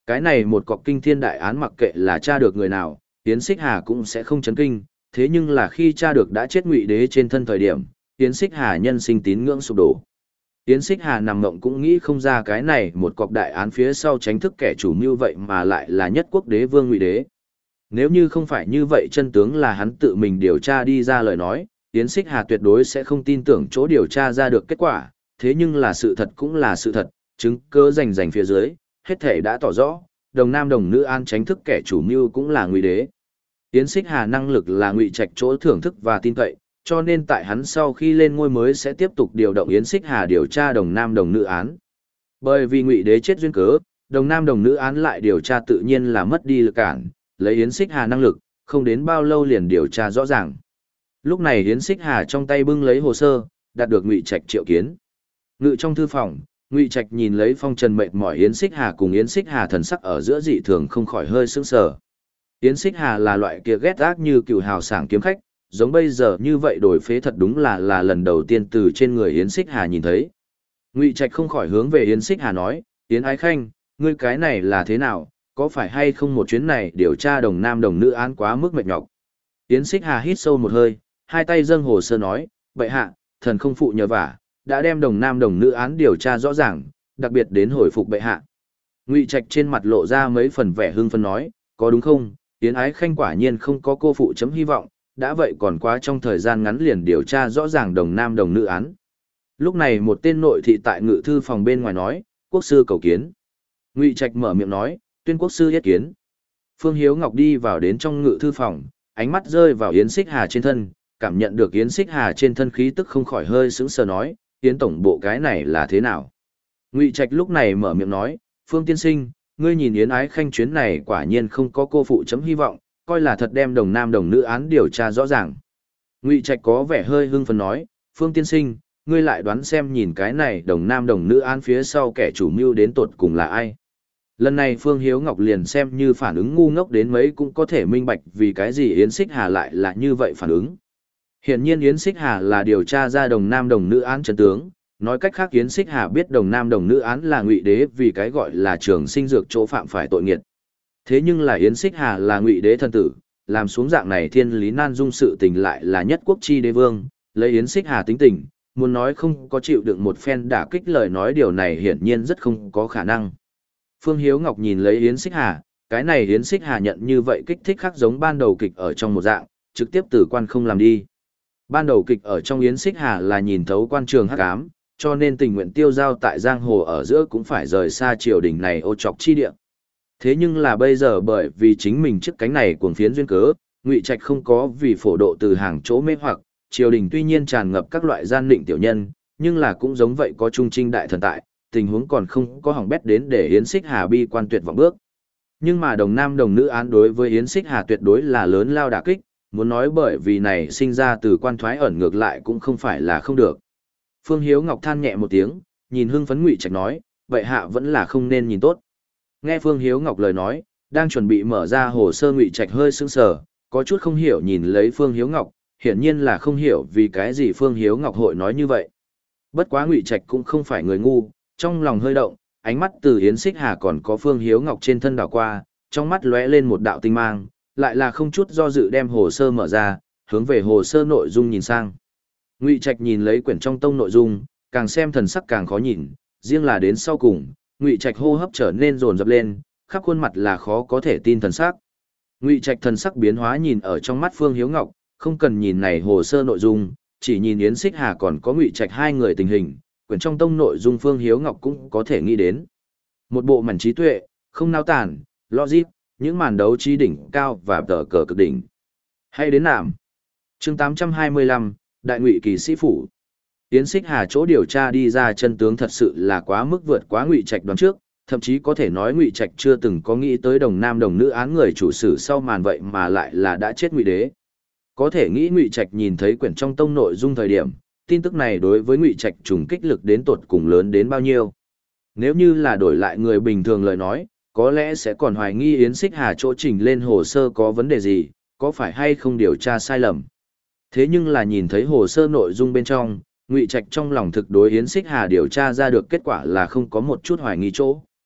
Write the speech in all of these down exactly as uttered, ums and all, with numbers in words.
Cái này một cọc kinh thiên đại án mặc kệ là tra được người nào, Yến Xích Hà cũng sẽ không chấn kinh, thế nhưng là khi tra được đã chết Ngụy Đế trên thân thời điểm, Yến Xích Hà nhân sinh tín ngưỡng sụp đổ. Yến Xích Hà nằm mộng cũng nghĩ không ra cái này một cọc đại án phía sau tránh thức kẻ chủ mưu vậy mà lại là nhất quốc đế vương Ngụy Đế. Nếu như không phải như vậy chân tướng là hắn tự mình điều tra đi ra lời nói, Yến Xích Hà tuyệt đối sẽ không tin tưởng chỗ điều tra ra được kết quả, thế nhưng là sự thật cũng là sự thật, chứng cứ rành rành phía dưới, hết thể đã tỏ rõ, đồng nam đồng nữ an tránh thức kẻ chủ mưu cũng là Ngụy Đế. Yến Xích Hà năng lực là Ngụy Trạch chỗ thưởng thức và tin cậy, cho nên tại hắn sau khi lên ngôi mới sẽ tiếp tục điều động Yến Xích Hà điều tra đồng nam đồng nữ án. Bởi vì Ngụy Đế chết duyên cớ, đồng nam đồng nữ án lại điều tra tự nhiên là mất đi lực cản, lấy Yến Xích Hà năng lực, không đến bao lâu liền điều tra rõ ràng. Lúc này Yến Xích Hà trong tay bưng lấy hồ sơ, đạt được Ngụy Trạch triệu kiến. Ngự trong thư phòng, Ngụy Trạch nhìn lấy phong trần mệt mỏi Yến Xích Hà cùng Yến Xích Hà thần sắc ở giữa dị thường không khỏi hơi sững sờ. Yến Xích Hà là loại kia ghét ác như cừu hào sảng kiếm khách, giống bây giờ như vậy đổi phế thật đúng là là lần đầu tiên từ trên người Yến Xích Hà nhìn thấy. Ngụy Trạch không khỏi hướng về Yến Xích Hà nói, Yến Ái Khanh, ngươi cái này là thế nào, có phải hay không một chuyến này điều tra đồng nam đồng nữ án quá mức mệt nhọc. Yến Xích Hà hít sâu một hơi, hai tay dâng hồ sơ nói, bệ hạ, thần không phụ nhờ vả, đã đem đồng nam đồng nữ án điều tra rõ ràng, đặc biệt đến hồi phục bệ hạ. Ngụy Trạch trên mặt lộ ra mấy phần vẻ hưng phấn nói, có đúng không, Yến Ái Khanh quả nhiên không có cô phụ chấm hy vọng, đã vậy còn quá trong thời gian ngắn liền điều tra rõ ràng đồng nam đồng nữ án. Lúc này một tên nội thị tại ngự thư phòng bên ngoài nói, quốc sư cầu kiến. Ngụy Trạch mở miệng nói, tuyên quốc sư yết kiến. Phương Hiếu Ngọc đi vào đến trong ngự thư phòng, ánh mắt rơi vào Yến Xích Hà trên thân, cảm nhận được Yến Xích Hà trên thân khí tức không khỏi hơi sững sờ nói, Yến tổng bộ cái này là thế nào? Ngụy Trạch lúc này mở miệng nói, Phương tiên sinh, ngươi nhìn Yến Ái Khanh chuyến này quả nhiên không có cô phụ chấm hy vọng, coi là thật đem đồng nam đồng nữ án điều tra rõ ràng. Ngụy Trạch có vẻ hơi hưng phấn nói, Phương tiên sinh, ngươi lại đoán xem nhìn cái này đồng nam đồng nữ án phía sau kẻ chủ mưu đến tột cùng là ai. Lần này Phương Hiếu Ngọc liền xem như phản ứng ngu ngốc đến mấy cũng có thể minh bạch vì cái gì Yến Xích Hà lại là như vậy phản ứng. Hiển nhiên Yến Xích Hà là điều tra ra đồng nam đồng nữ án chân tướng, nói cách khác Yến Xích Hà biết đồng nam đồng nữ án là Ngụy Đế vì cái gọi là trường sinh dược chỗ phạm phải tội nghiệt. Thế nhưng là Yến Xích Hà là Ngụy Đế thân tử, làm xuống dạng này thiên lý nan dung sự tình lại là nhất quốc chi đế vương, lấy Yến Xích Hà tính tình, muốn nói không có chịu đựng một phen đả kích lời nói điều này hiển nhiên rất không có khả năng. Phương Hiếu Ngọc nhìn lấy Yến Xích Hà, cái này Yến Xích Hà nhận như vậy kích thích khác giống ban đầu kịch ở trong một dạng, trực tiếp tử quan không làm đi. Ban đầu kịch ở trong Yến Xích Hà là nhìn thấu quan trường hắc ám, cho nên tình nguyện tiêu giao tại giang hồ ở giữa cũng phải rời xa triều đình này ô trọc chi địa. Thế nhưng là bây giờ bởi vì chính mình chiếc cánh này cuồng phiến duyên cớ, Ngụy Trạch không có vì phổ độ từ hàng chỗ mê hoặc, triều đình tuy nhiên tràn ngập các loại gian định tiểu nhân, nhưng là cũng giống vậy có trung trinh đại thần tại, tình huống còn không có hỏng bét đến để Yến Xích Hà bi quan tuyệt vọng bước. Nhưng mà đồng nam đồng nữ án đối với Yến Xích Hà tuyệt đối là lớn lao đả kích, muốn nói bởi vì này sinh ra từ quan thoái ẩn ngược lại cũng không phải là không được. Phương Hiếu Ngọc than nhẹ một tiếng, nhìn hưng phấn Ngụy Trạch nói, vậy hạ vẫn là không nên nhìn tốt. Nghe Phương Hiếu Ngọc lời nói, đang chuẩn bị mở ra hồ sơ Ngụy Trạch hơi sững sờ, có chút không hiểu nhìn lấy Phương Hiếu Ngọc, hiển nhiên là không hiểu vì cái gì Phương Hiếu Ngọc hội nói như vậy. Bất quá Ngụy Trạch cũng không phải người ngu, trong lòng hơi động, ánh mắt từ Yến Xích Hà còn có Phương Hiếu Ngọc trên thân đảo qua, trong mắt lóe lên một đạo tinh mang, lại là không chút do dự đem hồ sơ mở ra, hướng về hồ sơ nội dung nhìn sang. Ngụy Trạch nhìn lấy quyển trong tông nội dung, càng xem thần sắc càng khó nhìn, riêng là đến sau cùng, Ngụy Trạch hô hấp trở nên dồn dập lên, khắp khuôn mặt là khó có thể tin thần sắc. Ngụy Trạch thần sắc biến hóa nhìn ở trong mắt Phương Hiếu Ngọc, không cần nhìn này hồ sơ nội dung, chỉ nhìn Yến Xích Hà còn có Ngụy Trạch hai người tình hình, quyển trong tông nội dung Phương Hiếu Ngọc cũng có thể nghĩ đến. Một bộ mảnh trí tuệ, không nao tản, logic, những màn đấu trí đỉnh cao và tờ cờ cực đỉnh. Hay đến nạm. Chương tám trăm hai mươi lăm, Đại Ngụy Kỳ Sĩ Phủ. Yến Xích Hà chỗ điều tra đi ra chân tướng thật sự là quá mức vượt quá Ngụy Trạch đoán trước, thậm chí có thể nói Ngụy Trạch chưa từng có nghĩ tới đồng nam đồng nữ án người chủ sử sau màn vậy mà lại là đã chết Ngụy Đế. Có thể nghĩ Ngụy Trạch nhìn thấy quyển trong tông nội dung thời điểm, tin tức này đối với Ngụy Trạch trùng kích lực đến tột cùng lớn đến bao nhiêu. Nếu như là đổi lại người bình thường lời nói, có lẽ sẽ còn hoài nghi Yến Xích Hà chỗ trình lên hồ sơ có vấn đề gì, có phải hay không điều tra sai lầm. Thế nhưng là nhìn thấy hồ sơ nội dung bên trong, Ngụy Trạch trong lòng thực đối Yến Xích Hà điều tra ra được kết quả là không có một chút hoài nghi chỗ.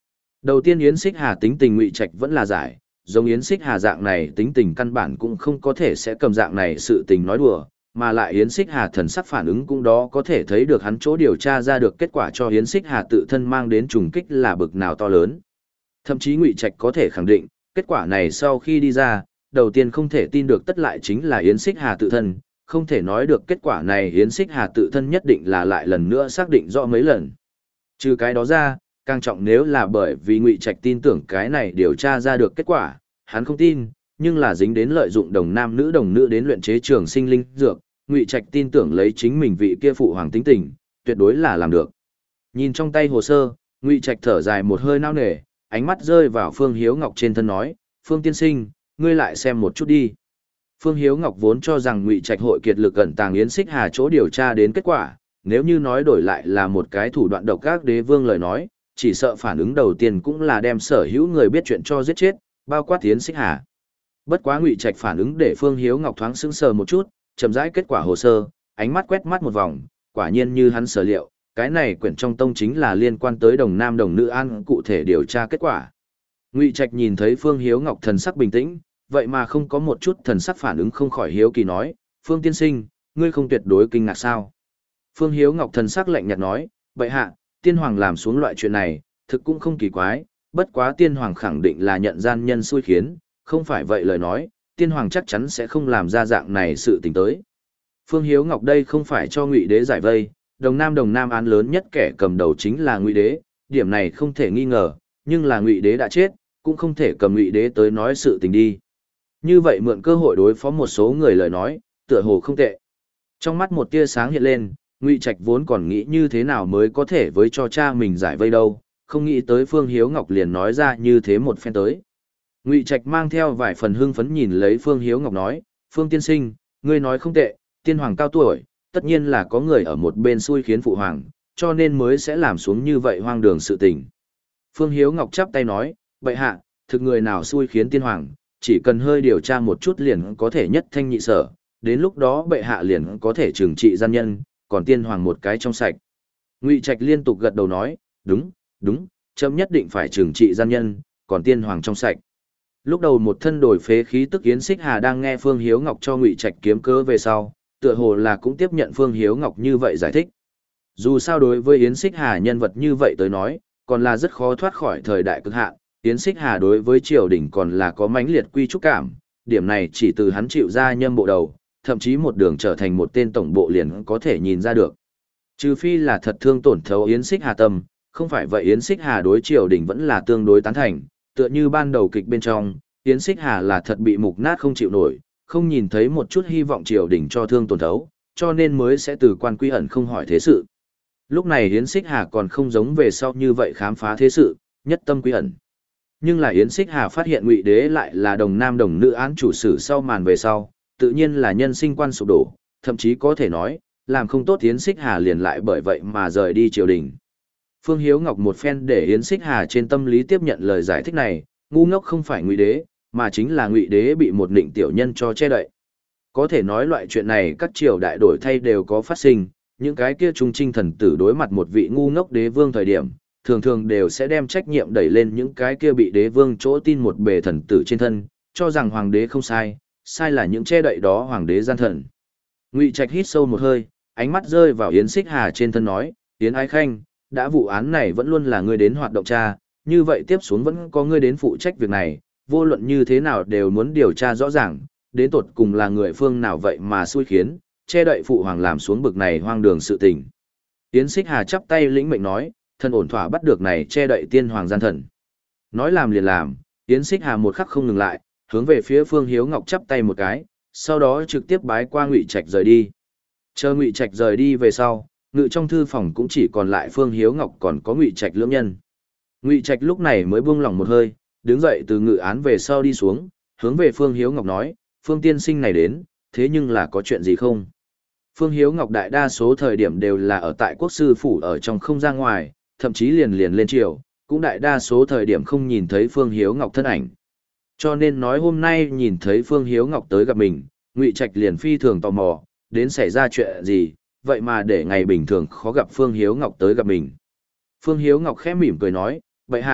Đầu tiên Yến Xích Hà tính tình Ngụy Trạch vẫn là giải, giống Yến Xích Hà dạng này tính tình căn bản cũng không có thể sẽ cầm dạng này sự tình nói đùa, mà lại Yến Xích Hà thần sắc phản ứng cũng đó có thể thấy được hắn chỗ điều tra ra được kết quả cho Yến Xích Hà tự thân mang đến trùng kích là bực nào to lớn. Thậm chí Ngụy Trạch có thể khẳng định, kết quả này sau khi đi ra, đầu tiên không thể tin được tất lại chính là Yến Xích Hà tự thân, không thể nói được kết quả này Yến Xích Hà tự thân nhất định là lại lần nữa xác định rõ mấy lần. Trừ cái đó ra, càng trọng nếu là bởi vì Ngụy Trạch tin tưởng cái này điều tra ra được kết quả, hắn không tin, nhưng là dính đến lợi dụng đồng nam nữ đồng nữ đến luyện chế trường sinh linh dược, Ngụy Trạch tin tưởng lấy chính mình vị kia phụ hoàng tính tình, tuyệt đối là làm được. Nhìn trong tay hồ sơ, Ngụy Trạch thở dài một hơi nao nề, ánh mắt rơi vào Phương Hiếu Ngọc trên thân nói, "Phương tiên sinh, ngươi lại xem một chút đi." Phương Hiếu Ngọc vốn cho rằng Ngụy Trạch hội kiệt lực ẩn tàng Yến Xích Hà chỗ điều tra đến kết quả, nếu như nói đổi lại là một cái thủ đoạn độc ác đế vương lời nói, chỉ sợ phản ứng đầu tiên cũng là đem sở hữu người biết chuyện cho giết chết, bao quát Yến Xích Hà. Bất quá Ngụy Trạch phản ứng để Phương Hiếu Ngọc thoáng sững sờ một chút, chậm rãi kết quả hồ sơ, ánh mắt quét mắt một vòng, quả nhiên như hắn sở liệu, cái này quyển trong tông chính là liên quan tới đồng nam đồng nữ an cụ thể điều tra kết quả. Ngụy Trạch nhìn thấy Phương Hiếu Ngọc thần sắc bình tĩnh, vậy mà không có một chút thần sắc phản ứng không khỏi hiếu kỳ nói, "Phương tiên sinh, ngươi không tuyệt đối kinh ngạc sao?" Phương Hiếu Ngọc thần sắc lạnh nhạt nói, "Bệ hạ, tiên hoàng làm xuống loại chuyện này, thực cũng không kỳ quái, bất quá tiên hoàng khẳng định là nhận gian nhân xui khiến, không phải vậy lời nói, tiên hoàng chắc chắn sẽ không làm ra dạng này sự tình tới." Phương Hiếu Ngọc đây không phải cho Ngụy Đế giải vây, đồng nam đồng nam án lớn nhất kẻ cầm đầu chính là Ngụy Đế, điểm này không thể nghi ngờ, nhưng là Ngụy Đế đã chết, cũng không thể cầm Ngụy Đế tới nói sự tình đi. Như vậy mượn cơ hội đối phó một số người lời nói, tựa hồ không tệ. Trong mắt một tia sáng hiện lên, Ngụy Trạch vốn còn nghĩ như thế nào mới có thể với cho cha mình giải vây đâu, không nghĩ tới Phương Hiếu Ngọc liền nói ra như thế một phen tới. Ngụy Trạch mang theo vài phần hưng phấn nhìn lấy Phương Hiếu Ngọc nói, "Phương tiên sinh, ngươi nói không tệ, tiên hoàng cao tuổi, tất nhiên là có người ở một bên xui khiến phụ hoàng, cho nên mới sẽ làm xuống như vậy hoang đường sự tình." Phương Hiếu Ngọc chắp tay nói, "Bệ hạ, thực người nào xui khiến tiên hoàng, chỉ cần hơi điều tra một chút liền có thể nhất thanh nhị sở, đến lúc đó bệ hạ liền có thể trừng trị gian nhân, còn tiên hoàng một cái trong sạch." Ngụy Trạch liên tục gật đầu nói, "Đúng, đúng, chấm nhất định phải trừng trị gian nhân, còn tiên hoàng trong sạch." Lúc đầu một thân đổi phế khí tức Yến Xích Hà đang nghe Phương Hiếu Ngọc cho Ngụy Trạch kiếm cớ về sau, tựa hồ là cũng tiếp nhận Phương Hiếu Ngọc như vậy giải thích. Dù sao đối với Yến Xích Hà nhân vật như vậy tới nói, còn là rất khó thoát khỏi thời đại cực hạn. Yến Xích Hà đối với triều đình còn là có mãnh liệt quy trúc cảm, điểm này chỉ từ hắn chịu ra nhâm bộ đầu, thậm chí một đường trở thành một tên tổng bộ liền có thể nhìn ra được. Trừ phi là thật thương tổn thấu Yến Xích Hà tâm, không phải vậy Yến Xích Hà đối triều đình vẫn là tương đối tán thành, tựa như ban đầu kịch bên trong, Yến Xích Hà là thật bị mục nát không chịu nổi, không nhìn thấy một chút hy vọng triều đình cho thương tổn thấu, cho nên mới sẽ từ quan quy ẩn không hỏi thế sự. Lúc này Yến Xích Hà còn không giống về sau như vậy khám phá thế sự, nhất tâm quy ẩn. Nhưng là Yến Xích Hà phát hiện Ngụy Đế lại là đồng nam đồng nữ án chủ sử sau màn về sau, tự nhiên là nhân sinh quan sụp đổ, thậm chí có thể nói, làm không tốt Yến Xích Hà liền lại bởi vậy mà rời đi triều đình. Phương Hiếu Ngọc một phen để Yến Xích Hà trên tâm lý tiếp nhận lời giải thích này, ngu ngốc không phải Ngụy Đế, mà chính là Ngụy Đế bị một nịnh tiểu nhân cho che đậy. Có thể nói loại chuyện này các triều đại đổi thay đều có phát sinh, những cái kia trung trinh thần tử đối mặt một vị ngu ngốc đế vương thời điểm, thường thường đều sẽ đem trách nhiệm đẩy lên những cái kia bị đế vương chỗ tin một bề thần tử trên thân, cho rằng hoàng đế không sai, sai là những che đậy đó hoàng đế gian thần. Ngụy Trạch hít sâu một hơi, ánh mắt rơi vào Yến Xích Hà trên thân nói, "Yến Ái Khanh, đã vụ án này vẫn luôn là ngươi đến hoạt động tra, như vậy tiếp xuống vẫn có ngươi đến phụ trách việc này, vô luận như thế nào đều muốn điều tra rõ ràng, đến tột cùng là người phương nào vậy mà xui khiến, che đậy phụ hoàng làm xuống bực này hoang đường sự tình." Yến Xích Hà chắp tay lĩnh mệnh nói, "Thần ổn thỏa bắt được này che đậy tiên hoàng gian thần." Nói làm liền làm, Yến Xích Hà một khắc không ngừng lại, hướng về phía Phương Hiếu Ngọc chắp tay một cái, sau đó trực tiếp bái qua Ngụy Trạch rời đi. Chờ Ngụy Trạch rời đi về sau, ngự trong thư phòng cũng chỉ còn lại Phương Hiếu Ngọc còn có Ngụy Trạch lưỡng nhân. Ngụy Trạch lúc này mới buông lỏng một hơi, đứng dậy từ ngự án về sau đi xuống, hướng về Phương Hiếu Ngọc nói, "Phương tiên sinh này đến, thế nhưng là có chuyện gì không?" Phương Hiếu Ngọc đại đa số thời điểm đều là ở tại quốc sư phủ ở trong không ra ngoài, thậm chí liền liền lên triều, cũng đại đa số thời điểm không nhìn thấy Phương Hiếu Ngọc thân ảnh. Cho nên nói hôm nay nhìn thấy Phương Hiếu Ngọc tới gặp mình, Ngụy Trạch liền phi thường tò mò, đến xảy ra chuyện gì, vậy mà để ngày bình thường khó gặp Phương Hiếu Ngọc tới gặp mình. Phương Hiếu Ngọc khẽ mỉm cười nói, "Bệ hạ,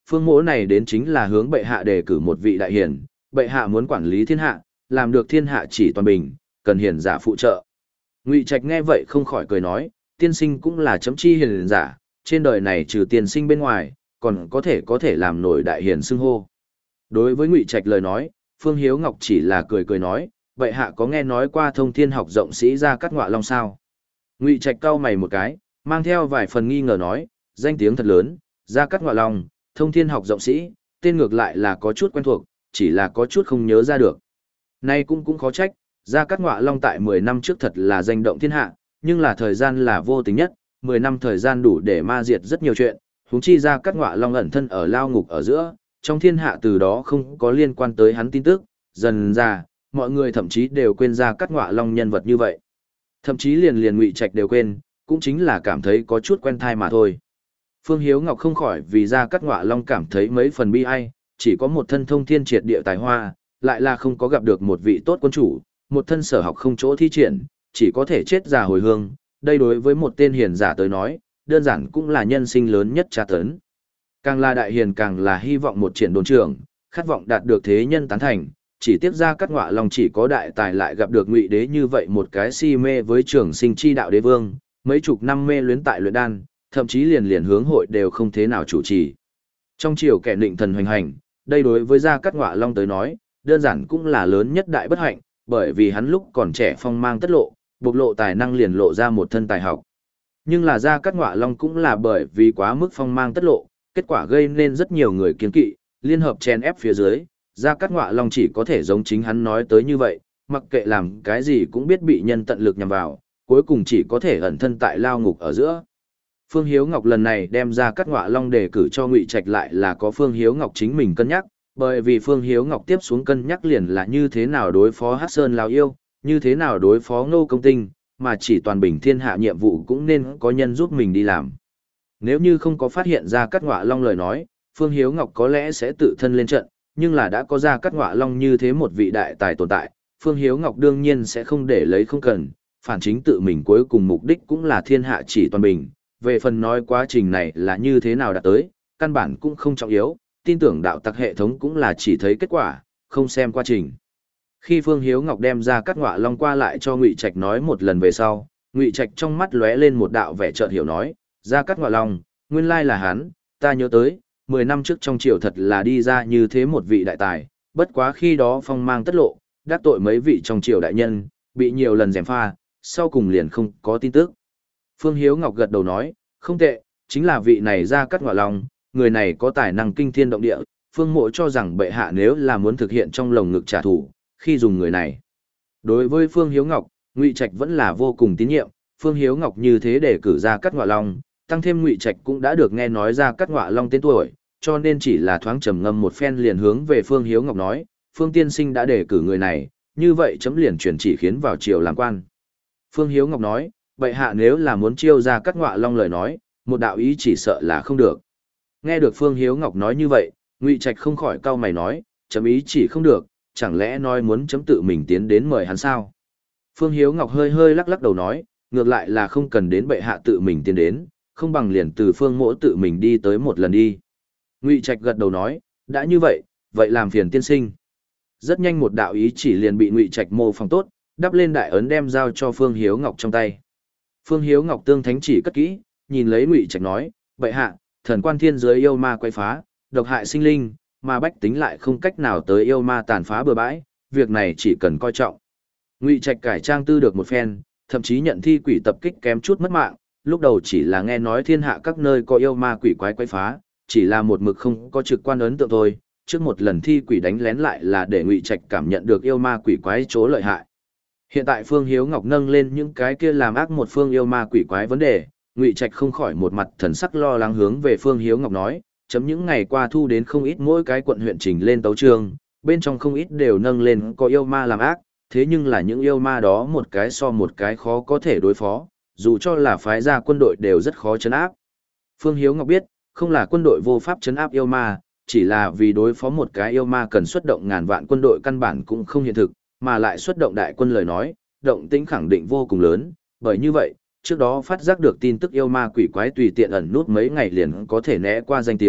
phương mỗ này đến chính là hướng bệ hạ đề cử một vị đại hiền, bệ hạ muốn quản lý thiên hạ, làm được thiên hạ chỉ toàn bình, cần hiền giả phụ trợ. Ngụy Trạch nghe vậy không khỏi cười nói, tiên sinh cũng là chấm chi hiền giả, trên đời này trừ tiên sinh bên ngoài, còn có thể có thể làm nổi đại hiền xưng hô. Đối với Ngụy Trạch lời nói, Phương Hiếu Ngọc chỉ là cười cười nói, bệ hạ có nghe nói qua thông thiên học rộng sĩ Gia Cát Ngọa Long sao? Ngụy Trạch cau mày một cái, mang theo vài phần nghi ngờ nói, danh tiếng thật lớn, Gia Cát Ngọa Long, thông thiên học rộng sĩ, tên ngược lại là có chút quen thuộc, chỉ là có chút không nhớ ra được. Nay cũng cũng khó trách, Gia Cát Ngọa Long tại mười năm trước thật là danh động thiên hạ, nhưng là thời gian là vô tình nhất, mười năm thời gian đủ để ma diệt rất nhiều chuyện, huống chi Gia Cát Ngọa Long ẩn thân ở lao ngục ở giữa, trong thiên hạ từ đó không có liên quan tới hắn tin tức, dần ra, mọi người thậm chí đều quên Gia Cát Ngọa Long nhân vật như vậy. Thậm chí liền liền Ngụy Trạch đều quên, cũng chính là cảm thấy có chút quen thai mà thôi. Phương Hiếu Ngọc không khỏi vì Gia Cát Ngọa Long cảm thấy mấy phần bi ai, chỉ có một thân thông thiên triệt địa tài hoa, lại là không có gặp được một vị tốt quân chủ, một thân sở học không chỗ thi triển, chỉ có thể chết già hồi hương, đây đối với một tên hiền giả tới nói, đơn giản cũng là nhân sinh lớn nhất tra tấn. Càng là đại hiền càng là hy vọng một triển đồn trưởng, khát vọng đạt được thế nhân tán thành, chỉ tiếc Gia Cát Ngọa Long chỉ có đại tài lại gặp được Ngụy đế như vậy một cái si mê với trường sinh chi đạo đế vương, mấy chục năm mê luyến tại luyện đan, thậm chí liền liền hướng hội đều không thế nào chủ trì. Trong triều kẻ định thần hoành hành, đây đối với Gia Cát Ngọa Long tới nói, đơn giản cũng là lớn nhất đại bất hạnh, bởi vì hắn lúc còn trẻ phong mang tất lộ, bộc lộ tài năng liền lộ ra một thân tài học. Nhưng là Gia Cát Ngọa Long cũng là bởi vì quá mức phong mang tất lộ, kết quả gây nên rất nhiều người kiêng kỵ, liên hợp chen ép phía dưới, Gia Cát Ngọa Long chỉ có thể giống chính hắn nói tới như vậy, mặc kệ làm cái gì cũng biết bị nhân tận lực nhằm vào, cuối cùng chỉ có thể ẩn thân tại lao ngục ở giữa. Phương Hiếu Ngọc lần này đem Gia Cát Ngọa Long đề cử cho Ngụy Trạch lại là có Phương Hiếu Ngọc chính mình cân nhắc, bởi vì Phương Hiếu Ngọc tiếp xuống cân nhắc liền là như thế nào đối phó Hắc Sơn Lão yêu, như thế nào đối phó Ngô Công Tinh, mà chỉ toàn bình thiên hạ nhiệm vụ cũng nên có nhân giúp mình đi làm. Nếu như không có phát hiện Gia Cát Ngọa Long lời nói, Phương Hiếu Ngọc có lẽ sẽ tự thân lên trận, nhưng là đã có Gia Cát Ngọa Long như thế một vị đại tài tồn tại, Phương Hiếu Ngọc đương nhiên sẽ không để lấy không cần, phản chính tự mình cuối cùng mục đích cũng là thiên hạ chỉ toàn bình. Về phần nói quá trình này là như thế nào đạt tới, căn bản cũng không trọng yếu, tin tưởng đạo tặc hệ thống cũng là chỉ thấy kết quả, không xem quá trình. Khi Phương Hiếu Ngọc đem Gia Cát Ngọa Long qua lại cho Ngụy Trạch nói một lần về sau, Ngụy Trạch trong mắt lóe lên một đạo vẻ chợt hiểu nói, Gia Cát Ngọa Long, nguyên lai là hắn, ta nhớ tới, mười năm trước trong triều thật là đi ra như thế một vị đại tài, bất quá khi đó phong mang tất lộ, đắc tội mấy vị trong triều đại nhân, bị nhiều lần gièm pha, sau cùng liền không có tin tức. Phương Hiếu Ngọc gật đầu nói, không tệ, chính là vị này Gia Cát Ngọa Long, người này có tài năng kinh thiên động địa, Phương Mộ cho rằng bệ hạ nếu là muốn thực hiện trong lồng ngực trả thù, khi dùng người này. Đối với Phương Hiếu Ngọc, Ngụy Trạch vẫn là vô cùng tín nhiệm, Phương Hiếu Ngọc như thế để cử Gia Cát Ngọa Long, tăng thêm Ngụy Trạch cũng đã được nghe nói Gia Cát Ngọa Long tên tuổi, cho nên chỉ là thoáng trầm ngâm một phen liền hướng về Phương Hiếu Ngọc nói, Phương tiên sinh đã đề cử người này, như vậy chấm liền chuyển chỉ khiến vào triều làm quan. Phương Hiếu Ngọc nói, bệ hạ nếu là muốn chiêu Gia Cát Ngọa Long lời nói, một đạo ý chỉ sợ là không được. Nghe được Phương Hiếu Ngọc nói như vậy, Ngụy Trạch không khỏi cau mày nói, chấm ý chỉ không được, chẳng lẽ nói muốn chấm tự mình tiến đến mời hắn sao? Phương Hiếu Ngọc hơi hơi lắc lắc đầu nói, ngược lại là không cần đến bệ hạ tự mình tiến đến, không bằng liền từ Phương Mỗ tự mình đi tới một lần đi. Ngụy Trạch gật đầu nói, đã như vậy, vậy làm phiền tiên sinh. Rất nhanh một đạo ý chỉ liền bị Ngụy Trạch mô phỏng tốt, đắp lên đại ấn đem giao cho Phương Hiếu Ngọc trong tay. Phương Hiếu Ngọc tương thánh chỉ cất kỹ, nhìn lấy Ngụy Trạch nói, bệ hạ, thần quan thiên giới yêu ma quay phá, độc hại sinh linh, mà bách tính lại không cách nào tới yêu ma tàn phá bừa bãi, việc này chỉ cần coi trọng. Ngụy Trạch cải trang tư được một phen, thậm chí nhận thi quỷ tập kích kém chút mất mạng, lúc đầu chỉ là nghe nói thiên hạ các nơi có yêu ma quỷ quái quấy phá, chỉ là một mực không có trực quan ấn tượng thôi, trước một lần thi quỷ đánh lén lại là để Ngụy Trạch cảm nhận được yêu ma quỷ quái chỗ lợi hại. Hiện tại Phương Hiếu Ngọc nâng lên những cái kia làm ác một phương yêu ma quỷ quái vấn đề, Ngụy Trạch không khỏi một mặt thần sắc lo lắng hướng về Phương Hiếu Ngọc nói, chấm những ngày qua thu đến không ít mỗi cái quận huyện trình lên tấu chương, bên trong không ít đều nâng lên có yêu ma làm ác, thế nhưng là những yêu ma đó một cái so một cái khó có thể đối phó, dù cho là phái ra quân đội đều rất khó trấn áp. Phương Hiếu Ngọc biết, không là quân đội vô pháp trấn áp yêu ma, chỉ là vì đối phó một cái yêu ma cần xuất động ngàn vạn quân đội căn bản cũng không hiện thực, mà lại xuất động đại quân lời nói, động tĩnh khẳng định vô cùng lớn, bởi như vậy, trước đó phát giác được tin tức yêu ma quỷ quái tùy tiện ẩn nút mấy ngày liền có thể né qua danh tiếng,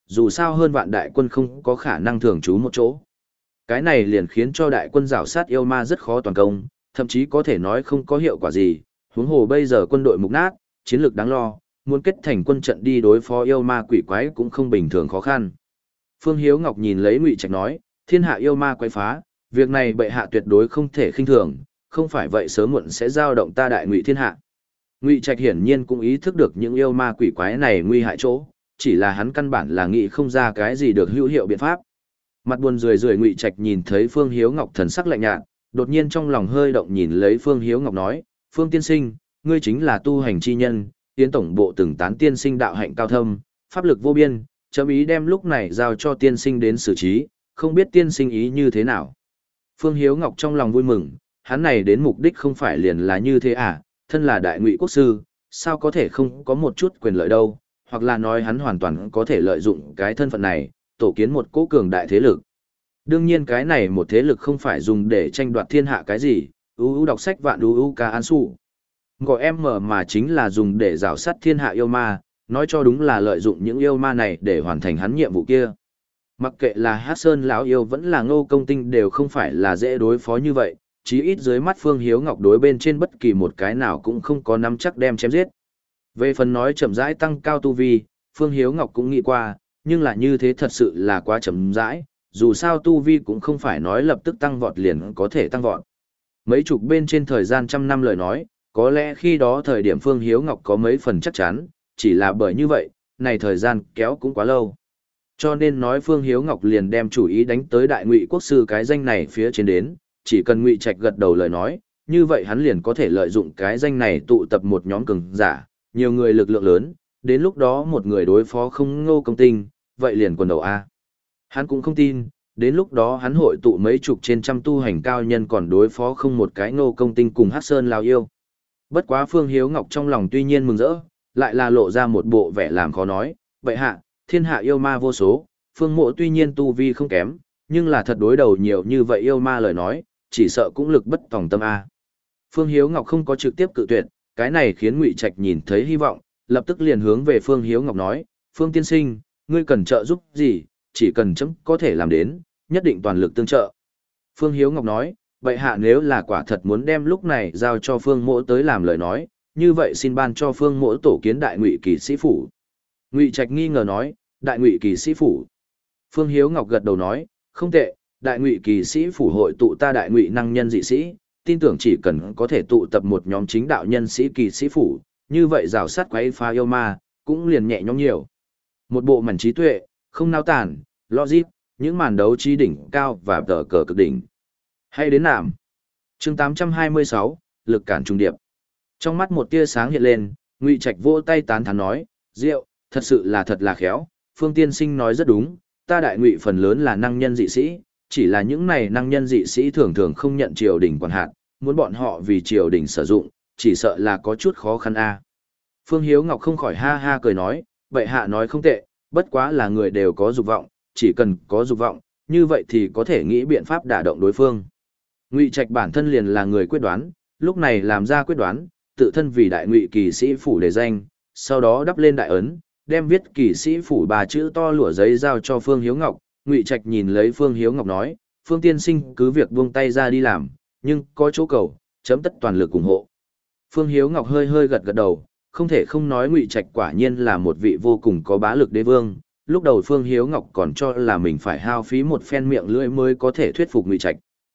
dù sao hơn vạn đại quân không có khả năng thường trú một chỗ. Cái này liền khiến cho đại quân rảo sát yêu ma rất khó toàn công, thậm chí có thể nói không có hiệu quả gì, huống hồ bây giờ quân đội mục nát, chiến lược đáng lo, muốn kết thành quân trận đi đối phó yêu ma quỷ quái cũng không bình thường khó khăn. Phương Hiếu Ngọc nhìn lấy Ngụy Trạch nói, thiên hạ yêu ma quái phá, việc này bệ hạ tuyệt đối không thể khinh thường, không phải vậy sớm muộn sẽ giao động ta đại ngụy thiên hạ. Ngụy Trạch hiển nhiên cũng ý thức được những yêu ma quỷ quái này nguy hại chỗ, chỉ là hắn căn bản là nghĩ không ra cái gì được hữu hiệu biện pháp. Mặt buồn rười rười Ngụy Trạch nhìn thấy Phương Hiếu Ngọc thần sắc lạnh nhạt, đột nhiên trong lòng hơi động nhìn lấy Phương Hiếu Ngọc nói, Phương tiên sinh, ngươi chính là tu hành chi nhân, tiến tổng bộ từng tán tiên sinh đạo hạnh cao thâm, pháp lực vô biên, chấm ý đem lúc này giao cho tiên sinh đến xử trí, không biết tiên sinh ý như thế nào. Phương Hiếu Ngọc trong lòng vui mừng, hắn này đến mục đích không phải liền là như thế à, thân là đại ngụy quốc sư, sao có thể không có một chút quyền lợi đâu, hoặc là nói hắn hoàn toàn có thể lợi dụng cái thân phận này, tổ kiến một cố cường đại thế lực. Đương nhiên cái này một thế lực không phải dùng để tranh đoạt thiên hạ cái gì, ưu ưu đọc sách vạn ưu ưu ca an su. Gọi em mở mà chính là dùng để rào sát thiên hạ yêu ma, nói cho đúng là lợi dụng những yêu ma này để hoàn thành hắn nhiệm vụ kia. Mặc kệ là Hát Sơn lão yêu vẫn là Ngô Công Tinh đều không phải là dễ đối phó như vậy, chí ít dưới mắt Phương Hiếu Ngọc đối bên trên bất kỳ một cái nào cũng không có nắm chắc đem chém giết. Về phần nói chậm rãi tăng cao tu vi, Phương Hiếu Ngọc cũng nghĩ qua, nhưng là như thế thật sự là quá chậm rãi, dù sao tu vi cũng không phải nói lập tức tăng vọt liền có thể tăng vọt. Mấy chục bên trên thời gian trăm năm lời nói, có lẽ khi đó thời điểm Phương Hiếu Ngọc có mấy phần chắc chắn, chỉ là bởi như vậy, này thời gian kéo cũng quá lâu. Cho nên nói Phương Hiếu Ngọc liền đem chủ ý đánh tới đại ngụy quốc sư cái danh này phía trên đến, chỉ cần Ngụy Trạch gật đầu lời nói, như vậy hắn liền có thể lợi dụng cái danh này tụ tập một nhóm cường giả, nhiều người lực lượng lớn, đến lúc đó một người đối phó không Ngô Công Tinh, vậy liền quần đầu A. Hắn cũng không tin, đến lúc đó hắn hội tụ mấy chục trên trăm tu hành cao nhân còn đối phó không một cái Ngô Công Tinh cùng Hát Sơn lao yêu. Bất quá Phương Hiếu Ngọc trong lòng tuy nhiên mừng rỡ, lại là lộ ra một bộ vẻ làm khó nói, vậy hạ, thiên hạ yêu ma vô số, Phương Mộ tuy nhiên tu vi không kém, nhưng là thật đối đầu nhiều như vậy yêu ma lời nói, chỉ sợ cũng lực bất tòng tâm A. Phương Hiếu Ngọc không có trực tiếp cự tuyệt, cái này khiến Ngụy Trạch nhìn thấy hy vọng, lập tức liền hướng về Phương Hiếu Ngọc nói, Phương tiên sinh, ngươi cần trợ giúp gì, chỉ cần chấm có thể làm đến, nhất định toàn lực tương trợ. Phương Hiếu Ngọc nói, vậy hạ nếu là quả thật muốn đem lúc này giao cho Phương Mỗ tới làm lời nói, như vậy xin ban cho Phương Mỗ tổ kiến đại ngụy kỳ sĩ phủ. Ngụy Trạch nghi ngờ nói, đại ngụy kỳ sĩ phủ. Phương Hiếu Ngọc gật đầu nói, không tệ, đại ngụy kỳ sĩ phủ hội tụ ta đại ngụy năng nhân dị sĩ, tin tưởng chỉ cần có thể tụ tập một nhóm chính đạo nhân sĩ kỳ sĩ phủ, như vậy rào sát quấy phá yêu ma, cũng liền nhẹ nhõm nhiều. Một bộ mảnh trí tuệ, không nao tản, logic, những màn đấu trí đỉnh cao và tờ cờ cực đỉnh. Hay đến nạm. Chương tám trăm hai mươi sáu, lực cản trung điệp. Trong mắt một tia sáng hiện lên, Ngụy Trạch vỗ tay tán thán nói, "Diệu, thật sự là thật là khéo, Phương tiên sinh nói rất đúng, ta đại ngụy phần lớn là năng nhân dị sĩ, chỉ là những này năng nhân dị sĩ thường thường không nhận triều đình quản hạt, muốn bọn họ vì triều đình sử dụng, chỉ sợ là có chút khó khăn a." Phương Hiếu Ngọc không khỏi ha ha cười nói, "Bệ hạ nói không tệ, bất quá là người đều có dục vọng, chỉ cần có dục vọng, như vậy thì có thể nghĩ biện pháp đả động đối phương." Ngụy Trạch bản thân liền là người quyết đoán, lúc này làm ra quyết đoán, tự thân vì đại ngụy kỳ sĩ phủ đề danh, sau đó đắp lên đại ấn, đem viết kỳ sĩ phủ ba chữ to lụa giấy giao cho Phương Hiếu Ngọc. Ngụy Trạch nhìn lấy Phương Hiếu Ngọc nói, Phương tiên sinh cứ việc buông tay ra đi làm, nhưng có chỗ cầu, chấm tất toàn lực ủng hộ. Phương Hiếu Ngọc hơi hơi gật gật đầu, không thể không nói Ngụy Trạch quả nhiên là một vị vô cùng có bá lực đế vương. Lúc đầu Phương Hiếu Ngọc còn cho là mình phải hao phí một phen miệng lưỡi mới có thể thuyết phục Ngụy Trạch.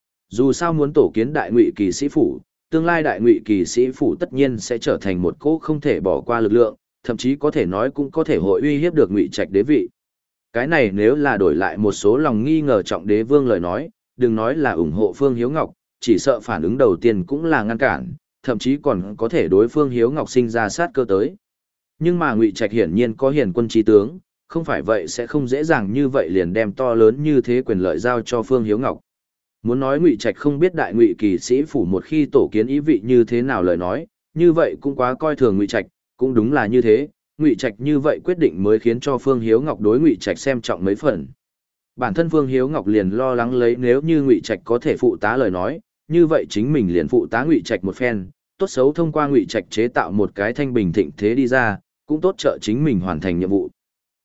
Dù sao muốn tổ kiến đại ngụy kỳ sĩ phủ, tương lai đại ngụy kỳ sĩ phủ tất nhiên sẽ trở thành một cỗ không thể bỏ qua lực lượng, thậm chí có thể nói cũng có thể hội uy hiếp được Ngụy Trạch đế vị. Cái này nếu là đổi lại một số lòng nghi ngờ trọng đế vương lời nói, đừng nói là ủng hộ Phương Hiếu Ngọc, chỉ sợ phản ứng đầu tiên cũng là ngăn cản, thậm chí còn có thể đối Phương Hiếu Ngọc sinh ra sát cơ tới. Nhưng mà Ngụy Trạch hiển nhiên có hiền quân trí tướng, không phải vậy sẽ không dễ dàng như vậy liền đem to lớn như thế quyền lợi giao cho Phương Hiếu Ngọc. Muốn nói Ngụy Trạch không biết đại ngụy kỳ sĩ phủ một khi tổ kiến ý vị như thế nào lời nói, như vậy cũng quá coi thường Ngụy Trạch, cũng đúng là như thế, Ngụy Trạch như vậy quyết định mới khiến cho Phương Hiếu Ngọc đối Ngụy Trạch xem trọng mấy phần. Bản thân Phương Hiếu Ngọc liền lo lắng lấy nếu như Ngụy Trạch có thể phụ tá lời nói, như vậy chính mình liền phụ tá Ngụy Trạch một phen, tốt xấu thông qua Ngụy Trạch chế tạo một cái thanh bình thịnh thế đi ra, cũng tốt trợ chính mình hoàn thành nhiệm vụ.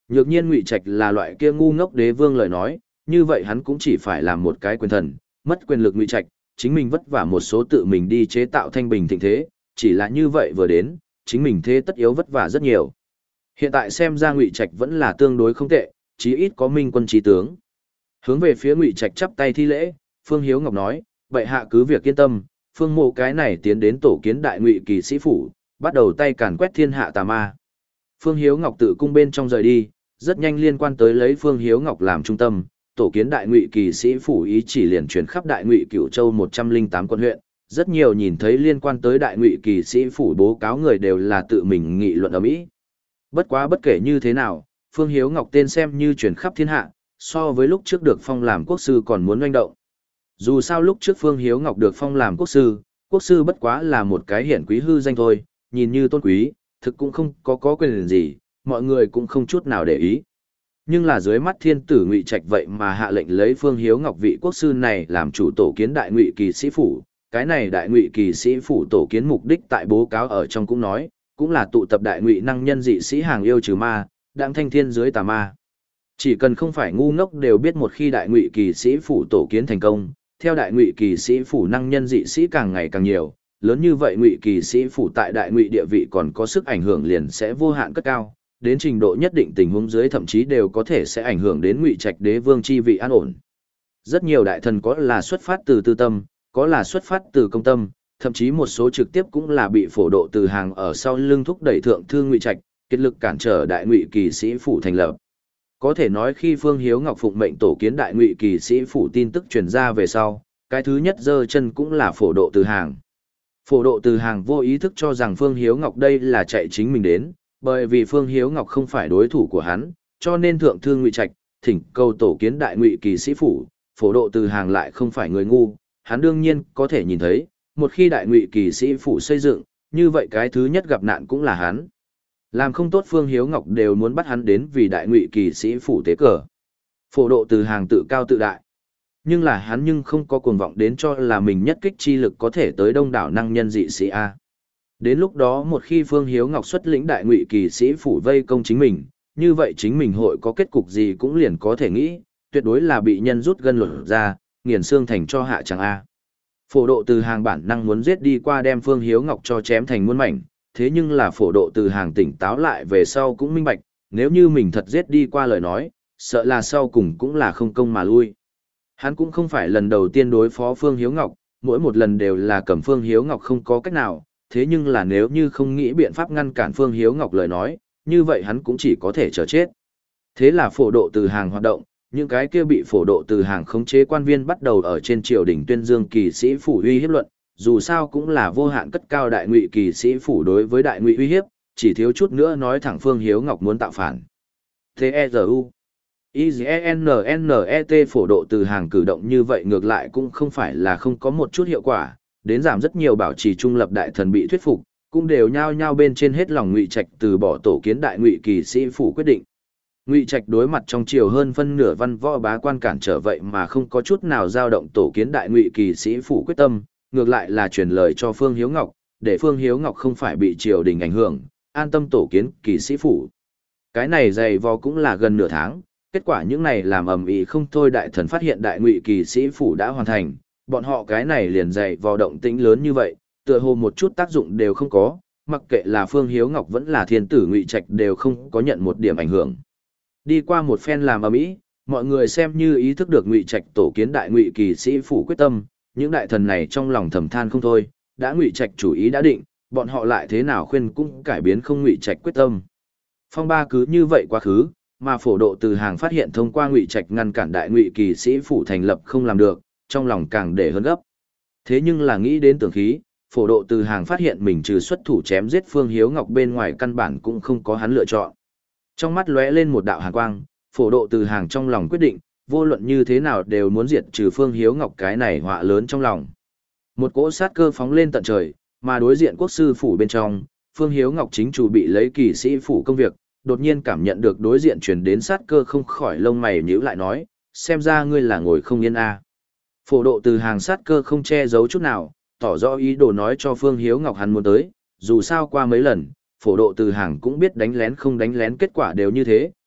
Nhược nhiên Ngụy Trạch là loại kia ngu ngốc đế vương lời nói, như vậy hắn cũng chỉ phải làm một cái quyền thần, mất quyền lực Ngụy Trạch, chính mình vất vả một số tự mình đi chế tạo thanh bình thịnh thế, chỉ là như vậy vừa đến, chính mình thế tất yếu vất vả rất nhiều. Hiện tại xem ra Ngụy Trạch vẫn là tương đối không tệ, chí ít có minh quân trí tướng. Hướng về phía Ngụy Trạch chắp tay thi lễ, Phương Hiếu Ngọc nói, vậy hạ cứ việc yên tâm, Phương Mộ cái này tiến đến tổ kiến đại Ngụy kỳ sĩ phủ, bắt đầu tay càn quét thiên hạ tà ma. Phương Hiếu Ngọc tự cung bên trong rời đi, rất nhanh liên quan tới lấy Phương Hiếu Ngọc làm trung tâm, tổ kiến đại Ngụy kỳ sĩ phủ ý chỉ liền truyền khắp đại Ngụy Cửu Châu một trăm lẻ tám quận huyện, rất nhiều nhìn thấy liên quan tới đại Ngụy kỳ sĩ phủ bố cáo người đều là tự mình nghị luận ở mỹ. Bất quá bất kể như thế nào, Phương Hiếu Ngọc tên xem như truyền khắp thiên hạ, so với lúc trước được phong làm quốc sư còn muốn oanh động. Dù sao lúc trước Phương Hiếu Ngọc được phong làm quốc sư, quốc sư bất quá là một cái hiển quý hư danh thôi, nhìn như tôn quý, thực cũng không có có quyền gì, mọi người cũng không chút nào để ý. Nhưng là dưới mắt thiên tử Ngụy Trạch vậy mà hạ lệnh lấy Phương Hiếu Ngọc vị quốc sư này làm chủ tổ kiến đại Ngụy kỳ sĩ phủ, cái này đại Ngụy kỳ sĩ phủ tổ kiến mục đích tại bố cáo ở trong cũng nói, cũng là tụ tập đại Ngụy năng nhân dị sĩ hàng yêu trừ ma, đặng thanh thiên dưới tà ma. Chỉ cần không phải ngu ngốc đều biết một khi đại Ngụy kỳ sĩ phủ tổ kiến thành công, theo đại Ngụy kỳ sĩ phủ năng nhân dị sĩ càng ngày càng nhiều, lớn như vậy Ngụy kỳ sĩ phủ tại đại Ngụy địa vị còn có sức ảnh hưởng liền sẽ vô hạn cất cao, đến trình độ nhất định tình huống dưới thậm chí đều có thể sẽ ảnh hưởng đến Ngụy Trạch đế vương chi vị an ổn. Rất nhiều đại thần có là xuất phát từ tư tâm, có là xuất phát từ công tâm, thậm chí một số trực tiếp cũng là bị phổ độ từ hàng ở sau lưng thúc đẩy thượng thư Ngụy Trạch, kết lực cản trở đại Ngụy kỳ sĩ phủ thành lập. Có thể nói khi Phương Hiếu Ngọc phụng mệnh tổ kiến đại Ngụy kỳ sĩ phủ tin tức truyền ra về sau, cái thứ nhất giơ chân cũng là phổ độ từ hàng. Phổ độ từ hàng vô ý thức cho rằng Phương Hiếu Ngọc đây là chạy chính mình đến, bởi vì Phương Hiếu Ngọc không phải đối thủ của hắn, cho nên thượng thư Ngụy Trạch thỉnh cầu tổ kiến đại Ngụy kỳ sĩ phủ, phổ độ từ hàng lại không phải người ngu, hắn đương nhiên có thể nhìn thấy, một khi đại Ngụy kỳ sĩ phủ xây dựng, như vậy cái thứ nhất gặp nạn cũng là hắn. Làm không tốt Phương Hiếu Ngọc đều muốn bắt hắn đến vì đại Ngụy kỳ sĩ phủ tế cờ. Phổ độ từ hàng tự cao tự đại. Nhưng là hắn nhưng không có cuồng vọng đến cho là mình nhất kích chi lực có thể tới đông đảo năng nhân dị sĩ A. Đến lúc đó một khi Phương Hiếu Ngọc xuất lĩnh đại Ngụy kỳ sĩ phủ vây công chính mình, như vậy chính mình hội có kết cục gì cũng liền có thể nghĩ, tuyệt đối là bị nhân rút gân lột ra, nghiền xương thành cho hạ chẳng A. Phổ độ từ hàng bản năng muốn giết đi qua đem Phương Hiếu Ngọc cho chém thành muôn mảnh, thế nhưng là phổ độ từ hàng tỉnh táo lại về sau cũng minh bạch, nếu như mình thật giết đi qua lời nói, sợ là sau cùng cũng là không công mà lui. Hắn cũng không phải lần đầu tiên đối phó Phương Hiếu Ngọc, mỗi một lần đều là cầm Phương Hiếu Ngọc không có cách nào, thế nhưng là nếu như không nghĩ biện pháp ngăn cản Phương Hiếu Ngọc lời nói, như vậy hắn cũng chỉ có thể chờ chết. Thế là phổ độ từ hàng hoạt động, những cái kia bị phổ độ từ hàng khống chế quan viên bắt đầu ở trên triều đình tuyên dương kỳ sĩ phủ uy hiếp luận, dù sao cũng là vô hạn cất cao đại Ngụy kỳ sĩ phủ đối với đại Ngụy uy hiếp, chỉ thiếu chút nữa nói thẳng Phương Hiếu Ngọc muốn tạo phản. T E R U I G E N N E T phổ độ từ hàng cử động như vậy ngược lại cũng không phải là không có một chút hiệu quả, đến giảm rất nhiều bảo trì trung lập đại thần bị thuyết phục, cũng đều nhao nhao bên trên hết lòng Ngụy Trạch từ bỏ tổ kiến đại Ngụy kỳ sĩ phủ quyết định. Ngụy Trạch đối mặt trong triều hơn phân nửa văn võ bá quan cản trở vậy mà không có chút nào dao động tổ kiến đại Ngụy kỳ sĩ phủ quyết tâm, ngược lại là truyền lời cho Phương Hiếu Ngọc, để Phương Hiếu Ngọc không phải bị triều đình ảnh hưởng, an tâm tổ kiến kỳ sĩ phủ. Cái này dày vò cũng là gần nửa tháng, kết quả những này làm ầm ĩ không thôi đại thần phát hiện đại Ngụy kỳ sĩ phủ đã hoàn thành, bọn họ cái này liền dày vò động tĩnh lớn như vậy, tựa hồ một chút tác dụng đều không có, mặc kệ là Phương Hiếu Ngọc vẫn là thiên tử Ngụy Trạch đều không có nhận một điểm ảnh hưởng. Đi qua một phen làm ầm ĩ, mọi người xem như ý thức được Ngụy Trạch tổ kiến đại Ngụy kỳ sĩ phủ quyết tâm, những đại thần này trong lòng thầm than không thôi, đã Ngụy Trạch chủ ý đã định, bọn họ lại thế nào khuyên cũng cải biến không Ngụy Trạch quyết tâm. Phong ba cứ như vậy quá khứ, mà phổ độ từ hàng phát hiện thông qua Ngụy Trạch ngăn cản đại Ngụy kỳ sĩ phủ thành lập không làm được, trong lòng càng để hơn gấp. Thế nhưng là nghĩ đến tưởng khí, phổ độ từ hàng phát hiện mình trừ xuất thủ chém giết Phương Hiếu Ngọc bên ngoài căn bản cũng không có hắn lựa chọn. Trong mắt lóe lên một đạo hàn quang, phổ độ từ hàng trong lòng quyết định, vô luận như thế nào đều muốn diệt trừ Phương Hiếu Ngọc cái này họa lớn trong lòng. Một cỗ sát cơ phóng lên tận trời, mà đối diện quốc sư phủ bên trong, Phương Hiếu Ngọc chính chủ bị lấy kỳ sĩ phủ công việc, đột nhiên cảm nhận được đối diện truyền đến sát cơ không khỏi lông mày nhíu lại nói, xem ra ngươi là ngồi không yên a. Phổ độ từ hàng sát cơ không che giấu chút nào, tỏ rõ ý đồ nói cho Phương Hiếu Ngọc hắn muốn tới, dù sao qua mấy lần, phổ độ từ hàng cũng biết đánh lén không đánh lén kết quả đều như thế,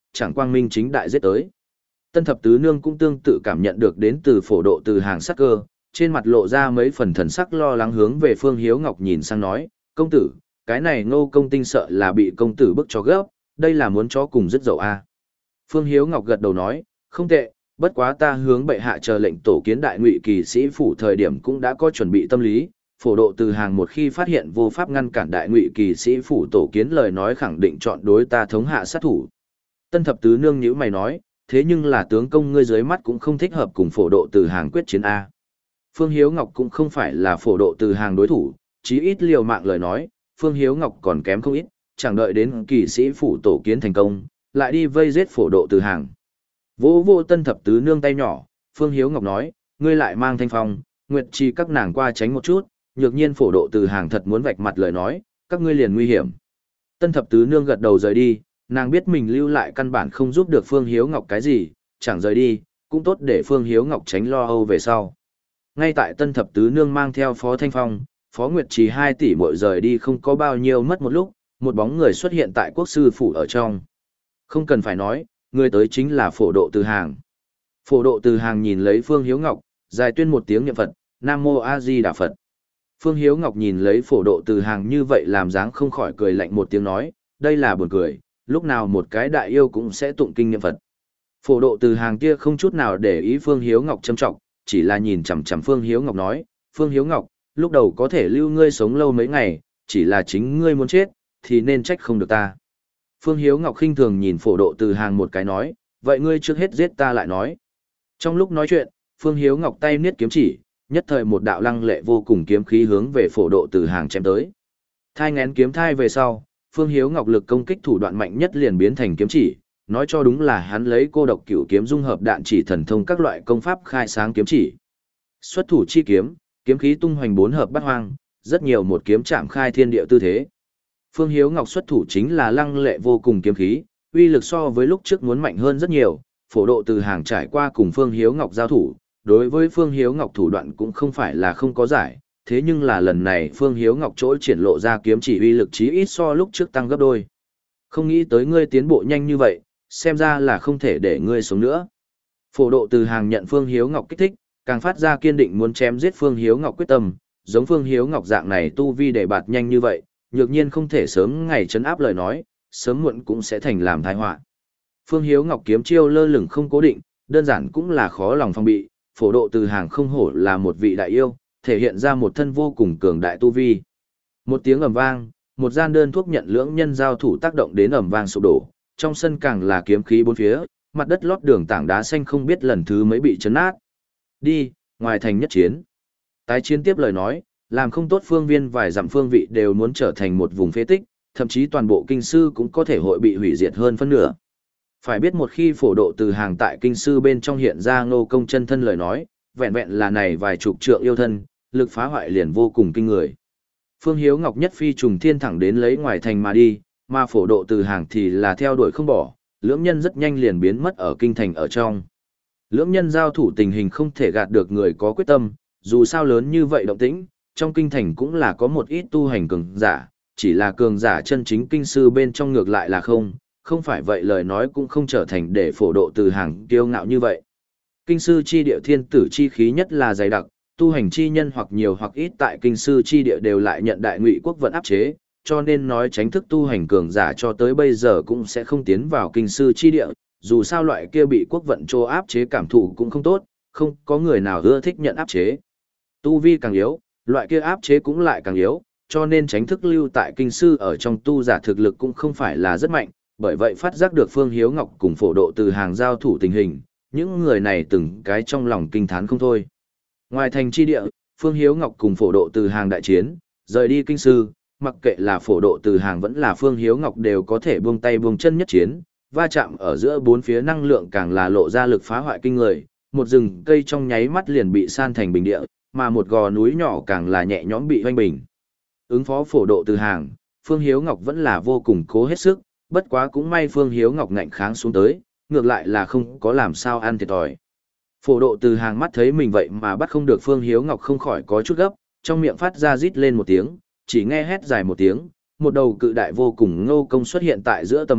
chẳng quang minh chính đại giết tới. Tân thập tứ nương cũng tương tự cảm nhận được đến từ phổ độ từ hàng sắc cơ, trên mặt lộ ra mấy phần thần sắc lo lắng hướng về Phương Hiếu Ngọc nhìn sang nói, công tử, cái này Ngô Công Tinh sợ là bị công tử bức cho gấp, đây là muốn chó cùng dứt dậu à. Phương Hiếu Ngọc gật đầu nói, không tệ, bất quá ta hướng bệ hạ chờ lệnh tổ kiến đại ngụy kỳ sĩ phủ thời điểm cũng đã có chuẩn bị tâm lý, phổ độ từ hàng một khi phát hiện vô pháp ngăn cản đại ngụy kỳ sĩ phủ tổ kiến lời nói khẳng định chọn đối ta thống hạ sát thủ. Tân thập tứ nương nhíu mày nói, thế nhưng là tướng công ngươi dưới mắt cũng không thích hợp cùng phổ độ từ hàng quyết chiến A. Phương Hiếu Ngọc cũng không phải là phổ độ từ hàng đối thủ, chí ít liều mạng lời nói, Phương Hiếu Ngọc còn kém không ít, chẳng đợi đến kỳ sĩ phủ tổ kiến thành công, lại đi vây giết phổ độ từ hàng. Vô vô tân thập tứ nương tay nhỏ, Phương Hiếu Ngọc nói, ngươi lại mang thanh phong, nguyệt trì các nàng qua tránh một chút, nhược nhiên phổ độ từ hàng thật muốn vạch mặt lời nói, các ngươi liền nguy hiểm. Tân thập tứ nương gật đầu rời đi, nàng biết mình lưu lại căn bản không giúp được Phương Hiếu Ngọc cái gì, chẳng rời đi, cũng tốt để Phương Hiếu Ngọc tránh lo âu về sau. Ngay tại tân thập tứ nương mang theo Phó Thanh Phong, Phó Nguyệt Trì hai tỷ muội rời đi không có bao nhiêu mất một lúc, một bóng người xuất hiện tại quốc sư phủ ở trong. Không cần phải nói, người tới chính là phổ độ từ hàng. Phổ độ từ hàng nhìn lấy Phương Hiếu Ngọc, dài tuyên một tiếng niệm Phật, Nam Mô A Di Đà Phật. Phương Hiếu Ngọc nhìn lấy phổ độ từ hàng như vậy làm dáng không khỏi cười lạnh một tiếng nói, đây là buồn cười, lúc nào một cái đại yêu cũng sẽ tụng kinh niệm Phật. Phổ độ từ hàng kia không chút nào để ý Phương Hiếu Ngọc châm trọng, chỉ là nhìn chằm chằm Phương Hiếu Ngọc nói, Phương Hiếu Ngọc, lúc đầu có thể lưu ngươi sống lâu mấy ngày, chỉ là chính ngươi muốn chết, thì nên trách không được ta. Phương Hiếu Ngọc khinh thường nhìn phổ độ từ hàng một cái nói, vậy ngươi trước hết giết ta lại nói. Trong lúc nói chuyện, Phương Hiếu Ngọc tay niết kiếm chỉ, nhất thời một đạo lăng lệ vô cùng kiếm khí hướng về phổ độ từ hàng chém tới. Thai ngén kiếm thai về sau, Phương Hiếu Ngọc lực công kích thủ đoạn mạnh nhất liền biến thành kiếm chỉ, nói cho đúng là hắn lấy cô độc cửu kiếm dung hợp đạn chỉ thần thông các loại công pháp khai sáng kiếm chỉ. Xuất thủ chi kiếm, kiếm khí tung hoành bốn hợp bát hoang, rất nhiều một kiếm chạm khai thiên địa tư thế. Phương Hiếu Ngọc xuất thủ chính là lăng lệ vô cùng kiếm khí, uy lực so với lúc trước muốn mạnh hơn rất nhiều, phổ độ từ hàng trải qua cùng Phương Hiếu Ngọc giao thủ, đối với Phương Hiếu Ngọc thủ đoạn cũng không phải là không có giải, thế nhưng là lần này Phương Hiếu Ngọc chỗ triển lộ ra kiếm chỉ uy lực chí ít so lúc trước tăng gấp đôi. Không nghĩ tới ngươi tiến bộ nhanh như vậy, xem ra là không thể để ngươi sống nữa. Phổ độ từ hàng nhận Phương Hiếu Ngọc kích thích, càng phát ra kiên định muốn chém giết Phương Hiếu Ngọc quyết tâm, giống Phương Hiếu Ngọc dạng này tu vi để bạt nhanh như vậy, nhược nhiên không thể sớm ngày trấn áp lời nói, sớm muộn cũng sẽ thành làm tai họa. Phương Hiếu Ngọc kiếm chiêu lơ lửng không cố định, đơn giản cũng là khó lòng phòng bị, phổ độ từ hàng không hổ là một vị đại yêu, thể hiện ra một thân vô cùng cường đại tu vi. Một tiếng ầm vang, một gian đơn thuốc nhận lưỡng nhân giao thủ tác động đến ầm vang sụp đổ, trong sân càng là kiếm khí bốn phía, mặt đất lót đường tảng đá xanh không biết lần thứ mấy bị chấn nát. Đi, ngoài thành nhất chiến. Tái chiến tiếp lời nói, làm không tốt phương viên vài dặm phương vị đều muốn trở thành một vùng phế tích, thậm chí toàn bộ kinh sư cũng có thể hội bị hủy diệt hơn phân nửa. Phải biết một khi phổ độ từ hàng tại kinh sư bên trong hiện ra Ngô Công chân thân lời nói, vẹn vẹn là này vài chục trượng yêu thân, lực phá hoại liền vô cùng kinh người. Phương Hiếu Ngọc nhất phi trùng thiên thẳng đến lấy ngoài thành mà đi, mà phổ độ từ hàng thì là theo đuổi không bỏ, lưỡng nhân rất nhanh liền biến mất ở kinh thành ở trong. Lưỡng nhân giao thủ tình hình không thể gạt được người có quyết tâm, dù sao lớn như vậy động tĩnh, trong kinh thành cũng là có một ít tu hành cường giả, chỉ là cường giả chân chính kinh sư bên trong ngược lại là không, không phải vậy lời nói cũng không trở thành để phổ độ từ hàng kiêu ngạo như vậy. Kinh sư chi địa thiên tử chi khí nhất là dày đặc, tu hành chi nhân hoặc nhiều hoặc ít tại kinh sư chi địa đều lại nhận đại ngụy quốc vận áp chế, cho nên nói tránh thức tu hành cường giả cho tới bây giờ cũng sẽ không tiến vào kinh sư chi địa, dù sao loại kia bị quốc vận trô áp chế cảm thụ cũng không tốt, không có người nào ưa thích nhận áp chế. Tu vi càng yếu, loại kia áp chế cũng lại càng yếu, cho nên tránh thức lưu tại kinh sư ở trong tu giả thực lực cũng không phải là rất mạnh, bởi vậy phát giác được Phương Hiếu Ngọc cùng phổ độ từ hàng giao thủ tình hình, những người này từng cái trong lòng kinh thán không thôi. Ngoài thành chi địa, Phương Hiếu Ngọc cùng phổ độ từ hàng đại chiến, rời đi kinh sư, mặc kệ là phổ độ từ hàng vẫn là Phương Hiếu Ngọc đều có thể buông tay buông chân nhất chiến, va chạm ở giữa bốn phía năng lượng càng là lộ ra lực phá hoại kinh người, một rừng cây trong nháy mắt liền bị san thành bình địa, mà một gò núi nhỏ càng là nhẹ nhõm bị hoanh bình. Ứng phó phổ độ từ hàng, Phương Hiếu Ngọc vẫn là vô cùng cố hết sức, bất quá cũng may Phương Hiếu Ngọc ngạnh kháng xuống tới, ngược lại là không có làm sao ăn thiệt thòi. Phổ độ từ hàng mắt thấy mình vậy mà bắt không được Phương Hiếu Ngọc không khỏi có chút gấp, trong miệng phát ra rít lên một tiếng, chỉ nghe hét dài một tiếng, một đầu cự đại vô cùng Ngô Công xuất hiện tại giữa tầm mắt,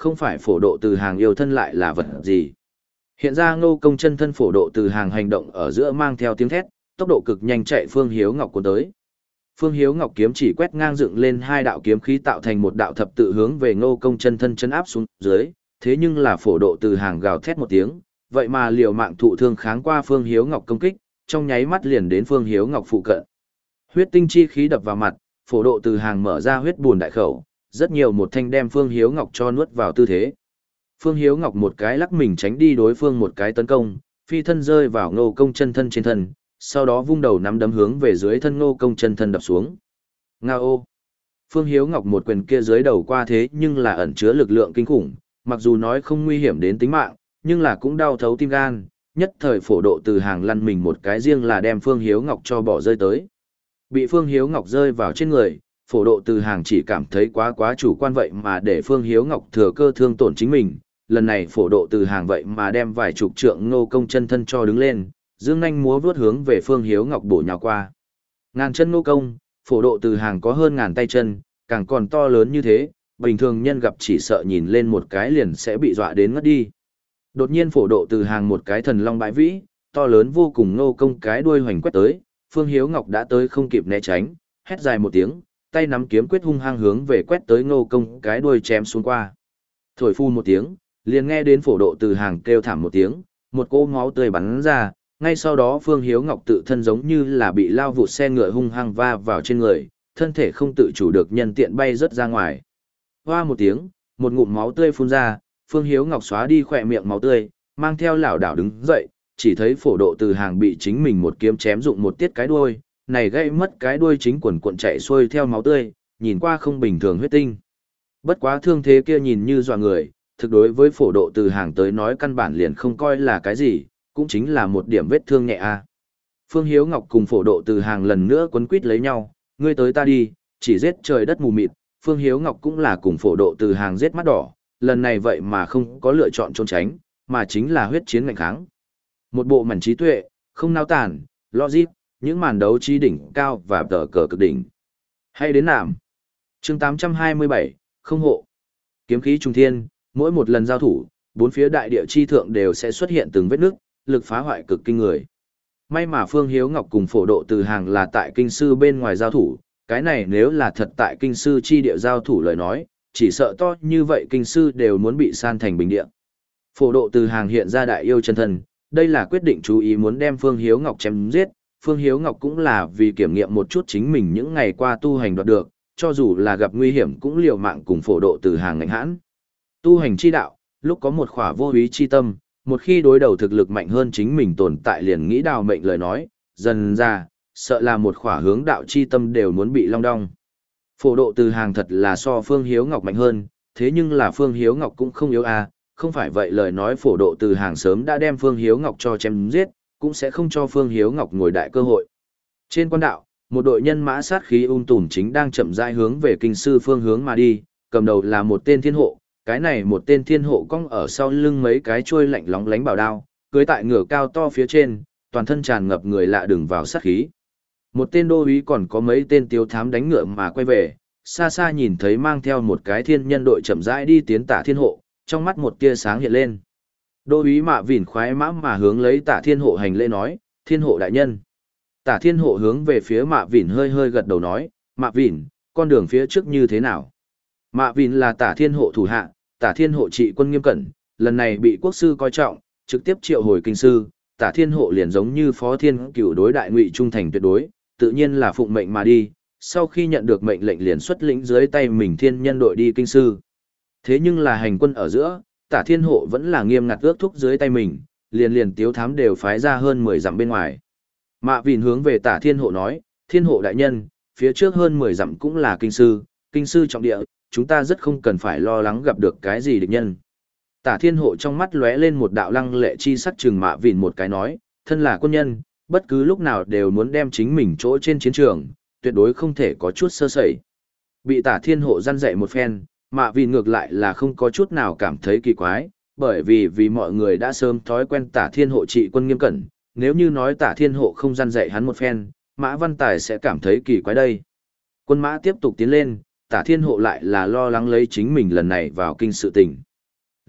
không phải phổ độ từ hàng yêu thân lại là vật gì. Hiện ra Ngô Công chân thân phổ độ từ hàng hành động ở giữa mang theo tiếng thét, tốc độ cực nhanh chạy Phương Hiếu Ngọc cuốn tới. Phương Hiếu Ngọc kiếm chỉ quét ngang dựng lên hai đạo kiếm khí tạo thành một đạo thập tự hướng về Ngô Công chân thân chân áp xuống dưới, thế nhưng là phổ độ từ hàng gào thét một tiếng, vậy mà liều mạng thụ thương kháng qua Phương Hiếu Ngọc công kích, trong nháy mắt liền đến Phương Hiếu Ngọc phụ cận. Huyết tinh chi khí đập vào mặt, phổ độ từ hàng mở ra huyết buồn đại khẩu, rất nhiều một thanh đem Phương Hiếu Ngọc cho nuốt vào tư thế. Phương Hiếu Ngọc một cái lắc mình tránh đi đối phương một cái tấn công, phi thân rơi vào Ngô Công chân thân trên thân, sau đó vung đầu nắm đấm hướng về dưới thân Ngô Công chân thân đập xuống. Ngao! Phương Hiếu Ngọc một quyền kia dưới đầu qua thế nhưng là ẩn chứa lực lượng kinh khủng, mặc dù nói không nguy hiểm đến tính mạng, nhưng là cũng đau thấu tim gan, nhất thời phổ độ từ hàng lăn mình một cái riêng là đem Phương Hiếu Ngọc cho bỏ rơi tới. Bị Phương Hiếu Ngọc rơi vào trên người, phổ độ từ hàng chỉ cảm thấy quá quá chủ quan vậy mà để Phương Hiếu Ngọc thừa cơ thương tổn chính mình. Lần này phổ độ từ hàng vậy mà đem vài chục trượng Ngô Công chân thân cho đứng lên, dương nhanh múa vướt hướng về Phương Hiếu Ngọc bổ nhào qua. Ngàn chân Ngô Công, phổ độ từ hàng có hơn ngàn tay chân, càng còn to lớn như thế, bình thường nhân gặp chỉ sợ nhìn lên một cái liền sẽ bị dọa đến ngất đi. Đột nhiên phổ độ từ hàng một cái thần long bãi vĩ, to lớn vô cùng Ngô Công cái đuôi hoành quét tới, Phương Hiếu Ngọc đã tới không kịp né tránh, hét dài một tiếng, tay nắm kiếm quyết hung hăng hướng về quét tới Ngô Công cái đuôi chém xuống qua. Thổi phu một tiếng, liền nghe đến phổ độ từ hàng kêu thảm một tiếng, một cỗ máu tươi bắn ra, ngay sau đó Phương Hiếu Ngọc tự thân giống như là bị lao vụt xe ngựa hung hăng va vào trên người, thân thể không tự chủ được nhân tiện bay rớt ra ngoài. Hoa một tiếng, một ngụm máu tươi phun ra, Phương Hiếu Ngọc xóa đi khỏe miệng máu tươi, mang theo lảo đảo đứng dậy, chỉ thấy phổ độ từ hàng bị chính mình một kiếm chém dụng một tiết cái đuôi, này gây mất cái đuôi chính quần cuộn chạy xuôi theo máu tươi, nhìn qua không bình thường huyết tinh. Bất quá thương thế kia nhìn như dọa người, thực đối với phổ độ từ hàng tới nói căn bản liền không coi là cái gì, cũng chính là một điểm vết thương nhẹ a. Phương Hiếu Ngọc cùng phổ độ từ hàng lần nữa quấn quýt lấy nhau, ngươi tới ta đi, chỉ giết trời đất mù mịt, Phương Hiếu Ngọc cũng là cùng phổ độ từ hàng giết mắt đỏ, lần này vậy mà không có lựa chọn trốn tránh, mà chính là huyết chiến ngạnh kháng. Một bộ mảnh trí tuệ, không nao tản, logic, những màn đấu trí đỉnh cao và tờ cờ cực đỉnh. Hay đến nạm. Chương tám trăm hai mươi bảy, không hộ. Kiếm khí trùng thiên, mỗi một lần giao thủ, bốn phía đại địa chi thượng đều sẽ xuất hiện từng vết nước, lực phá hoại cực kinh người. May mà Phương Hiếu Ngọc cùng phổ độ từ hàng là tại kinh sư bên ngoài giao thủ, cái này nếu là thật tại kinh sư chi địa giao thủ lời nói, chỉ sợ to như vậy kinh sư đều muốn bị san thành bình địa. Phổ độ từ hàng hiện ra đại yêu chân thân, đây là quyết định chú ý muốn đem Phương Hiếu Ngọc chém giết, Phương Hiếu Ngọc cũng là vì kiểm nghiệm một chút chính mình những ngày qua tu hành đoạt được, cho dù là gặp nguy hiểm cũng liều mạng cùng phổ độ từ hàng ngạnh hãn. Tu hành chi đạo, lúc có một khỏa vô úy chi tâm, một khi đối đầu thực lực mạnh hơn chính mình tồn tại liền nghĩ đào mệnh lời nói, dần ra, sợ là một khỏa hướng đạo chi tâm đều muốn bị long đong. Phổ độ từ hàng thật là so Phương Hiếu Ngọc mạnh hơn, thế nhưng là Phương Hiếu Ngọc cũng không yếu à, không phải vậy lời nói phổ độ từ hàng sớm đã đem Phương Hiếu Ngọc cho chém giết, cũng sẽ không cho Phương Hiếu Ngọc ngồi đại cơ hội. Trên quan đạo, một đội nhân mã sát khí ung tùm chính đang chậm rãi hướng về kinh sư phương hướng mà đi, cầm đầu là một tên thiên hộ, cái này một tên thiên hộ cong ở sau lưng mấy cái chuôi lạnh lóng lánh bảo đao, cưới tại ngựa cao to phía trên, toàn thân tràn ngập người lạ đừng vào sát khí. Một tên đô úy còn có mấy tên tiêu thám đánh ngựa mà quay về, xa xa nhìn thấy mang theo một cái thiên nhân đội chậm rãi đi tiến Tả Thiên Hộ, trong mắt một tia sáng hiện lên. Đô úy Mạ Vỉn khoái mã mà hướng lấy Tả Thiên Hộ hành lễ nói, Thiên Hộ đại nhân. Tả Thiên Hộ hướng về phía Mạ Vỉn hơi hơi gật đầu nói, Mạ Vỉn, con đường phía trước như thế nào? Mạ Vỉn là Tả Thiên Hộ thủ hạ, Tả Thiên Hộ trị quân nghiêm cẩn, lần này bị quốc sư coi trọng, trực tiếp triệu hồi kinh sư, Tả Thiên Hộ liền giống như Phó Thiên Cửu đối đại ngụy trung thành tuyệt đối, tự nhiên là phụng mệnh mà đi, sau khi nhận được mệnh lệnh liền xuất lĩnh dưới tay mình thiên nhân đội đi kinh sư. Thế nhưng là hành quân ở giữa, Tả Thiên Hộ vẫn là nghiêm ngặt ước thúc dưới tay mình, liền liền tiếu thám đều phái ra hơn mười dặm bên ngoài. Mạ Vỉn hướng về Tả Thiên Hộ nói, Thiên Hộ đại nhân, phía trước hơn mười dặm cũng là kinh sư, kinh sư trọng địa, chúng ta rất không cần phải lo lắng gặp được cái gì địch nhân. Tả Thiên Hộ trong mắt lóe lên một đạo lăng lệ chi sắc trừng Mạ Vỉn một cái nói, thân là quân nhân, bất cứ lúc nào đều muốn đem chính mình chỗ trên chiến trường, tuyệt đối không thể có chút sơ sẩy. Bị Tả Thiên Hộ răn dạy một phen, Mạ Vỉn ngược lại là không có chút nào cảm thấy kỳ quái, bởi vì vì mọi người đã sớm thói quen Tả Thiên Hộ trị quân nghiêm cẩn, nếu như nói Tả Thiên Hộ không răn dạy hắn một phen, Mã Văn Tài sẽ cảm thấy kỳ quái đây. Quân mã tiếp tục tiến lên, Tả Thiên Hộ lại là lo lắng lấy chính mình lần này vào kinh sự tình.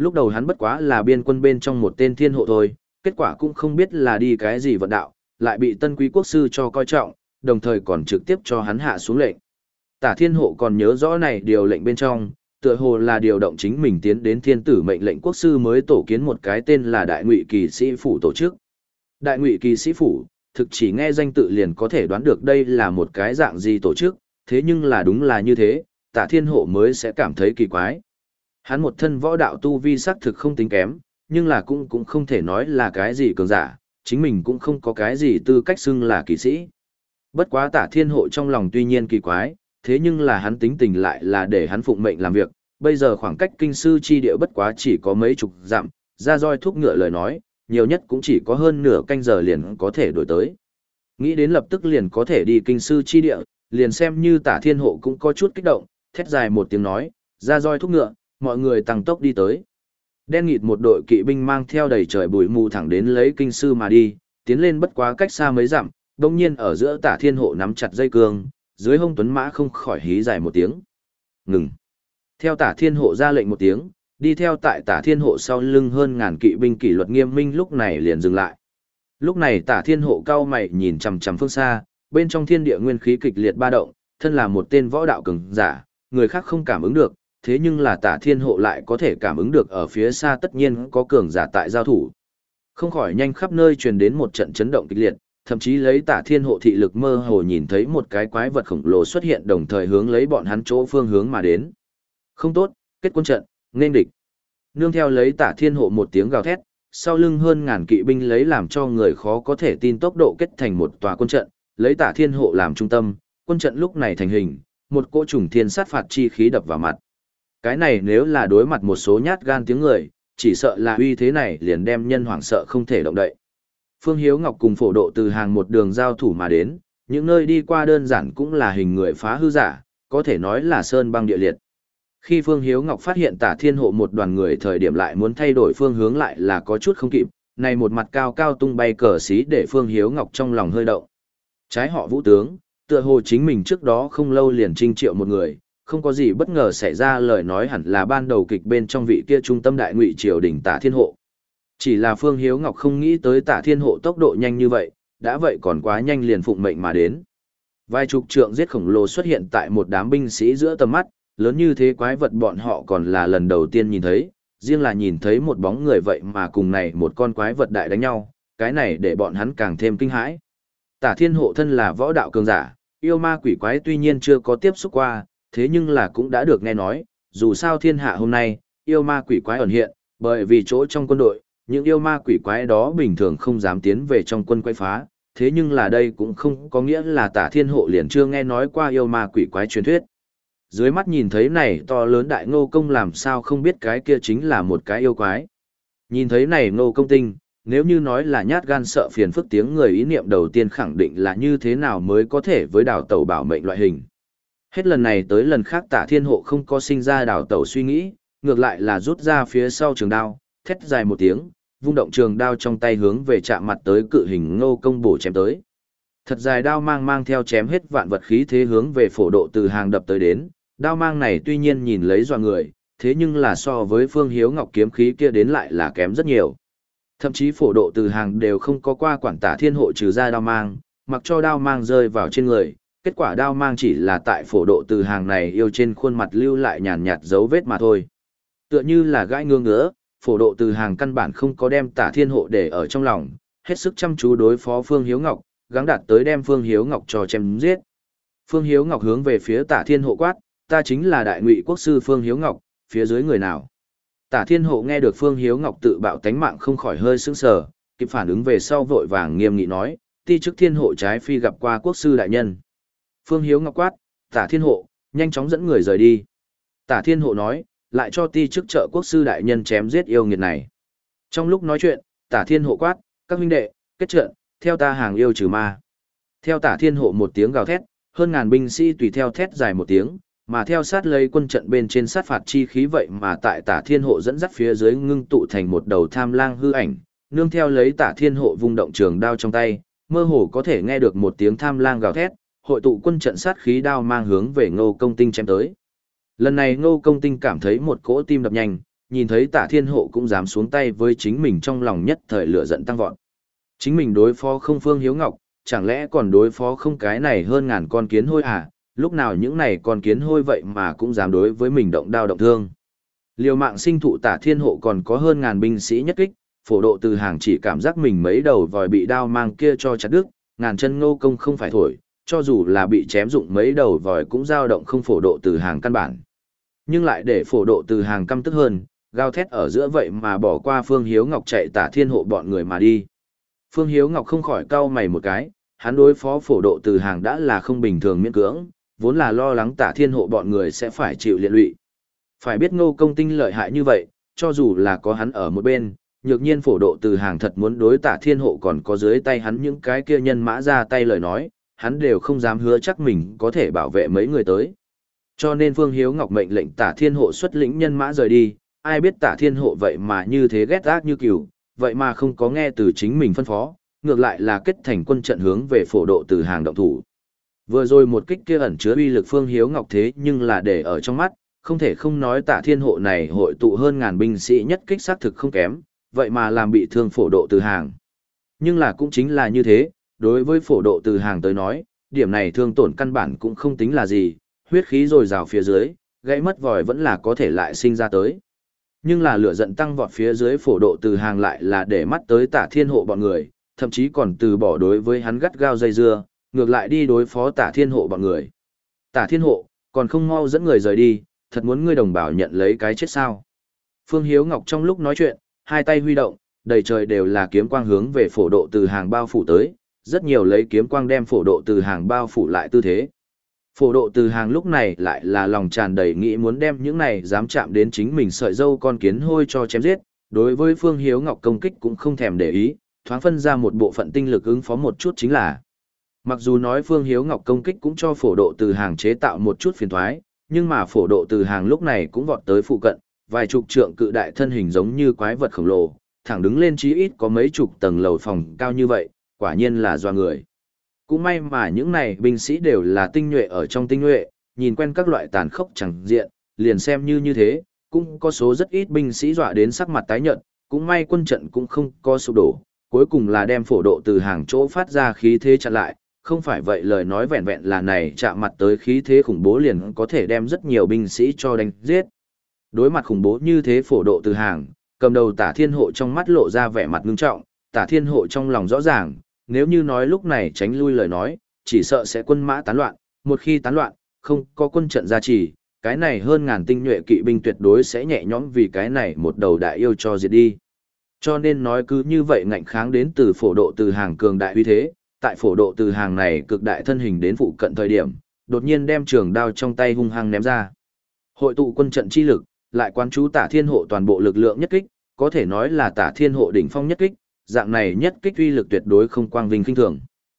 Lúc đầu hắn bất quá là biên quân bên trong một tên thiên hộ thôi, kết quả cũng không biết là đi cái gì vận đạo, lại bị tân quý quốc sư cho coi trọng, đồng thời còn trực tiếp cho hắn hạ xuống lệnh. Tả thiên hộ còn nhớ rõ này điều lệnh bên trong, tựa hồ là điều động chính mình tiến đến thiên tử mệnh lệnh quốc sư mới tổ kiến một cái tên là Đại Ngụy Kỳ Sĩ Phủ tổ chức. Đại Ngụy Kỳ Sĩ Phủ, thực chỉ nghe danh tự liền có thể đoán được đây là một cái dạng gì tổ chức, thế nhưng là đúng là như thế, Tả thiên hộ mới sẽ cảm thấy kỳ quái. Hắn một thân võ đạo tu vi sắc thực không tính kém, nhưng là cũng cũng không thể nói là cái gì cường giả, chính mình cũng không có cái gì tư cách xưng là kỳ sĩ. Bất quá Tả thiên hộ trong lòng tuy nhiên kỳ quái, thế nhưng là hắn tính tình lại là để hắn phụng mệnh làm việc, bây giờ khoảng cách kinh sư chi địa bất quá chỉ có mấy chục dặm, ra roi thúc ngựa lời nói, nhiều nhất cũng chỉ có hơn nửa canh giờ liền có thể đổi tới. Nghĩ đến lập tức liền có thể đi kinh sư chi địa, liền xem như Tả thiên hộ cũng có chút kích động, thét dài một tiếng nói, ra roi thúc ngựa, mọi người tăng tốc đi tới. Đen nghịt một đội kỵ binh mang theo đầy trời bụi mù thẳng đến lấy kinh sư mà đi, tiến lên bất quá cách xa mấy dặm, đồng nhiên ở giữa Tả thiên hộ nắm chặt dây cương, dưới hông tuấn mã không khỏi hí dài một tiếng. Ngừng. Theo Tả thiên hộ ra lệnh một tiếng, đi theo tại Tả thiên hộ sau lưng hơn ngàn kỵ binh kỷ luật nghiêm minh lúc này liền dừng lại. Lúc này Tả thiên hộ cao mày nhìn chằm chằm phương xa, bên trong thiên địa nguyên khí kịch liệt ba động, thân là một tên võ đạo cường giả, người khác không cảm ứng được, thế nhưng là Tả thiên hộ lại có thể cảm ứng được ở phía xa tất nhiên có cường giả tại giao thủ. Không khỏi nhanh khắp nơi truyền đến một trận chấn động kịch liệt, thậm chí lấy Tả thiên hộ thị lực mơ hồ nhìn thấy một cái quái vật khổng lồ xuất hiện đồng thời hướng lấy bọn hắn chỗ phương hướng mà đến. Không tốt, kết quân trận, nên địch. Nương theo lấy Tả thiên hộ một tiếng gào thét, sau lưng hơn ngàn kỵ binh lấy làm cho người khó có thể tin tốc độ kết thành một tòa quân trận, lấy Tả thiên hộ làm trung tâm, quân trận lúc này thành hình, một cỗ trùng thiên sát phạt chi khí đập vào mặt. Cái này nếu là đối mặt một số nhát gan tiếng người, chỉ sợ là uy thế này liền đem nhân hoảng sợ không thể động đậy. Phương Hiếu Ngọc cùng phổ độ từ hàng một đường giao thủ mà đến, những nơi đi qua đơn giản cũng là hình người phá hư giả, có thể nói là sơn băng địa liệt. Khi Phương Hiếu Ngọc phát hiện Tả thiên hộ một đoàn người thời điểm lại muốn thay đổi phương hướng lại là có chút không kịp, này một mặt cao cao tung bay cờ xí để Phương Hiếu Ngọc trong lòng hơi động. Trái họ Vũ tướng, tựa hồ chính mình trước đó không lâu liền trinh triệu một người, không có gì bất ngờ xảy ra lời nói hẳn là ban đầu kịch bên trong vị kia trung tâm đại ngụy triều đình Tả thiên hộ. Chỉ là Phương Hiếu Ngọc không nghĩ tới Tả thiên hộ tốc độ nhanh như vậy, đã vậy còn quá nhanh liền phụng mệnh mà đến. Vài chục trượng giết khổng lồ xuất hiện tại một đám binh sĩ giữa tầm mắt, lớn như thế quái vật bọn họ còn là lần đầu tiên nhìn thấy, riêng là nhìn thấy một bóng người vậy mà cùng này một con quái vật đại đánh nhau, cái này để bọn hắn càng thêm kinh hãi. Tả thiên hộ thân là võ đạo cường giả, yêu ma quỷ quái tuy nhiên chưa có tiếp xúc qua, thế nhưng là cũng đã được nghe nói, dù sao thiên hạ hôm nay, yêu ma quỷ quái ẩn hiện, bởi vì chỗ trong quân đội, những yêu ma quỷ quái đó bình thường không dám tiến về trong quân quay phá, thế nhưng là đây cũng không có nghĩa là Tả thiên hộ liền chưa nghe nói qua yêu ma quỷ quái truyền thuyết. Dưới mắt nhìn thấy này to lớn đại ngô công làm sao không biết cái kia chính là một cái yêu quái. Nhìn thấy này ngô công tinh, nếu như nói là nhát gan sợ phiền phức tiếng người ý niệm đầu tiên khẳng định là như thế nào mới có thể với đào tẩu bảo mệnh loại hình. Hết lần này tới lần khác Tả thiên hộ không có sinh ra đào tẩu suy nghĩ, ngược lại là rút ra phía sau trường đao, thét dài một tiếng, vung động trường đao trong tay hướng về chạm mặt tới cự hình ngô công bổ chém tới. Thật dài đao mang mang theo chém hết vạn vật khí thế hướng về phổ độ từ hàng đập tới đến, đao mang này tuy nhiên nhìn lấy dọa người, thế nhưng là so với Phương Hiếu Ngọc kiếm khí kia đến lại là kém rất nhiều. Thậm chí phổ độ từ hàng đều không có qua quản Tả thiên hộ trừ ra đao mang, mặc cho đao mang rơi vào trên người, kết quả đao mang chỉ là tại phổ độ từ hàng này yêu trên khuôn mặt lưu lại nhàn nhạt dấu vết mà thôi. Tựa như là gãi ngứa ngứa, phổ độ từ hàng căn bản không có đem Tả thiên hộ để ở trong lòng, hết sức chăm chú đối phó Phương Hiếu Ngọc, gắng đạt tới đem Phương Hiếu Ngọc cho chém giết. Phương Hiếu Ngọc hướng về phía Tả thiên hộ quát, ta chính là đại ngụy quốc sư Phương Hiếu Ngọc, phía dưới người nào? Tả thiên hộ nghe được Phương Hiếu Ngọc tự bạo tánh mạng không khỏi hơi sững sờ, kịp phản ứng về sau vội vàng nghiêm nghị nói, ti chức thiên hộ trái phi gặp qua quốc sư đại nhân. Phương Hiếu Ngọc quát, Tả thiên hộ, nhanh chóng dẫn người rời đi. Tả thiên hộ nói, lại cho ti chức trợ quốc sư đại nhân chém giết yêu nghiệt này. Trong lúc nói chuyện, Tả thiên hộ quát, các huynh đệ, kết trận, theo ta hàng yêu trừ ma. Theo Tả thiên hộ một tiếng gào thét, hơn ngàn binh sĩ tùy theo thét dài một tiếng, mà theo sát lấy quân trận bên trên sát phạt chi khí vậy mà tại Tả thiên hộ dẫn dắt phía dưới ngưng tụ thành một đầu tham lang hư ảnh, nương theo lấy Tả thiên hộ vung động trường đao trong tay, mơ hồ có thể nghe được một tiếng tham lang gào thét, hội tụ quân trận sát khí đao mang hướng về Ngô Công Tinh chém tới. Lần này Ngô Công Tinh cảm thấy một cỗ tim đập nhanh, nhìn thấy Tả Thiên Hộ cũng dám xuống tay với chính mình, trong lòng nhất thời lửa giận tăng vọt. Chính mình đối phó không Phương Hiếu Ngọc, chẳng lẽ còn đối phó không cái này hơn ngàn con kiến hôi à? Lúc nào những này con kiến hôi vậy mà cũng dám đối với mình động đao động thương. Liều mạng sinh thụ Tả Thiên Hộ còn có hơn ngàn binh sĩ nhất kích, Phổ Độ Từ Hàng chỉ cảm giác mình mấy đầu vòi bị đao mang kia cho chặt đứt, ngàn chân ngô công không phải thổi, cho dù là bị chém dụng mấy đầu vòi cũng dao động không Phổ Độ Từ Hàng căn bản. Nhưng lại để Phổ Độ Từ Hàng căm tức hơn, gào thét ở giữa vậy mà bỏ qua Phương Hiếu Ngọc chạy Tả Thiên Hộ bọn người mà đi. Phương Hiếu Ngọc không khỏi cau mày một cái, hắn đối phó Phổ Độ Từ Hàng đã là không bình thường miễn cưỡng, vốn là lo lắng Tả Thiên Hộ bọn người sẽ phải chịu liên lụy. Phải biết Ngô Công Tinh lợi hại như vậy, cho dù là có hắn ở một bên, nhược nhiên Phổ Độ Từ Hàng thật muốn đối Tả Thiên Hộ còn có dưới tay hắn những cái kia nhân mã ra tay lời nói, hắn đều không dám hứa chắc mình có thể bảo vệ mấy người tới. Cho nên Phương Hiếu Ngọc mệnh lệnh Tả Thiên Hộ xuất lĩnh nhân mã rời đi, ai biết Tả Thiên Hộ vậy mà như thế ghét ác như cừu, vậy mà không có nghe từ chính mình phân phó, ngược lại là kết thành quân trận hướng về Phổ Độ Từ Hàng động thủ. Vừa rồi một kích kia ẩn chứa uy lực Phương Hiếu Ngọc thế nhưng là để ở trong mắt, không thể không nói Tả Thiên Hộ này hội tụ hơn ngàn binh sĩ nhất kích xác thực không kém, vậy mà làm bị thương Phổ Độ Từ Hàng. Nhưng là cũng chính là như thế, đối với Phổ Độ Từ Hàng tới nói, điểm này thương tổn căn bản cũng không tính là gì, huyết khí dồi dào phía dưới, gãy mất vòi vẫn là có thể lại sinh ra tới. Nhưng là lửa giận tăng vọt phía dưới Phổ Độ Từ Hàng lại là để mắt tới Tả Thiên Hộ bọn người, thậm chí còn từ bỏ đối với hắn gắt gao dây dưa, ngược lại đi đối phó Tả Thiên Hộ bọn người. Tả Thiên Hộ, còn không mau dẫn người rời đi, thật muốn ngươi đồng bào nhận lấy cái chết sao? Phương Hiếu Ngọc trong lúc nói chuyện, hai tay huy động, đầy trời đều là kiếm quang hướng về Phổ Độ Từ Hàng bao phủ tới, rất nhiều lấy kiếm quang đem Phổ Độ Từ Hàng bao phủ lại tư thế. Phổ Độ Từ Hàng lúc này lại là lòng tràn đầy nghĩ muốn đem những này dám chạm đến chính mình sợi dâu con kiến hôi cho chém giết, đối với Phương Hiếu Ngọc công kích cũng không thèm để ý, thoáng phân ra một bộ phận tinh lực ứng phó một chút chính là. Mặc dù nói Phương Hiếu Ngọc công kích cũng cho Phổ Độ Từ Hàng chế tạo một chút phiền toái, nhưng mà Phổ Độ Từ Hàng lúc này cũng vọt tới phụ cận, vài chục trượng cự đại thân hình giống như quái vật khổng lồ, thẳng đứng lên chí ít có mấy chục tầng lầu phòng cao như vậy, quả nhiên là doa người. Cũng may mà những này binh sĩ đều là tinh nhuệ ở trong tinh nhuệ, nhìn quen các loại tàn khốc chẳng diện, liền xem như như thế, cũng có số rất ít binh sĩ dọa đến sắc mặt tái nhợt, cũng may quân trận cũng không có sụp đổ, cuối cùng là đem Phổ Độ Từ Hàng chỗ phát ra khí thế chặn lại, không phải vậy lời nói vẹn vẹn là này chạm mặt tới khí thế khủng bố liền có thể đem rất nhiều binh sĩ cho đánh giết. Đối mặt khủng bố như thế Phổ Độ Từ Hàng, cầm đầu Tả Thiên Hộ trong mắt lộ ra vẻ mặt ngưng trọng, Tả Thiên Hộ trong lòng rõ ràng, nếu như nói lúc này tránh lui lời nói, chỉ sợ sẽ quân mã tán loạn, một khi tán loạn, không có quân trận gia trì, cái này hơn ngàn tinh nhuệ kỵ binh tuyệt đối sẽ nhẹ nhõm vì cái này một đầu đại yêu cho diệt đi. Cho nên nói cứ như vậy ngạnh kháng đến từ Phổ Độ Từ Hàng cường đại uy thế, tại Phổ Độ Từ Hàng này cực đại thân hình đến phụ cận thời điểm, đột nhiên đem trường đao trong tay hung hăng ném ra. Hội tụ quân trận chi lực, lại quán chú Tả Thiên Hộ toàn bộ lực lượng nhất kích, có thể nói là Tả Thiên Hộ đỉnh phong nhất kích, dạng này nhất kích uy lực tuyệt đối không quang vinh kinh thường.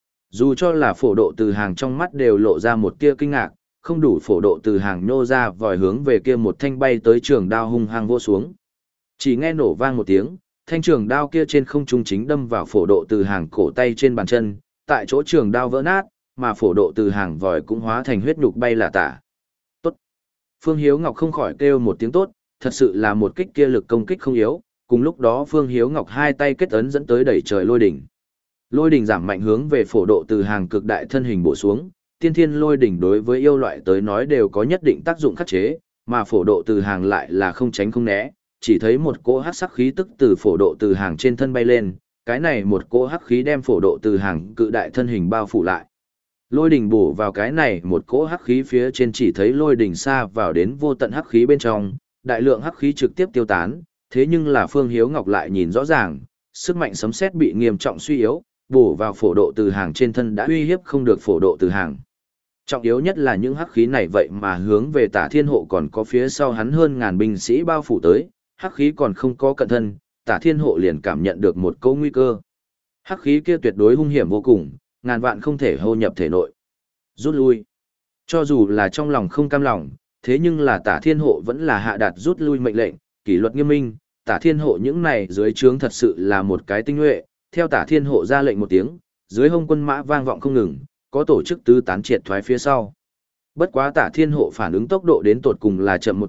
Dù cho là Phổ Độ Từ Hàng trong mắt đều lộ ra một tia kinh ngạc, không đủ Phổ Độ Từ Hàng nhô ra vòi hướng về kia một thanh bay tới trường đao hung hăng vô xuống. Chỉ nghe nổ vang một tiếng, thanh trường đao kia trên không trung chính đâm vào Phổ Độ Từ Hàng cổ tay trên bàn chân, tại chỗ trường đao vỡ nát, mà Phổ Độ Từ Hàng vòi cũng hóa thành huyết nhục bay là tả. Tốt. Phương Hiếu Ngọc không khỏi kêu một tiếng tốt, thật sự là một kích kia lực công kích không yếu, cùng lúc đó Phương Hiếu Ngọc hai tay kết ấn dẫn tới đẩy trời lôi đỉnh. Lôi đỉnh giảm mạnh hướng về Phổ Độ Từ Hàng cực đại thân hình bổ xuống, tiên thiên lôi đỉnh đối với yêu loại tới nói đều có nhất định tác dụng khắc chế, mà Phổ Độ Từ Hàng lại là không tránh không né, chỉ thấy một cỗ hắc sắc khí tức từ Phổ Độ Từ Hàng trên thân bay lên, cái này một cỗ hắc khí đem Phổ Độ Từ Hàng cự đại thân hình bao phủ lại. Lôi đỉnh bổ vào cái này một cỗ hắc khí phía trên, chỉ thấy lôi đỉnh xa vào đến vô tận hắc khí bên trong, đại lượng hắc khí trực tiếp tiêu tán, thế nhưng là Phương Hiếu Ngọc lại nhìn rõ ràng, sức mạnh sấm sét bị nghiêm trọng suy yếu, bổ vào Phổ Độ Từ Hàng trên thân đã uy hiếp không được Phổ Độ Từ Hàng. Trọng yếu nhất là những hắc khí này vậy mà hướng về Tả Thiên Hộ còn có phía sau hắn hơn ngàn binh sĩ bao phủ tới, hắc khí còn không có cận thân, Tả Thiên Hộ liền cảm nhận được một câu nguy cơ. Hắc khí kia tuyệt đối hung hiểm vô cùng, ngàn vạn không thể hô nhập thể nội. Rút lui. Cho dù là trong lòng không cam lòng, thế nhưng là Tả Thiên Hộ vẫn là hạ đạt rút lui mệnh lệnh, kỷ luật nghiêm minh, Tả Thiên Hộ những này dưới trướng thật sự là một cái tinh nhuệ, theo Tả Thiên Hộ ra lệnh một tiếng, dưới hông quân mã vang vọng không ngừng, có tổ chức tứ tán triệt thoái phía sau. Bất quá Tả Thiên Hộ phản ứng tốc độ đến tột cùng là chậm một chút,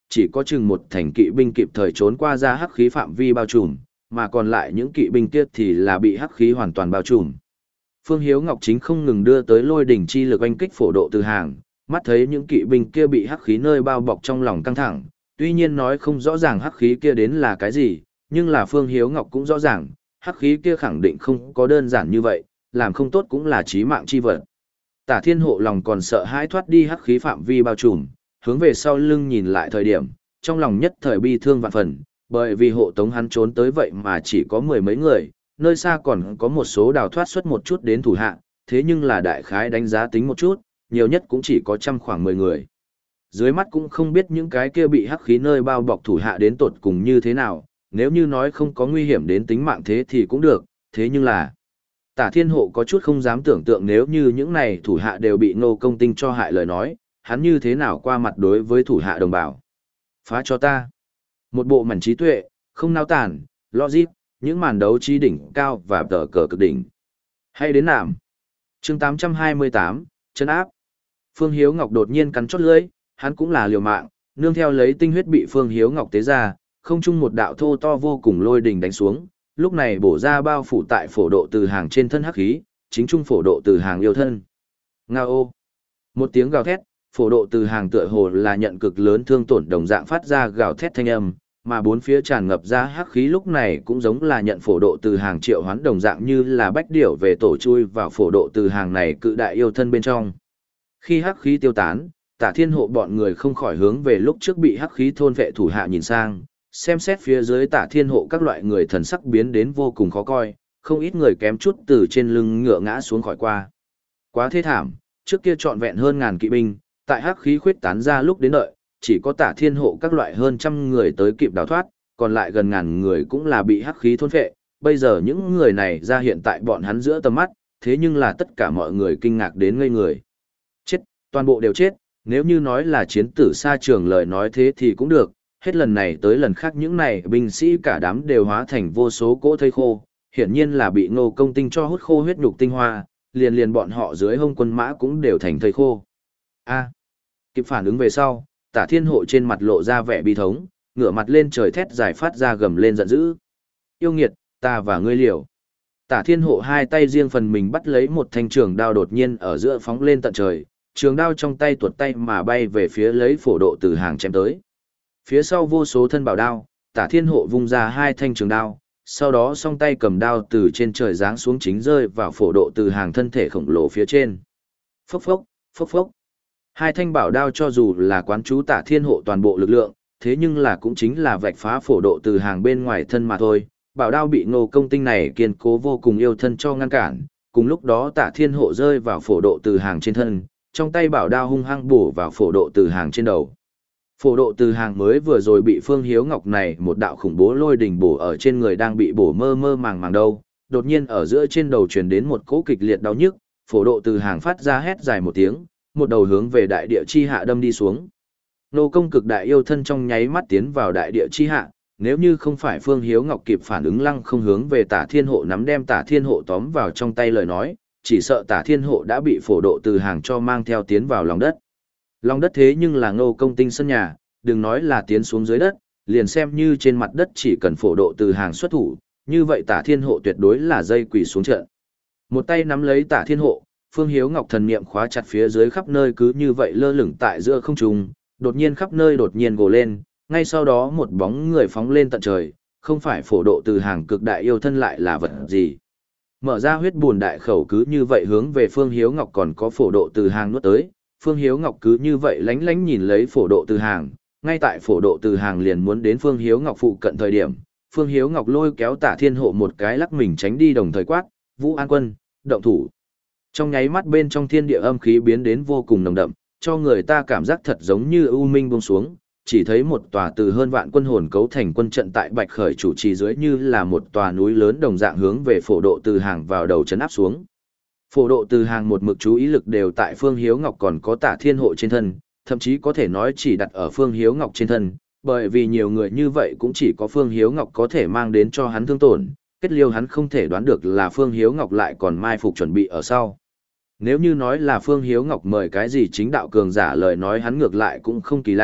chỉ có chừng một thành kỵ binh kịp thời trốn qua ra hắc khí phạm vi bao trùm, mà còn lại những kỵ binh kia thì là bị hắc khí hoàn toàn bao trùm. Phương Hiếu Ngọc chính không ngừng đưa tới lôi đỉnh chi lực oanh kích phổ độ từ hàng, mắt thấy những kỵ binh kia bị hắc khí nơi bao bọc trong lòng căng thẳng, tuy nhiên nói không rõ ràng hắc khí kia đến là cái gì, nhưng là Phương Hiếu Ngọc cũng rõ ràng, hắc khí kia khẳng định không có đơn giản như vậy, làm không tốt cũng là chí mạng chi vật. Tả Thiên Hộ lòng còn sợ hãi thoát đi hắc khí phạm vi bao trùm, hướng về sau lưng nhìn lại thời điểm, trong lòng nhất thời bi thương vạn phần, bởi vì hộ tống hắn trốn tới vậy mà chỉ có mười mấy người, nơi xa còn có một số đào thoát xuất một chút đến thủ hạ, thế nhưng là đại khái đánh giá tính một chút, nhiều nhất cũng chỉ có trăm khoảng mười người. Dưới mắt cũng không biết những cái kia bị hắc khí nơi bao bọc thủ hạ đến tột cùng như thế nào, nếu như nói không có nguy hiểm đến tính mạng thế thì cũng được, thế nhưng là Tả Thiên Hộ có chút không dám tưởng tượng nếu như những này thủ hạ đều bị Ngô Công Tinh cho hại lời nói, hắn như thế nào qua mặt đối với thủ hạ đồng bào. Phá cho ta. Một bộ mảnh trí tuệ, không nao tản, logic, những màn đấu trí đỉnh cao và tờ cờ cực đỉnh. Hay đến nạm. chương tám trăm hai mươi tám, chân áp. Phương Hiếu Ngọc đột nhiên cắn chót lưỡi, hắn cũng là liều mạng, nương theo lấy tinh huyết bị Phương Hiếu Ngọc tế ra, không chung một đạo thô to vô cùng lôi đỉnh đánh xuống, lúc này bổ ra bao phủ tại phổ độ từ hàng trên thân hắc khí, chính trung phổ độ từ hàng yêu thân. Ngao ô. Một tiếng gào thét, phổ độ từ hàng tựa hồ là nhận cực lớn thương tổn đồng dạng phát ra gào thét thanh âm, mà bốn phía tràn ngập ra hắc khí lúc này cũng giống là nhận phổ độ từ hàng triệu hoán đồng dạng như là bách điểu về tổ chui vào phổ độ từ hàng này cự đại yêu thân bên trong. Khi hắc khí tiêu tán, Tả Thiên Hộ bọn người không khỏi hướng về lúc trước bị hắc khí thôn vệ thủ hạ nhìn sang, xem xét phía dưới Tả Thiên Hộ các loại người thần sắc biến đến vô cùng khó coi, không ít người kém chút từ trên lưng ngựa ngã xuống khỏi qua. Quá thê thảm, trước kia trọn vẹn hơn ngàn kỵ binh, tại hắc khí khuyết tán ra lúc đến đợi, chỉ có Tả Thiên Hộ các loại hơn trăm người tới kịp đào thoát, còn lại gần ngàn người cũng là bị hắc khí thôn phệ. Bây giờ những người này ra hiện tại bọn hắn giữa tầm mắt, thế nhưng là tất cả mọi người kinh ngạc đến ngây người. Chết, toàn bộ đều chết, nếu như nói là chiến tử xa trường lời nói thế thì cũng được, hết lần này tới lần khác những này binh sĩ cả đám đều hóa thành vô số cỗ thây khô, hiển nhiên là bị Ngô Công Tinh cho hút khô huyết nhục tinh hoa, liền liền bọn họ dưới hông quân mã cũng đều thành thây khô. A. Kịp phản ứng về sau, Tả Thiên Hộ trên mặt lộ ra vẻ bi thống, ngửa mặt lên trời thét giải phát ra gầm lên giận dữ. Yêu nghiệt, ta và ngươi liều. Tả Thiên Hộ hai tay riêng phần mình bắt lấy một thanh trường đao đột nhiên ở giữa phóng lên tận trời, trường đao trong tay tuột tay mà bay về phía lấy phổ độ từ hàng chém tới. Phía sau vô số thân bảo đao, Tả Thiên Hộ vung ra hai thanh trường đao, sau đó song tay cầm đao từ trên trời giáng xuống chính rơi vào phổ độ từ hàng thân thể khổng lồ phía trên. Phốc phốc, phốc phốc. Hai thanh bảo đao cho dù là quán chú Tả Thiên Hộ toàn bộ lực lượng, thế nhưng là cũng chính là vạch phá phổ độ từ hàng bên ngoài thân mà thôi. Bảo đao bị Ngô Công Tinh này kiên cố vô cùng yêu thân cho ngăn cản, cùng lúc đó Tả Thiên Hộ rơi vào phổ độ từ hàng trên thân, trong tay bảo đao hung hăng bổ vào phổ độ từ hàng trên đầu. Phổ độ từ hàng mới vừa rồi bị Phương Hiếu Ngọc này một đạo khủng bố lôi đình bổ ở trên người đang bị bổ mơ mơ màng màng đâu, đột nhiên ở giữa trên đầu truyền đến một cỗ kịch liệt đau nhức, phổ độ từ hàng phát ra hét dài một tiếng, một đầu hướng về đại địa chi hạ đâm đi xuống. Nô công cực đại yêu thân trong nháy mắt tiến vào đại địa chi hạ, nếu như không phải Phương Hiếu Ngọc kịp phản ứng lăng không hướng về Tả Thiên Hộ nắm đem Tả Thiên Hộ tóm vào trong tay lời nói, chỉ sợ Tả Thiên Hộ đã bị phổ độ từ hàng cho mang theo tiến vào lòng đất. Lòng đất thế nhưng là Ngô Công Tinh sân nhà, đừng nói là tiến xuống dưới đất, liền xem như trên mặt đất chỉ cần phổ độ từ hàng xuất thủ, như vậy Tả Thiên Hộ tuyệt đối là dây quỳ xuống trận. Một tay nắm lấy Tả Thiên Hộ, Phương Hiếu Ngọc thần niệm khóa chặt phía dưới khắp nơi cứ như vậy lơ lửng tại giữa không trung, đột nhiên khắp nơi đột nhiên gồ lên, ngay sau đó một bóng người phóng lên tận trời, không phải phổ độ từ hàng cực đại yêu thân lại là vật gì. Mở ra huyết buồn đại khẩu cứ như vậy hướng về Phương Hiếu Ngọc còn có phổ độ từ hàng nuốt tới, Phương Hiếu Ngọc cứ như vậy lánh lánh nhìn lấy phổ độ từ hàng, ngay tại phổ độ từ hàng liền muốn đến Phương Hiếu Ngọc phụ cận thời điểm, Phương Hiếu Ngọc lôi kéo Tả Thiên Hộ một cái lắc mình tránh đi đồng thời quát, Vũ An Quân, động thủ. Trong nháy mắt bên trong thiên địa âm khí biến đến vô cùng nồng đậm, cho người ta cảm giác thật giống như u minh buông xuống, chỉ thấy một tòa từ hơn vạn quân hồn cấu thành quân trận tại Bạch Khởi chủ trì dưới như là một tòa núi lớn đồng dạng hướng về phổ độ từ hàng vào đầu chấn áp xuống. Phổ độ từ hàng một mực chú ý lực đều tại Phương Hiếu Ngọc còn có Tả Thiên Hộ trên thân, thậm chí có thể nói chỉ đặt ở Phương Hiếu Ngọc trên thân, bởi vì nhiều người như vậy cũng chỉ có Phương Hiếu Ngọc có thể mang đến cho hắn thương tổn, kết liêu hắn không thể đoán được là Phương Hiếu Ngọc lại còn mai phục chuẩn bị ở sau. Nếu như nói là Phương Hiếu Ngọc mời cái gì chính đạo cường giả lời nói hắn ngược lại cũng không kỳ lạ,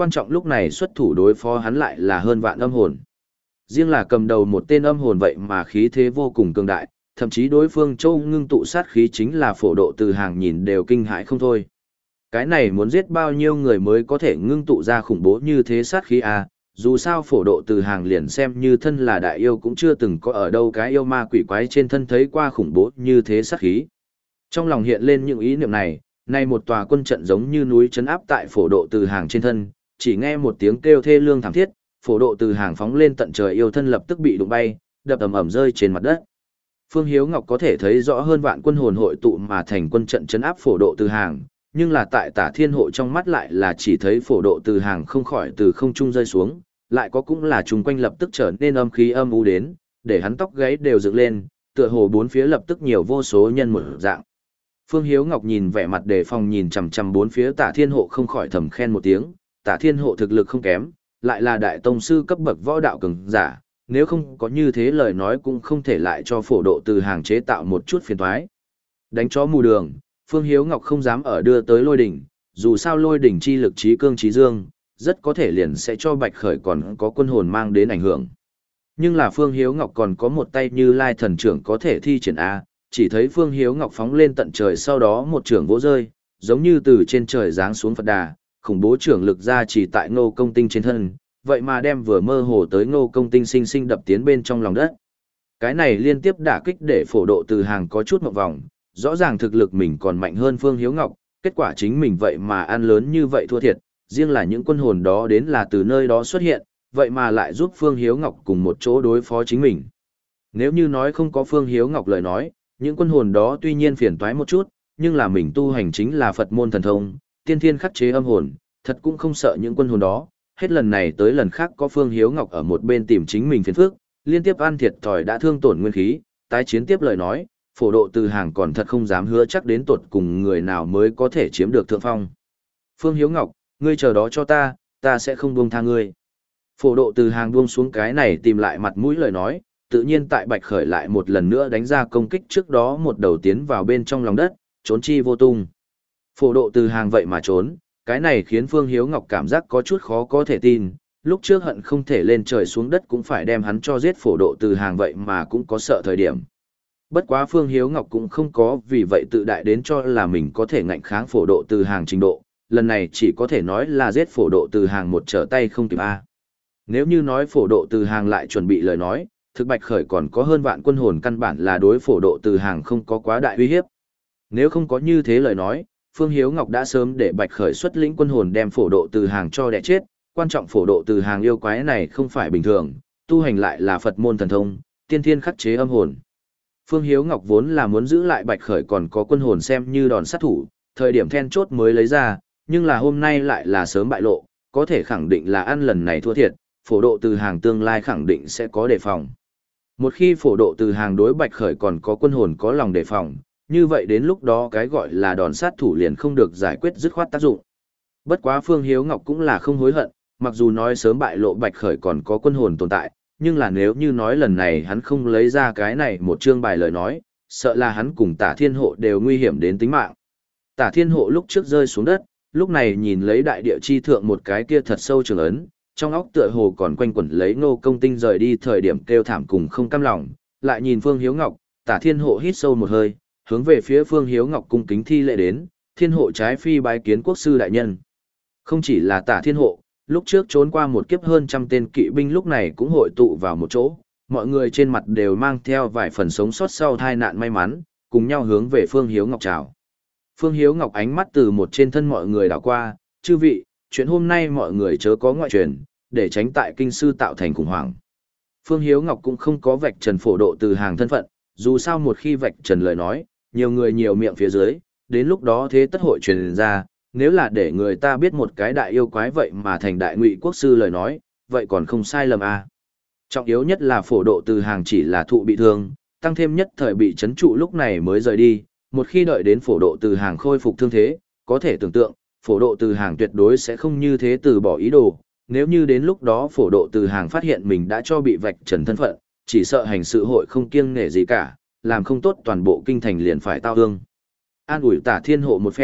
quan trọng lúc này xuất thủ đối phó hắn lại là hơn vạn âm hồn. Riêng là cầm đầu một tên âm hồn vậy mà khí thế vô cùng cường đại, thậm chí đối phương châu ngưng tụ sát khí chính là phổ độ từ hàng nhìn đều kinh hãi không thôi. Cái này muốn giết bao nhiêu người mới có thể ngưng tụ ra khủng bố như thế sát khí à, dù sao phổ độ từ hàng liền xem như thân là đại yêu cũng chưa từng có ở đâu cái yêu ma quỷ quái trên thân thấy qua khủng bố như thế sát khí. Trong lòng hiện lên những ý niệm này, nay một tòa quân trận giống như núi trấn áp tại phổ độ từ hàng trên thân, chỉ nghe một tiếng kêu thê lương thảm thiết, phổ độ từ hàng phóng lên tận trời yêu thân lập tức bị đụng bay, đập ầm ầm rơi trên mặt đất. Phương Hiếu Ngọc có thể thấy rõ hơn vạn quân hồn hội tụ mà thành quân trận trấn áp phổ độ từ hàng, nhưng là tại Tả Thiên Hộ trong mắt lại là chỉ thấy phổ độ từ hàng không khỏi từ không trung rơi xuống, lại có cũng là chung quanh lập tức trở nên âm khí âm u đến, để hắn tóc gáy đều dựng lên, tựa hồ bốn phía lập tức nhiều vô số nhân một dạng. Phương Hiếu Ngọc nhìn vẻ mặt đề phòng nhìn chằm chằm bốn phía Tả Thiên Hộ không khỏi thầm khen một tiếng, Tả Thiên Hộ thực lực không kém, lại là đại tông sư cấp bậc võ đạo cường giả, nếu không có như thế lời nói cũng không thể lại cho phổ độ từ hàng chế tạo một chút phiền toái. Đánh chó mù đường, Phương Hiếu Ngọc không dám ở đưa tới lôi đỉnh, dù sao lôi đỉnh chi lực trí cương trí dương, rất có thể liền sẽ cho Bạch Khởi còn có quân hồn mang đến ảnh hưởng. Nhưng là Phương Hiếu Ngọc còn có một tay như Lai thần trưởng có thể thi triển A, chỉ thấy Phương Hiếu Ngọc phóng lên tận trời sau đó một trưởng vỗ rơi, giống như từ trên trời giáng xuống Phật Đà, khủng bố trưởng lực ra chỉ tại Ngô Công Tinh trên thân, vậy mà đem vừa mơ hồ tới Ngô Công Tinh sinh sinh đập tiến bên trong lòng đất. Cái này liên tiếp đả kích để phổ độ từ hàng có chút mộng vòng, rõ ràng thực lực mình còn mạnh hơn Phương Hiếu Ngọc, kết quả chính mình vậy mà ăn lớn như vậy thua thiệt, riêng là những quân hồn đó đến là từ nơi đó xuất hiện, vậy mà lại giúp Phương Hiếu Ngọc cùng một chỗ đối phó chính mình. Nếu như nói không có Phương Hiếu Ngọc lời nói, những quân hồn đó tuy nhiên phiền toái một chút, nhưng là mình tu hành chính là Phật môn thần thông, tiên thiên khắc chế âm hồn, thật cũng không sợ những quân hồn đó, hết lần này tới lần khác có Phương Hiếu Ngọc ở một bên tìm chính mình phiền phức, liên tiếp ăn thiệt thòi đã thương tổn nguyên khí, tái chiến tiếp lời nói, phổ độ từ hàng còn thật không dám hứa chắc đến tột cùng người nào mới có thể chiếm được thượng phong. Phương Hiếu Ngọc, ngươi chờ đó cho ta, ta sẽ không buông tha ngươi. Phổ độ từ hàng buông xuống cái này tìm lại mặt mũi lời nói, tự nhiên tại Bạch Khởi lại một lần nữa đánh ra công kích trước đó một đầu tiến vào bên trong lòng đất, trốn chi vô tung. Phổ độ từ hàng vậy mà trốn, cái này khiến Phương Hiếu Ngọc cảm giác có chút khó có thể tin, lúc trước hận không thể lên trời xuống đất cũng phải đem hắn cho giết phổ độ từ hàng vậy mà cũng có sợ thời điểm. Bất quá Phương Hiếu Ngọc cũng không có vì vậy tự đại đến cho là mình có thể ngạnh kháng phổ độ từ hàng trình độ, lần này chỉ có thể nói là giết phổ độ từ hàng một trở tay không kịp A. Nếu như nói phổ độ từ hàng lại chuẩn bị lời nói, thực Bạch Khởi còn có hơn vạn quân hồn căn bản là đối phổ độ từ hàng không có quá đại uy hiếp. Nếu không có như thế lời nói, Phương Hiếu Ngọc đã sớm để Bạch Khởi xuất lĩnh quân hồn đem phổ độ từ hàng cho đẻ chết, quan trọng phổ độ từ hàng yêu quái này không phải bình thường, tu hành lại là Phật môn thần thông, tiên thiên khắc chế âm hồn. Phương Hiếu Ngọc vốn là muốn giữ lại Bạch Khởi còn có quân hồn xem như đòn sát thủ, thời điểm then chốt mới lấy ra, nhưng là hôm nay lại là sớm bại lộ, có thể khẳng định là ăn lần này thua thiệt, phổ độ từ hàng tương lai khẳng định sẽ có đề phòng. Một khi phổ độ từ hàng đối Bạch Khởi còn có quân hồn có lòng đề phòng, như vậy đến lúc đó cái gọi là đòn sát thủ liền không được giải quyết dứt khoát tác dụng. Bất quá Phương Hiếu Ngọc cũng là không hối hận, mặc dù nói sớm bại lộ Bạch Khởi còn có quân hồn tồn tại, nhưng là nếu như nói lần này hắn không lấy ra cái này một chương bài lời nói, sợ là hắn cùng Tả Thiên Hộ đều nguy hiểm đến tính mạng. Tả Thiên Hộ lúc trước rơi xuống đất, lúc này nhìn lấy đại địa chi thượng một cái kia thật sâu trường ấn, trong óc tựa hồ còn quanh quẩn lấy Ngô Công Tinh rời đi thời điểm kêu thảm cùng không cam lòng, lại nhìn Phương Hiếu Ngọc, Tả Thiên Hộ hít sâu một hơi, hướng về phía Phương Hiếu Ngọc cung kính thi lễ đến, Thiên Hộ trái phi bái kiến quốc sư đại nhân. Không chỉ là Tả Thiên Hộ, lúc trước trốn qua một kiếp hơn trăm tên kỵ binh lúc này cũng hội tụ vào một chỗ, mọi người trên mặt đều mang theo vài phần sống sót sau tai nạn may mắn, cùng nhau hướng về Phương Hiếu Ngọc chào. Phương Hiếu Ngọc ánh mắt từ một trên thân mọi người đảo qua, chư vị, chuyện hôm nay mọi người chớ có ngoại truyền, để tránh tại kinh sư tạo thành khủng hoảng. Phương Hiếu Ngọc cũng không có vạch trần phổ độ từ hàng thân phận, dù sao một khi vạch trần lời nói, nhiều người nhiều miệng phía dưới, đến lúc đó thế tất hội truyền ra, nếu là để người ta biết một cái đại yêu quái vậy mà thành đại ngụy quốc sư lời nói, vậy còn không sai lầm à. Trọng yếu nhất là phổ độ từ hàng chỉ là thụ bị thương, tăng thêm nhất thời bị chấn trụ lúc này mới rời đi, một khi đợi đến phổ độ từ hàng khôi phục thương thế, có thể tưởng tượng, phổ độ từ hàng tuyệt đối sẽ không như thế từ bỏ ý đồ, nếu như đến lúc đó phổ độ từ hàng phát hiện mình đã cho bị vạch trần thân phận, chỉ sợ hành sự hội không kiêng nể gì cả, làm không tốt toàn bộ kinh thành liền phải tao ương. An ủi Tả Thiên Hộ một phen,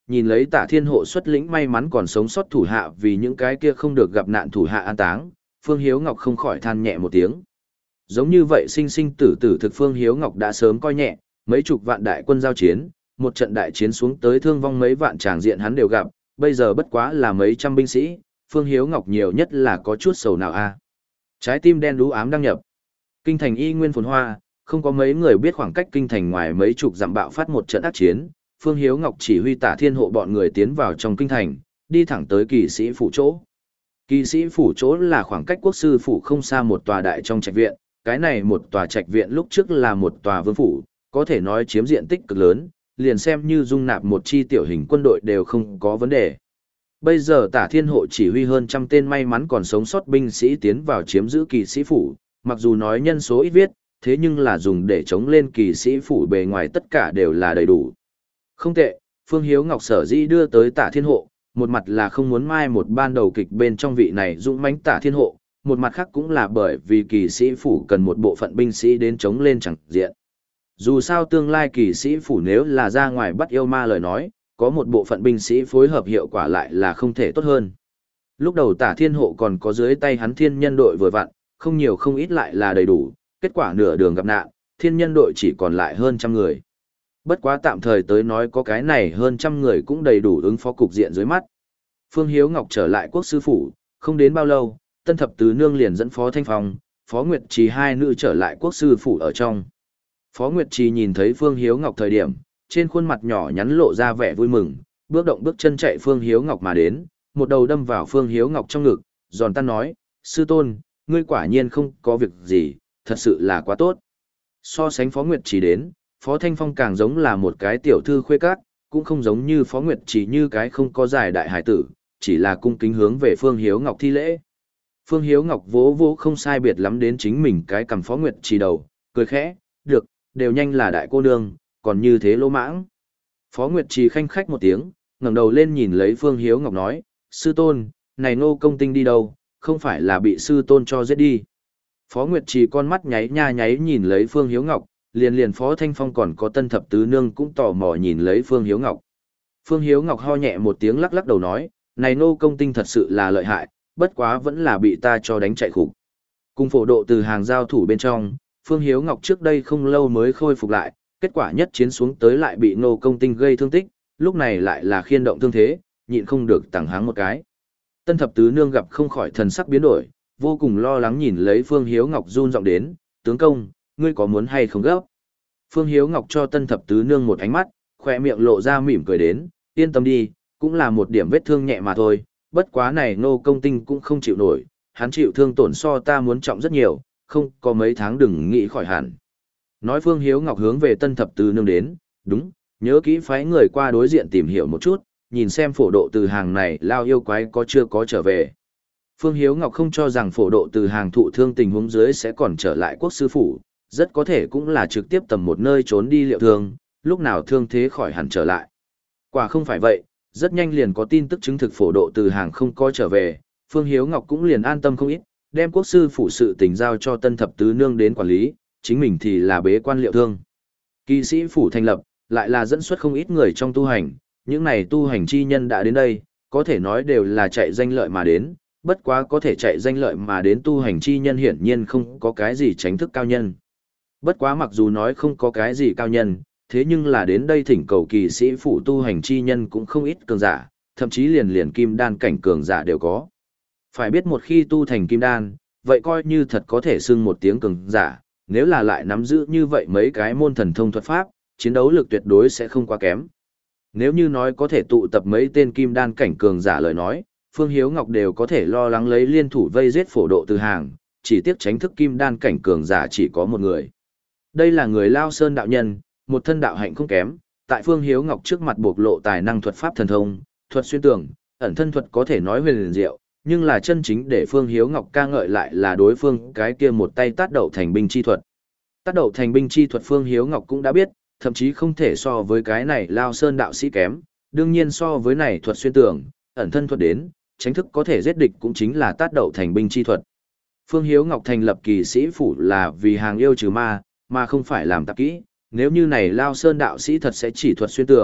nhìn lấy Tả Thiên Hộ xuất lĩnh may mắn còn sống sót thủ hạ vì những cái kia không được gặp nạn thủ hạ an táng, Phương Hiếu Ngọc không khỏi than nhẹ một tiếng. Giống như vậy sinh sinh tử tử thực Phương Hiếu Ngọc đã sớm coi nhẹ, mấy chục vạn đại quân giao chiến, một trận đại chiến xuống tới thương vong mấy vạn tràng diện hắn đều gặp, bây giờ bất quá là mấy trăm binh sĩ, Phương Hiếu Ngọc nhiều nhất là có chút sầu nào a. Trái tim đen đú ám đăng nhập. Kinh thành y nguyên phồn hoa, không có mấy người biết khoảng cách kinh thành ngoài mấy chục dặm bạo phát một trận ác chiến, Phương Hiếu Ngọc chỉ huy Tả Thiên Hộ bọn người tiến vào trong kinh thành, đi thẳng tới kỳ sĩ phủ chỗ. Kỳ sĩ phủ chỗ là khoảng cách quốc sư phủ không xa một tòa đại trong trạch viện, cái này một tòa trạch viện lúc trước là một tòa vương phủ, có thể nói chiếm diện tích cực lớn, liền xem như dung nạp một chi tiểu hình quân đội đều không có vấn đề. Bây giờ Tả Thiên Hộ chỉ huy hơn trăm tên may mắn còn sống sót binh sĩ tiến vào chiếm giữ kỳ sĩ phủ, mặc dù nói nhân số ít viết, thế nhưng là dùng để chống lên kỳ sĩ phủ bề ngoài tất cả đều là đầy đủ. Không tệ, Phương Hiếu Ngọc sở dĩ đưa tới Tả Thiên Hộ, một mặt là không muốn mai một ban đầu kịch bên trong vị này dũng mãnh Tả Thiên Hộ, một mặt khác cũng là bởi vì kỳ sĩ phủ cần một bộ phận binh sĩ đến chống lên chẳng diện. Dù sao tương lai kỳ sĩ phủ nếu là ra ngoài bắt yêu ma lời nói, có một bộ phận binh sĩ phối hợp hiệu quả lại là không thể tốt hơn. Lúc đầu Tả Thiên Hộ còn có dưới tay hắn thiên nhân đội vừa vặn, không nhiều không ít lại là đầy đủ, kết quả nửa đường gặp nạn, thiên nhân đội chỉ còn lại hơn trăm người. Bất quá tạm thời tới nói có cái này hơn trăm người cũng đầy đủ ứng phó cục diện dưới mắt. Phương Hiếu Ngọc trở lại quốc sư phủ, không đến bao lâu, Tân Thập Tứ Nương liền dẫn Phó Thanh Phong, Phó Nguyệt Trì hai nữ trở lại quốc sư phủ ở trong. Phó Nguyệt Trì nhìn thấy Phương Hiếu Ngọc thời điểm, trên khuôn mặt nhỏ nhắn lộ ra vẻ vui mừng, bước động bước chân chạy Phương Hiếu Ngọc mà đến, một đầu đâm vào Phương Hiếu Ngọc trong ngực, giòn tan nói, sư tôn, ngươi quả nhiên không có việc gì, thật sự là quá tốt. So sánh Phó Nguyệt Trì đến, Phó Thanh Phong càng giống là một cái tiểu thư khuê các, cũng không giống như Phó Nguyệt Trì như cái không có giải đại hải tử, chỉ là cung kính hướng về Phương Hiếu Ngọc thi lễ. Phương Hiếu Ngọc vỗ vỗ không sai biệt lắm đến chính mình cái cầm Phó Nguyệt Trì đầu, cười khẽ, được, đều nhanh là đại cô nương, còn như thế lỗ mãng. Phó Nguyệt Trì khanh khách một tiếng, ngẩng đầu lên nhìn lấy Phương Hiếu Ngọc nói, sư tôn, này nô công tinh đi đâu, không phải là bị sư tôn cho giết đi. Phó Nguyệt Trì con mắt nháy nha nháy nhìn lấy Phương Hiếu Ngọc, liền liền Phó Thanh Phong còn có Tân Thập Tứ Nương cũng tò mò nhìn lấy Phương Hiếu Ngọc. Phương Hiếu Ngọc ho nhẹ một tiếng lắc lắc đầu nói, này nô công tinh thật sự là lợi hại, bất quá vẫn là bị ta cho đánh chạy khục. Cùng phổ độ từ hàng giao thủ bên trong, Phương Hiếu Ngọc trước đây không lâu mới khôi phục lại, kết quả nhất chiến xuống tới lại bị nô công tinh gây thương tích, lúc này lại là khiên động thương thế, nhịn không được tẳng háng một cái. Tân Thập Tứ Nương gặp không khỏi thần sắc biến đổi, vô cùng lo lắng nhìn lấy Phương Hiếu Ngọc run giọng đến, tướng công, ngươi có muốn hay không gấp? Phương Hiếu Ngọc cho Tân Thập Tứ Nương một ánh mắt, khỏe miệng lộ ra mỉm cười đến, yên tâm đi, cũng là một điểm vết thương nhẹ mà thôi, bất quá này nô công tinh cũng không chịu nổi, hắn chịu thương tổn so ta muốn trọng rất nhiều, không có mấy tháng đừng nghĩ khỏi hẳn. Nói Phương Hiếu Ngọc hướng về Tân Thập Tứ Nương đến, đúng, nhớ kỹ phái người qua đối diện tìm hiểu một chút, nhìn xem phổ độ từ hàng này lao yêu quái có chưa có trở về. Phương Hiếu Ngọc không cho rằng phổ độ từ hàng thụ thương tình huống dưới sẽ còn trở lại quốc sư phủ, rất có thể cũng là trực tiếp tầm một nơi trốn đi liệu thương, lúc nào thương thế khỏi hẳn trở lại. Quả không phải vậy, rất nhanh liền có tin tức chứng thực phổ độ từ hàng không có trở về, Phương Hiếu Ngọc cũng liền an tâm không ít, đem quốc sư phủ sự tình giao cho Tân Thập Tứ Nương đến quản lý, chính mình thì là bế quan liệu thương. Kỳ sĩ phủ thành lập, lại là dẫn xuất không ít người trong tu hành, những này tu hành chi nhân đã đến đây, có thể nói đều là chạy danh lợi mà đến, bất quá có thể chạy danh lợi mà đến tu hành chi nhân hiển nhiên không có cái gì tránh thức cao nhân. Bất quá mặc dù nói không có cái gì cao nhân, thế nhưng là đến đây thỉnh cầu kỳ sĩ phủ tu hành chi nhân cũng không ít cường giả, thậm chí liền liền kim đan cảnh cường giả đều có. Phải biết một khi tu thành kim đan, vậy coi như thật có thể xưng một tiếng cường giả, nếu là lại nắm giữ như vậy mấy cái môn thần thông thuật pháp, chiến đấu lực tuyệt đối sẽ không quá kém. Nếu như nói có thể tụ tập mấy tên kim đan cảnh cường giả lời nói, Phương Hiếu Ngọc đều có thể lo lắng lấy liên thủ vây giết phổ độ từ hàng, chỉ tiếc tránh thức kim đan cảnh cường giả chỉ có một người. Đây là người Lao Sơn đạo nhân, một thân đạo hạnh không kém, tại Phương Hiếu Ngọc trước mặt bộc lộ tài năng thuật pháp thần thông, thuật xuyên tường, ẩn thân thuật có thể nói huyền liền diệu, nhưng là chân chính để Phương Hiếu Ngọc ca ngợi lại là đối phương cái kia một tay tát đậu thành binh chi thuật. Tát đậu thành binh chi thuật Phương Hiếu Ngọc cũng đã biết, thậm chí không thể so với cái này Lao Sơn đạo sĩ kém, đương nhiên so với này thuật xuyên tường, ẩn thân thuật đến, tránh thức có thể giết địch cũng chính là tát đậu thành binh chi thuật. Phương Hiếu Ngọc thành lập kỳ sĩ phủ là vì hàng yêu trừ ma, mà không phải làm tạp kỹ, nếu như này Lao Sơn đạo sĩ thật sẽ chỉ thuật xuyên tường,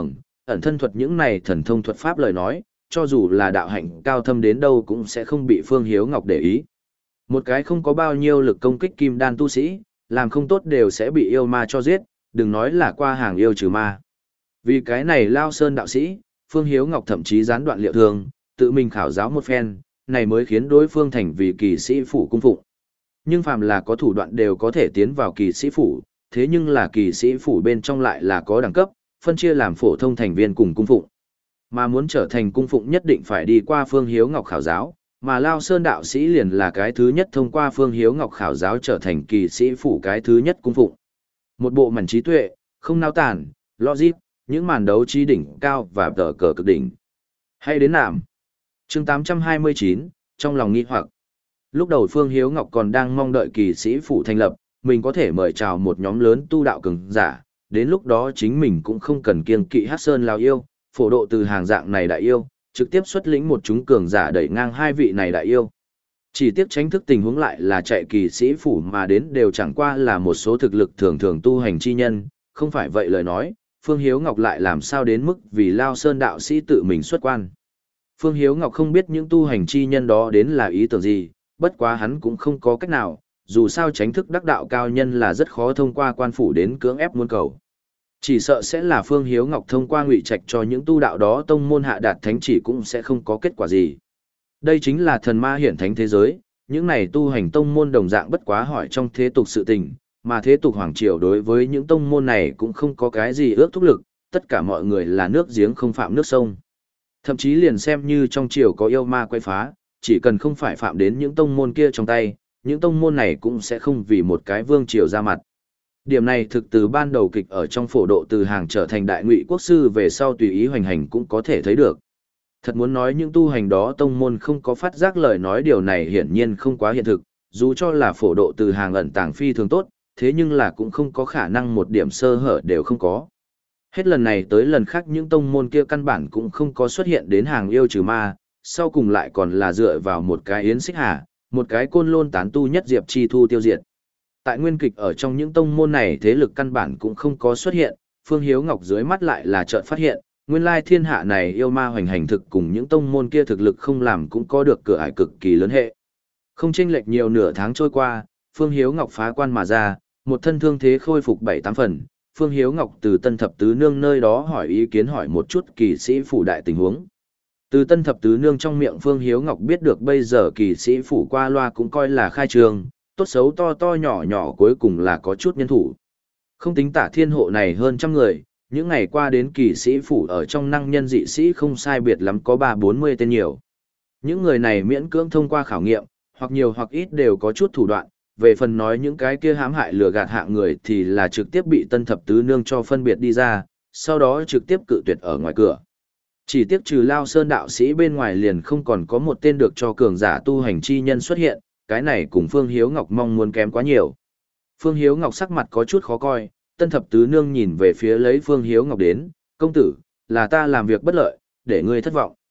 ẩn thân thuật những này thần thông thuật pháp lời nói, cho dù là đạo hạnh cao thâm đến đâu cũng sẽ không bị Phương Hiếu Ngọc để ý. Một cái không có bao nhiêu lực công kích kim đan tu sĩ, làm không tốt đều sẽ bị yêu ma cho giết, đừng nói là qua hàng yêu trừ ma. Vì cái này Lao Sơn đạo sĩ, Phương Hiếu Ngọc thậm chí gián đoạn liệu thương, tự mình khảo giáo một phen, này mới khiến đối phương thành vì kỳ sĩ phủ cung phụng. Nhưng phàm là có thủ đoạn đều có thể tiến vào kỳ sĩ phủ, thế nhưng là kỳ sĩ phủ bên trong lại là có đẳng cấp, phân chia làm phổ thông thành viên cùng cung phụng. Mà muốn trở thành cung phụng nhất định phải đi qua Phương Hiếu Ngọc khảo giáo, mà Lao Sơn đạo sĩ liền là cái thứ nhất thông qua Phương Hiếu Ngọc khảo giáo trở thành kỳ sĩ phủ cái thứ nhất cung phụng. Một bộ mảnh trí tuệ, không nao tản, logic, những màn đấu trí đỉnh cao và tờ cờ cực đỉnh. Hay đến nạm. chương tám trăm hai mươi chín, trong lòng nghi hoặc. Lúc đầu Phương Hiếu Ngọc còn đang mong đợi kỳ sĩ phủ thành lập, mình có thể mời chào một nhóm lớn tu đạo cường giả, đến lúc đó chính mình cũng không cần kiêng kỵ Hát Sơn Lao yêu, phổ độ từ hàng dạng này đại yêu, trực tiếp xuất lĩnh một chúng cường giả đẩy ngang hai vị này đại yêu. Chỉ tiếc tránh thức tình huống lại là chạy kỳ sĩ phủ mà đến đều chẳng qua là một số thực lực thường thường tu hành chi nhân, không phải vậy lời nói, Phương Hiếu Ngọc lại làm sao đến mức vì Lao Sơn đạo sĩ tự mình xuất quan. Phương Hiếu Ngọc không biết những tu hành chi nhân đó đến là ý tưởng gì, bất quá hắn cũng không có cách nào, dù sao tránh thức đắc đạo cao nhân là rất khó thông qua quan phủ đến cưỡng ép muôn cầu. Chỉ sợ sẽ là Phương Hiếu Ngọc thông qua ngụy trạch cho những tu đạo đó tông môn hạ đạt thánh chỉ cũng sẽ không có kết quả gì. Đây chính là thần ma hiển thánh thế giới, những này tu hành tông môn đồng dạng bất quá hỏi trong thế tục sự tình, mà thế tục hoàng triều đối với những tông môn này cũng không có cái gì ước thúc lực, tất cả mọi người là nước giếng không phạm nước sông. Thậm chí liền xem như trong triều có yêu ma quay phá, chỉ cần không phải phạm đến những tông môn kia trong tay, những tông môn này cũng sẽ không vì một cái vương triều ra mặt. Điểm này thực từ ban đầu kịch ở trong phổ độ từ hàng trở thành đại ngụy quốc sư về sau tùy ý hoành hành cũng có thể thấy được. Thật muốn nói những tu hành đó tông môn không có phát giác lời nói điều này hiển nhiên không quá hiện thực, dù cho là phổ độ từ hàng ẩn tàng phi thường tốt, thế nhưng là cũng không có khả năng một điểm sơ hở đều không có. Hết lần này tới lần khác những tông môn kia căn bản cũng không có xuất hiện đến hàng yêu trừ ma, sau cùng lại còn là dựa vào một cái yến xích hà, một cái côn lôn tán tu nhất diệp chi thu tiêu diệt. Tại nguyên kịch ở trong những tông môn này thế lực căn bản cũng không có xuất hiện, Phương Hiếu Ngọc dưới mắt lại là chợt phát hiện, nguyên lai thiên hạ này yêu ma hoành hành thực cùng những tông môn kia thực lực không làm cũng có được cửa ải cực kỳ lớn hệ. Không chênh lệch nhiều nửa tháng trôi qua, Phương Hiếu Ngọc phá quan mà ra, một thân thương thế khôi phục bảy tám phần, Phương Hiếu Ngọc từ Tân Thập Tứ Nương nơi đó hỏi ý kiến hỏi một chút kỳ sĩ phủ đại tình huống. Từ Tân Thập Tứ Nương trong miệng Phương Hiếu Ngọc biết được bây giờ kỳ sĩ phủ qua loa cũng coi là khai trường, tốt xấu to to nhỏ nhỏ cuối cùng là có chút nhân thủ. Không tính Tả Thiên Hộ này hơn trăm người, những ngày qua đến kỳ sĩ phủ ở trong năng nhân dị sĩ không sai biệt lắm có ba bốn mươi tên nhiều. Những người này miễn cưỡng thông qua khảo nghiệm, hoặc nhiều hoặc ít đều có chút thủ đoạn, về phần nói những cái kia hãm hại lừa gạt hạng người thì là trực tiếp bị Tân Thập Tứ Nương cho phân biệt đi ra, sau đó trực tiếp cự tuyệt ở ngoài cửa. Chỉ tiếc trừ Lao Sơn đạo sĩ bên ngoài liền không còn có một tên được cho cường giả tu hành chi nhân xuất hiện, cái này cùng Phương Hiếu Ngọc mong muốn kém quá nhiều. Phương Hiếu Ngọc sắc mặt có chút khó coi, Tân Thập Tứ Nương nhìn về phía lấy Phương Hiếu Ngọc đến, công tử, là ta làm việc bất lợi, để ngươi thất vọng.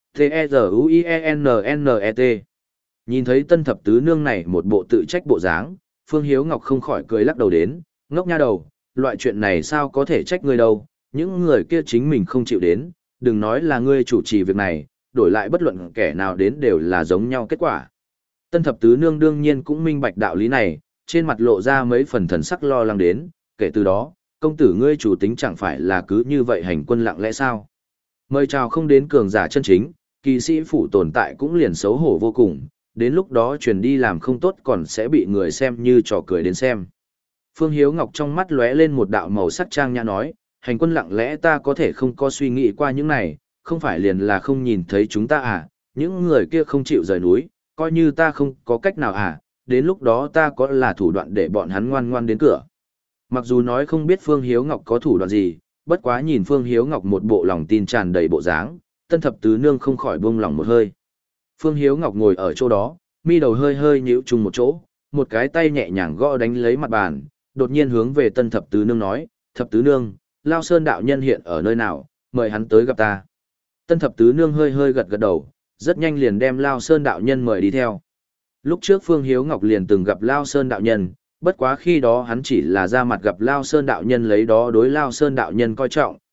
T-E-Z-U-I-E-N-N-E-T Nhìn thấy Tân Thập Tứ Nương này một bộ tự trách bộ dáng, Phương Hiếu Ngọc không khỏi cười lắc đầu đến, ngốc nha đầu, loại chuyện này sao có thể trách ngươi đâu, những người kia chính mình không chịu đến, đừng nói là ngươi chủ trì việc này, đổi lại bất luận kẻ nào đến đều là giống nhau kết quả. Tân Thập Tứ Nương đương nhiên cũng minh bạch đạo lý này, trên mặt lộ ra mấy phần thần sắc lo lắng đến, kể từ đó, công tử ngươi chủ tính chẳng phải là cứ như vậy hành quân lặng lẽ sao. Mời chào không đến cường giả chân chính, kỳ sĩ phủ tồn tại cũng liền xấu hổ vô cùng, đến lúc đó truyền đi làm không tốt còn sẽ bị người xem như trò cười đến xem. Phương Hiếu Ngọc trong mắt lóe lên một đạo màu sắc trang nhã nói, hành quân lặng lẽ ta có thể không có suy nghĩ qua những này, không phải liền là không nhìn thấy chúng ta à, những người kia không chịu rời núi, coi như ta không có cách nào à, đến lúc đó ta có là thủ đoạn để bọn hắn ngoan ngoan đến cửa. Mặc dù nói không biết Phương Hiếu Ngọc có thủ đoạn gì, bất quá nhìn Phương Hiếu Ngọc một bộ lòng tin tràn đầy bộ dáng, Tân Thập Tứ Nương không khỏi buông lòng một hơi. Phương Hiếu Ngọc ngồi ở chỗ đó, mi đầu hơi hơi nhíu chung một chỗ, một cái tay nhẹ nhàng gõ đánh lấy mặt bàn, đột nhiên hướng về Tân Thập Tứ Nương nói, Thập Tứ Nương, Lao Sơn đạo nhân hiện ở nơi nào, mời hắn tới gặp ta. Tân Thập Tứ Nương hơi hơi gật gật đầu, rất nhanh liền đem Lao Sơn đạo nhân mời đi theo. Lúc trước Phương Hiếu Ngọc liền từng gặp Lao Sơn đạo nhân, bất quá khi đó hắn chỉ là ra mặt gặp Lao Sơn đạo nhân lấy đó đối Lao Sơn đạo nhân coi trọng,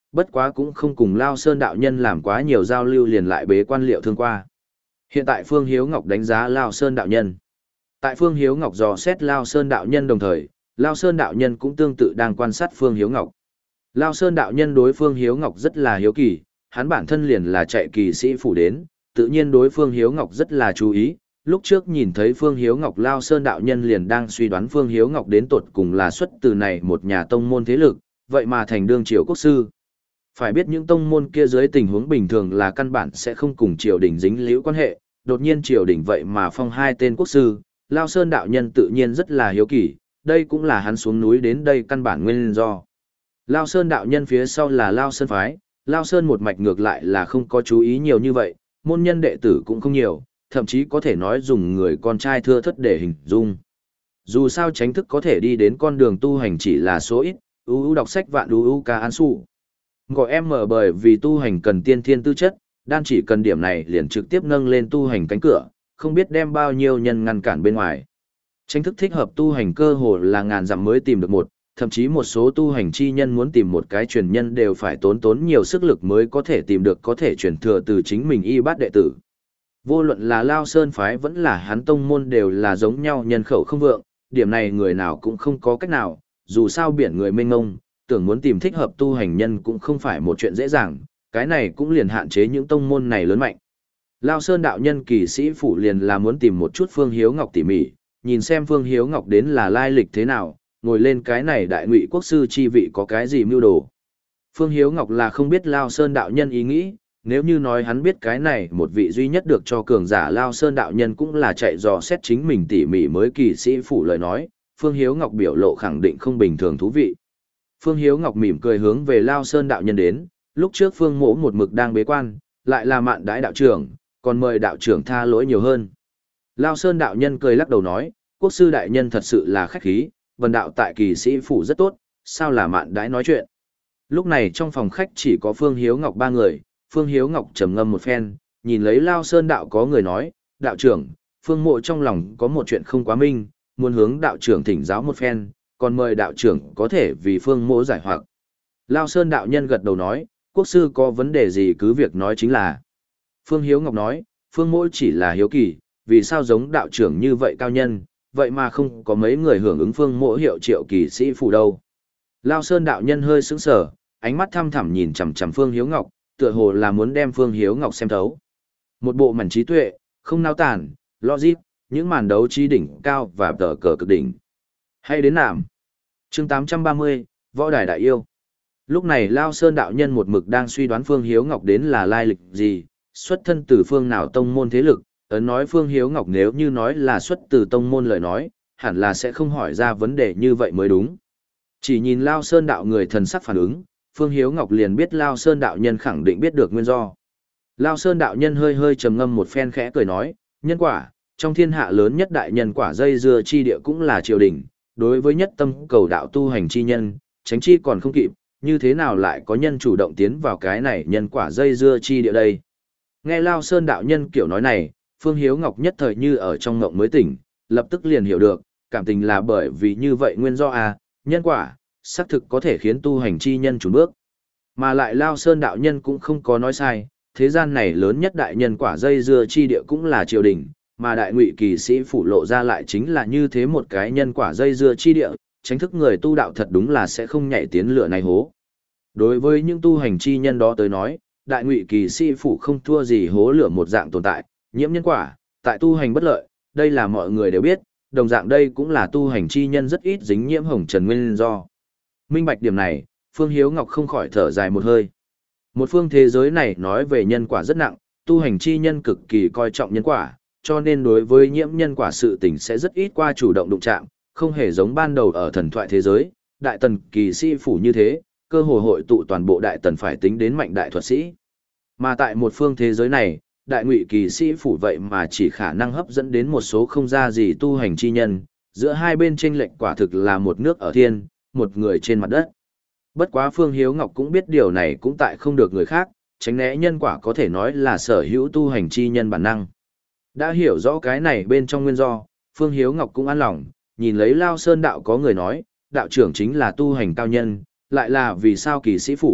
bất quá cũng không cùng Lao Sơn đạo nhân làm quá nhiều giao lưu liền lại bế quan liệu thương qua. Hiện tại Phương Hiếu Ngọc đánh giá Lao Sơn đạo nhân. Tại Phương Hiếu Ngọc dò xét Lao Sơn đạo nhân đồng thời, Lao Sơn đạo nhân cũng tương tự đang quan sát Phương Hiếu Ngọc. Lao Sơn đạo nhân đối Phương Hiếu Ngọc rất là hiếu kỳ, hắn bản thân liền là chạy kỳ sĩ phủ đến, tự nhiên đối Phương Hiếu Ngọc rất là chú ý. Lúc trước nhìn thấy Phương Hiếu Ngọc, Lao Sơn đạo nhân liền đang suy đoán Phương Hiếu Ngọc đến tột cùng là xuất từ này một nhà tông môn thế lực, vậy mà thành đương triều quốc sư. Phải biết những tông môn kia dưới tình huống bình thường là căn bản sẽ không cùng triều đình dính líu quan hệ, đột nhiên triều đình vậy mà phong hai tên quốc sư, Lao Sơn đạo nhân tự nhiên rất là hiếu kỳ, đây cũng là hắn xuống núi đến đây căn bản nguyên do. Lao Sơn đạo nhân phía sau là Lao Sơn phái, Lao Sơn một mạch ngược lại là không có chú ý nhiều như vậy, môn nhân đệ tử cũng không nhiều, thậm chí có thể nói dùng người con trai thưa thất để hình dung. Dù sao tránh thức có thể đi đến con đường tu hành chỉ là số ít, u u đọc sách vạn u u ca an su. Gọi em mở bởi vì tu hành cần tiên thiên tư chất, đan chỉ cần điểm này liền trực tiếp nâng lên tu hành cánh cửa, không biết đem bao nhiêu nhân ngăn cản bên ngoài. Tranh thức thích hợp tu hành cơ hồ là ngàn dặm mới tìm được một, thậm chí một số tu hành chi nhân muốn tìm một cái truyền nhân đều phải tốn tốn nhiều sức lực mới có thể tìm được có thể truyền thừa từ chính mình y bát đệ tử. Vô luận là Lao Sơn phái vẫn là hắn tông môn đều là giống nhau nhân khẩu không vượng, điểm này người nào cũng không có cách nào, dù sao biển người mênh mông, tưởng muốn tìm thích hợp tu hành nhân cũng không phải một chuyện dễ dàng, cái này cũng liền hạn chế những tông môn này lớn mạnh. Lao Sơn đạo nhân kỳ sĩ phủ liền là muốn tìm một chút Phương Hiếu Ngọc tỉ mỉ, nhìn xem Phương Hiếu Ngọc đến là lai lịch thế nào, ngồi lên cái này đại ngụy quốc sư chi vị có cái gì mưu đồ. Phương Hiếu Ngọc là không biết Lao Sơn đạo nhân ý nghĩ, nếu như nói hắn biết cái này một vị duy nhất được cho cường giả Lao Sơn đạo nhân cũng là chạy dò xét chính mình tỉ mỉ mới kỳ sĩ phủ lời nói, Phương Hiếu Ngọc biểu lộ khẳng định không bình thường thú vị. Phương Hiếu Ngọc mỉm cười hướng về Lao Sơn đạo nhân đến, lúc trước Phương Mỗ một mực đang bế quan, lại là mạn đãi đạo trưởng, còn mời đạo trưởng tha lỗi nhiều hơn. Lao Sơn đạo nhân cười lắc đầu nói, quốc sư đại nhân thật sự là khách khí, vần đạo tại kỳ sĩ phủ rất tốt, sao là mạn đãi nói chuyện. Lúc này trong phòng khách chỉ có Phương Hiếu Ngọc ba người, Phương Hiếu Ngọc trầm ngâm một phen, nhìn lấy Lao Sơn đạo có người nói, đạo trưởng, Phương Mộ trong lòng có một chuyện không quá minh, muốn hướng đạo trưởng thỉnh giáo một phen, còn mời đạo trưởng có thể vì Phương Mộ giải hoặc. Lao Sơn đạo nhân gật đầu nói, quốc sư có vấn đề gì cứ việc nói chính là. Phương Hiếu Ngọc nói, Phương Mộ chỉ là hiếu kỳ, vì sao giống đạo trưởng như vậy cao nhân, vậy mà không có mấy người hưởng ứng Phương Mộ hiệu triệu kỳ sĩ phủ đâu. Lao Sơn đạo nhân hơi sững sờ, ánh mắt thăm thẳm nhìn chằm chằm Phương Hiếu Ngọc, tựa hồ là muốn đem Phương Hiếu Ngọc xem thấu. Một bộ mảnh trí tuệ, không nao tản, logic, những màn đấu trí đỉnh cao và tờ cờ cực đỉnh. Hay đến nạm. Chương tám trăm ba mươi, Võ Đài Đại Yêu. Lúc này Lao Sơn đạo nhân một mực đang suy đoán Phương Hiếu Ngọc đến là lai lịch gì, xuất thân từ phương nào tông môn thế lực, ấn nói Phương Hiếu Ngọc nếu như nói là xuất từ tông môn lời nói, hẳn là sẽ không hỏi ra vấn đề như vậy mới đúng. Chỉ nhìn Lao Sơn đạo người thần sắc phản ứng, Phương Hiếu Ngọc liền biết Lao Sơn đạo nhân khẳng định biết được nguyên do. Lao Sơn đạo nhân hơi hơi trầm ngâm một phen khẽ cười nói, nhân quả, trong thiên hạ lớn nhất đại nhân quả dây dưa chi địa cũng là triều đình, đối với nhất tâm cầu đạo tu hành chi nhân, tránh chi còn không kịp, như thế nào lại có nhân chủ động tiến vào cái này nhân quả dây dưa chi địa đây. Nghe Lao Sơn đạo nhân kiểu nói này, Phương Hiếu Ngọc nhất thời như ở trong ngộng mới tỉnh, lập tức liền hiểu được, cảm tình là bởi vì như vậy nguyên do à, nhân quả, xác thực có thể khiến tu hành chi nhân chùn bước. Mà lại Lao Sơn đạo nhân cũng không có nói sai, thế gian này lớn nhất đại nhân quả dây dưa chi địa cũng là triều đình, mà đại ngụy kỳ sĩ phủ lộ ra lại chính là như thế một cái nhân quả dây dưa chi địa, tránh thức người tu đạo thật đúng là sẽ không nhảy tiến lửa này hố. Đối với những tu hành chi nhân đó tới nói, đại ngụy kỳ sĩ phủ không thua gì hố lửa một dạng tồn tại, nhiễm nhân quả, tại tu hành bất lợi, đây là mọi người đều biết, đồng dạng đây cũng là tu hành chi nhân rất ít dính nhiễm hồng trần nguyên do. Minh bạch điểm này, Phương Hiếu Ngọc không khỏi thở dài một hơi. Một phương thế giới này nói về nhân quả rất nặng, tu hành chi nhân cực kỳ coi trọng nhân quả, cho nên đối với nhiễm nhân quả sự tình sẽ rất ít qua chủ động đụng chạm, không hề giống ban đầu ở thần thoại thế giới, đại tần kỳ sĩ phủ như thế, cơ hội hội tụ toàn bộ đại tần phải tính đến mạnh đại thuật sĩ. Mà tại một phương thế giới này, đại ngụy kỳ sĩ phủ vậy mà chỉ khả năng hấp dẫn đến một số không ra gì tu hành chi nhân, giữa hai bên chênh lệch quả thực là một nước ở thiên, một người trên mặt đất. Bất quá Phương Hiếu Ngọc cũng biết điều này cũng tại không được người khác, tránh né nhân quả có thể nói là sở hữu tu hành chi nhân bản năng. Đã hiểu rõ cái này bên trong nguyên do, Phương Hiếu Ngọc cũng an lòng, nhìn lấy Lao Sơn đạo có người nói, đạo trưởng chính là tu hành cao nhân, lại là vì sao kỳ sĩ phủ,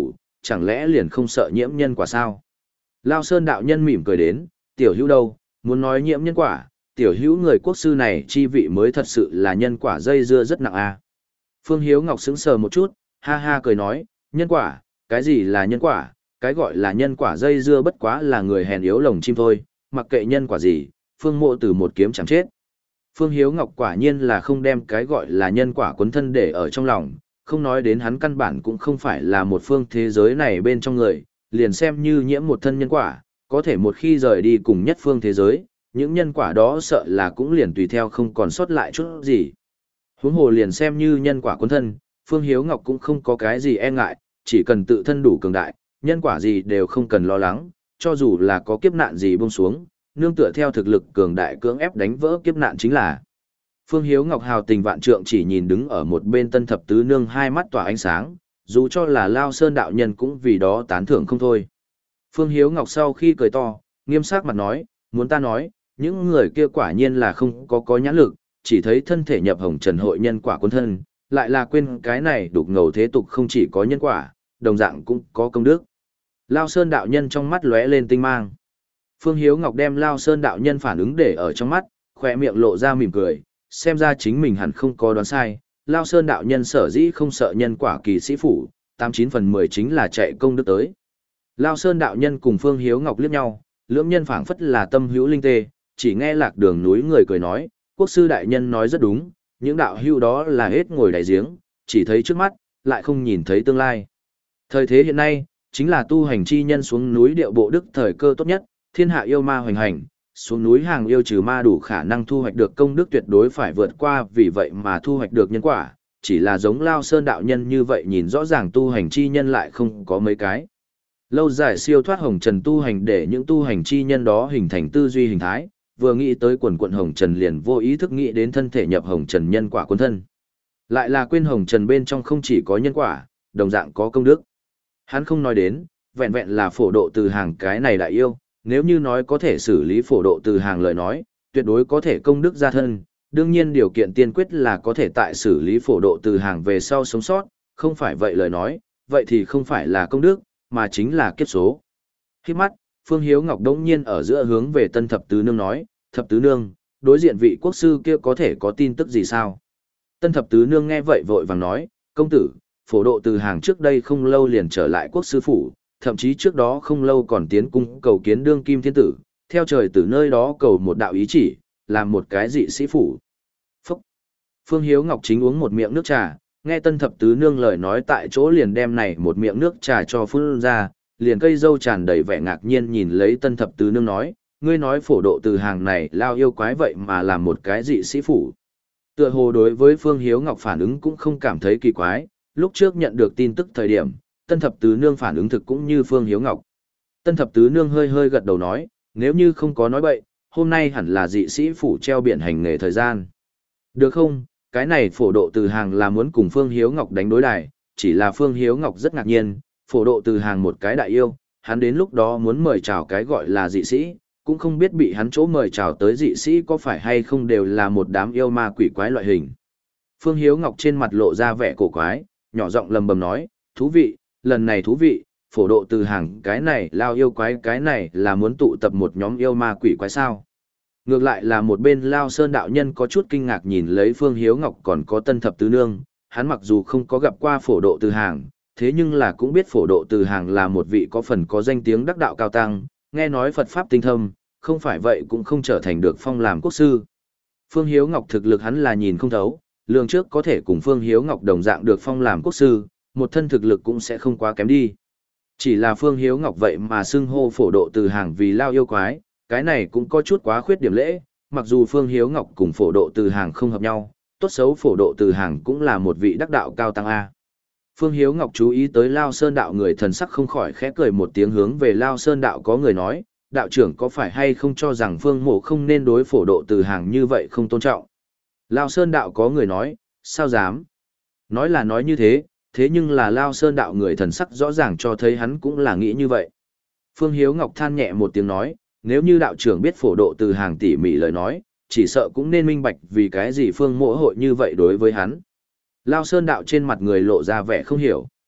chẳng lẽ liền không sợ nhiễm nhân quả sao? Lao Sơn đạo nhân mỉm cười đến, tiểu hữu đâu, muốn nói nhiễm nhân quả, tiểu hữu người quốc sư này chi vị mới thật sự là nhân quả dây dưa rất nặng a. Phương Hiếu Ngọc sững sờ một chút, ha ha cười nói, nhân quả, cái gì là nhân quả, cái gọi là nhân quả dây dưa bất quá là người hèn yếu lồng chim thôi, mặc kệ nhân quả gì, Phương Mộ từ một kiếm chẳng chết. Phương Hiếu Ngọc quả nhiên là không đem cái gọi là nhân quả cuốn thân để ở trong lòng, không nói đến hắn căn bản cũng không phải là một phương thế giới này bên trong người, liền xem như nhiễm một thân nhân quả, có thể một khi rời đi cùng nhất phương thế giới, những nhân quả đó sợ là cũng liền tùy theo không còn sót lại chút gì. Huống hồ liền xem như nhân quả cuốn thân, Phương Hiếu Ngọc cũng không có cái gì e ngại, chỉ cần tự thân đủ cường đại, nhân quả gì đều không cần lo lắng, cho dù là có kiếp nạn gì buông xuống, nương tựa theo thực lực cường đại cưỡng ép đánh vỡ kiếp nạn chính là. Phương Hiếu Ngọc hào tình vạn trượng chỉ nhìn đứng ở một bên Tân Thập Tứ Nương hai mắt tỏa ánh sáng, dù cho là Lao Sơn đạo nhân cũng vì đó tán thưởng không thôi. Phương Hiếu Ngọc sau khi cười to, nghiêm sắc mặt nói, muốn ta nói, những người kia quả nhiên là không có có nhãn lực, chỉ thấy thân thể nhập hồng trần hội nhân quả quân thân, lại là quên cái này đục ngầu thế tục không chỉ có nhân quả, đồng dạng cũng có công đức. Lao Sơn đạo nhân trong mắt lóe lên tinh mang. Phương Hiếu Ngọc đem Lao Sơn đạo nhân phản ứng để ở trong mắt, khỏe miệng lộ ra mỉm cười, xem ra chính mình hẳn không có đoán sai. Lao Sơn đạo nhân sở dĩ không sợ nhân quả kỳ sĩ phủ, tám chín phần mười chính là chạy công đức tới. Lao Sơn đạo nhân cùng Phương Hiếu Ngọc liếc nhau, lưỡng nhân phảng phất là tâm hữu linh tê, chỉ nghe lạc đường núi người cười nói, quốc sư đại nhân nói rất đúng, những đạo hữu đó là hết ngồi đáy giếng, chỉ thấy trước mắt, lại không nhìn thấy tương lai. Thời thế hiện nay, chính là tu hành chi nhân xuống núi điệu bộ đức thời cơ tốt nhất, thiên hạ yêu ma hoành hành, xuống núi hàng yêu trừ ma đủ khả năng thu hoạch được công đức tuyệt đối phải vượt qua, vì vậy mà thu hoạch được nhân quả, chỉ là giống Lao Sơn đạo nhân như vậy nhìn rõ ràng tu hành chi nhân lại không có mấy cái. Lâu dài siêu thoát hồng trần tu hành để những tu hành chi nhân đó hình thành tư duy hình thái, vừa nghĩ tới quần quận hồng trần liền vô ý thức nghĩ đến thân thể nhập hồng trần nhân quả quân thân. Lại là quên hồng trần bên trong không chỉ có nhân quả, đồng dạng có công đức. Hắn không nói đến, vẹn vẹn là phổ độ từ hàng cái này đại yêu, nếu như nói có thể xử lý phổ độ từ hàng lời nói, tuyệt đối có thể công đức gia thân, đương nhiên điều kiện tiên quyết là có thể tại xử lý phổ độ từ hàng về sau sống sót, không phải vậy lời nói, vậy thì không phải là công đức, mà chính là kiếp số. Khi mắt, Phương Hiếu Ngọc đống nhiên ở giữa hướng về Tân Thập Tứ Nương nói, Thập Tứ Nương, đối diện vị quốc sư kia có thể có tin tức gì sao? Tân Thập Tứ Nương nghe vậy vội vàng nói, công tử, phổ độ từ hàng trước đây không lâu liền trở lại quốc sư phủ, thậm chí trước đó không lâu còn tiến cung cầu kiến đương kim thiên tử, theo trời từ nơi đó cầu một đạo ý chỉ, làm một cái dị sĩ phủ. Phúc! Phương Hiếu Ngọc chính uống một miệng nước trà, nghe Tân Thập Tứ Nương lời nói tại chỗ liền đem này một miệng nước trà cho phun ra, liền cây dâu tràn đầy vẻ ngạc nhiên nhìn lấy Tân Thập Tứ Nương nói, ngươi nói phổ độ từ hàng này lao yêu quái vậy mà làm một cái dị sĩ phủ. Tựa hồ đối với Phương Hiếu Ngọc phản ứng cũng không cảm thấy kỳ quái, lúc trước nhận được tin tức thời điểm, Tân Thập Tứ Nương phản ứng thực cũng như Phương Hiếu Ngọc. Tân Thập Tứ Nương hơi hơi gật đầu nói, nếu như không có nói bậy, hôm nay hẳn là dị sĩ phủ treo biển hành nghề thời gian. Được không, cái này phổ độ từ hàng là muốn cùng Phương Hiếu Ngọc đánh đối đài, chỉ là Phương Hiếu Ngọc rất ngạc nhiên, phổ độ từ hàng một cái đại yêu, hắn đến lúc đó muốn mời chào cái gọi là dị sĩ, cũng không biết bị hắn chỗ mời chào tới dị sĩ có phải hay không đều là một đám yêu ma quỷ quái loại hình. Phương Hiếu Ngọc trên mặt lộ ra vẻ cổ quái, nhỏ giọng lầm bầm nói, thú vị, lần này thú vị, phổ độ từ hàng cái này lao yêu quái cái này là muốn tụ tập một nhóm yêu ma quỷ quái sao. Ngược lại là một bên Lao Sơn đạo nhân có chút kinh ngạc nhìn lấy Phương Hiếu Ngọc còn có Tân Thập Tứ Nương, hắn mặc dù không có gặp qua phổ độ từ hàng, thế nhưng là cũng biết phổ độ từ hàng là một vị có phần có danh tiếng đắc đạo cao tăng, nghe nói Phật Pháp tinh thâm, không phải vậy cũng không trở thành được phong làm quốc sư. Phương Hiếu Ngọc thực lực hắn là nhìn không thấu, lường trước có thể cùng Phương Hiếu Ngọc đồng dạng được phong làm quốc sư, một thân thực lực cũng sẽ không quá kém đi. Chỉ là Phương Hiếu Ngọc vậy mà xưng hô phổ độ từ hàng vì lao yêu quái, cái này cũng có chút quá khuyết điểm lễ, mặc dù Phương Hiếu Ngọc cùng phổ độ từ hàng không hợp nhau, tốt xấu phổ độ từ hàng cũng là một vị đắc đạo cao tăng A. Phương Hiếu Ngọc chú ý tới Lao Sơn đạo người thần sắc không khỏi khẽ cười một tiếng hướng về Lao Sơn đạo có người nói, đạo trưởng có phải hay không cho rằng Phương Mộ không nên đối phổ độ từ hàng như vậy không tôn trọng. Lao Sơn đạo có người nói, sao dám? Nói là nói như thế, thế nhưng là Lao Sơn đạo người thần sắc rõ ràng cho thấy hắn cũng là nghĩ như vậy. Phương Hiếu Ngọc than nhẹ một tiếng nói, nếu như đạo trưởng biết phổ độ từ hàng tỉ mỉ lời nói, chỉ sợ cũng nên minh bạch vì cái gì Phương Mộ hội như vậy đối với hắn. Lao Sơn đạo trên mặt người lộ ra vẻ không hiểu.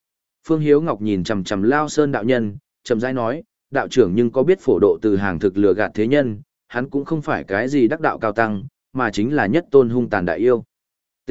Phương Hiếu Ngọc nhìn chằm chằm Lao Sơn đạo nhân, chậm rãi nói, đạo trưởng nhưng có biết phổ độ từ hàng thực lừa gạt thế nhân, hắn cũng không phải cái gì đắc đạo cao tăng, mà chính là nhất tôn hung tàn đại yêu. T.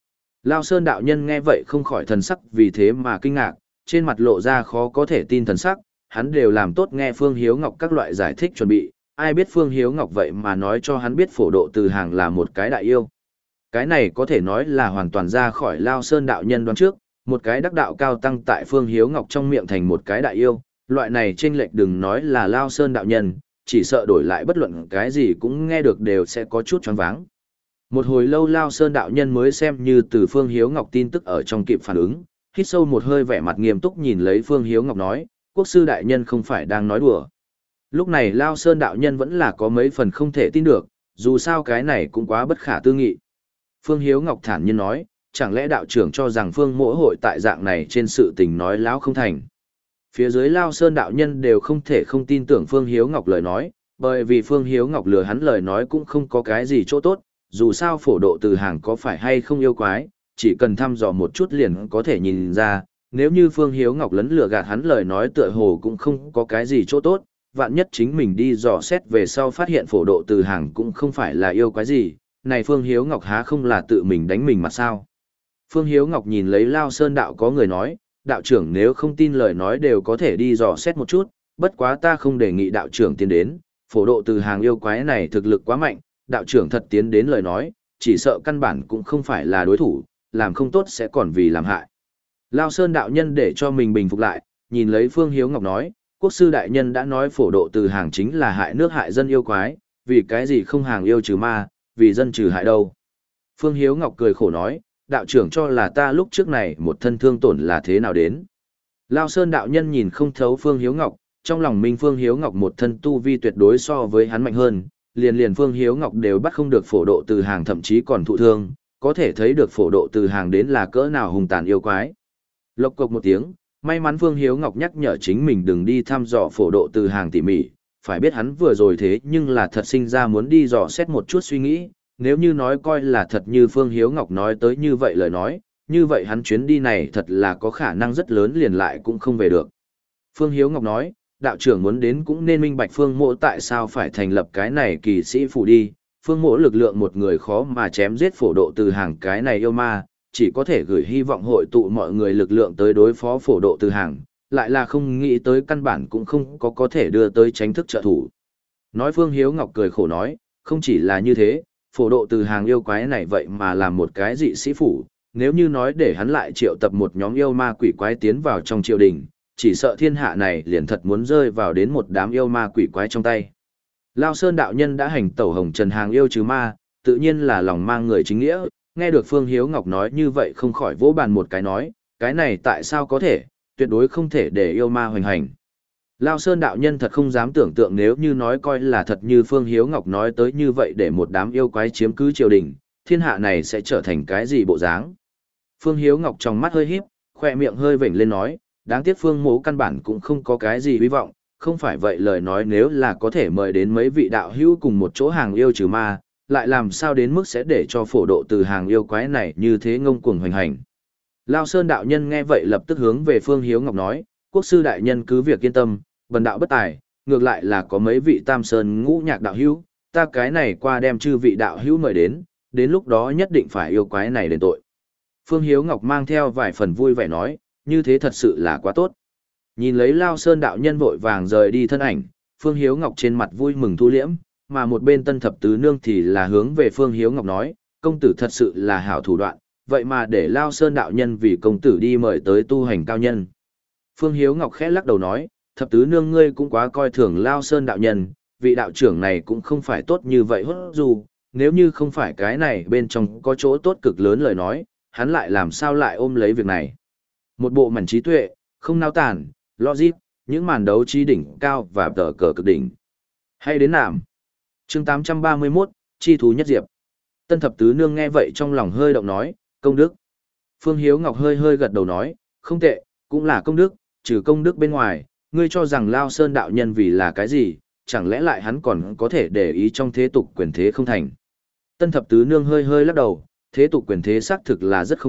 Lao Sơn đạo nhân nghe vậy không khỏi thần sắc vì thế mà kinh ngạc, trên mặt lộ ra khó có thể tin thần sắc, hắn đều làm tốt nghe Phương Hiếu Ngọc các loại giải thích chuẩn bị, ai biết Phương Hiếu Ngọc vậy mà nói cho hắn biết phổ độ từ hàng là một cái đại yêu. Cái này có thể nói là hoàn toàn ra khỏi Lao Sơn đạo nhân đoán trước, một cái đắc đạo cao tăng tại Phương Hiếu Ngọc trong miệng thành một cái đại yêu, loại này chênh lệch đừng nói là Lao Sơn đạo nhân, chỉ sợ đổi lại bất luận cái gì cũng nghe được đều sẽ có chút choáng váng. Một hồi lâu Lao Sơn đạo nhân mới xem như từ Phương Hiếu Ngọc tin tức ở trong kịp phản ứng, hít sâu một hơi vẻ mặt nghiêm túc nhìn lấy Phương Hiếu Ngọc nói, quốc sư đại nhân không phải đang nói đùa. Lúc này Lao Sơn đạo nhân vẫn là có mấy phần không thể tin được, dù sao cái này cũng quá bất khả tư nghị. Phương Hiếu Ngọc thản nhiên nói, chẳng lẽ đạo trưởng cho rằng Phương Mỗ hội tại dạng này trên sự tình nói láo không thành. Phía dưới Lao Sơn đạo nhân đều không thể không tin tưởng Phương Hiếu Ngọc lời nói, bởi vì Phương Hiếu Ngọc lừa hắn lời nói cũng không có cái gì chỗ tốt, dù sao phổ độ từ hàng có phải hay không yêu quái, chỉ cần thăm dò một chút liền có thể nhìn ra, nếu như Phương Hiếu Ngọc lấn lừa gạt hắn lời nói tựa hồ cũng không có cái gì chỗ tốt, vạn nhất chính mình đi dò xét về sau phát hiện phổ độ từ hàng cũng không phải là yêu quái gì, này Phương Hiếu Ngọc há không là tự mình đánh mình mà sao. Phương Hiếu Ngọc nhìn lấy Lao Sơn đạo có người nói, đạo trưởng nếu không tin lời nói đều có thể đi dò xét một chút, bất quá ta không đề nghị đạo trưởng tiến đến, phổ độ từ hàng yêu quái này thực lực quá mạnh, đạo trưởng thật tiến đến lời nói, chỉ sợ căn bản cũng không phải là đối thủ, làm không tốt sẽ còn vì làm hại. Lao Sơn đạo nhân để cho mình bình phục lại, nhìn lấy Phương Hiếu Ngọc nói, quốc sư đại nhân đã nói phổ độ từ hàng chính là hại nước hại dân yêu quái, vì cái gì không hàng yêu trừ ma, vì dân trừ hại đâu. Phương Hiếu Ngọc cười khổ nói, đạo trưởng cho là ta lúc trước này một thân thương tổn là thế nào đến. Lao Sơn đạo nhân nhìn không thấu Phương Hiếu Ngọc, trong lòng minh Phương Hiếu Ngọc một thân tu vi tuyệt đối so với hắn mạnh hơn, liền liền Phương Hiếu Ngọc đều bắt không được phổ độ từ hàng thậm chí còn thụ thương, có thể thấy được phổ độ từ hàng đến là cỡ nào hùng tàn yêu quái. Lộc cộc một tiếng, may mắn Phương Hiếu Ngọc nhắc nhở chính mình đừng đi thăm dò phổ độ từ hàng tỉ mỉ, phải biết hắn vừa rồi thế nhưng là thật sinh ra muốn đi dò xét một chút suy nghĩ, nếu như nói coi là thật như Phương Hiếu Ngọc nói tới như vậy lời nói, như vậy hắn chuyến đi này thật là có khả năng rất lớn liền lại cũng không về được. Phương Hiếu Ngọc nói, đạo trưởng muốn đến cũng nên minh bạch Phương Mỗ tại sao phải thành lập cái này kỳ sĩ phủ đi, Phương Mỗ lực lượng một người khó mà chém giết phổ độ từ hàng cái này yêu ma, chỉ có thể gửi hy vọng hội tụ mọi người lực lượng tới đối phó phổ độ từ hàng, lại là không nghĩ tới căn bản cũng không có có thể đưa tới tránh thức trợ thủ. Nói Phương Hiếu Ngọc cười khổ nói, không chỉ là như thế, phổ độ từ hàng yêu quái này vậy mà làm một cái dị sĩ phủ, nếu như nói để hắn lại triệu tập một nhóm yêu ma quỷ quái tiến vào trong triều đình, chỉ sợ thiên hạ này liền thật muốn rơi vào đến một đám yêu ma quỷ quái trong tay. Lao Sơn đạo nhân đã hành tẩu hồng trần hàng yêu trừ ma, tự nhiên là lòng mang người chính nghĩa, nghe được Phương Hiếu Ngọc nói như vậy không khỏi vỗ bàn một cái nói, cái này tại sao có thể, tuyệt đối không thể để yêu ma hoành hành. Lao Sơn đạo nhân thật không dám tưởng tượng nếu như nói coi là thật như Phương Hiếu Ngọc nói tới như vậy để một đám yêu quái chiếm cứ triều đình, thiên hạ này sẽ trở thành cái gì bộ dáng. Phương Hiếu Ngọc trong mắt hơi híp, khoe miệng hơi vểnh lên nói, đáng tiếc Phương Mỗ căn bản cũng không có cái gì hy vọng, không phải vậy lời nói nếu là có thể mời đến mấy vị đạo hữu cùng một chỗ hàng yêu trừ ma, lại làm sao đến mức sẽ để cho phổ độ từ hàng yêu quái này như thế ngông cuồng hoành hành. Lao Sơn đạo nhân nghe vậy lập tức hướng về Phương Hiếu Ngọc nói, quốc sư đại nhân cứ việc yên tâm, bần đạo bất tài, ngược lại là có mấy vị tam sơn ngũ nhạc đạo hữu, ta cái này qua đem chư vị đạo hữu mời đến, đến lúc đó nhất định phải yêu quái này đền tội. Phương Hiếu Ngọc mang theo vài phần vui vẻ nói, như thế thật sự là quá tốt. Nhìn lấy Lao Sơn đạo nhân vội vàng rời đi thân ảnh, Phương Hiếu Ngọc trên mặt vui mừng thu liễm, mà một bên Tân Thập Tứ Nương thì là hướng về Phương Hiếu Ngọc nói, công tử thật sự là hảo thủ đoạn, vậy mà để Lao Sơn đạo nhân vì công tử đi mời tới tu hành cao nhân. Phương Hiếu Ngọc khẽ lắc đầu nói, Thập Tứ Nương ngươi cũng quá coi thường Lao Sơn đạo nhân, vị đạo trưởng này cũng không phải tốt như vậy hốt dù, nếu như không phải cái này bên trong có chỗ tốt cực lớn lời nói, hắn lại làm sao lại ôm lấy việc này. Một bộ mảnh trí tuệ, không nao tản, logic, những màn đấu trí đỉnh cao và tờ cờ cực đỉnh. Hay đến nàm. Chương tám trăm ba mươi mốt, Chi thú nhất diệp. Tân Thập Tứ Nương nghe vậy trong lòng hơi động nói, công đức. Phương Hiếu Ngọc hơi hơi gật đầu nói, không tệ, cũng là công đức, trừ công đức bên ngoài, ngươi cho rằng Lao Sơn đạo nhân vì là cái gì, chẳng lẽ lại hắn còn có thể để ý trong thế tục quyền thế không thành. Tân Thập Tứ Nương hơi hơi lắc đầu, thế tục quyền thế xác thực là rất không tệ,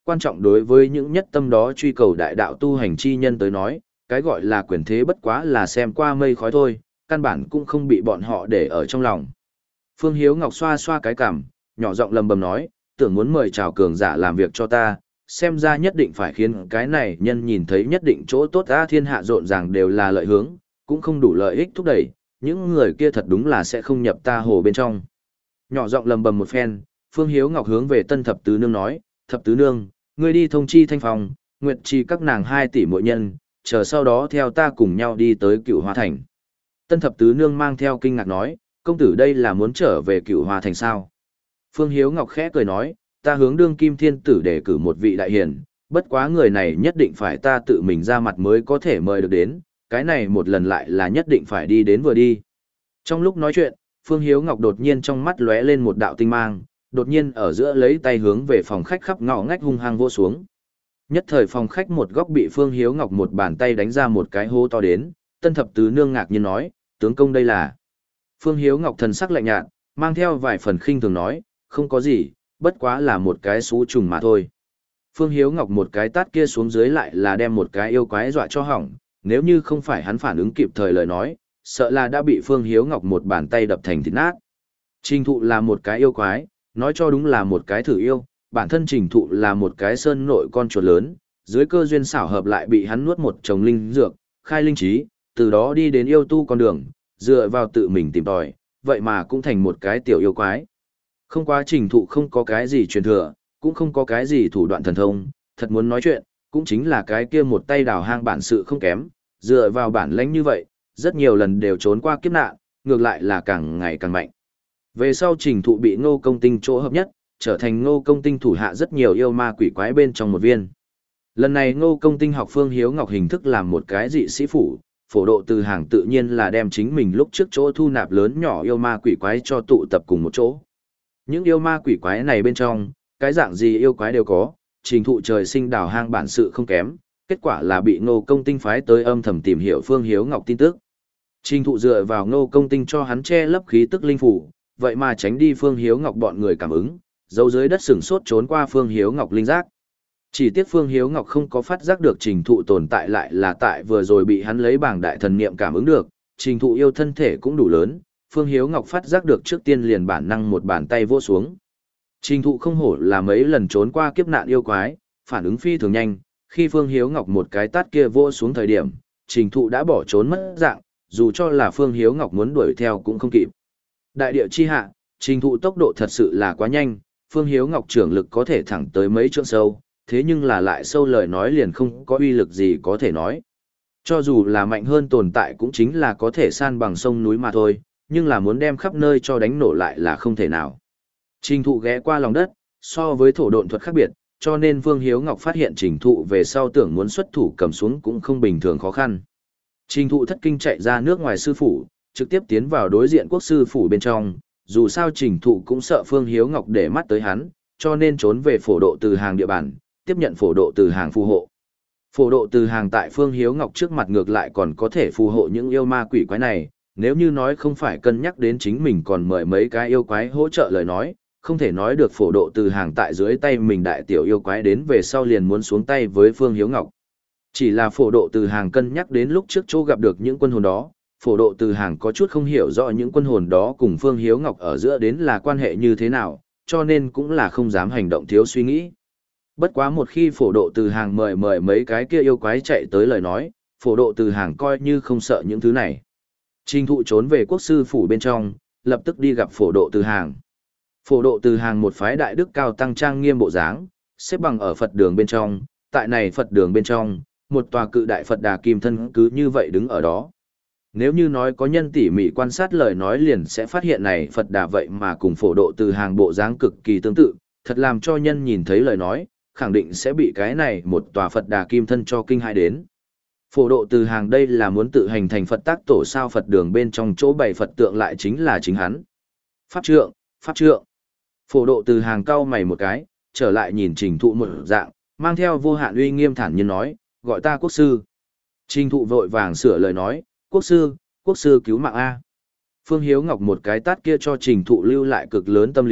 quan trọng đối với những nhất tâm đó truy cầu đại đạo tu hành chi nhân tới nói, cái gọi là quyền thế bất quá là xem qua mây khói thôi, căn bản cũng không bị bọn họ để ở trong lòng. Phương Hiếu Ngọc xoa xoa cái cằm, nhỏ giọng lầm bầm nói, tưởng muốn mời chào cường giả làm việc cho ta, xem ra nhất định phải khiến cái này nhân nhìn thấy nhất định chỗ tốt ta, thiên hạ rộn ràng đều là lợi hướng, cũng không đủ lợi ích thúc đẩy, những người kia thật đúng là sẽ không nhập ta hồ bên trong. Nhỏ giọng lầm bầm một phen, Phương Hiếu Ngọc hướng về Tân Thập Tứ Nương nói, Thập Tứ Nương, ngươi đi thông chi thanh phòng, nguyệt trì các nàng hai tỷ mỗi nhân, chờ sau đó theo ta cùng nhau đi tới Cửu Hoa Thành. Tân Thập Tứ Nương mang theo kinh ngạc nói, công tử đây là muốn trở về Cửu Hoa Thành sao? Phương Hiếu Ngọc khẽ cười nói, ta hướng đương kim thiên tử để cử một vị đại hiền, bất quá người này nhất định phải ta tự mình ra mặt mới có thể mời được đến, cái này một lần lại là nhất định phải đi đến vừa đi. Trong lúc nói chuyện, Phương Hiếu Ngọc đột nhiên trong mắt lóe lên một đạo tinh mang, đột nhiên ở giữa lấy tay hướng về phòng khách khắp ngõ ngách hung hăng vỗ xuống. Nhất thời phòng khách một góc bị Phương Hiếu Ngọc một bàn tay đánh ra một cái hố to đến, Tân Thập Tứ Nương ngạc nhiên nói, tướng công đây là. Phương Hiếu Ngọc thần sắc lạnh nhạt, mang theo vài phần khinh thường nói, không có gì, bất quá là một cái xú trùng mà thôi. Phương Hiếu Ngọc một cái tát kia xuống dưới lại là đem một cái yêu quái dọa cho hỏng, nếu như không phải hắn phản ứng kịp thời lời nói, sợ là đã bị Phương Hiếu Ngọc một bàn tay đập thành thịt nát. Trình Thụ là một cái yêu quái, nói cho đúng là một cái thử yêu, bản thân Trình Thụ là một cái sơn nội con chuột lớn, dưới cơ duyên xảo hợp lại bị hắn nuốt một chồng linh dược, khai linh trí, từ đó đi đến yêu tu con đường, dựa vào tự mình tìm tòi, vậy mà cũng thành một cái tiểu yêu quái. Không quá Trình Thụ không có cái gì truyền thừa, cũng không có cái gì thủ đoạn thần thông, thật muốn nói chuyện, cũng chính là cái kia một tay đào hang bản sự không kém, dựa vào bản lãnh như vậy, rất nhiều lần đều trốn qua kiếp nạn, ngược lại là càng ngày càng mạnh. Về sau Trình Thụ bị Ngô Công Tinh chỗ hợp nhất, trở thành Ngô Công Tinh thủ hạ rất nhiều yêu ma quỷ quái bên trong một viên. Lần này Ngô Công Tinh học Phương Hiếu Ngọc hình thức làm một cái dị sĩ phủ, phổ độ từ hàng tự nhiên là đem chính mình lúc trước chỗ thu nạp lớn nhỏ yêu ma quỷ quái cho tụ tập cùng một chỗ. Những yêu ma quỷ quái này bên trong, cái dạng gì yêu quái đều có, Trình Thụ trời sinh đào hang bản sự không kém, kết quả là bị Ngô Công Tinh phái tới âm thầm tìm hiểu Phương Hiếu Ngọc tin tức. Trình Thụ dựa vào Ngô Công Tinh cho hắn che lấp khí tức linh phủ, vậy mà tránh đi Phương Hiếu Ngọc bọn người cảm ứng, giấu dưới đất sừng sốt trốn qua Phương Hiếu Ngọc linh giác. Chỉ tiếc Phương Hiếu Ngọc không có phát giác được Trình Thụ tồn tại lại là tại vừa rồi bị hắn lấy bảng đại thần niệm cảm ứng được, Trình Thụ yêu thân thể cũng đủ lớn, Phương Hiếu Ngọc phát giác được trước tiên liền bản năng một bàn tay vỗ xuống. Trình Thụ không hổ là mấy lần trốn qua kiếp nạn yêu quái, phản ứng phi thường nhanh, khi Phương Hiếu Ngọc một cái tát kia vỗ xuống thời điểm, Trình Thụ đã bỏ trốn mất dạng, dù cho là Phương Hiếu Ngọc muốn đuổi theo cũng không kịp. Đại địa chi hạ, Trình Thụ tốc độ thật sự là quá nhanh, Phương Hiếu Ngọc trưởng lực có thể thẳng tới mấy trượng sâu, thế nhưng là lại sâu lời nói liền không có uy lực gì có thể nói. Cho dù là mạnh hơn tồn tại cũng chính là có thể san bằng sông núi mà thôi, nhưng là muốn đem khắp nơi cho đánh nổ lại là không thể nào. Trình Thụ ghé qua lòng đất, so với thổ độn thuật khác biệt, cho nên Phương Hiếu Ngọc phát hiện Trình Thụ về sau tưởng muốn xuất thủ cầm xuống cũng không bình thường khó khăn. Trình Thụ thất kinh chạy ra nước ngoài sư phủ, trực tiếp tiến vào đối diện quốc sư phủ bên trong, dù sao Trình Thụ cũng sợ Phương Hiếu Ngọc để mắt tới hắn, cho nên trốn về phổ độ từ hàng địa bàn, tiếp nhận phổ độ từ hàng phù hộ. Phổ độ từ hàng tại Phương Hiếu Ngọc trước mặt ngược lại còn có thể phù hộ những yêu ma quỷ quái này, nếu như nói không phải cân nhắc đến chính mình còn mời mấy cái yêu quái hỗ trợ lời nói, không thể nói được phổ độ từ hàng tại dưới tay mình đại tiểu yêu quái đến về sau liền muốn xuống tay với Phương Hiếu Ngọc. Chỉ là phổ độ từ hàng cân nhắc đến lúc trước chỗ gặp được những quân hồn đó, phổ độ từ hàng có chút không hiểu rõ những quân hồn đó cùng Phương Hiếu Ngọc ở giữa đến là quan hệ như thế nào, cho nên cũng là không dám hành động thiếu suy nghĩ. Bất quá một khi phổ độ từ hàng mời mời mấy cái kia yêu quái chạy tới lời nói, phổ độ từ hàng coi như không sợ những thứ này. Trình Thụ trốn về quốc sư phủ bên trong, lập tức đi gặp phổ độ từ hàng. Phổ độ từ hàng một phái đại đức cao tăng trang nghiêm bộ dáng, xếp bằng ở Phật đường bên trong, tại này Phật đường bên trong, một tòa cự đại Phật đà kim thân cứ như vậy đứng ở đó. Nếu như nói có nhân tỉ mỉ quan sát lời nói liền sẽ phát hiện này Phật đà vậy mà cùng phổ độ từ hàng bộ dáng cực kỳ tương tự, thật làm cho nhân nhìn thấy lời nói, khẳng định sẽ bị cái này một tòa Phật đà kim thân cho kinh hãi đến. Phổ độ từ hàng đây là muốn tự hành thành Phật tác tổ sao Phật đường bên trong chỗ bày Phật tượng lại chính là chính hắn. Pháp trượng, pháp trượng. Phổ độ từ hàng cau mày một cái, trở lại nhìn Trình Thụ một dạng, mang theo vô hạn uy nghiêm thản nhiên nói, gọi ta quốc sư. Trình Thụ vội vàng sửa lời nói, quốc sư, quốc sư cứu mạng A. Phương Hiếu Ngọc một cái tát kia cho Trình Thụ lưu lại cực lớn tâm lý,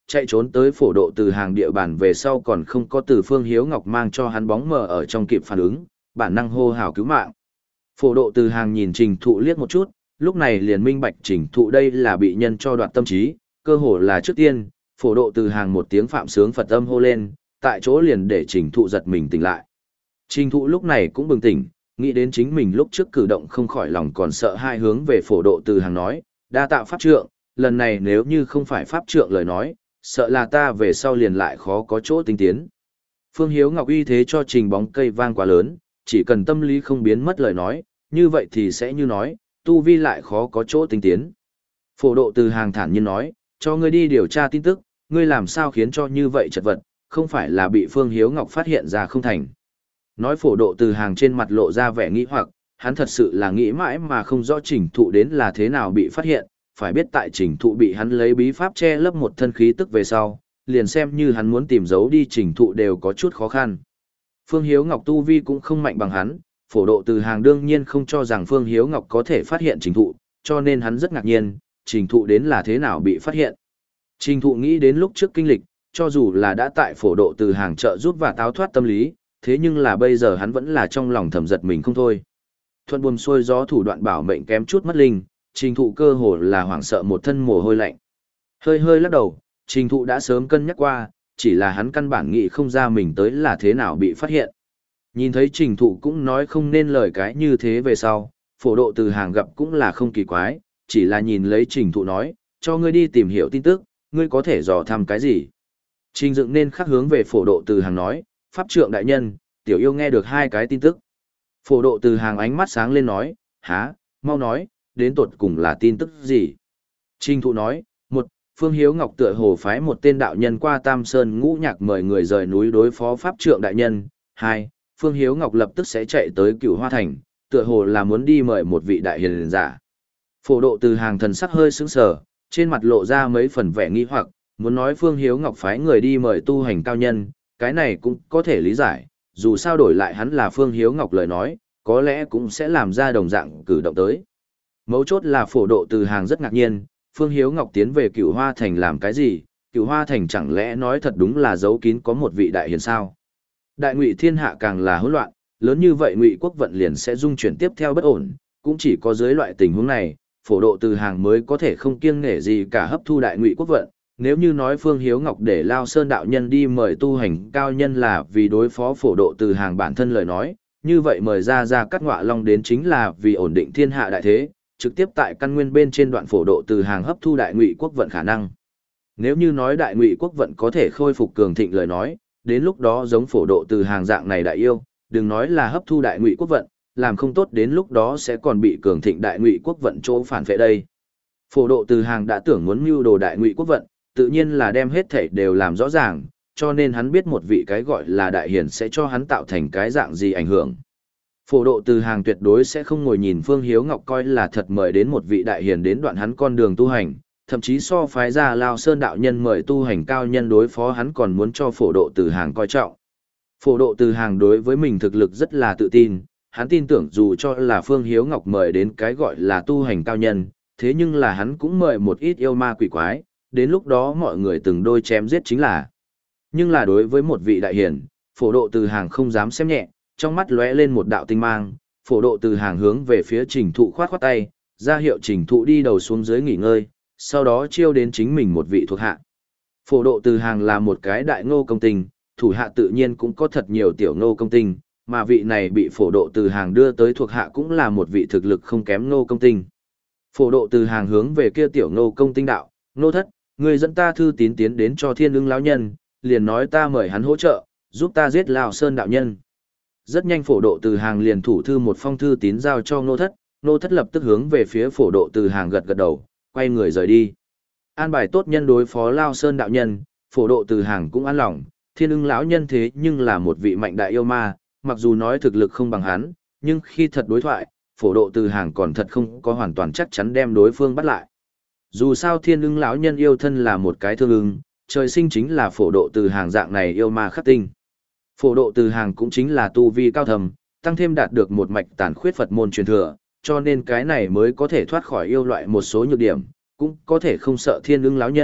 chạy trốn tới phổ độ từ hàng địa bàn về sau còn không có từ Phương Hiếu Ngọc mang cho hắn bóng mờ ở trong kịp phản ứng, bản năng hô hào cứu mạng. Phổ độ từ hàng nhìn Trình Thụ liếc một chút, lúc này liền minh bạch Trình Thụ đây là bị nhân cho đoạt tâm trí, cơ hồ là trước tiên, phổ độ từ hàng một tiếng phạm sướng Phật âm hô lên, tại chỗ liền để Trình Thụ giật mình tỉnh lại. Trình Thụ lúc này cũng bừng tỉnh, nghĩ đến chính mình lúc trước cử động không khỏi lòng còn sợ hai, hướng về phổ độ từ hàng nói, đa tạ pháp trượng, lần này nếu như không phải pháp trượng lời nói, sợ là ta về sau liền lại khó có chỗ tinh tiến. Phương Hiếu Ngọc uy thế cho Trình bóng cây vang quá lớn, chỉ cần tâm lý không biến mất lời nói, như vậy thì sẽ như nói, tu vi lại khó có chỗ tinh tiến. Phổ độ từ hàng thản nhiên nói, cho ngươi đi điều tra tin tức, ngươi làm sao khiến cho như vậy chật vật, không phải là bị Phương Hiếu Ngọc phát hiện ra không thành. Nói phổ độ từ hàng trên mặt lộ ra vẻ nghĩ hoặc, hắn thật sự là nghĩ mãi mà không rõ Trình Thụ đến là thế nào bị phát hiện, phải biết tại Trình Thụ bị hắn lấy bí pháp che lấp một thân khí tức về sau, liền xem như hắn muốn tìm giấu đi Trình Thụ đều có chút khó khăn. Phương Hiếu Ngọc tu vi cũng không mạnh bằng hắn, phổ độ từ hàng đương nhiên không cho rằng Phương Hiếu Ngọc có thể phát hiện Trình Thụ, cho nên hắn rất ngạc nhiên, Trình Thụ đến là thế nào bị phát hiện. Trình Thụ nghĩ đến lúc trước kinh lịch, cho dù là đã tại phổ độ từ hàng trợ giúp và táo thoát tâm lý, thế nhưng là bây giờ hắn vẫn là trong lòng thầm giật mình không thôi. Thuận buồm xuôi gió thủ đoạn bảo mệnh kém chút mất linh, Trình Thụ cơ hồ là hoảng sợ một thân mồ hôi lạnh. Hơi hơi lắc đầu, Trình Thụ đã sớm cân nhắc qua, chỉ là hắn căn bản nghĩ không ra mình tới là thế nào bị phát hiện. Nhìn thấy Trình Thụ cũng nói không nên lời cái như thế về sau, phổ độ từ hàng gặp cũng là không kỳ quái, chỉ là nhìn lấy Trình Thụ nói, cho ngươi đi tìm hiểu tin tức, ngươi có thể dò thăm cái gì. Trình Dựng nên khắc hướng về phổ độ từ hàng nói, pháp trượng đại nhân, tiểu yêu nghe được hai cái tin tức. Phổ độ từ hàng ánh mắt sáng lên nói, há, mau nói, đến tột cùng là tin tức gì. Trình Thụ nói, một, Phương Hiếu Ngọc tựa hồ phái một tên đạo nhân qua Tam Sơn Ngũ Nhạc mời người rời núi đối phó pháp trượng đại nhân. Hai, Phương Hiếu Ngọc lập tức sẽ chạy tới Cửu Hoa Thành, tựa hồ là muốn đi mời một vị đại hiền giả. Phổ độ từ hàng thần sắc hơi sững sờ, trên mặt lộ ra mấy phần vẻ nghi hoặc, muốn nói Phương Hiếu Ngọc phái người đi mời tu hành cao nhân, cái này cũng có thể lý giải, dù sao đổi lại hắn là Phương Hiếu Ngọc lời nói, có lẽ cũng sẽ làm ra đồng dạng cử động tới. Mấu chốt là phổ độ từ hàng rất ngạc nhiên, Phương Hiếu Ngọc tiến về Cửu Hoa Thành làm cái gì, Cửu Hoa Thành chẳng lẽ nói thật đúng là giấu kín có một vị đại hiền sao. Đại ngụy thiên hạ càng là hỗn loạn, lớn như vậy ngụy quốc vận liền sẽ dung chuyển tiếp theo bất ổn, cũng chỉ có dưới loại tình huống này, phổ độ từ hàng mới có thể không kiêng nể gì cả hấp thu đại ngụy quốc vận. Nếu như nói Phương Hiếu Ngọc để Lao Sơn đạo nhân đi mời tu hành cao nhân là vì đối phó phổ độ từ hàng bản thân lời nói, như vậy mời ra ra cắt ngọa long đến chính là vì ổn định thiên hạ đại thế, trực tiếp tại căn nguyên bên trên đoạn phổ độ từ hàng hấp thu đại ngụy quốc vận khả năng. Nếu như nói đại ngụy quốc vận có thể khôi phục cường thịnh lời nói, đến lúc đó giống phổ độ từ hàng dạng này đại yêu, đừng nói là hấp thu đại ngụy quốc vận, làm không tốt đến lúc đó sẽ còn bị cường thịnh đại ngụy quốc vận chỗ phản vệ đây. Phổ độ từ hàng đã tưởng muốn mưu đồ đại ngụy quốc vận, tự nhiên là đem hết thảy đều làm rõ ràng, cho nên hắn biết một vị cái gọi là đại hiền sẽ cho hắn tạo thành cái dạng gì ảnh hưởng. Phổ độ từ hàng tuyệt đối sẽ không ngồi nhìn Phương Hiếu Ngọc coi là thật mời đến một vị đại hiền đến đoạn hắn con đường tu hành, thậm chí so phái ra Lao Sơn đạo nhân mời tu hành cao nhân đối phó hắn còn muốn cho phổ độ từ hàng coi trọng. Phổ độ từ hàng đối với mình thực lực rất là tự tin, hắn tin tưởng dù cho là Phương Hiếu Ngọc mời đến cái gọi là tu hành cao nhân, thế nhưng là hắn cũng mời một ít yêu ma quỷ quái, đến lúc đó mọi người từng đôi chém giết chính là. Nhưng là đối với một vị đại hiền, phổ độ từ hàng không dám xem nhẹ, trong mắt lóe lên một đạo tinh mang, phổ độ từ hàng hướng về phía Trình Thụ khoát khoát tay, ra hiệu Trình Thụ đi đầu xuống dưới nghỉ ngơi, sau đó chiêu đến chính mình một vị thuộc hạ. Phổ độ từ hàng là một cái đại ngô công tinh, thủ hạ tự nhiên cũng có thật nhiều tiểu ngô công tinh, mà vị này bị phổ độ từ hàng đưa tới thuộc hạ cũng là một vị thực lực không kém ngô công tinh. Phổ độ từ hàng hướng về kia tiểu ngô công tinh đạo, nô thất, người dẫn ta thư tín tiến đến cho Thiên Ưng lão nhân, liền nói ta mời hắn hỗ trợ, giúp ta giết Lão Sơn đạo nhân. Rất nhanh phổ độ từ hàng liền thủ thư một phong thư tín giao cho nô thất, nô thất lập tức hướng về phía phổ độ từ hàng gật gật đầu, quay người rời đi. An bài tốt nhân đối phó Lão Sơn đạo nhân, phổ độ từ hàng cũng an lòng, Thiên Ưng lão nhân thế nhưng là một vị mạnh đại yêu ma, mặc dù nói thực lực không bằng hắn, nhưng khi thật đối thoại, phổ độ từ hàng còn thật không có hoàn toàn chắc chắn đem đối phương bắt lại. Dù sao Thiên Ưng lão nhân yêu thân là một cái thương ưng, trời sinh chính là phổ độ từ hàng dạng này yêu ma khắc tinh. Phổ độ từ hàng cũng chính là tu vi cao thầm, tăng thêm đạt được một mạch tàn khuyết Phật môn truyền thừa, cho nên cái này mới có thể thoát khỏi yêu loại một số nhược điểm, cũng có thể không sợ Thiên Ưng lão nhân,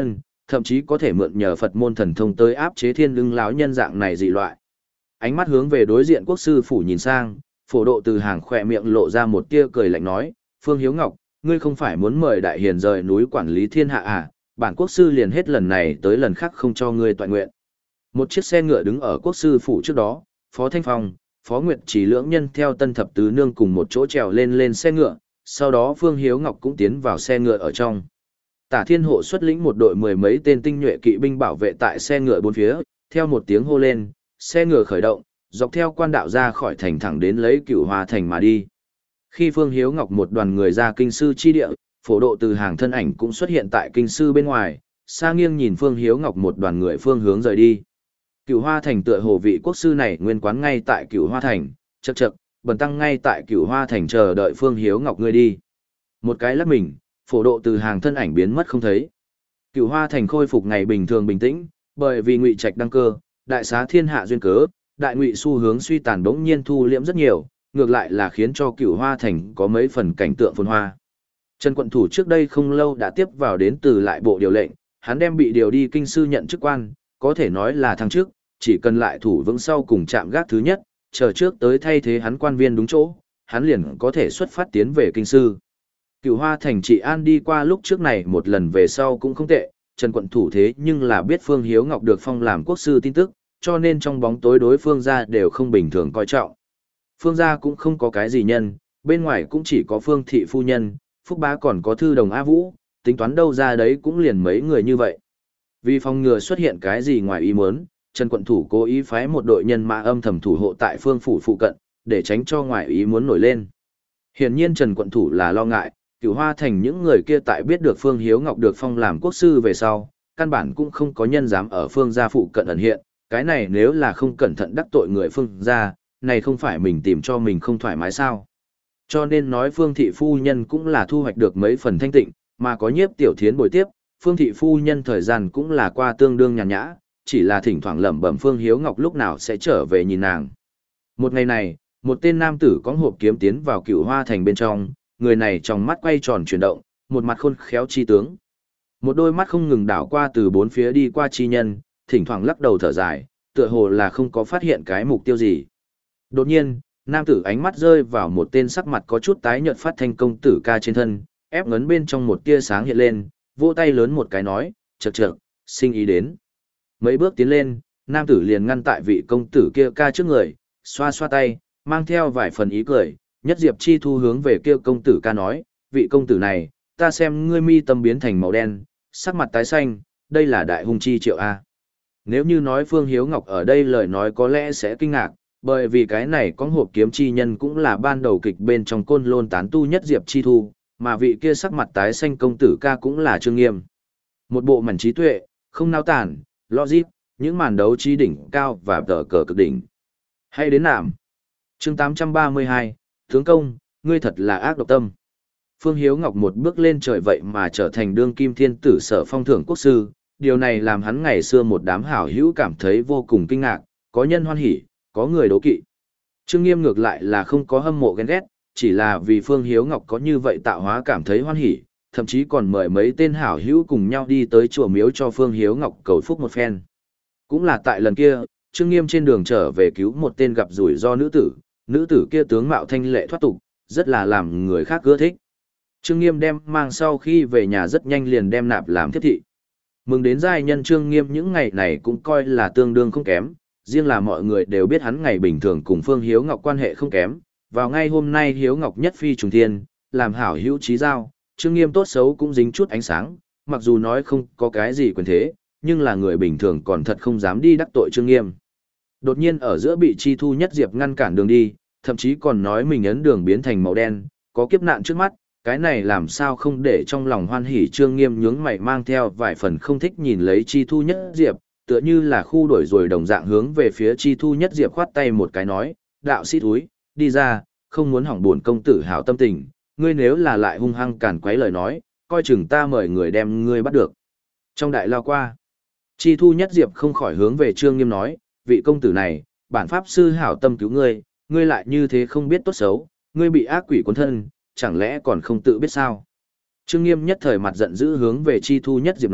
thậm chí có thể mượn nhờ Phật môn thần thông tới áp chế thiên lưng lão nhân dạng này dị loại. Ánh mắt hướng về đối diện quốc sư phủ nhìn sang, phổ độ từ hàng khỏe miệng lộ ra một tia cười lạnh nói, Phương Hiếu Ngọc, ngươi không phải muốn mời đại hiền rời núi quản lý thiên hạ à, bản quốc sư liền hết lần này tới lần khác không cho ngươi toại nguyện. Một chiếc xe ngựa đứng ở quốc sư phủ trước đó, Phó Thanh Phong, Phó Nguyệt Chỉ lưỡng nhân theo Tân Thập Tứ Nương cùng một chỗ trèo lên lên xe ngựa, sau đó Phương Hiếu Ngọc cũng tiến vào xe ngựa ở trong. Tả Thiên Hộ xuất lĩnh một đội mười mấy tên tinh nhuệ kỵ binh bảo vệ tại xe ngựa bốn phía, theo một tiếng hô lên, xe ngựa khởi động, dọc theo quan đạo ra khỏi thành thẳng đến lấy Cửu Hoa thành mà đi. Khi Phương Hiếu Ngọc một đoàn người ra kinh sư chi địa, phổ độ từ hàng thân ảnh cũng xuất hiện tại kinh sư bên ngoài, xa nghiêng nhìn Phương Hiếu Ngọc một đoàn người phương hướng rời đi. Cửu Hoa thành tựa hồ vị quốc sư này nguyên quán ngay tại Cửu Hoa thành, chậc chậc, bần tăng ngay tại Cửu Hoa thành chờ đợi Phương Hiếu Ngọc ngươi đi. Một cái lắc mình, phổ độ từ hàng thân ảnh biến mất không thấy. Cửu Hoa thành khôi phục ngày bình thường bình tĩnh, bởi vì Ngụy Trạch đăng cơ, đại xá thiên hạ duyên cớ, đại ngụy xu hướng suy tàn bỗng nhiên thu liễm rất nhiều, ngược lại là khiến cho Cửu Hoa thành có mấy phần cảnh tượng phồn hoa. Trần Quận Thủ trước đây không lâu đã tiếp vào đến từ lại bộ điều lệnh, hắn đem bị điều đi kinh sư nhận chức quan, có thể nói là thăng chức, chỉ cần lại thủ vững sau cùng chạm gác thứ nhất, chờ trước tới thay thế hắn quan viên đúng chỗ, hắn liền có thể xuất phát tiến về kinh sư. Cửu Hoa thành trị an đi qua lúc trước này một lần về sau cũng không tệ, Trần Quận Thủ thế nhưng là biết Phương Hiếu Ngọc được phong làm quốc sư tin tức, cho nên trong bóng tối đối phương gia đều không bình thường coi trọng. Phương gia cũng không có cái gì nhân, bên ngoài cũng chỉ có Phương thị phu nhân, Phúc Bá còn có thư đồng A Vũ, tính toán đâu ra đấy cũng liền mấy người như vậy. Vì phòng ngừa xuất hiện cái gì ngoài ý muốn, Trần Quận Thủ cố ý phái một đội nhân mã âm thầm thủ hộ tại Phương phủ phụ cận, để tránh cho ngoài ý muốn nổi lên. Hiển nhiên Trần Quận Thủ là lo ngại, Cửu Hoa thành những người kia tại biết được Phương Hiếu Ngọc được phong làm quốc sư về sau, căn bản cũng không có nhân dám ở Phương gia phụ cận ẩn hiện, cái này nếu là không cẩn thận đắc tội người Phương gia, này không phải mình tìm cho mình không thoải mái sao? Cho nên nói Phương thị phu nhân cũng là thu hoạch được mấy phần thanh tịnh, mà có Nhiếp Tiểu Thiến bồi tiếp, Phương thị phu nhân thời gian cũng là qua tương đương nhàn nhã, chỉ là thỉnh thoảng lẩm bẩm Phương Hiếu Ngọc lúc nào sẽ trở về nhìn nàng. Một ngày này, một tên nam tử có hộp kiếm tiến vào Cửu Hoa thành bên trong, người này trong mắt quay tròn chuyển động, một mặt khôn khéo chi tướng. Một đôi mắt không ngừng đảo qua từ bốn phía đi qua chi nhân, thỉnh thoảng lắc đầu thở dài, tựa hồ là không có phát hiện cái mục tiêu gì. Đột nhiên, nam tử ánh mắt rơi vào một tên sắc mặt có chút tái nhợt phát thanh công tử ca trên thân, ép ngấn bên trong một tia sáng hiện lên, vỗ tay lớn một cái nói, chậc chậc, sinh ý đến. Mấy bước tiến lên, nam tử liền ngăn tại vị công tử kia ca trước người, xoa xoa tay, mang theo vài phần ý cười, nhất diệp chi thu hướng về kia công tử ca nói, vị công tử này, ta xem ngươi mi tâm biến thành màu đen, sắc mặt tái xanh, đây là đại hung chi triệu A. Nếu như nói Phương Hiếu Ngọc ở đây lời nói có lẽ sẽ kinh ngạc, bởi vì cái này có hộp kiếm chi nhân cũng là ban đầu kịch bên trong côn lôn tán tu nhất diệp chi thu, mà vị kia sắc mặt tái xanh công tử ca cũng là Trương Nghiêm. Một bộ mảnh trí tuệ, không nao tản, logic, những màn đấu trí đỉnh cao và tờ cờ cực đỉnh. Hay đến nạm. Chương tám trăm ba mươi hai, tướng công, ngươi thật là ác độc tâm. Phương Hiếu Ngọc một bước lên trời vậy mà trở thành đương kim thiên tử sở phong thưởng quốc sư, điều này làm hắn ngày xưa một đám hảo hữu cảm thấy vô cùng kinh ngạc, có nhân hoan hỉ, có người đố kỵ. Trương Nghiêm ngược lại là không có hâm mộ ghen ghét, chỉ là vì Phương Hiếu Ngọc có như vậy tạo hóa cảm thấy hoan hỉ, thậm chí còn mời mấy tên hảo hữu cùng nhau đi tới chùa miếu cho Phương Hiếu Ngọc cầu phúc một phen. Cũng là tại lần kia, Trương Nghiêm trên đường trở về cứu một tên gặp rủi ro nữ tử, nữ tử kia tướng mạo thanh lệ thoát tục, rất là làm người khác ưa thích. Trương Nghiêm đem mang sau khi về nhà rất nhanh liền đem nạp làm thiếp thị. Mừng đến giai nhân Trương Nghiêm những ngày này cũng coi là tương đương không kém, riêng là mọi người đều biết hắn ngày bình thường cùng Phương Hiếu Ngọc quan hệ không kém. Vào ngay hôm nay Hiếu Ngọc nhất phi trùng thiên, làm hảo hữu trí giao, Trương Nghiêm tốt xấu cũng dính chút ánh sáng, mặc dù nói không có cái gì quyền thế, nhưng là người bình thường còn thật không dám đi đắc tội Trương Nghiêm. Đột nhiên ở giữa bị Chi Thu Nhất Diệp ngăn cản đường đi, thậm chí còn nói mình ấn đường biến thành màu đen, có kiếp nạn trước mắt, cái này làm sao không để trong lòng hoan hỉ. Trương Nghiêm nhướng mày mang theo vài phần không thích nhìn lấy Chi Thu Nhất Diệp, tựa như là khu đổi rồi đồng dạng hướng về phía Chi Thu Nhất Diệp khoát tay một cái nói, đạo sĩ thúi, đi ra, không muốn hỏng buồn công tử hảo tâm tình, ngươi nếu là lại hung hăng cản quấy lời nói, coi chừng ta mời người đem ngươi bắt được. Trong đại lao qua, Chi Thu Nhất Diệp không khỏi hướng về Trương Nghiêm nói, vị công tử này, bản pháp sư hảo tâm cứu ngươi, ngươi lại như thế không biết tốt xấu, ngươi bị ác quỷ cuốn thân, chẳng lẽ còn không tự biết sao? Trương Nghiêm nhất thời mặt giận dữ hướng về Chi Thu Nhất Diệp nói,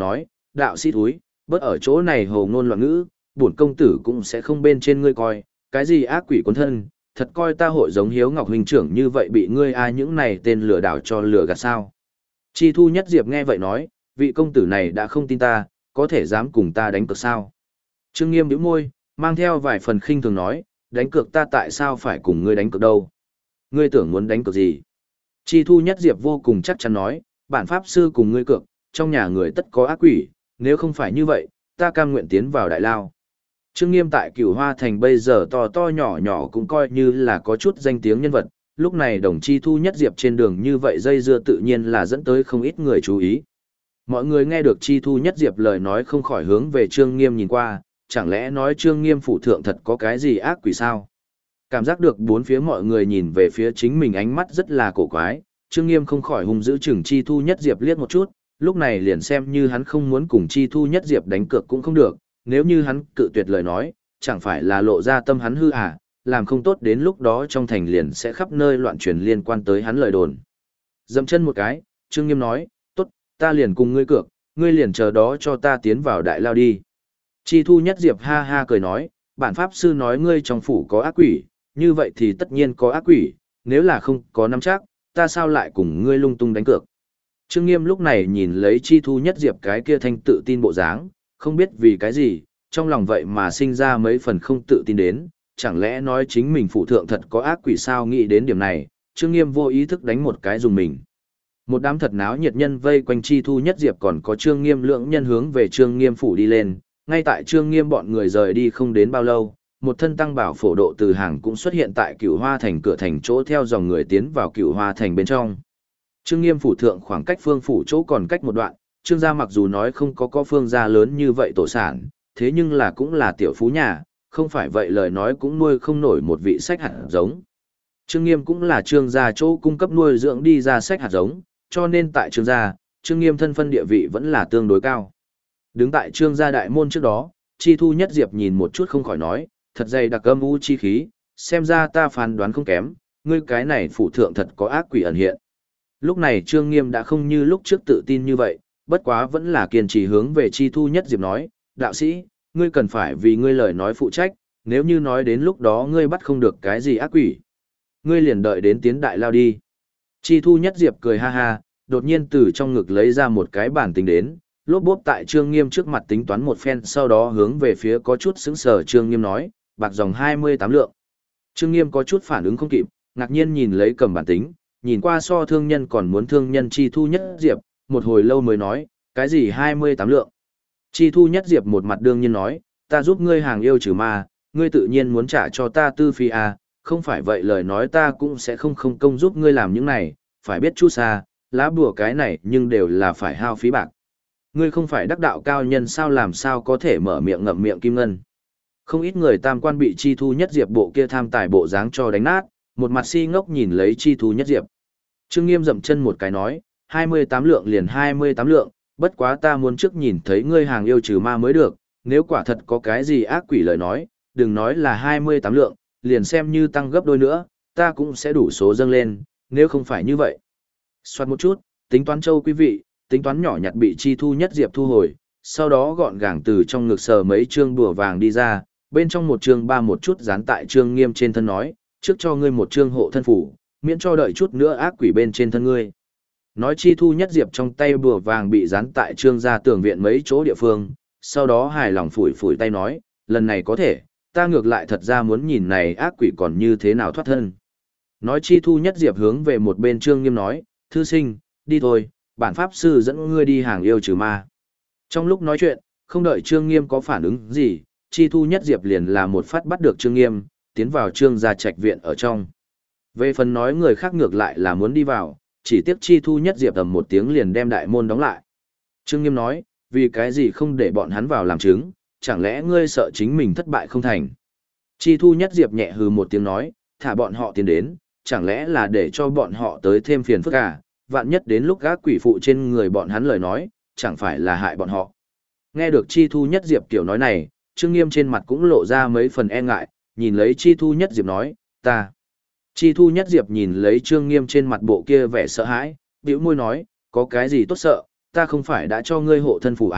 đạo sĩ thúi, bớt ở chỗ này hồ ngôn loạn ngữ, bổn công tử cũng sẽ không bên trên ngươi coi, cái gì ác quỷ cuốn thân, thật coi ta hội giống Hiếu Ngọc huynh trưởng như vậy bị ngươi ai những này tên lừa đảo cho lừa gạt sao. Chi Thu Nhất Diệp nghe vậy nói, vị công tử này đã không tin ta, có thể dám cùng ta đánh cược sao. Trương Nghiêm nhíu môi, mang theo vài phần khinh thường nói, đánh cược ta tại sao phải cùng ngươi đánh cược đâu. Ngươi tưởng muốn đánh cược gì? Chi Thu Nhất Diệp vô cùng chắc chắn nói, bản pháp sư cùng ngươi cược, trong nhà người tất có ác quỷ, nếu không phải như vậy, ta cam nguyện tiến vào đại lao. Trương Nghiêm tại Cửu Hoa Thành bây giờ to to nhỏ nhỏ cũng coi như là có chút danh tiếng nhân vật, lúc này đồng Chi Thu Nhất Diệp trên đường như vậy dây dưa tự nhiên là dẫn tới không ít người chú ý. Mọi người nghe được Chi Thu Nhất Diệp lời nói không khỏi hướng về Trương Nghiêm nhìn qua, chẳng lẽ nói Trương Nghiêm phụ thượng thật có cái gì ác quỷ sao? Cảm giác được bốn phía mọi người nhìn về phía chính mình ánh mắt rất là cổ quái, Trương Nghiêm không khỏi hung dữ chừng Chi Thu Nhất Diệp liếc một chút, lúc này liền xem như hắn không muốn cùng Chi Thu Nhất Diệp đánh cược cũng không được, nếu như hắn cự tuyệt lời nói, chẳng phải là lộ ra tâm hắn hư à, làm không tốt đến lúc đó trong thành liền sẽ khắp nơi loạn truyền liên quan tới hắn lời đồn. Dậm chân một cái, Trương Nghiêm nói, tốt, ta liền cùng ngươi cược, ngươi liền chờ đó cho ta tiến vào đại lao đi. Chi Thu Nhất Diệp ha ha cười nói, bản pháp sư nói ngươi trong phủ có ác quỷ, như vậy thì tất nhiên có ác quỷ, nếu là không có nắm chắc, ta sao lại cùng ngươi lung tung đánh cược. Trương Nghiêm lúc này nhìn lấy Chi Thu Nhất Diệp cái kia thanh tự tin bộ dáng, không biết vì cái gì, trong lòng vậy mà sinh ra mấy phần không tự tin đến, chẳng lẽ nói chính mình phụ thượng thật có ác quỷ sao. Nghĩ đến điểm này, Trương Nghiêm vô ý thức đánh một cái dùng mình. Một đám thật náo nhiệt nhân vây quanh Chi Thu Nhất Diệp còn có Trương Nghiêm lượng nhân hướng về Trương Nghiêm phủ đi lên, ngay tại Trương Nghiêm bọn người rời đi không đến bao lâu, một thân tăng bảo phổ độ từ hàng cũng xuất hiện tại Cửu Hoa Thành cửa thành chỗ theo dòng người tiến vào Cửu Hoa Thành bên trong. Trương Nghiêm phủ thượng khoảng cách phương phủ chỗ còn cách một đoạn, Trương gia mặc dù nói không có có phương gia lớn như vậy tổ sản, thế nhưng là cũng là tiểu phú nhà, không phải vậy lời nói cũng nuôi không nổi một vị sách hạt giống. Trương Nghiêm cũng là Trương gia chỗ cung cấp nuôi dưỡng đi ra sách hạt giống, cho nên tại Trương gia, Trương Nghiêm thân phân địa vị vẫn là tương đối cao. Đứng tại Trương gia đại môn trước đó, Chi Thu Nhất Diệp nhìn một chút không khỏi nói, thật dày đặc âm u chi khí, xem ra ta phán đoán không kém, ngươi cái này phụ thượng thật có ác quỷ ẩn hiện. Lúc này Trương Nghiêm đã không như lúc trước tự tin như vậy, bất quá vẫn là kiên trì hướng về Chi Thu Nhất Diệp nói, đạo sĩ, ngươi cần phải vì ngươi lời nói phụ trách, nếu như nói đến lúc đó ngươi bắt không được cái gì ác quỷ. Ngươi liền đợi đến tiến đại lao đi. Chi Thu Nhất Diệp cười ha ha, đột nhiên từ trong ngực lấy ra một cái bản tính đến, lốp bốp tại Trương Nghiêm trước mặt tính toán một phen, sau đó hướng về phía có chút sững sờ Trương Nghiêm nói, bạc dòng hai mươi tám lượng. Trương Nghiêm có chút phản ứng không kịp, ngạc nhiên nhìn lấy cầm bản tính, nhìn qua so thương nhân còn muốn thương nhân Chi Thu Nhất Diệp, một hồi lâu mới nói, cái gì hai mươi tám lượng. Chi Thu Nhất Diệp một mặt đương nhiên nói, ta giúp ngươi hàng yêu trừ ma, ngươi tự nhiên muốn trả cho ta tư phi à, không phải vậy lời nói ta cũng sẽ không không công giúp ngươi làm những này, phải biết chu sa, lá bùa cái này nhưng đều là phải hao phí bạc. Ngươi không phải đắc đạo cao nhân sao làm sao có thể mở miệng ngậm miệng kim ngân. Không ít người tam quan bị Chi Thu Nhất Diệp bộ kia tham tài bộ dáng cho đánh nát, một mặt si ngốc nhìn lấy Chi Thu Nhất Diệp. Trương Nghiêm dậm chân một cái nói, hai mươi tám lượng liền hai mươi tám lượng, bất quá ta muốn trước nhìn thấy ngươi hàng yêu trừ ma mới được, nếu quả thật có cái gì ác quỷ lời nói, đừng nói là hai mươi tám lượng, liền xem như tăng gấp đôi nữa, ta cũng sẽ đủ số dâng lên, nếu không phải như vậy. Xoát một chút, tính toán châu quý vị, tính toán nhỏ nhặt bị Chi Thu Nhất Diệp thu hồi, sau đó gọn gàng từ trong ngực sờ mấy trương đùa vàng đi ra, bên trong một trương ba một chút dán tại Trương Nghiêm trên thân nói, trước cho ngươi một trương hộ thân phủ, miễn cho đợi chút nữa ác quỷ bên trên thân ngươi. Nói Chi Thu Nhất Diệp trong tay bùa vàng bị dán tại Trương gia tường viện mấy chỗ địa phương, sau đó hài lòng phủi phủi tay nói, lần này có thể, ta ngược lại thật ra muốn nhìn này ác quỷ còn như thế nào thoát thân. Nói Chi Thu Nhất Diệp hướng về một bên Trương Nghiêm nói, thư sinh, đi thôi, bản pháp sư dẫn ngươi đi hàng yêu trừ ma. Trong lúc nói chuyện, không đợi Trương Nghiêm có phản ứng gì, Chi Thu Nhất Diệp liền là một phát bắt được Trương Nghiêm, tiến vào Trương gia trạch viện ở trong. Về phần nói người khác ngược lại là muốn đi vào, chỉ tiếc Chi Thu Nhất Diệp tầm một tiếng liền đem đại môn đóng lại. Trương Nghiêm nói, vì cái gì không để bọn hắn vào làm chứng, chẳng lẽ ngươi sợ chính mình thất bại không thành. Chi Thu Nhất Diệp nhẹ hừ một tiếng nói, thả bọn họ tiến đến, chẳng lẽ là để cho bọn họ tới thêm phiền phức à, vạn nhất đến lúc gác quỷ phụ trên người bọn hắn lời nói, chẳng phải là hại bọn họ. Nghe được Chi Thu Nhất Diệp kiểu nói này, Trương Nghiêm trên mặt cũng lộ ra mấy phần e ngại, nhìn lấy Chi Thu Nhất Diệp nói, ta. Chi Thu Nhất Diệp nhìn lấy Trương Nghiêm trên mặt bộ kia vẻ sợ hãi, bĩu môi nói, có cái gì tốt sợ, ta không phải đã cho ngươi hộ thân phủ à,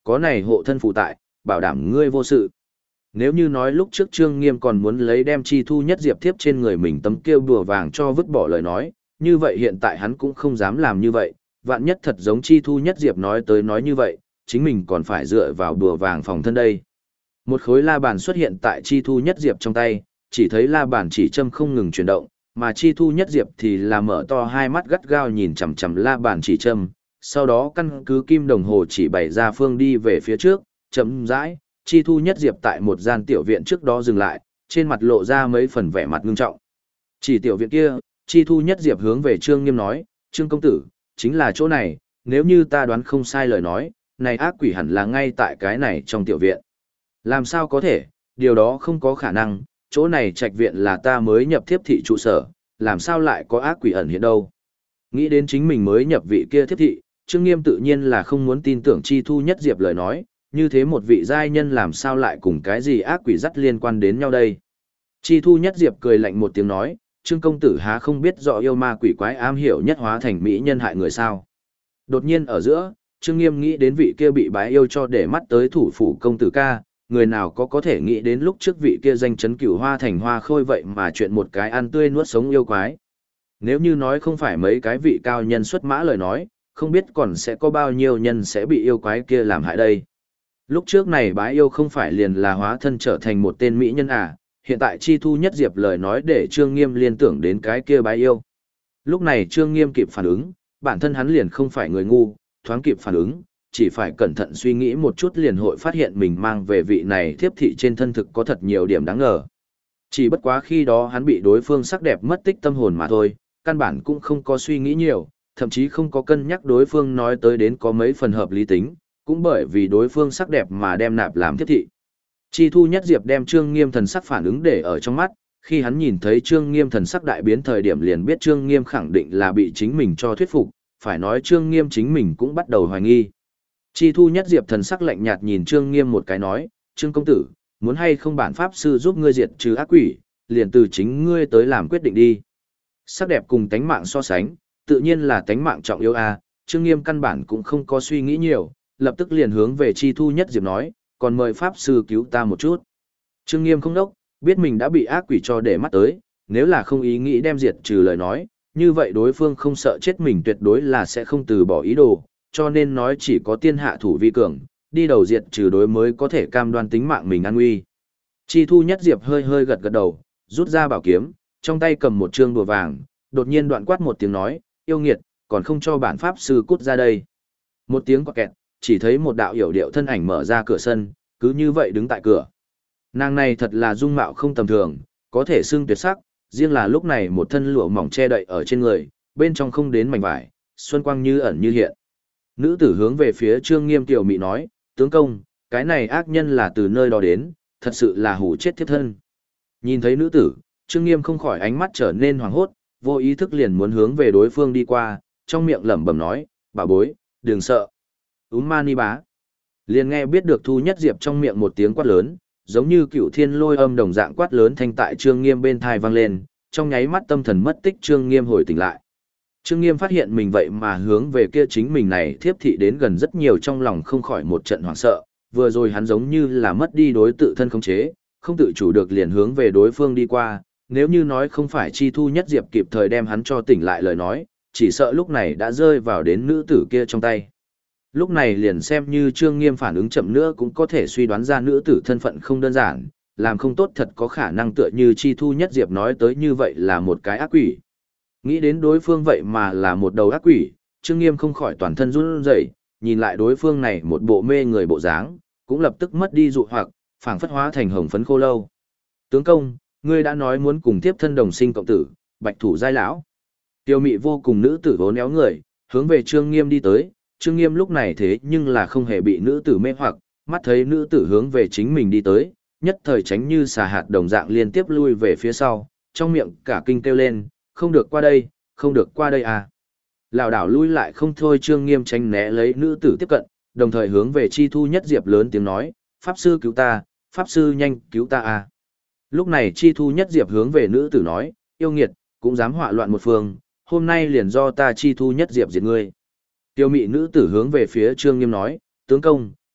có này hộ thân phụ tại, bảo đảm ngươi vô sự. Nếu như nói lúc trước Trương Nghiêm còn muốn lấy đem chi thu nhất diệp thiếp trên người mình tấm kêu bùa vàng cho vứt bỏ lời nói, như vậy hiện tại hắn cũng không dám làm như vậy, vạn nhất thật giống chi thu nhất diệp nói tới nói như vậy, chính mình còn phải dựa vào bùa vàng phòng thân đây. Một khối la bàn xuất hiện tại chi thu nhất diệp trong tay, chỉ thấy la bàn chỉ châm không ngừng chuyển động, mà chi thu nhất diệp thì là mở to hai mắt gắt gao nhìn chằm chằm la bàn chỉ châm, sau đó căn cứ kim đồng hồ chỉ bày ra phương đi về phía trước, chậm rãi, chi thu nhất diệp tại một gian tiểu viện trước đó dừng lại, trên mặt lộ ra mấy phần vẻ mặt ngưng trọng. Chỉ tiểu viện kia, chi thu nhất diệp hướng về Trương Nghiêm nói, Trương công tử, chính là chỗ này, nếu như ta đoán không sai lời nói, này ác quỷ hẳn là ngay tại cái này trong tiểu viện. Làm sao có thể, điều đó không có khả năng, chỗ này trạch viện là ta mới nhập thiếp thị trụ sở, làm sao lại có ác quỷ ẩn hiện đâu. Nghĩ đến chính mình mới nhập vị kia thiếp thị, Trương Nghiêm tự nhiên là không muốn tin tưởng chi thu nhất diệp lời nói, như thế một vị giai nhân làm sao lại cùng cái gì ác quỷ dắt liên quan đến nhau đây. Chi thu nhất diệp cười lạnh một tiếng nói, Trương công tử há không biết rõ yêu ma quỷ quái am hiểu nhất hóa thành mỹ nhân hại người sao. Đột nhiên ở giữa, Trương Nghiêm nghĩ đến vị kia bị bái yêu cho để mắt tới thủ phủ công tử ca, người nào có có thể nghĩ đến lúc trước vị kia danh chấn cửu hoa thành hoa khôi vậy mà chuyện một cái ăn tươi nuốt sống yêu quái. Nếu như nói không phải mấy cái vị cao nhân xuất mã lời nói, không biết còn sẽ có bao nhiêu nhân sẽ bị yêu quái kia làm hại đây. Lúc trước này bái yêu không phải liền là hóa thân trở thành một tên mỹ nhân à, hiện tại chi thu nhất diệp lời nói để Trương Nghiêm liên tưởng đến cái kia bái yêu. Lúc này Trương Nghiêm kịp phản ứng, bản thân hắn liền không phải người ngu, thoáng kịp phản ứng, chỉ phải cẩn thận suy nghĩ một chút liền hội phát hiện mình mang về vị này thiếp thị trên thân thực có thật nhiều điểm đáng ngờ. Chỉ bất quá khi đó hắn bị đối phương sắc đẹp mất tích tâm hồn mà thôi, căn bản cũng không có suy nghĩ nhiều, thậm chí không có cân nhắc đối phương nói tới đến có mấy phần hợp lý tính, cũng bởi vì đối phương sắc đẹp mà đem nạp làm thiếp thị. Chi thu nhất diệp đem Trương Nghiêm thần sắc phản ứng để ở trong mắt, khi hắn nhìn thấy Trương Nghiêm thần sắc đại biến thời điểm liền biết Trương Nghiêm khẳng định là bị chính mình cho thuyết phục, phải nói Trương Nghiêm chính mình cũng bắt đầu hoài nghi. Chi thu nhất diệp thần sắc lạnh nhạt nhìn Trương Nghiêm một cái nói, Trương công tử, muốn hay không bản pháp sư giúp ngươi diệt trừ ác quỷ, liền từ chính ngươi tới làm quyết định đi. Sắc đẹp cùng tánh mạng so sánh, tự nhiên là tánh mạng trọng yếu a. Trương Nghiêm căn bản cũng không có suy nghĩ nhiều, lập tức liền hướng về Chi thu nhất diệp nói, còn mời pháp sư cứu ta một chút. Trương Nghiêm không đốc, biết mình đã bị ác quỷ cho để mắt tới, nếu là không ý nghĩ đem diệt trừ lời nói, như vậy đối phương không sợ chết mình tuyệt đối là sẽ không từ bỏ ý đồ, cho nên nói chỉ có tiên hạ thủ vi cường, đi đầu diệt trừ đối mới có thể cam đoan tính mạng mình an nguy. Chi thu nhất diệp hơi hơi gật gật đầu, rút ra bảo kiếm, trong tay cầm một trương đùa vàng, đột nhiên đoạn quát một tiếng nói, yêu nghiệt, còn không cho bản pháp sư cút ra đây. Một tiếng quạt kẹt, chỉ thấy một đạo hiểu điệu thân ảnh mở ra cửa sân, cứ như vậy đứng tại cửa. Nàng này thật là dung mạo không tầm thường, có thể xưng tuyệt sắc, riêng là lúc này một thân lụa mỏng che đậy ở trên người, bên trong không đến mảnh vải, xuân quang như ẩn như hiện. Nữ tử hướng về phía Trương Nghiêm tiểu mị nói, tướng công, cái này ác nhân là từ nơi đó đến, thật sự là hủ chết thiếp thân. Nhìn thấy nữ tử, Trương Nghiêm không khỏi ánh mắt trở nên hoảng hốt, vô ý thức liền muốn hướng về đối phương đi qua, trong miệng lẩm bẩm nói, bà bối, đừng sợ. Úm ma ni bá. Liền nghe biết được Thu Nhất Diệp trong miệng một tiếng quát lớn, giống như cựu thiên lôi âm đồng dạng quát lớn thanh tại Trương Nghiêm bên thai vang lên, trong nháy mắt tâm thần mất tích Trương Nghiêm hồi tỉnh lại. Trương Nghiêm phát hiện mình vậy mà hướng về kia chính mình này thiếp thị đến gần rất nhiều, trong lòng không khỏi một trận hoảng sợ, vừa rồi hắn giống như là mất đi đối tự thân khống chế, không tự chủ được liền hướng về đối phương đi qua, nếu như nói không phải Chi Thu Nhất Diệp kịp thời đem hắn cho tỉnh lại lời nói, chỉ sợ lúc này đã rơi vào đến nữ tử kia trong tay. Lúc này liền xem như Trương Nghiêm phản ứng chậm nữa cũng có thể suy đoán ra nữ tử thân phận không đơn giản, làm không tốt thật có khả năng tựa như Chi Thu Nhất Diệp nói tới như vậy là một cái ác quỷ. Nghĩ đến đối phương vậy mà là một đầu ác quỷ, Trương Nghiêm không khỏi toàn thân run rẩy, nhìn lại đối phương này một bộ mê người bộ dáng, cũng lập tức mất đi dụ hoặc, phảng phất hóa thành hồng phấn khô lâu. Tướng công, ngươi đã nói muốn cùng tiếp thân đồng sinh cộng tử, bạch thủ giai lão. Tiêu mị vô cùng nữ tử vốn éo người, hướng về Trương Nghiêm đi tới, Trương Nghiêm lúc này thế nhưng là không hề bị nữ tử mê hoặc, mắt thấy nữ tử hướng về chính mình đi tới, nhất thời tránh như xà hạt đồng dạng liên tiếp lui về phía sau, trong miệng cả kinh kêu lên, không được qua đây, không được qua đây à. Lảo đảo lui lại không thôi, Trương Nghiêm tránh né lấy nữ tử tiếp cận, đồng thời hướng về Chi Thu Nhất Diệp lớn tiếng nói, Pháp sư cứu ta, Pháp sư nhanh cứu ta à. Lúc này Chi Thu Nhất Diệp hướng về nữ tử nói, yêu nghiệt, cũng dám họa loạn một phương, hôm nay liền do ta Chi Thu Nhất Diệp diệt ngươi. Tiêu mị nữ tử hướng về phía Trương Nghiêm nói, tướng công,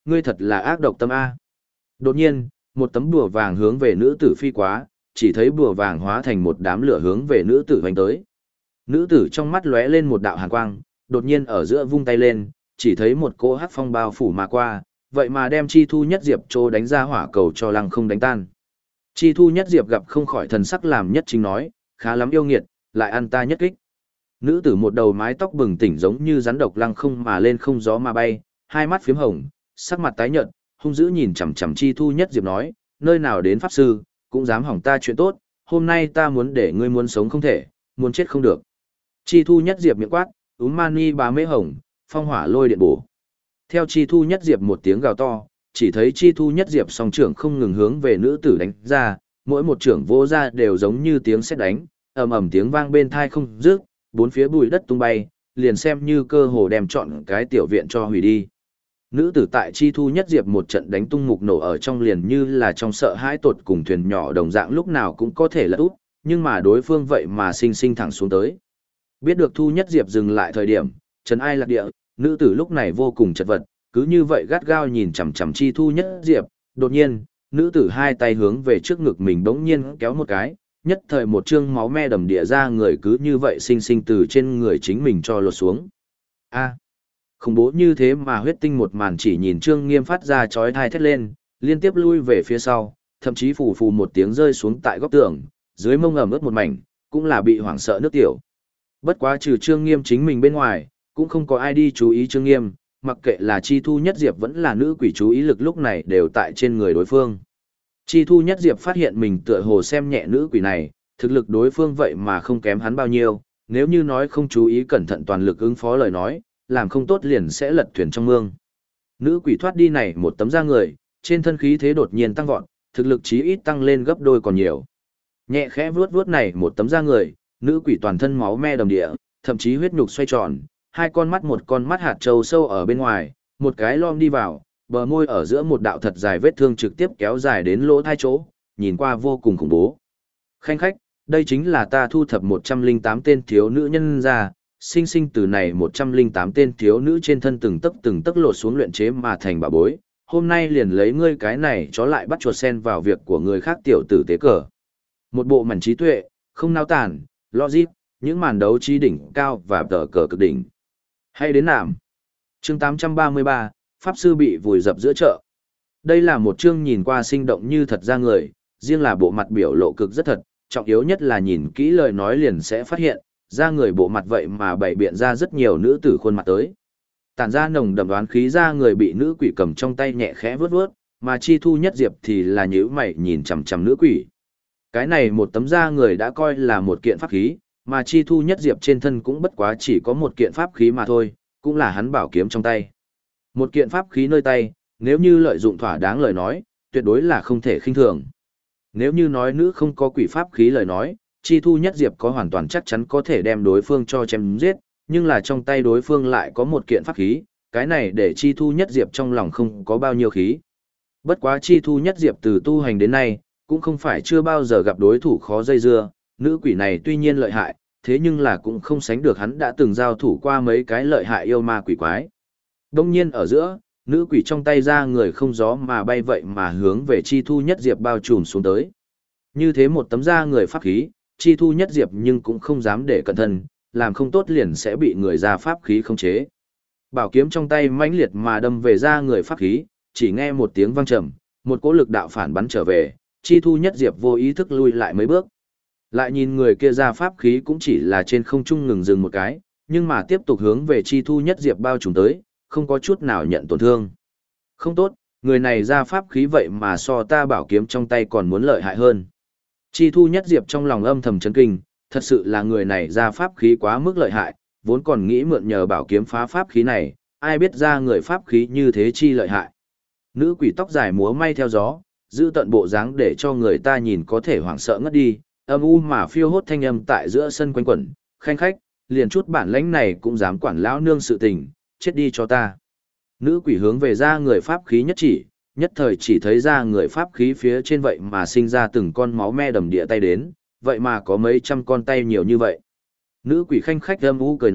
ngươi thật là ác độc tâm A. Đột nhiên, một tấm bùa vàng hướng về nữ tử phi quá, chỉ thấy bùa vàng hóa thành một đám lửa hướng về nữ tử hoành tới. Nữ tử trong mắt lóe lên một đạo hàn quang, đột nhiên ở giữa vung tay lên, chỉ thấy một cỗ hắc phong bao phủ mà qua, vậy mà đem Chi Thu Nhất Diệp trô đánh ra hỏa cầu cho lăng không đánh tan. Chi Thu Nhất Diệp gặp không khỏi thần sắc làm nhất chính nói, khá lắm yêu nghiệt, lại ăn ta nhất kích. Nữ tử một đầu mái tóc bừng tỉnh giống như rắn độc lăng không mà lên không gió mà bay, hai mắt phiếm hồng, sắc mặt tái nhợt, hung dữ nhìn chằm chằm Chi Thu Nhất Diệp nói, nơi nào đến pháp sư, cũng dám hỏng ta chuyện tốt, hôm nay ta muốn để ngươi muốn sống không thể, muốn chết không được. Chi Thu Nhất Diệp miệng quát, úm mani bà mễ hồng, phong hỏa lôi điện bổ. Theo Chi Thu Nhất Diệp một tiếng gào to, chỉ thấy Chi Thu Nhất Diệp song trưởng không ngừng hướng về nữ tử đánh ra, mỗi một trưởng vô ra đều giống như tiếng sét đánh, ầm ầm tiếng vang bên thai không dứt, bốn phía bụi đất tung bay, liền xem như cơ hồ đem trọn cái tiểu viện cho hủy đi. Nữ tử tại Chi Thu Nhất Diệp một trận đánh tung mục nổ ở trong liền như là trong sợ hãi tột cùng thuyền nhỏ đồng dạng lúc nào cũng có thể lật úp, nhưng mà đối phương vậy mà sinh sinh thẳng xuống tới. Biết được Thu Nhất Diệp dừng lại thời điểm, trần ai lạc địa, nữ tử lúc này vô cùng chật vật, cứ như vậy gắt gao nhìn chằm chằm Chi Thu Nhất Diệp, đột nhiên, nữ tử hai tay hướng về trước ngực mình bỗng nhiên kéo một cái, nhất thời một trương máu me đầm địa ra người cứ như vậy sinh sinh từ trên người chính mình cho lột xuống. A, khủng bố như thế mà huyết tinh một màn chỉ nhìn Trương Nghiêm phát ra chói tai thét lên, liên tiếp lui về phía sau, thậm chí phù phù một tiếng rơi xuống tại góc tường, dưới mông ẩm ướt một mảnh, cũng là bị hoảng sợ nước tiểu. Bất quá trừ Trương Nghiêm chính mình bên ngoài, cũng không có ai đi chú ý Trương Nghiêm, mặc kệ là Chi Thu Nhất Diệp vẫn là nữ quỷ chú ý lực lúc này đều tại trên người đối phương. Chi Thu Nhất Diệp phát hiện mình tựa hồ xem nhẹ nữ quỷ này, thực lực đối phương vậy mà không kém hắn bao nhiêu, nếu như nói không chú ý cẩn thận toàn lực ứng phó lời nói, làm không tốt liền sẽ lật thuyền trong mương. Nữ quỷ thoát đi này một tấm da người, trên thân khí thế đột nhiên tăng vọt, thực lực chí ít tăng lên gấp đôi còn nhiều. Nhẹ khẽ vuốt vuốt này một tấm da người, nữ quỷ toàn thân máu me đầm địa, thậm chí huyết nhục xoay tròn, hai con mắt một con mắt hạt trâu sâu ở bên ngoài, một cái lom đi vào, bờ môi ở giữa một đạo thật dài vết thương trực tiếp kéo dài đến lỗ thai chỗ, nhìn qua vô cùng khủng bố. Khanh khách, đây chính là ta thu thập một trăm lẻ tám tên thiếu nữ nhân ra, sinh sinh từ này một trăm lẻ tám tên thiếu nữ trên thân từng tấc từng tấc lột xuống luyện chế mà thành bà bối, hôm nay liền lấy ngươi cái này chó lại bắt chuột sen vào việc của người khác tiểu tử tế cờ. Một bộ mảnh trí tuệ, không nao tản, logic, những màn đấu trí đỉnh cao và tờ cờ cực đỉnh. Hay đến nạm. Chương tám trăm ba mươi ba, Pháp Sư bị vùi dập giữa chợ. Đây là một chương nhìn qua sinh động như thật ra người, riêng là bộ mặt biểu lộ cực rất thật, trọng yếu nhất là nhìn kỹ lời nói liền sẽ phát hiện, ra người bộ mặt vậy mà bày biện ra rất nhiều nữ tử khuôn mặt tới. Tản ra nồng đậm đoán khí ra người bị nữ quỷ cầm trong tay nhẹ khẽ vướt vướt, mà Chi Thu Nhất Diệp thì là nhíu mày nhìn chằm chằm nữ quỷ. Cái này một tấm da người đã coi là một kiện pháp khí, mà Chi Thu Nhất Diệp trên thân cũng bất quá chỉ có một kiện pháp khí mà thôi, cũng là hắn bảo kiếm trong tay. Một kiện pháp khí nơi tay, nếu như lợi dụng thỏa đáng lời nói, tuyệt đối là không thể khinh thường. Nếu như nói nữ không có quỷ pháp khí lời nói, Chi Thu Nhất Diệp có hoàn toàn chắc chắn có thể đem đối phương cho chém giết, nhưng là trong tay đối phương lại có một kiện pháp khí, cái này để Chi Thu Nhất Diệp trong lòng không có bao nhiêu khí. Bất quá Chi Thu Nhất Diệp từ tu hành đến nay, cũng không phải chưa bao giờ gặp đối thủ khó dây dưa, nữ quỷ này tuy nhiên lợi hại, thế nhưng là cũng không sánh được hắn đã từng giao thủ qua mấy cái lợi hại yêu ma quỷ quái. Đông nhiên ở giữa, nữ quỷ trong tay ra người không gió mà bay vậy mà hướng về Chi Thu Nhất Diệp bao trùm xuống tới. Như thế một tấm da người pháp khí, Chi Thu Nhất Diệp nhưng cũng không dám để cẩn thận, làm không tốt liền sẽ bị người ra pháp khí khống chế. Bảo kiếm trong tay mãnh liệt mà đâm về da người pháp khí, chỉ nghe một tiếng vang trầm, một cỗ lực đạo phản bắn trở về, Chi Thu Nhất Diệp vô ý thức lui lại mấy bước. Lại nhìn người kia ra pháp khí cũng chỉ là trên không trung ngừng dừng một cái, nhưng mà tiếp tục hướng về Chi Thu Nhất Diệp bao trùm tới, không có chút nào nhận tổn thương. Không tốt, người này ra pháp khí vậy mà so ta bảo kiếm trong tay còn muốn lợi hại hơn. Chi Thu Nhất Diệp trong lòng âm thầm chấn kinh, thật sự là người này ra pháp khí quá mức lợi hại, vốn còn nghĩ mượn nhờ bảo kiếm phá pháp khí này, ai biết ra người pháp khí như thế chi lợi hại. Nữ quỷ tóc dài múa may theo gió, giữ tận bộ dáng để cho người ta nhìn có thể hoảng sợ ngất đi, âm u mà phiêu hốt thanh âm tại giữa sân quanh quẩn, khanh khách, liền chút bản lãnh này cũng dám quản lão nương sự tình, chết đi cho ta. Nữ quỷ hướng về ra người pháp khí nhất chỉ, nhất thời chỉ thấy ra người pháp khí phía trên vậy mà sinh ra từng con máu me đầm địa tay đến, vậy mà có mấy trăm con tay nhiều như vậy. Nữ quỷ khanh khách âm u cười nói,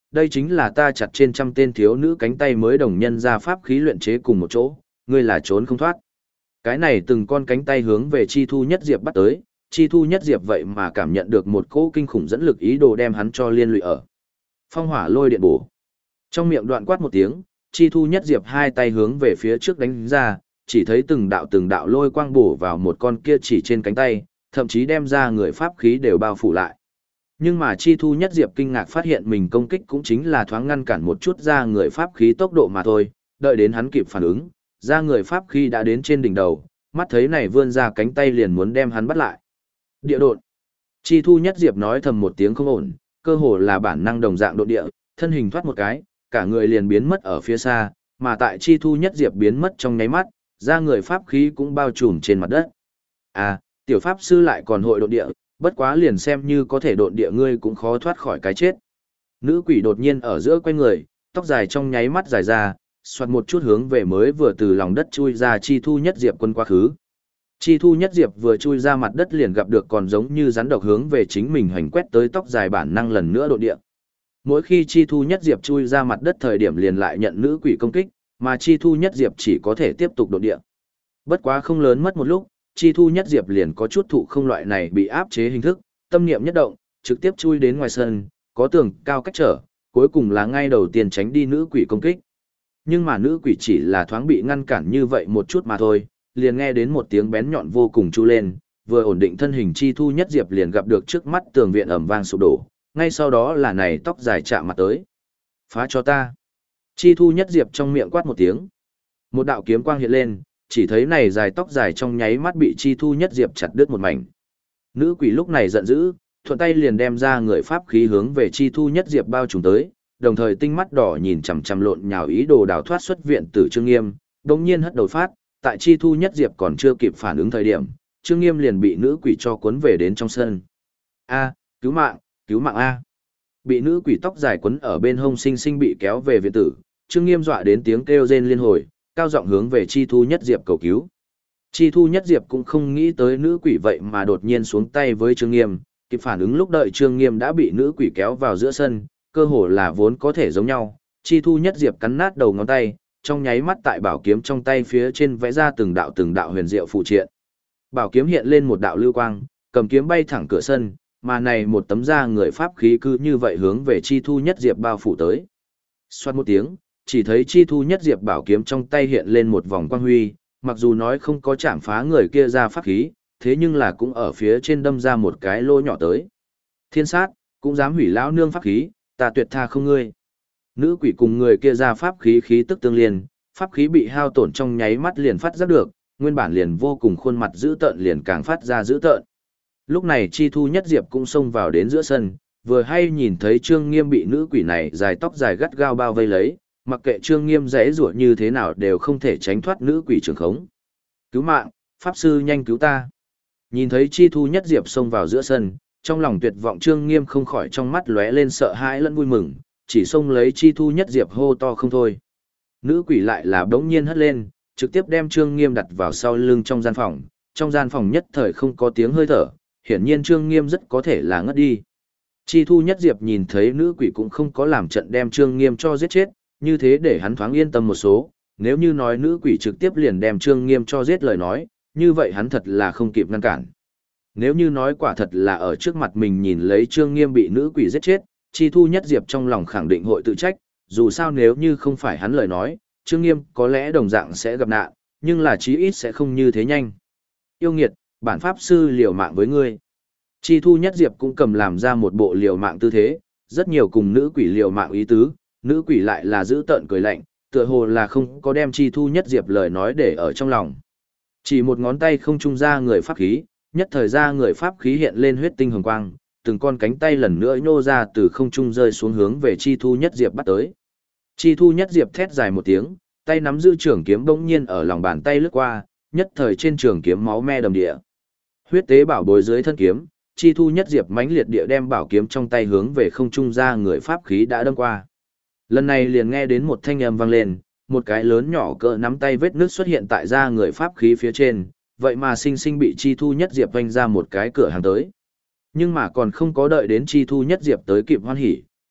đây chính là ta chặt trên trăm tên thiếu nữ cánh tay mới đồng nhân ra pháp khí luyện chế cùng một chỗ, ngươi là trốn không thoát. Cái này từng con cánh tay hướng về Chi Thu Nhất Diệp bắt tới, Chi Thu Nhất Diệp vậy mà cảm nhận được một cỗ kinh khủng dẫn lực ý đồ đem hắn cho liên lụy ở. Phong hỏa lôi điện bổ. Trong miệng đoạn quát một tiếng, Chi Thu Nhất Diệp hai tay hướng về phía trước đánh ra, chỉ thấy từng đạo từng đạo lôi quang bổ vào một con kia chỉ trên cánh tay, thậm chí đem ra người pháp khí đều bao phủ lại. Nhưng mà Chi Thu Nhất Diệp kinh ngạc phát hiện mình công kích cũng chính là thoáng ngăn cản một chút ra người pháp khí tốc độ mà thôi, đợi đến hắn kịp phản ứng, ra người pháp khí đã đến trên đỉnh đầu, mắt thấy này vươn ra cánh tay liền muốn đem hắn bắt lại. Địa độn. Chi Thu Nhất Diệp nói thầm một tiếng không ổn, cơ hồ là bản năng đồng dạng độn địa, thân hình thoát một cái, cả người liền biến mất ở phía xa, mà tại Chi Thu Nhất Diệp biến mất trong nháy mắt, ra người pháp khí cũng bao trùm trên mặt đất. À, tiểu pháp sư lại còn hội độn địa, bất quá liền xem như có thể độn địa ngươi cũng khó thoát khỏi cái chết. Nữ quỷ đột nhiên ở giữa quay người, tóc dài trong nháy mắt dài ra, xoạt một chút hướng về mới vừa từ lòng đất chui ra Chi Thu Nhất Diệp quân quá khứ. Chi Thu Nhất Diệp vừa chui ra mặt đất liền gặp được còn giống như rắn độc hướng về chính mình hoành quét tới tóc dài bản năng lần nữa độn địa. Mỗi khi Chi Thu Nhất Diệp chui ra mặt đất thời điểm liền lại nhận nữ quỷ công kích, mà Chi Thu Nhất Diệp chỉ có thể tiếp tục độn địa. Bất quá không lớn mất một lúc, Chi Thu Nhất Diệp liền có chút thụ không loại này bị áp chế hình thức, tâm niệm nhất động, trực tiếp chui đến ngoài sân, có tường cao cách trở, cuối cùng là ngay đầu tiên tránh đi nữ quỷ công kích. Nhưng mà nữ quỷ chỉ là thoáng bị ngăn cản như vậy một chút mà thôi, liền nghe đến một tiếng bén nhọn vô cùng chu lên, vừa ổn định thân hình Chi Thu Nhất Diệp liền gặp được trước mắt tường viện ầm vang sụp đổ, ngay sau đó là này tóc dài chạm mặt tới. Phá cho ta. Chi Thu Nhất Diệp trong miệng quát một tiếng. Một đạo kiếm quang hiện lên, chỉ thấy này dài tóc dài trong nháy mắt bị Chi Thu Nhất Diệp chặt đứt một mảnh. Nữ quỷ lúc này giận dữ, thuận tay liền đem ra người pháp khí hướng về Chi Thu Nhất Diệp bao trùm tới, đồng thời tinh mắt đỏ nhìn chằm chằm lộn nhào ý đồ đào thoát xuất viện tử Trương Nghiêm, đột nhiên hất đầu phát, tại Chi Thu Nhất Diệp còn chưa kịp phản ứng thời điểm, Trương Nghiêm liền bị nữ quỷ cho cuốn về đến trong sân. A, cứu mạng, cứu mạng a. Bị nữ quỷ tóc dài quấn ở bên hông sinh sinh bị kéo về viện tử, Trương Nghiêm dọa đến tiếng kêu rên liên hồi, cao giọng hướng về Chi Thu Nhất Diệp cầu cứu. Chi Thu Nhất Diệp cũng không nghĩ tới nữ quỷ vậy mà đột nhiên xuống tay với Trương Nghiêm, kịp phản ứng lúc đợi Trương Nghiêm đã bị nữ quỷ kéo vào giữa sân, cơ hồ là vốn có thể giống nhau. Chi Thu Nhất Diệp cắn nát đầu ngón tay, trong nháy mắt tại bảo kiếm trong tay phía trên vẽ ra từng đạo từng đạo huyền diệu phụ triện. Bảo kiếm hiện lên một đạo lưu quang, cầm kiếm bay thẳng cửa sân, mà này một tấm da người pháp khí cứ như vậy hướng về Chi Thu Nhất Diệp bao phủ tới. Xoát một tiếng, chỉ thấy Chi Thu Nhất Diệp bảo kiếm trong tay hiện lên một vòng quang huy, mặc dù nói không có chạm phá người kia ra pháp khí, thế nhưng là cũng ở phía trên đâm ra một cái lỗ nhỏ tới. Thiên sát, cũng dám hủy lão nương pháp khí, ta tuyệt tha không ngươi. Nữ quỷ cùng người kia ra pháp khí khí tức tương liên, pháp khí bị hao tổn trong nháy mắt liền phát giác được, nguyên bản liền vô cùng khuôn mặt dữ tợn liền càng phát ra dữ tợn. Lúc này Chi Thu Nhất Diệp cũng xông vào đến giữa sân, vừa hay nhìn thấy Trương Nghiêm bị nữ quỷ này dài tóc dài gắt gao bao vây lấy, mặc kệ Trương Nghiêm giãy giụa như thế nào đều không thể tránh thoát nữ quỷ trường khống. Cứu mạng, pháp sư nhanh cứu ta. Nhìn thấy Chi Thu Nhất Diệp xông vào giữa sân, trong lòng tuyệt vọng Trương Nghiêm không khỏi trong mắt lóe lên sợ hãi lẫn vui mừng, chỉ xông lấy Chi Thu Nhất Diệp hô to không thôi. Nữ quỷ lại là bỗng nhiên hất lên, trực tiếp đem Trương Nghiêm đặt vào sau lưng trong gian phòng, trong gian phòng nhất thời không có tiếng hơi thở, hiển nhiên Trương Nghiêm rất có thể là ngất đi. Chi Thu Nhất Diệp nhìn thấy nữ quỷ cũng không có làm trận đem Trương Nghiêm cho giết chết, như thế để hắn thoáng yên tâm một số, nếu như nói nữ quỷ trực tiếp liền đem Trương Nghiêm cho giết lời nói, như vậy hắn thật là không kịp ngăn cản. Nếu như nói quả thật là ở trước mặt mình nhìn lấy Trương Nghiêm bị nữ quỷ giết chết, Chi Thu Nhất Diệp trong lòng khẳng định hội tự trách, dù sao nếu như không phải hắn lời nói, Trương Nghiêm có lẽ đồng dạng sẽ gặp nạn, nhưng là chí ít sẽ không như thế nhanh. Yêu nghiệt, bản pháp sư liều mạng với ngươi. Chi Thu Nhất Diệp cũng cầm làm ra một bộ liều mạng tư thế, rất nhiều cùng nữ quỷ liều mạng ý tứ, nữ quỷ lại là giữ tợn cười lạnh, tựa hồ là không có đem Chi Thu Nhất Diệp lời nói để ở trong lòng. Chỉ một ngón tay không trung ra người pháp khí, nhất thời ra người pháp khí hiện lên huyết tinh hồng quang, từng con cánh tay lần nữa nhô ra từ không trung rơi xuống hướng về Chi Thu Nhất Diệp bắt tới. Chi Thu Nhất Diệp thét dài một tiếng, tay nắm giữ trường kiếm bỗng nhiên ở lòng bàn tay lướt qua, nhất thời trên trường kiếm máu me đầm địa. Huyết tế bảo bối dưới thân kiếm, Chi Thu Nhất Diệp mãnh liệt địa đem bảo kiếm trong tay hướng về không trung ra người pháp khí đã đâm qua. Lần này liền nghe đến một thanh âm vang lên, một cái lớn nhỏ cỡ nắm tay vết nước xuất hiện tại ra người pháp khí phía trên, vậy mà sinh sinh bị Chi Thu Nhất Diệp vanh ra một cái cửa hàng tới. Nhưng mà còn không có đợi đến Chi Thu Nhất Diệp tới kịp hoan hỉ,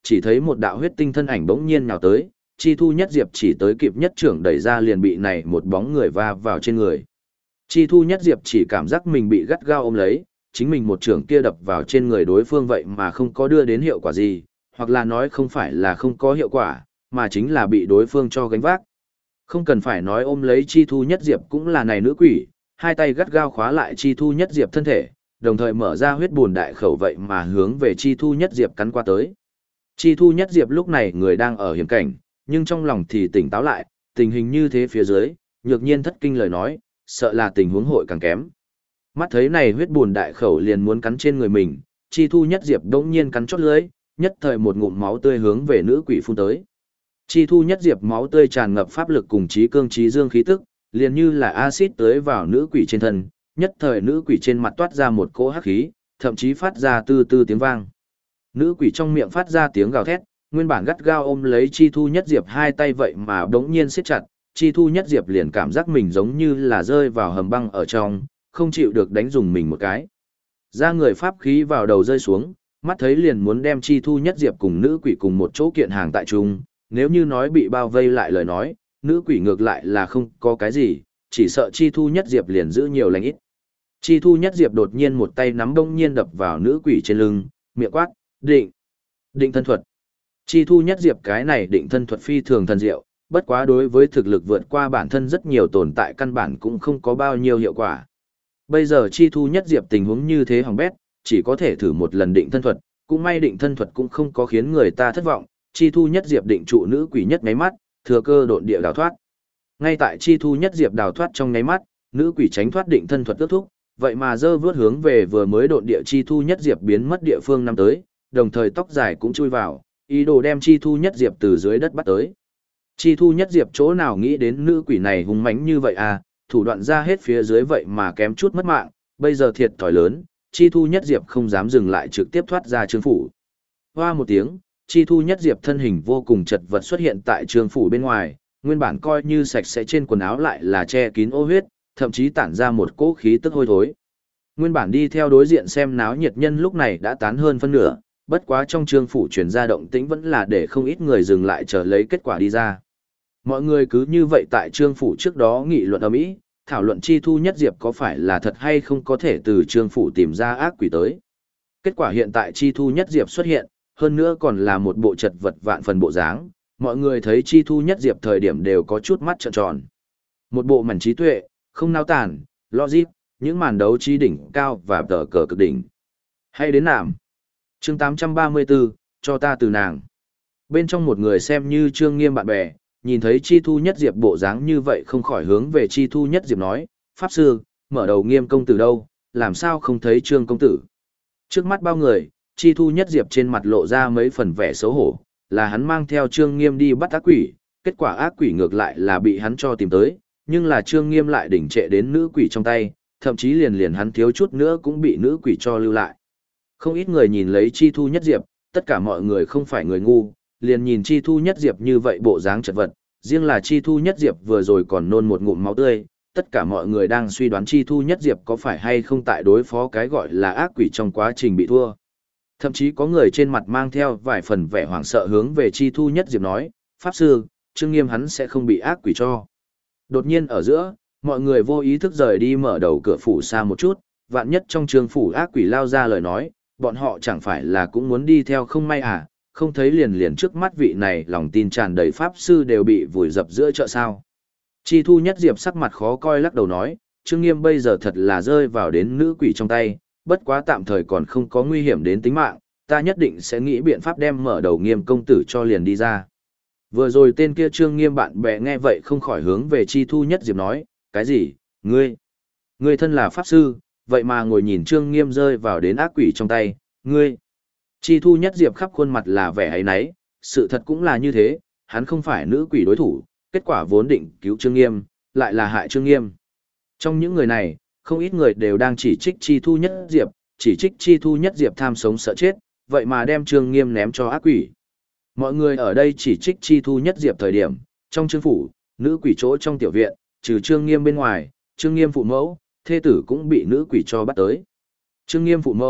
chỉ thấy một đạo huyết tinh thân ảnh bỗng nhiên nhào tới, Chi Thu Nhất Diệp chỉ tới kịp nhất trưởng đẩy ra liền bị này một bóng người va vào trên người. Chi Thu Nhất Diệp chỉ cảm giác mình bị gắt gao ôm lấy, chính mình một trưởng kia đập vào trên người đối phương vậy mà không có đưa đến hiệu quả gì, hoặc là nói không phải là không có hiệu quả, mà chính là bị đối phương cho gánh vác. Không cần phải nói ôm lấy Chi Thu Nhất Diệp cũng là này nữ quỷ, hai tay gắt gao khóa lại Chi Thu Nhất Diệp thân thể, đồng thời mở ra huyết buồn đại khẩu vậy mà hướng về Chi Thu Nhất Diệp cắn qua tới. Chi Thu Nhất Diệp lúc này người đang ở hiểm cảnh, nhưng trong lòng thì tỉnh táo lại, tình hình như thế phía dưới, nhược nhiên thất kinh lời nói, sợ là tình huống hội càng kém. Mắt thấy này huyết buồn đại khẩu liền muốn cắn trên người mình, Chi Thu Nhất Diệp đống nhiên cắn chót lưỡi, nhất thời một ngụm máu tươi hướng về nữ quỷ phun tới. Chi Thu Nhất Diệp máu tươi tràn ngập pháp lực cùng trí cương trí dương khí tức, liền như là axit tưới vào nữ quỷ trên thân, nhất thời nữ quỷ trên mặt toát ra một cỗ hắc khí, thậm chí phát ra tư tư tiếng vang. Nữ quỷ trong miệng phát ra tiếng gào thét, nguyên bản gắt gao ôm lấy Chi Thu Nhất Diệp hai tay vậy mà đống nhiên siết chặt, Chi Thu Nhất Diệp liền cảm giác mình giống như là rơi vào hầm băng ở trong, không chịu được đánh dùng mình một cái. Ra người pháp khí vào đầu rơi xuống, mắt thấy liền muốn đem Chi Thu Nhất Diệp cùng nữ quỷ cùng một chỗ kiện hàng tại chung, nếu như nói bị bao vây lại lời nói, nữ quỷ ngược lại là không có cái gì, chỉ sợ Chi Thu Nhất Diệp liền giữ nhiều lành ít. Chi Thu Nhất Diệp đột nhiên một tay nắm đông nhiên đập vào nữ quỷ trên lưng, miệng quát, định, định thân thuật. Chi Thu Nhất Diệp cái này định thân thuật phi thường thần diệu, bất quá đối với thực lực vượt qua bản thân rất nhiều tồn tại căn bản cũng không có bao nhiêu hiệu quả. Bây giờ Chi Thu Nhất Diệp tình huống như thế hỏng bét, chỉ có thể thử một lần định thân thuật, cũng may định thân thuật cũng không có khiến người ta thất vọng, Chi Thu Nhất Diệp định trụ nữ quỷ nhất nháy mắt, thừa cơ độn địa đào thoát. Ngay tại Chi Thu Nhất Diệp đào thoát trong nháy mắt, nữ quỷ tránh thoát định thân thuật kết thúc, vậy mà dơ vướt hướng về vừa mới độn địa Chi Thu Nhất Diệp biến mất địa phương năm tới, đồng thời tóc dài cũng chui vào, ý đồ đem Chi Thu Nhất Diệp từ dưới đất bắt tới. Chi Thu Nhất Diệp chỗ nào nghĩ đến nữ quỷ này hung mãnh như vậy à, thủ đoạn ra hết phía dưới vậy mà kém chút mất mạng, bây giờ thiệt thòi lớn, Chi Thu Nhất Diệp không dám dừng lại trực tiếp thoát ra trương phủ. Hoa một tiếng, Chi Thu Nhất Diệp thân hình vô cùng chật vật xuất hiện tại trương phủ bên ngoài, nguyên bản coi như sạch sẽ trên quần áo lại là che kín ô huyết, thậm chí tản ra một cỗ khí tức hôi thối. Nguyên bản đi theo đối diện xem náo nhiệt nhân lúc này đã tán hơn phân nửa, bất quá trong trương phủ truyền ra động tĩnh vẫn là để không ít người dừng lại chờ lấy kết quả đi ra. Mọi người cứ như vậy tại trương phủ trước đó nghị luận ầm ĩ, thảo luận Chi Thu Nhất Diệp có phải là thật hay không có thể từ trương phủ tìm ra ác quỷ tới. Kết quả hiện tại Chi Thu Nhất Diệp xuất hiện, hơn nữa còn là một bộ chật vật vạn phần bộ dáng, mọi người thấy Chi Thu Nhất Diệp thời điểm đều có chút mắt trợn tròn. Một bộ mảnh trí tuệ, không nao tản, logic, những màn đấu trí đỉnh cao và tờ cờ cực đỉnh. Hay đến nạm. Chương tám trăm ba mươi tư, cho ta từ nàng. Bên trong một người xem như Trương Nghiêm bạn bè, nhìn thấy Chi Thu Nhất Diệp bộ dáng như vậy không khỏi hướng về Chi Thu Nhất Diệp nói, Pháp Sư, mở đầu Nghiêm công tử đâu, làm sao không thấy Trương công tử. Trước mắt bao người, Chi Thu Nhất Diệp trên mặt lộ ra mấy phần vẻ xấu hổ, là hắn mang theo Trương Nghiêm đi bắt ác quỷ, kết quả ác quỷ ngược lại là bị hắn cho tìm tới, nhưng là Trương Nghiêm lại đỉnh trệ đến nữ quỷ trong tay, thậm chí liền liền hắn thiếu chút nữa cũng bị nữ quỷ cho lưu lại. Không ít người nhìn lấy Chi Thu Nhất Diệp, tất cả mọi người không phải người ngu, liền nhìn Chi Thu Nhất Diệp như vậy bộ dáng chật vật, riêng là Chi Thu Nhất Diệp vừa rồi còn nôn một ngụm máu tươi, tất cả mọi người đang suy đoán Chi Thu Nhất Diệp có phải hay không tại đối phó cái gọi là ác quỷ trong quá trình bị thua. Thậm chí có người trên mặt mang theo vài phần vẻ hoảng sợ hướng về Chi Thu Nhất Diệp nói, Pháp Sư, Trương Nghiêm hắn sẽ không bị ác quỷ cho. Đột nhiên ở giữa, mọi người vô ý thức rời đi mở đầu cửa phủ xa một chút, vạn nhất trong trường phủ ác quỷ lao ra lời nói, bọn họ chẳng phải là cũng muốn đi theo không may à, không thấy liền liền trước mắt vị này lòng tin tràn đầy Pháp Sư đều bị vùi dập giữa chợ sao. Chi Thu Nhất Diệp sắc mặt khó coi lắc đầu nói, Trương Nghiêm bây giờ thật là rơi vào đến nữ quỷ trong tay, bất quá tạm thời còn không có nguy hiểm đến tính mạng, ta nhất định sẽ nghĩ biện pháp đem mở đầu Nghiêm công tử cho liền đi ra. Vừa rồi tên kia Trương Nghiêm bạn bè nghe vậy không khỏi hướng về Chi Thu Nhất Diệp nói, cái gì, ngươi, ngươi thân là Pháp Sư, vậy mà ngồi nhìn Trương Nghiêm rơi vào đến ác quỷ trong tay, ngươi. Chi Thu Nhất Diệp khắp khuôn mặt là vẻ ấy nấy, sự thật cũng là như thế, hắn không phải nữ quỷ đối thủ, kết quả vốn định cứu Trương Nghiêm, lại là hại Trương Nghiêm. Trong những người này, không ít người đều đang chỉ trích Chi Thu Nhất Diệp, chỉ trích Chi Thu Nhất Diệp tham sống sợ chết, vậy mà đem Trương Nghiêm ném cho ác quỷ. Mọi người ở đây chỉ trích Chi Thu Nhất Diệp thời điểm, trong trương phủ, nữ quỷ chỗ trong tiểu viện, trừ Trương Nghiêm bên ngoài, Trương Nghiêm phụ mẫu, thê tử cũng bị nữ quỷ cho bắt tới. Trương Nghiêm phụ mẫu,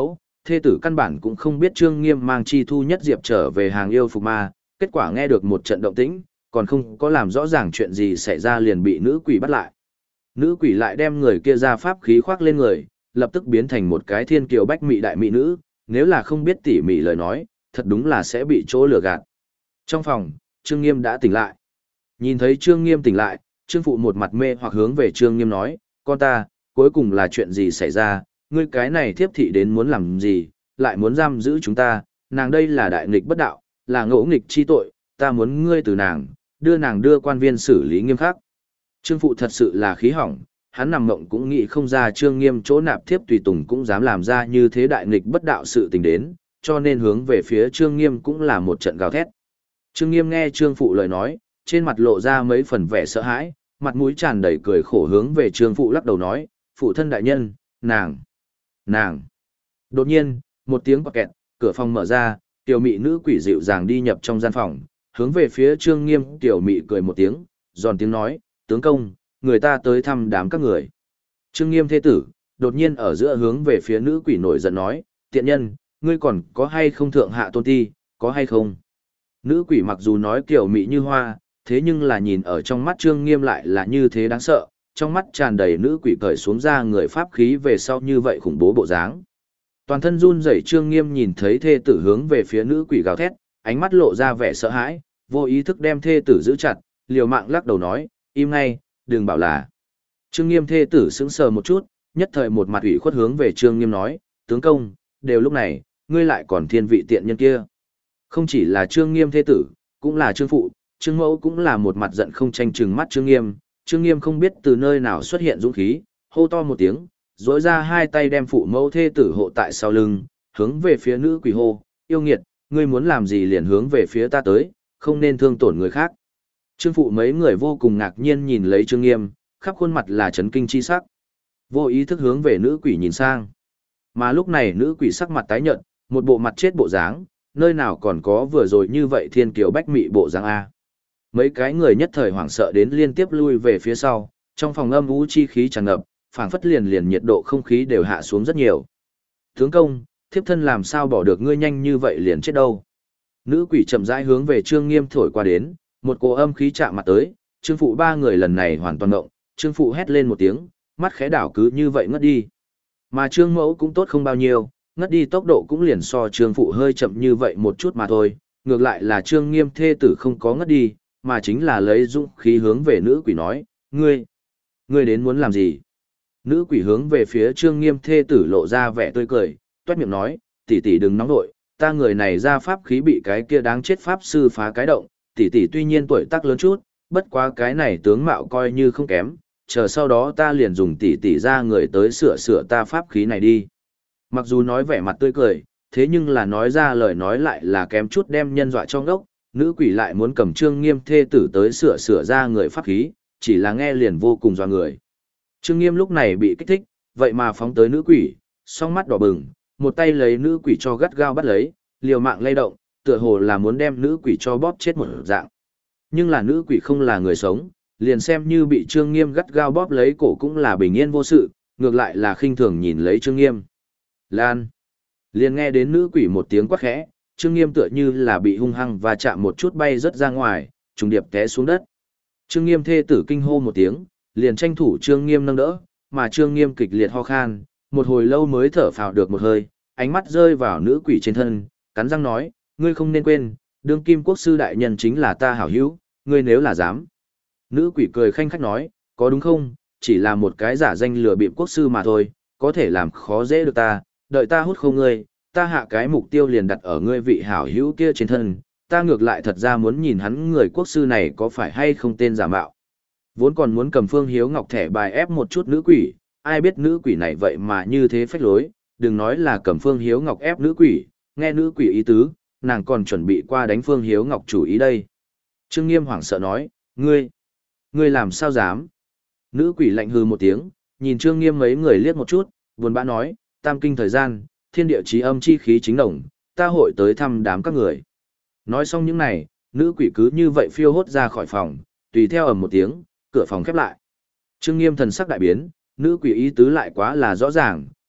thê tử căn bản cũng không biết Trương Nghiêm mang Chi Thu Nhất Diệp trở về hàng yêu phục ma, kết quả nghe được một trận động tĩnh, còn không có làm rõ ràng chuyện gì xảy ra liền bị nữ quỷ bắt lại. Nữ quỷ lại đem người kia ra pháp khí khoác lên người, lập tức biến thành một cái thiên kiều bách mị đại mỹ nữ, nếu là không biết tỉ mỉ lời nói, thật đúng là sẽ bị chỗ lừa gạt. Trong phòng, Trương Nghiêm đã tỉnh lại. Nhìn thấy Trương Nghiêm tỉnh lại, Trương Phụ một mặt mê hoặc hướng về Trương Nghiêm nói, con ta, cuối cùng là chuyện gì xảy ra, ngươi cái này thiếp thị đến muốn làm gì, lại muốn giam giữ chúng ta, nàng đây là đại nghịch bất đạo, là ngỗ nghịch chi tội, ta muốn ngươi từ nàng, đưa nàng đưa quan viên xử lý nghiêm khắc. Trương Phụ thật sự là khí hỏng, hắn nằm mộng cũng nghĩ không ra Trương Nghiêm chỗ nạp thiếp tùy tùng cũng dám làm ra như thế đại nghịch bất đạo sự tình đến, cho nên hướng về phía Trương Nghiêm cũng là một trận gào thét. Trương Nghiêm nghe Trương Phụ lời nói, trên mặt lộ ra mấy phần vẻ sợ hãi, mặt mũi tràn đầy cười khổ hướng về Trương Phụ lắc đầu nói, phụ thân đại nhân, nàng, nàng. Đột nhiên, một tiếng quạt kẹt, cửa phòng mở ra, tiểu mị nữ quỷ dịu dàng đi nhập trong gian phòng, hướng về phía Trương Nghiêm tiểu mị cười một tiếng, giòn tiếng nói, tướng công, người ta tới thăm đám các người. Trương Nghiêm thế tử, đột nhiên ở giữa hướng về phía nữ quỷ nổi giận nói, tiện nhân, ngươi còn có hay không thượng hạ tôn ti, có hay không? Nữ quỷ mặc dù nói kiểu mị như hoa, thế nhưng là nhìn ở trong mắt Trương Nghiêm lại là như thế đáng sợ, trong mắt tràn đầy nữ quỷ cởi xuống ra người pháp khí về sau như vậy khủng bố bộ dáng. Toàn thân run rẩy Trương Nghiêm nhìn thấy thê tử hướng về phía nữ quỷ gào thét, ánh mắt lộ ra vẻ sợ hãi, vô ý thức đem thê tử giữ chặt, liều mạng lắc đầu nói, im ngay, đừng bảo là. Trương Nghiêm thê tử sững sờ một chút, nhất thời một mặt ủy khuất hướng về Trương Nghiêm nói, tướng công, đều lúc này, ngươi lại còn thiên vị tiện nhân kia. Không chỉ là Trương Nghiêm thê tử, cũng là Trương Phụ, Trương Mẫu cũng là một mặt giận không tranh chừng mắt Trương Nghiêm, Trương Nghiêm không biết từ nơi nào xuất hiện dũng khí, hô to một tiếng, rỗi ra hai tay đem phụ mẫu thê tử hộ tại sau lưng, hướng về phía nữ quỷ hô, yêu nghiệt, ngươi muốn làm gì liền hướng về phía ta tới, không nên thương tổn người khác. Trương Phụ mấy người vô cùng ngạc nhiên nhìn lấy Trương Nghiêm, khắp khuôn mặt là chấn kinh chi sắc. Vô ý thức hướng về nữ quỷ nhìn sang. Mà lúc này nữ quỷ sắc mặt tái nhợt, một bộ mặt chết bộ dáng, nơi nào còn có vừa rồi như vậy thiên kiều bách mị bộ dáng A. Mấy cái người nhất thời hoảng sợ đến liên tiếp lui về phía sau, trong phòng âm u chi khí tràn ngập, phảng phất liền liền nhiệt độ không khí đều hạ xuống rất nhiều. Tướng công, thiếp thân làm sao bỏ được ngươi nhanh như vậy liền chết đâu. Nữ quỷ chậm rãi hướng về Trương Nghiêm thổi qua đến, một cỗ âm khí chạm mặt tới, Trương Phụ ba người lần này hoàn toàn ngộng, Trương Phụ hét lên một tiếng, mắt khẽ đảo cứ như vậy ngất đi. Mà Trương Mẫu cũng tốt không bao nhiêu, ngất đi tốc độ cũng liền so Trương Phụ hơi chậm như vậy một chút mà thôi, ngược lại là Trương Nghiêm thê tử không có ngất đi, mà chính là lấy dũng khí hướng về nữ quỷ nói, ngươi, ngươi đến muốn làm gì? Nữ quỷ hướng về phía Trương Nghiêm thê tử lộ ra vẻ tươi cười, toét miệng nói, tỷ tỷ đừng nóng nội, ta người này ra pháp khí bị cái kia đáng chết pháp sư phá cái động, tỷ tỷ tuy nhiên tuổi tác lớn chút, bất quá cái này tướng mạo coi như không kém, chờ sau đó ta liền dùng tỷ tỷ ra người tới sửa sửa ta pháp khí này đi. Mặc dù nói vẻ mặt tươi cười, thế nhưng là nói ra lời nói lại là kém chút đem nhân dọa cho ngốc, nữ quỷ lại muốn cầm Trương Nghiêm thê tử tới sửa sửa ra người pháp khí, chỉ là nghe liền vô cùng dọa người. Trương Nghiêm lúc này bị kích thích, vậy mà phóng tới nữ quỷ, song mắt đỏ bừng, một tay lấy nữ quỷ cho gắt gao bắt lấy, liều mạng lay động, tựa hồ là muốn đem nữ quỷ cho bóp chết một dạng. Nhưng là nữ quỷ không là người sống, liền xem như bị Trương Nghiêm gắt gao bóp lấy cổ cũng là bình yên vô sự, ngược lại là khinh thường nhìn lấy Trương Nghiêm. Lan. Liền nghe đến nữ quỷ một tiếng quát khẽ, Trương Nghiêm tựa như là bị hung hăng và chạm một chút bay rất ra ngoài, trùng điệp té xuống đất. Trương Nghiêm thê tử kinh hô một tiếng, liền tranh thủ Trương Nghiêm nâng đỡ, mà Trương Nghiêm kịch liệt ho khan, một hồi lâu mới thở phào được một hơi, ánh mắt rơi vào nữ quỷ trên thân, cắn răng nói, ngươi không nên quên, đương kim quốc sư đại nhân chính là ta hảo hữu, ngươi nếu là dám. Nữ quỷ cười khanh khách nói, có đúng không, chỉ là một cái giả danh lừa bịp quốc sư mà thôi, có thể làm khó dễ được ta, đợi ta hút không ngươi, ta hạ cái mục tiêu liền đặt ở ngươi vị hảo hữu kia trên thân, ta ngược lại thật ra muốn nhìn hắn người quốc sư này có phải hay không tên giả mạo. Vốn còn muốn cầm Phương Hiếu Ngọc thẻ bài ép một chút nữ quỷ, ai biết nữ quỷ này vậy mà như thế phách lối, đừng nói là cầm Phương Hiếu Ngọc ép nữ quỷ, nghe nữ quỷ ý tứ, nàng còn chuẩn bị qua đánh Phương Hiếu Ngọc chủ ý đây. Trương Nghiêm hoảng sợ nói, ngươi, ngươi làm sao dám? Nữ quỷ lạnh hừ một tiếng, nhìn Trương Nghiêm mấy người liếc một chút, buồn bã nói, tam kinh thời gian, thiên địa chí âm chi khí chính đồng, ta hội tới thăm đám các người. Nói xong những này, nữ quỷ cứ như vậy phiêu hốt ra khỏi phòng, tùy theo ầm một tiếng, cửa phòng khép lại. Trương Nghiêm thần sắc đại biến, nữ quỷ ý tứ lại quá là rõ ràng,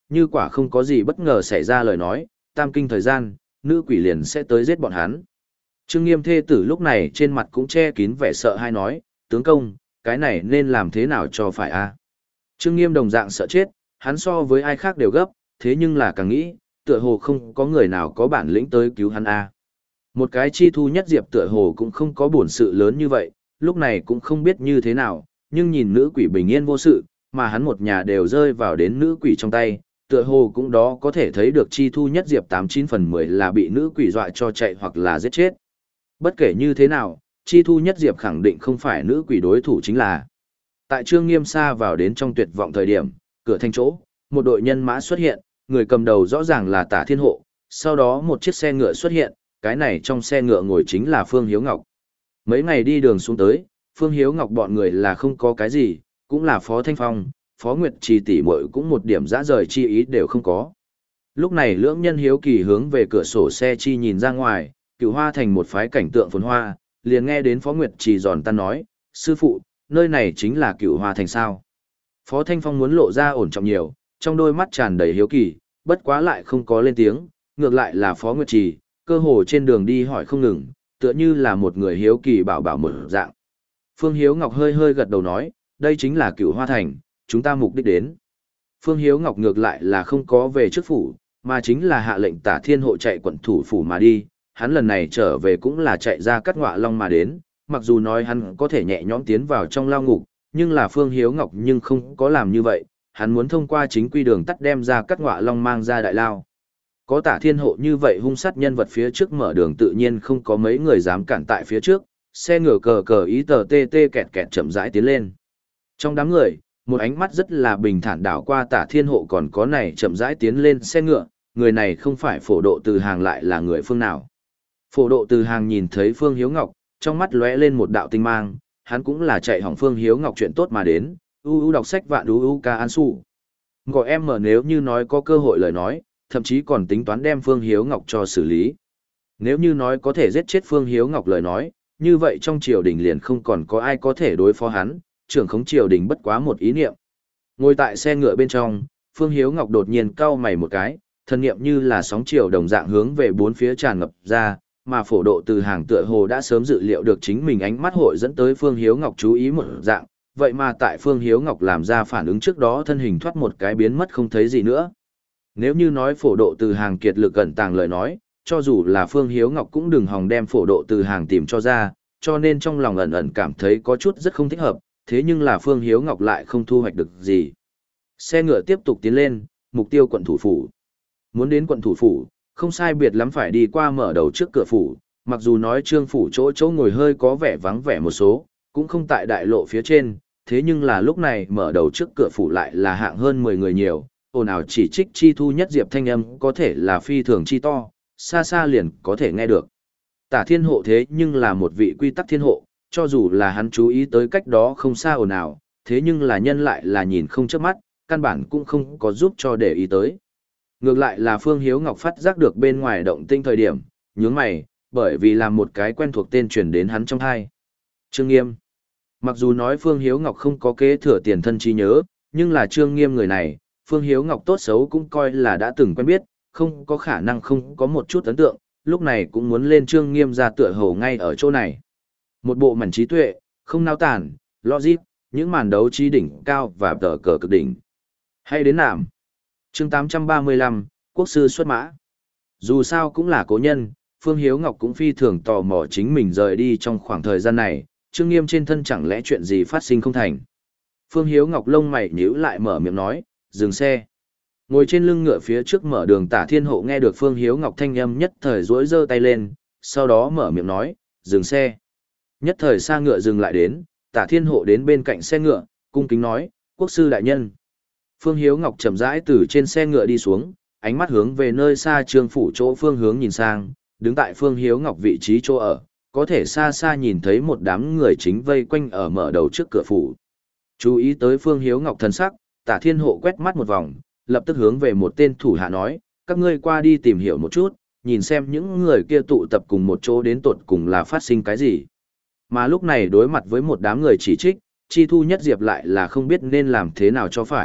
như quả không có gì bất ngờ xảy ra lời nói, tam kinh thời gian, nữ quỷ liền sẽ tới giết bọn hắn. Trương Nghiêm thê tử lúc này trên mặt cũng che kín vẻ sợ hãi nói, tướng công, cái này nên làm thế nào cho phải a? Trương Nghiêm đồng dạng sợ chết, hắn so với ai khác đều gấp, thế nhưng là càng nghĩ, tựa hồ không có người nào có bản lĩnh tới cứu hắn a. Một cái chi thu nhất diệp tựa hồ cũng không có bổn sự lớn như vậy, lúc này cũng không biết như thế nào, nhưng nhìn nữ quỷ bình yên vô sự, mà hắn một nhà đều rơi vào đến nữ quỷ trong tay, tựa hồ cũng đó có thể thấy được chi thu nhất diệp tám chín phần mười là bị nữ quỷ dọa cho chạy hoặc là giết chết. Bất kể như thế nào, chi thu nhất diệp khẳng định không phải nữ quỷ đối thủ chính là. Tại Trương Nghiêm xa vào đến trong tuyệt vọng thời điểm, cửa thành chỗ, một đội nhân mã xuất hiện, người cầm đầu rõ ràng là Tả Thiên Hộ, sau đó một chiếc xe ngựa xuất hiện, cái này trong xe ngựa ngồi chính là Phương Hiếu Ngọc. Mấy ngày đi đường xuống tới, Phương Hiếu Ngọc bọn người là không có cái gì, cũng là Phó Thanh Phong, Phó Nguyệt Trì tỷ muội cũng một điểm dã rời chi ý đều không có. Lúc này lưỡng nhân hiếu kỳ hướng về cửa sổ xe chi nhìn ra ngoài, Cửu Hoa thành một phái cảnh tượng phồn hoa, liền nghe đến Phó Nguyệt Trì giòn tan nói, sư phụ, nơi này chính là Cửu Hoa thành sao. Phó Thanh Phong muốn lộ ra ổn trọng nhiều, trong đôi mắt tràn đầy hiếu kỳ, bất quá lại không có lên tiếng, ngược lại là Phó Nguyệt Trì, cơ hồ trên đường đi hỏi không ngừng, tựa như là một người hiếu kỳ bảo bảo một dạng. Phương Hiếu Ngọc hơi hơi gật đầu nói, đây chính là Cửu Hoa thành, chúng ta mục đích đến. Phương Hiếu Ngọc ngược lại là không có về trước phủ, mà chính là hạ lệnh Tả Thiên Hộ chạy quận thủ phủ mà đi, hắn lần này trở về cũng là chạy ra Cát Ngọa Long mà đến, mặc dù nói hắn có thể nhẹ nhõm tiến vào trong lao ngục, nhưng là Phương Hiếu Ngọc nhưng không có làm như vậy, hắn muốn thông qua chính quy đường tắt đem ra Cát Ngọa Long mang ra đại lao. Có Tả Thiên Hộ như vậy hung sát nhân vật phía trước mở đường tự nhiên không có mấy người dám cản tại phía trước, xe ngựa cờ cờ ý tờ tê tê kẹt kẹt chậm rãi tiến lên. Trong đám người, một ánh mắt rất là bình thản đảo qua Tả Thiên Hộ còn có này chậm rãi tiến lên xe ngựa, người này không phải Phổ Độ Từ Hàng lại là người phương nào. Phổ Độ Từ Hàng nhìn thấy Phương Hiếu Ngọc, trong mắt lóe lên một đạo tinh mang, hắn cũng là chạy hỏng Phương Hiếu Ngọc chuyện tốt mà đến, u u đọc sách vạn u u ca an su. Gọi em mở nếu như nói có cơ hội lời nói, thậm chí còn tính toán đem Phương Hiếu Ngọc cho xử lý. Nếu như nói có thể giết chết Phương Hiếu Ngọc lời nói, như vậy trong triều đình liền không còn có ai có thể đối phó hắn, trưởng khống triều đình bất quá một ý niệm. Ngồi tại xe ngựa bên trong, Phương Hiếu Ngọc đột nhiên cau mày một cái, thân niệm như là sóng chiều đồng dạng hướng về bốn phía tràn ngập ra, mà Phổ Độ Từ Hàng tựa hồ đã sớm dự liệu được chính mình ánh mắt hội dẫn tới Phương Hiếu Ngọc chú ý một dạng, vậy mà tại Phương Hiếu Ngọc làm ra phản ứng trước đó thân hình thoát một cái biến mất không thấy gì nữa. Nếu như nói Phổ Độ Từ Hàng kiệt lực cẩn tàng lời nói, cho dù là Phương Hiếu Ngọc cũng đừng hòng đem Phổ Độ Từ Hàng tìm cho ra, cho nên trong lòng ẩn ẩn cảm thấy có chút rất không thích hợp, thế nhưng là Phương Hiếu Ngọc lại không thu hoạch được gì. Xe ngựa tiếp tục tiến lên, mục tiêu quận thủ phủ. Muốn đến quận thủ phủ, không sai biệt lắm phải đi qua mở đầu trước cửa phủ, mặc dù nói trương phủ chỗ chỗ ngồi hơi có vẻ vắng vẻ một số, cũng không tại đại lộ phía trên, thế nhưng là lúc này mở đầu trước cửa phủ lại là hạng hơn mười người nhiều, ồn ào chỉ trích chi thu nhất diệp thanh âm có thể là phi thường chi to, xa xa liền có thể nghe được. Tả Thiên Hộ thế nhưng là một vị quy tắc thiên hộ, cho dù là hắn chú ý tới cách đó không xa ồn ào, thế nhưng là nhân lại là nhìn không chớp mắt, căn bản cũng không có giúp cho để ý tới. Ngược lại là Phương Hiếu Ngọc phát giác được bên ngoài động tinh thời điểm, nhướng mày, bởi vì là một cái quen thuộc tên truyền đến hắn trong hai. Trương Nghiêm. Mặc dù nói Phương Hiếu Ngọc không có kế thừa tiền thân trí nhớ, nhưng là Trương Nghiêm người này, Phương Hiếu Ngọc tốt xấu cũng coi là đã từng quen biết, không có khả năng không có một chút ấn tượng, lúc này cũng muốn lên Trương Nghiêm ra tựa hồ ngay ở chỗ này. Một bộ mảnh trí tuệ, không nao tản, logic, những màn đấu trí đỉnh cao và tờ cờ cực đỉnh. Hay đến nạm. Chương tám trăm ba mươi lăm, Quốc sư xuất mã. Dù sao cũng là cố nhân, Phương Hiếu Ngọc cũng phi thường tò mò chính mình rời đi trong khoảng thời gian này, Trương Nghiêm trên thân chẳng lẽ chuyện gì phát sinh không thành. Phương Hiếu Ngọc lông mày nhíu lại mở miệng nói, dừng xe. Ngồi trên lưng ngựa phía trước mở đường Tả Thiên Hộ nghe được Phương Hiếu Ngọc thanh âm nhất thời rỗi giơ tay lên, sau đó mở miệng nói, dừng xe. Nhất thời xa ngựa dừng lại đến, Tả Thiên Hộ đến bên cạnh xe ngựa, cung kính nói, quốc sư đại nhân. Phương Hiếu Ngọc chậm rãi từ trên xe ngựa đi xuống, ánh mắt hướng về nơi xa Trương phủ chỗ phương hướng nhìn sang, đứng tại Phương Hiếu Ngọc vị trí chỗ ở, có thể xa xa nhìn thấy một đám người chính vây quanh ở mở đầu trước cửa phủ. Chú ý tới Phương Hiếu Ngọc thần sắc, Tả Thiên Hộ quét mắt một vòng, lập tức hướng về một tên thủ hạ nói, các ngươi qua đi tìm hiểu một chút, nhìn xem những người kia tụ tập cùng một chỗ đến tột cùng là phát sinh cái gì. Mà lúc này đối mặt với một đám người chỉ trích, Chi Thu Nhất Diệp lại là không biết nên làm thế nào cho phải,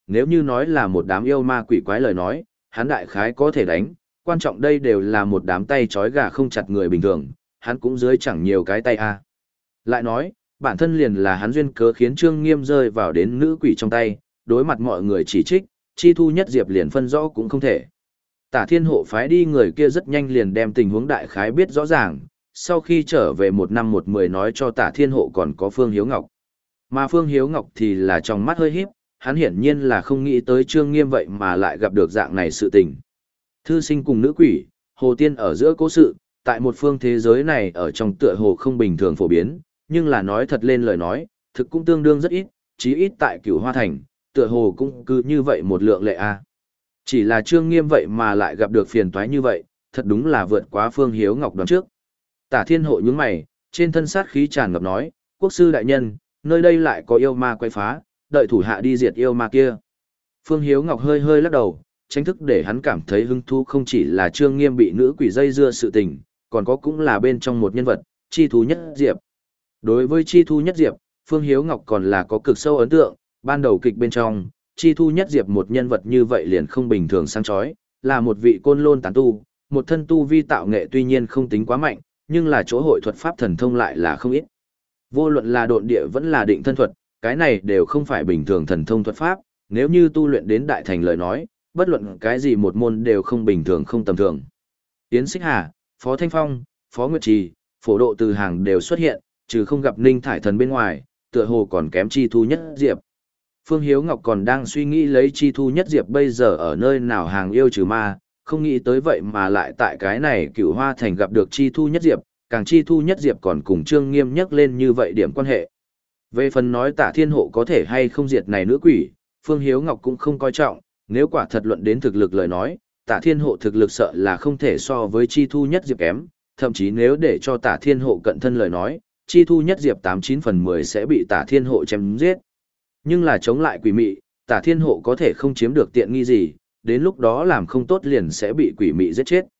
nếu như nói là một đám yêu ma quỷ quái lời nói, hắn đại khái có thể đánh, quan trọng đây đều là một đám tay trói gà không chặt người bình thường, hắn cũng dưới chẳng nhiều cái tay a. Lại nói, bản thân liền là hắn duyên cớ khiến Trương Nghiêm rơi vào đến nữ quỷ trong tay, đối mặt mọi người chỉ trích, chi thu nhất diệp liền phân rõ cũng không thể. Tả Thiên Hộ phái đi người kia rất nhanh liền đem tình huống đại khái biết rõ ràng, sau khi trở về một năm một mười nói cho Tả Thiên Hộ còn có Phương Hiếu Ngọc. Mà Phương Hiếu Ngọc thì là trong mắt hơi híp, hắn hiển nhiên là không nghĩ tới Trương Nghiêm vậy mà lại gặp được dạng này sự tình. Thư sinh cùng nữ quỷ, hồ tiên ở giữa cố sự, tại một phương thế giới này ở trong tựa hồ không bình thường phổ biến, nhưng là nói thật lên lời nói, thực cũng tương đương rất ít, chí ít tại Cửu Hoa Thành, tựa hồ cũng cứ như vậy một lượng lệ a. Chỉ là Trương Nghiêm vậy mà lại gặp được phiền toái như vậy, thật đúng là vượt quá Phương Hiếu Ngọc đoán trước. Tả Thiên Hộ nhướng mày, trên thân sát khí tràn ngập nói, quốc sư đại nhân, nơi đây lại có yêu ma quay phá, đợi thủ hạ đi diệt yêu ma kia. Phương Hiếu Ngọc hơi hơi lắc đầu, tránh thức để hắn cảm thấy hứng thú không chỉ là Trương Nghiêm bị nữ quỷ dây dưa sự tình, còn có cũng là bên trong một nhân vật, Chi Thu Nhất Diệp. Đối với Chi Thu Nhất Diệp, Phương Hiếu Ngọc còn là có cực sâu ấn tượng, ban đầu kịch bên trong, Chi Thu Nhất Diệp một nhân vật như vậy liền không bình thường sáng chói, là một vị côn lôn tán tu, một thân tu vi tạo nghệ tuy nhiên không tính quá mạnh, nhưng là chỗ hội thuật pháp thần thông lại là không ít. Vô luận là độn địa vẫn là định thân thuật, cái này đều không phải bình thường thần thông thuật pháp, nếu như tu luyện đến đại thành lời nói, bất luận cái gì một môn đều không bình thường không tầm thường. Yến Xích Hà, Phó Thanh Phong, Phó Nguyệt Trì, Phổ Độ Từ Hàng đều xuất hiện, trừ không gặp Ninh Thải Thần bên ngoài, tựa hồ còn kém Chi Thu Nhất Diệp. Phương Hiếu Ngọc còn đang suy nghĩ lấy Chi Thu Nhất Diệp bây giờ ở nơi nào hàng yêu trừ ma, không nghĩ tới vậy mà lại tại cái này Cửu Hoa Thành gặp được Chi Thu Nhất Diệp, càng Chi Thu Nhất Diệp còn cùng Trương Nghiêm nhắc lên như vậy điểm quan hệ. Về phần nói Tả Thiên Hộ có thể hay không diệt này nữ quỷ, Phương Hiếu Ngọc cũng không coi trọng, nếu quả thật luận đến thực lực lời nói, Tả Thiên Hộ thực lực sợ là không thể so với Chi Thu Nhất Diệp kém, thậm chí nếu để cho Tả Thiên Hộ cận thân lời nói, Chi Thu Nhất Diệp tám chín phần mười sẽ bị Tả Thiên Hộ chém giết. Nhưng là chống lại quỷ mị, Tả Thiên Hộ có thể không chiếm được tiện nghi gì, đến lúc đó làm không tốt liền sẽ bị quỷ mị giết chết.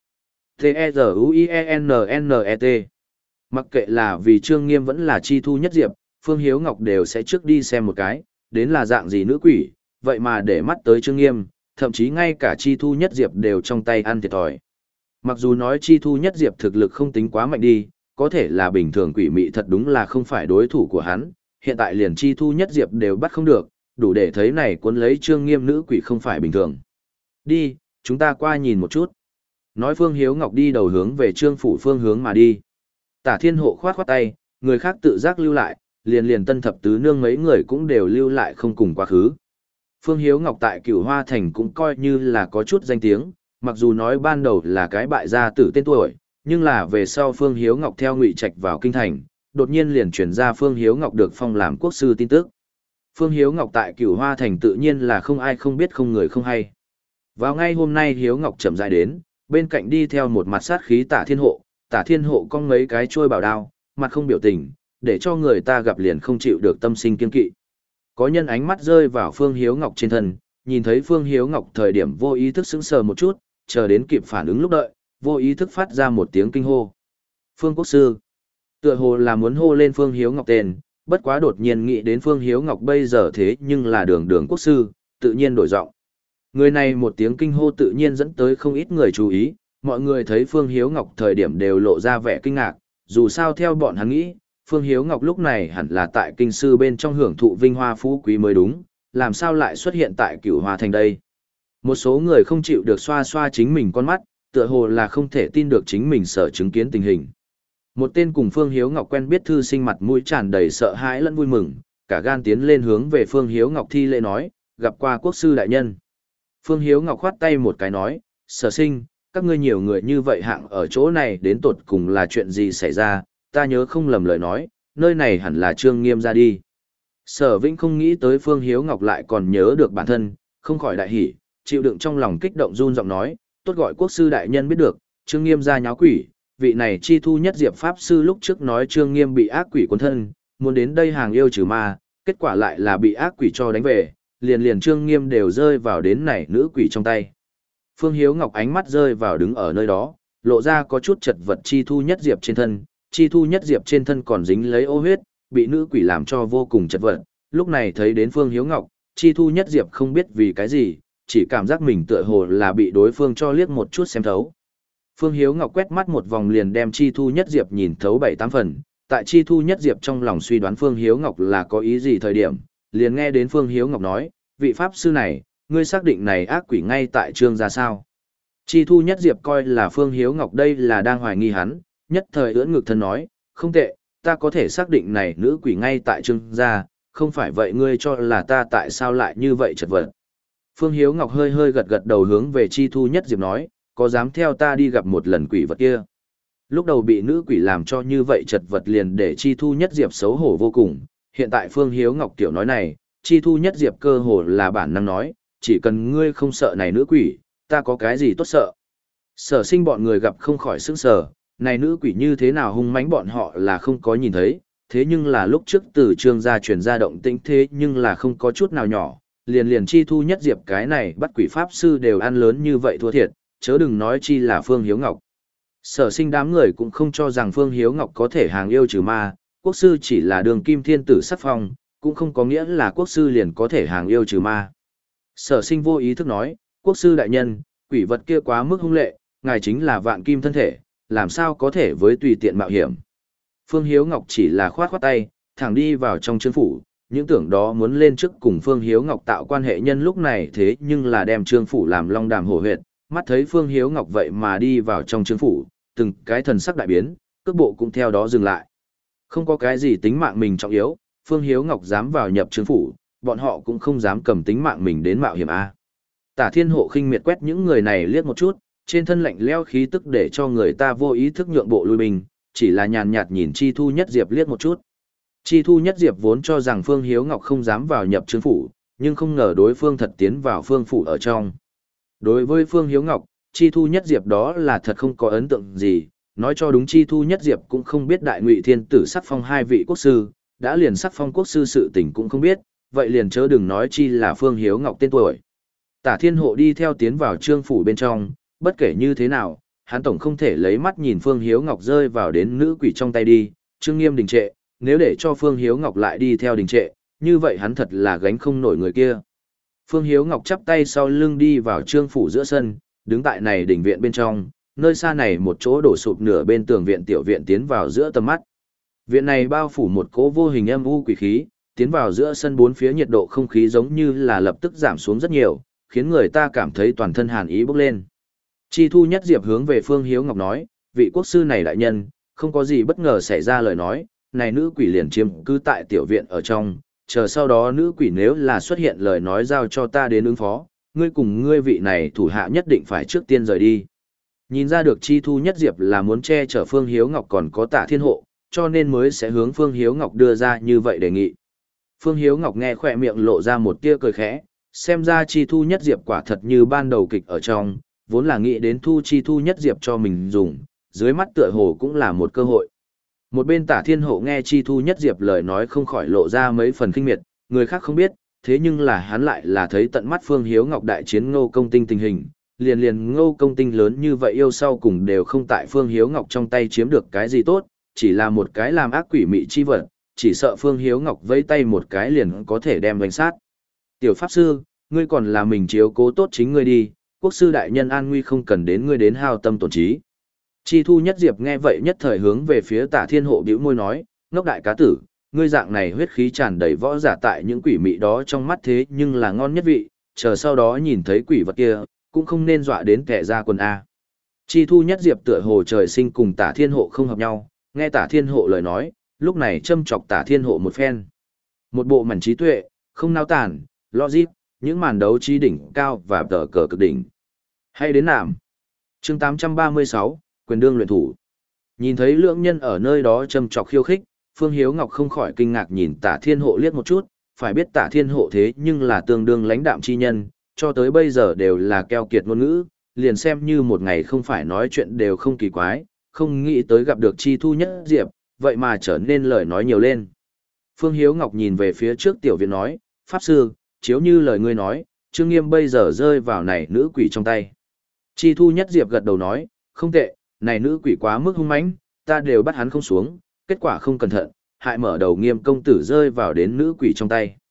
T-E-Z-U-I-E-N-N-E-T Mặc kệ là vì Trương Nghiêm vẫn là Chi Thu Nhất Diệp, Phương Hiếu Ngọc đều sẽ trước đi xem một cái, đến là dạng gì nữ quỷ, vậy mà để mắt tới Trương Nghiêm, thậm chí ngay cả Chi Thu Nhất Diệp đều trong tay ăn thiệt thòi. Mặc dù nói Chi Thu Nhất Diệp thực lực không tính quá mạnh đi, có thể là bình thường quỷ mị thật đúng là không phải đối thủ của hắn, hiện tại liền Chi Thu Nhất Diệp đều bắt không được, đủ để thấy này cuốn lấy Trương Nghiêm nữ quỷ không phải bình thường. Đi, chúng ta qua nhìn một chút. Nói Phương Hiếu Ngọc đi đầu hướng về Trương phủ phương hướng mà đi. Tả Thiên Hộ khoát khoát tay, người khác tự giác lưu lại, liền liền Tân Thập Tứ Nương mấy người cũng đều lưu lại không cùng quá khứ. Phương Hiếu Ngọc tại Cửu Hoa Thành cũng coi như là có chút danh tiếng, mặc dù nói ban đầu là cái bại gia tử tên tuổi, nhưng là về sau Phương Hiếu Ngọc theo Ngụy Trạch vào kinh thành, đột nhiên liền truyền ra Phương Hiếu Ngọc được phong làm quốc sư tin tức. Phương Hiếu Ngọc tại Cửu Hoa Thành tự nhiên là không ai không biết không người không hay. Vào ngay hôm nay Hiếu Ngọc chậm rãi đến, bên cạnh đi theo một mặt sát khí Tả Thiên Hộ, Tả Thiên Hộ cong mấy cái trôi bảo đao, mặt không biểu tình, để cho người ta gặp liền không chịu được tâm sinh kiên kỵ. Có nhân ánh mắt rơi vào Phương Hiếu Ngọc trên thân, nhìn thấy Phương Hiếu Ngọc thời điểm vô ý thức sững sờ một chút, chờ đến kịp phản ứng lúc đợi, vô ý thức phát ra một tiếng kinh hô. Phương Quốc Sư. Tựa hồ là muốn hô lên Phương Hiếu Ngọc tên, bất quá đột nhiên nghĩ đến Phương Hiếu Ngọc bây giờ thế nhưng là đường đường quốc sư, tự nhiên đổi giọng. Người này một tiếng kinh hô tự nhiên dẫn tới không ít người chú ý, mọi người thấy Phương Hiếu Ngọc thời điểm đều lộ ra vẻ kinh ngạc, dù sao theo bọn hắn nghĩ, Phương Hiếu Ngọc lúc này hẳn là tại kinh sư bên trong hưởng thụ vinh hoa phú quý mới đúng, làm sao lại xuất hiện tại Cửu Hoa Thành đây. Một số người không chịu được xoa xoa chính mình con mắt, tựa hồ là không thể tin được chính mình sở chứng kiến tình hình. Một tên cùng Phương Hiếu Ngọc quen biết thư sinh mặt mũi tràn đầy sợ hãi lẫn vui mừng, cả gan tiến lên hướng về Phương Hiếu Ngọc thi lễ nói, gặp qua quốc sư đại nhân. Phương Hiếu Ngọc khoát tay một cái nói, Sở Sinh, các ngươi nhiều người như vậy hạng ở chỗ này đến tột cùng là chuyện gì xảy ra, ta nhớ không lầm lời nói, nơi này hẳn là Trương Nghiêm ra đi. Sở Vĩnh không nghĩ tới Phương Hiếu Ngọc lại còn nhớ được bản thân, không khỏi đại hỉ, chịu đựng trong lòng kích động run giọng nói, tốt gọi quốc sư đại nhân biết được, Trương Nghiêm ra nháo quỷ, vị này Chi Thu Nhất Diệp pháp sư lúc trước nói Trương Nghiêm bị ác quỷ cuốn thân, muốn đến đây hàng yêu trừ ma, kết quả lại là bị ác quỷ cho đánh về, liền liền Trương Nghiêm đều rơi vào đến này nữ quỷ trong tay. Phương Hiếu Ngọc ánh mắt rơi vào đứng ở nơi đó, lộ ra có chút chật vật Chi Thu Nhất Diệp trên thân, Chi Thu Nhất Diệp trên thân còn dính lấy ô huyết, bị nữ quỷ làm cho vô cùng chật vật, lúc này thấy đến Phương Hiếu Ngọc, Chi Thu Nhất Diệp không biết vì cái gì, chỉ cảm giác mình tựa hồ là bị đối phương cho liếc một chút xem thấu. Phương Hiếu Ngọc quét mắt một vòng liền đem Chi Thu Nhất Diệp nhìn thấu bảy tám phần, tại Chi Thu Nhất Diệp trong lòng suy đoán Phương Hiếu Ngọc là có ý gì thời điểm, liền nghe đến Phương Hiếu Ngọc nói, vị pháp sư này, ngươi xác định này ác quỷ ngay tại Trương gia sao? Chi Thu Nhất Diệp coi là Phương Hiếu Ngọc đây là đang hoài nghi hắn, nhất thời ưỡn ngực thân nói, không tệ, ta có thể xác định này nữ quỷ ngay tại Trương gia, không phải vậy ngươi cho là ta tại sao lại như vậy chật vật. Phương Hiếu Ngọc hơi hơi gật gật đầu hướng về Chi Thu Nhất Diệp nói, có dám theo ta đi gặp một lần quỷ vật kia. Lúc đầu bị nữ quỷ làm cho như vậy chật vật liền để Chi Thu Nhất Diệp xấu hổ vô cùng, hiện tại Phương Hiếu Ngọc tiểu nói này, Chi Thu Nhất Diệp cơ hồ là bản năng nói, chỉ cần ngươi không sợ này nữ quỷ, ta có cái gì tốt sợ. Sở Sinh bọn người gặp không khỏi sững sờ, này nữ quỷ như thế nào hung mãnh bọn họ là không có nhìn thấy, thế nhưng là lúc trước từ Trương gia truyền ra động tĩnh thế nhưng là không có chút nào nhỏ, liền liền Chi Thu Nhất Diệp cái này bắt quỷ pháp sư đều ăn lớn như vậy thua thiệt, chớ đừng nói chi là Phương Hiếu Ngọc. Sở Sinh đám người cũng không cho rằng Phương Hiếu Ngọc có thể hàng yêu trừ ma, quốc sư chỉ là đường kim thiên tử sắc phong, cũng không có nghĩa là quốc sư liền có thể hàng yêu trừ ma. Sở Sinh vô ý thức nói, quốc sư đại nhân, quỷ vật kia quá mức hung lệ, ngài chính là vạn kim thân thể, làm sao có thể với tùy tiện mạo hiểm. Phương Hiếu Ngọc chỉ là khoát khoát tay, thẳng đi vào trong trương phủ, những tưởng đó muốn lên trước cùng Phương Hiếu Ngọc tạo quan hệ nhân lúc này thế nhưng là đem trương phủ làm long đàm hổ huyệt, mắt thấy Phương Hiếu Ngọc vậy mà đi vào trong trương phủ, từng cái thần sắc đại biến, cước bộ cũng theo đó dừng lại. Không có cái gì tính mạng mình trọng yếu, Phương Hiếu Ngọc dám vào nhập trương phủ, bọn họ cũng không dám cầm tính mạng mình đến mạo hiểm a. Tả Thiên Hộ khinh miệt quét những người này liếc một chút, trên thân lạnh lẽo khí tức để cho người ta vô ý thức nhượng bộ lui binh, chỉ là nhàn nhạt nhìn Chi Thu Nhất Diệp liếc một chút. Chi Thu Nhất Diệp vốn cho rằng Phương Hiếu Ngọc không dám vào nhập trương phủ, nhưng không ngờ đối phương thật tiến vào phương phủ ở trong. Đối với Phương Hiếu Ngọc, Chi Thu Nhất Diệp đó là thật không có ấn tượng gì, nói cho đúng Chi Thu Nhất Diệp cũng không biết Đại Ngụy Thiên Tử sắc phong hai vị quốc sư, đã liền sắc phong quốc sư sự tình cũng không biết, vậy liền chớ đừng nói chi là Phương Hiếu Ngọc tên tuổi. Tả Thiên Hộ đi theo tiến vào trương phủ bên trong, bất kể như thế nào, hắn tổng không thể lấy mắt nhìn Phương Hiếu Ngọc rơi vào đến nữ quỷ trong tay đi, Trương Nghiêm đình trệ, nếu để cho Phương Hiếu Ngọc lại đi theo đình trệ, như vậy hắn thật là gánh không nổi người kia. Phương Hiếu Ngọc chắp tay sau lưng đi vào trương phủ giữa sân, đứng tại này đỉnh viện bên trong, nơi xa này một chỗ đổ sụp nửa bên tường viện tiểu viện tiến vào giữa tầm mắt. Viện này bao phủ một cỗ vô hình âm u quỷ khí, tiến vào giữa sân bốn phía nhiệt độ không khí giống như là lập tức giảm xuống rất nhiều, khiến người ta cảm thấy toàn thân hàn ý bốc lên. Chi Thu Nhất Diệp hướng về Phương Hiếu Ngọc nói, vị quốc sư này đại nhân, không có gì bất ngờ xảy ra lời nói, này nữ quỷ liền chiếm cứ tại tiểu viện ở trong, chờ sau đó nữ quỷ nếu là xuất hiện lời nói giao cho ta đến ứng phó, ngươi cùng ngươi vị này thủ hạ nhất định phải trước tiên rời đi. Nhìn ra được Chi Thu Nhất Diệp là muốn che chở Phương Hiếu Ngọc còn có Tả Thiên Hộ, cho nên mới sẽ hướng Phương Hiếu Ngọc đưa ra như vậy đề nghị. Phương Hiếu Ngọc nghe khỏe miệng lộ ra một tia cười khẽ, xem ra Chi Thu Nhất Diệp quả thật như ban đầu kịch ở trong, vốn là nghĩ đến thu Chi Thu Nhất Diệp cho mình dùng, dưới mắt tựa hồ cũng là một cơ hội. Một bên Tả Thiên Hộ nghe Chi Thu Nhất Diệp lời nói không khỏi lộ ra mấy phần kinh miệt, người khác không biết, thế nhưng là hắn lại là thấy tận mắt Phương Hiếu Ngọc đại chiến Ngô Công Tinh tình hình, liền liền Ngô Công Tinh lớn như vậy yêu sau cùng đều không tại Phương Hiếu Ngọc trong tay chiếm được cái gì tốt, chỉ là một cái làm ác quỷ mị chi vật, chỉ sợ Phương Hiếu Ngọc vẫy tay một cái liền có thể đem đánh sát. Tiểu pháp sư, ngươi còn là mình chiếu cố tốt chính ngươi đi, quốc sư đại nhân an nguy không cần đến ngươi đến hao tâm tổn trí. Chi Thu Nhất Diệp nghe vậy nhất thời hướng về phía Tả Thiên Hộ bĩu môi nói, ngốc đại cá tử, ngươi dạng này huyết khí tràn đầy võ giả tại những quỷ mị đó trong mắt thế nhưng là ngon nhất vị, chờ sau đó nhìn thấy quỷ vật kia, cũng không nên dọa đến kẻ ra quần A. Chi Thu Nhất Diệp tựa hồ trời sinh cùng Tả Thiên Hộ không hợp nhau, nghe Tả Thiên Hộ lời nói, lúc này châm chọc Tả Thiên Hộ một phen. Một bộ mảnh trí tuệ, không nao tản, logic, những màn đấu trí đỉnh cao và tờ cờ cực đỉnh. Hay đến nạm. Chương tám trăm ba mươi sáu, quyền đương luyện thủ. Nhìn thấy lưỡng nhân ở nơi đó châm chọc khiêu khích, Phương Hiếu Ngọc không khỏi kinh ngạc nhìn Tả Thiên Hộ liếc một chút, phải biết Tả Thiên Hộ thế nhưng là tương đương lãnh đạm chi nhân, cho tới bây giờ đều là keo kiệt ngôn ngữ, liền xem như một ngày không phải nói chuyện đều không kỳ quái, không nghĩ tới gặp được Chi Thu Nhất Diệp, vậy mà trở nên lời nói nhiều lên. Phương Hiếu Ngọc nhìn về phía trước tiểu viện nói, Pháp Sư, chiếu như lời ngươi nói, Trương Nghiêm bây giờ rơi vào này nữ quỷ trong tay. Chi Thu Nhất Diệp gật đầu nói, không tệ, này nữ quỷ quá mức hung mãnh, ta đều bắt hắn không xuống, kết quả không cẩn thận, hại mở đầu Nghiêm công tử rơi vào đến nữ quỷ trong tay.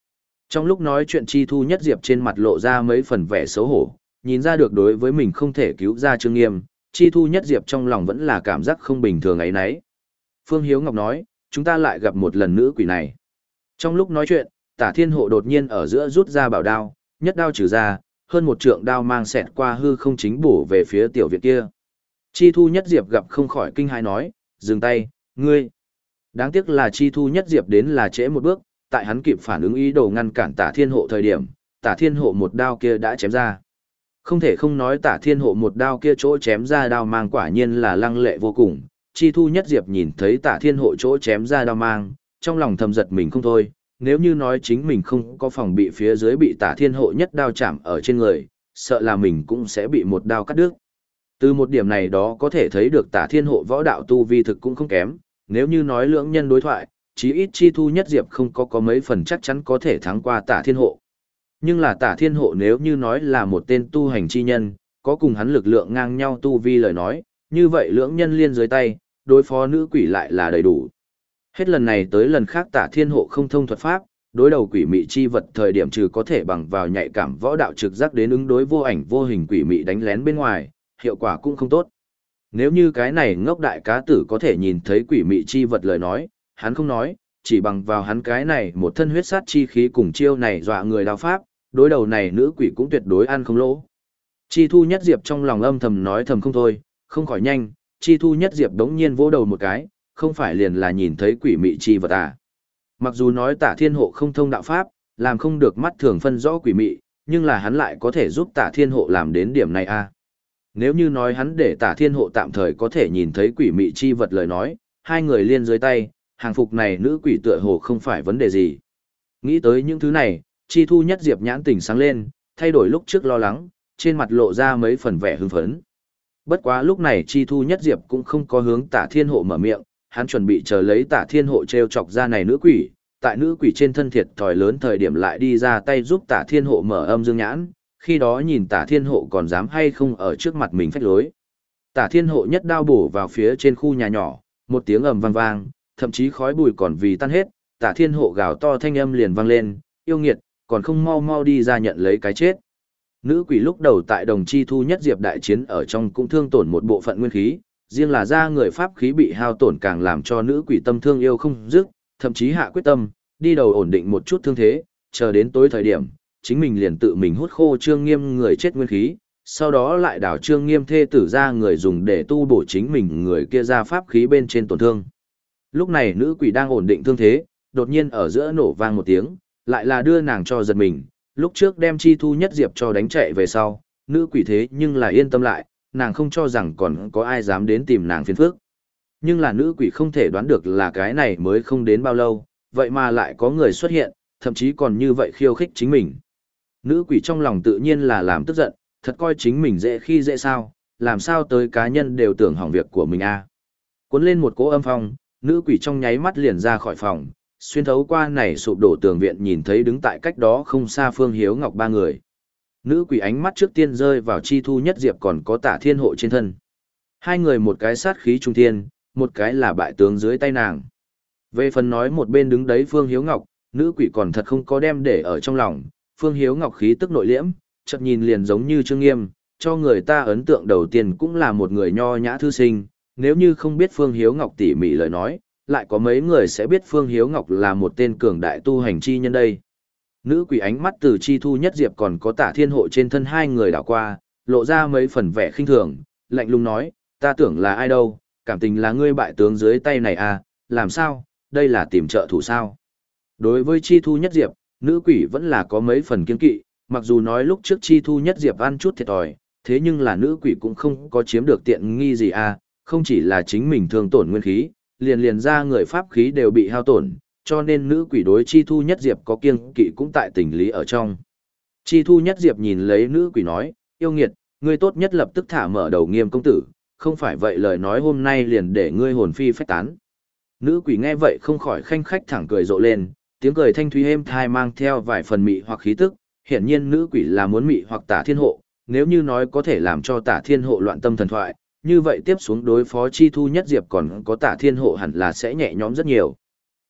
Trong lúc nói chuyện Chi Thu Nhất Diệp trên mặt lộ ra mấy phần vẻ xấu hổ, nhìn ra được đối với mình không thể cứu ra Trương Nghiêm, Chi Thu Nhất Diệp trong lòng vẫn là cảm giác không bình thường ấy nấy. Phương Hiếu Ngọc nói, chúng ta lại gặp một lần nữ quỷ này. Trong lúc nói chuyện, Tả Thiên Hộ đột nhiên ở giữa rút ra bảo đao, nhất đao trừ ra, hơn một trượng đao mang xẹt qua hư không chính bổ về phía tiểu viện kia. Chi Thu Nhất Diệp gặp không khỏi kinh hãi nói, dừng tay, ngươi. Đáng tiếc là Chi Thu Nhất Diệp đến là trễ một bước, tại hắn kịp phản ứng ý đồ ngăn cản Tả Thiên Hộ thời điểm, Tả Thiên Hộ một đao kia đã chém ra. Không thể không nói Tả Thiên Hộ một đao kia chỗ chém ra đao mang quả nhiên là lăng lệ vô cùng. Chi Thu Nhất Diệp nhìn thấy Tả Thiên Hộ chỗ chém ra đao mang, trong lòng thầm giật mình không thôi, nếu như nói chính mình không có phòng bị phía dưới bị Tả Thiên Hộ nhất đao chạm ở trên người, sợ là mình cũng sẽ bị một đao cắt đứt. Từ một điểm này đó có thể thấy được Tả Thiên Hộ võ đạo tu vi thực cũng không kém, nếu như nói lưỡng nhân đối thoại, chí ít Chi Thu Nhất Diệp không có có mấy phần chắc chắn có thể thắng qua Tả Thiên Hộ. Nhưng là Tả Thiên Hộ nếu như nói là một tên tu hành chi nhân, có cùng hắn lực lượng ngang nhau tu vi lời nói, như vậy lưỡng nhân liên dưới tay, đối phó nữ quỷ lại là đầy đủ. Hết lần này tới lần khác Tả Thiên Hộ không thông thuật pháp, đối đầu quỷ mị chi vật thời điểm trừ có thể bằng vào nhạy cảm võ đạo trực giác đến ứng đối vô ảnh vô hình quỷ mị đánh lén bên ngoài, hiệu quả cũng không tốt. Nếu như cái này ngốc đại cá tử có thể nhìn thấy quỷ mị chi vật lời nói, hắn không nói, chỉ bằng vào hắn cái này một thân huyết sát chi khí cùng chiêu này dọa người đao pháp, đối đầu này nữ quỷ cũng tuyệt đối ăn không lỗ. Chi Thu Nhất Diệp trong lòng âm thầm nói thầm không thôi, không khỏi nhanh, Chi Thu Nhất Diệp đống nhiên vỗ đầu một cái, không phải liền là nhìn thấy quỷ mị chi vật à. Mặc dù nói Tả Thiên Hộ không thông đạo pháp, làm không được mắt thường phân rõ quỷ mị, nhưng là hắn lại có thể giúp Tả Thiên Hộ làm đến điểm này à. Nếu như nói hắn để Tả Thiên Hộ tạm thời có thể nhìn thấy quỷ mị chi vật lời nói, hai người liên dưới tay, hàng phục này nữ quỷ tựa hồ không phải vấn đề gì. Nghĩ tới những thứ này, Chi Thu Nhất Diệp nhãn tỉnh sáng lên, thay đổi lúc trước lo lắng, trên mặt lộ ra mấy phần vẻ hưng phấn. Bất quá lúc này Chi Thu Nhất Diệp cũng không có hướng Tả Thiên Hộ mở miệng, hắn chuẩn bị chờ lấy Tả Thiên Hộ treo chọc ra này nữ quỷ, tại nữ quỷ trên thân thiệt thòi lớn thời điểm lại đi ra tay giúp Tả Thiên Hộ mở âm dương nhãn, khi đó nhìn Tả Thiên Hộ còn dám hay không ở trước mặt mình phách lối. Tả Thiên Hộ nhất đao bổ vào phía trên khu nhà nhỏ, một tiếng ầm vang vang, thậm chí khói bụi còn vì tan hết, Tả Thiên Hộ gào to thanh âm liền vang lên, yêu nghiệt, còn không mau mau đi ra nhận lấy cái chết. Nữ quỷ lúc đầu tại Đồng Chi Thu Nhất Diệp đại chiến ở trong cũng thương tổn một bộ phận nguyên khí, riêng là ra người pháp khí bị hao tổn càng làm cho nữ quỷ tâm thương yêu không dứt, thậm chí hạ quyết tâm, đi đầu ổn định một chút thương thế, chờ đến tối thời điểm, chính mình liền tự mình hút khô Trương Nghiêm người chết nguyên khí, sau đó lại đảo Trương Nghiêm thê tử ra người dùng để tu bổ chính mình người kia ra pháp khí bên trên tổn thương. Lúc này nữ quỷ đang ổn định thương thế, đột nhiên ở giữa nổ vang một tiếng, lại là đưa nàng cho giật mình, lúc trước đem Chi Thu Nhất Diệp cho đánh chạy về sau, nữ quỷ thế nhưng là yên tâm lại, nàng không cho rằng còn có ai dám đến tìm nàng phiền phức. Nhưng là nữ quỷ không thể đoán được là cái này mới không đến bao lâu, vậy mà lại có người xuất hiện, thậm chí còn như vậy khiêu khích chính mình. Nữ quỷ trong lòng tự nhiên là làm tức giận, thật coi chính mình dễ khi dễ sao, làm sao tới cá nhân đều tưởng hỏng việc của mình a. À. Cuốn lên một cỗ âm phong, nữ quỷ trong nháy mắt liền ra khỏi phòng, xuyên thấu qua này sụp đổ tường viện nhìn thấy đứng tại cách đó không xa Phương Hiếu Ngọc ba người. Nữ quỷ ánh mắt trước tiên rơi vào Chi Thu Nhất Diệp còn có Tả Thiên Hộ trên thân. Hai người một cái sát khí trung thiên, một cái là bại tướng dưới tay nàng. Về phần nói một bên đứng đấy Phương Hiếu Ngọc, nữ quỷ còn thật không có đem để ở trong lòng. Phương Hiếu Ngọc khí tức nội liễm, chợt nhìn liền giống như Trương Nghiêm, cho người ta ấn tượng đầu tiên cũng là một người nho nhã thư sinh. Nếu như không biết Phương Hiếu Ngọc tỉ mỉ lời nói, lại có mấy người sẽ biết Phương Hiếu Ngọc là một tên cường đại tu hành chi nhân đây. Nữ quỷ ánh mắt từ Chi Thu Nhất Diệp còn có Tả Thiên Hộ trên thân hai người đảo qua, lộ ra mấy phần vẻ khinh thường, lạnh lùng nói, ta tưởng là ai đâu, cảm tình là ngươi bại tướng dưới tay này à, làm sao, đây là tìm trợ thủ sao. Đối với Chi Thu Nhất Diệp, nữ quỷ vẫn là có mấy phần kiên kỵ, mặc dù nói lúc trước Chi Thu Nhất Diệp ăn chút thiệt thòi, thế nhưng là nữ quỷ cũng không có chiếm được tiện nghi gì à, không chỉ là chính mình thương tổn nguyên khí, liền liền ra người pháp khí đều bị hao tổn, cho nên nữ quỷ đối Chi Thu Nhất Diệp có kiêng kỵ cũng tại tình lý ở trong. Chi Thu Nhất Diệp nhìn lấy nữ quỷ nói, yêu nghiệt, ngươi tốt nhất lập tức thả mở đầu Nghiêm công tử, không phải vậy lời nói hôm nay liền để ngươi hồn phi phách tán. Nữ quỷ nghe vậy không khỏi khanh khách thẳng cười rộ lên, tiếng cười thanh thúy êm thai mang theo vài phần mị hoặc khí tức, hiển nhiên nữ quỷ là muốn mị hoặc Tả Thiên Hộ, nếu như nói có thể làm cho Tả Thiên Hộ loạn tâm thần thoại, như vậy tiếp xuống đối phó Chi Thu Nhất Diệp còn có Tả Thiên Hộ hẳn là sẽ nhẹ nhõm rất nhiều.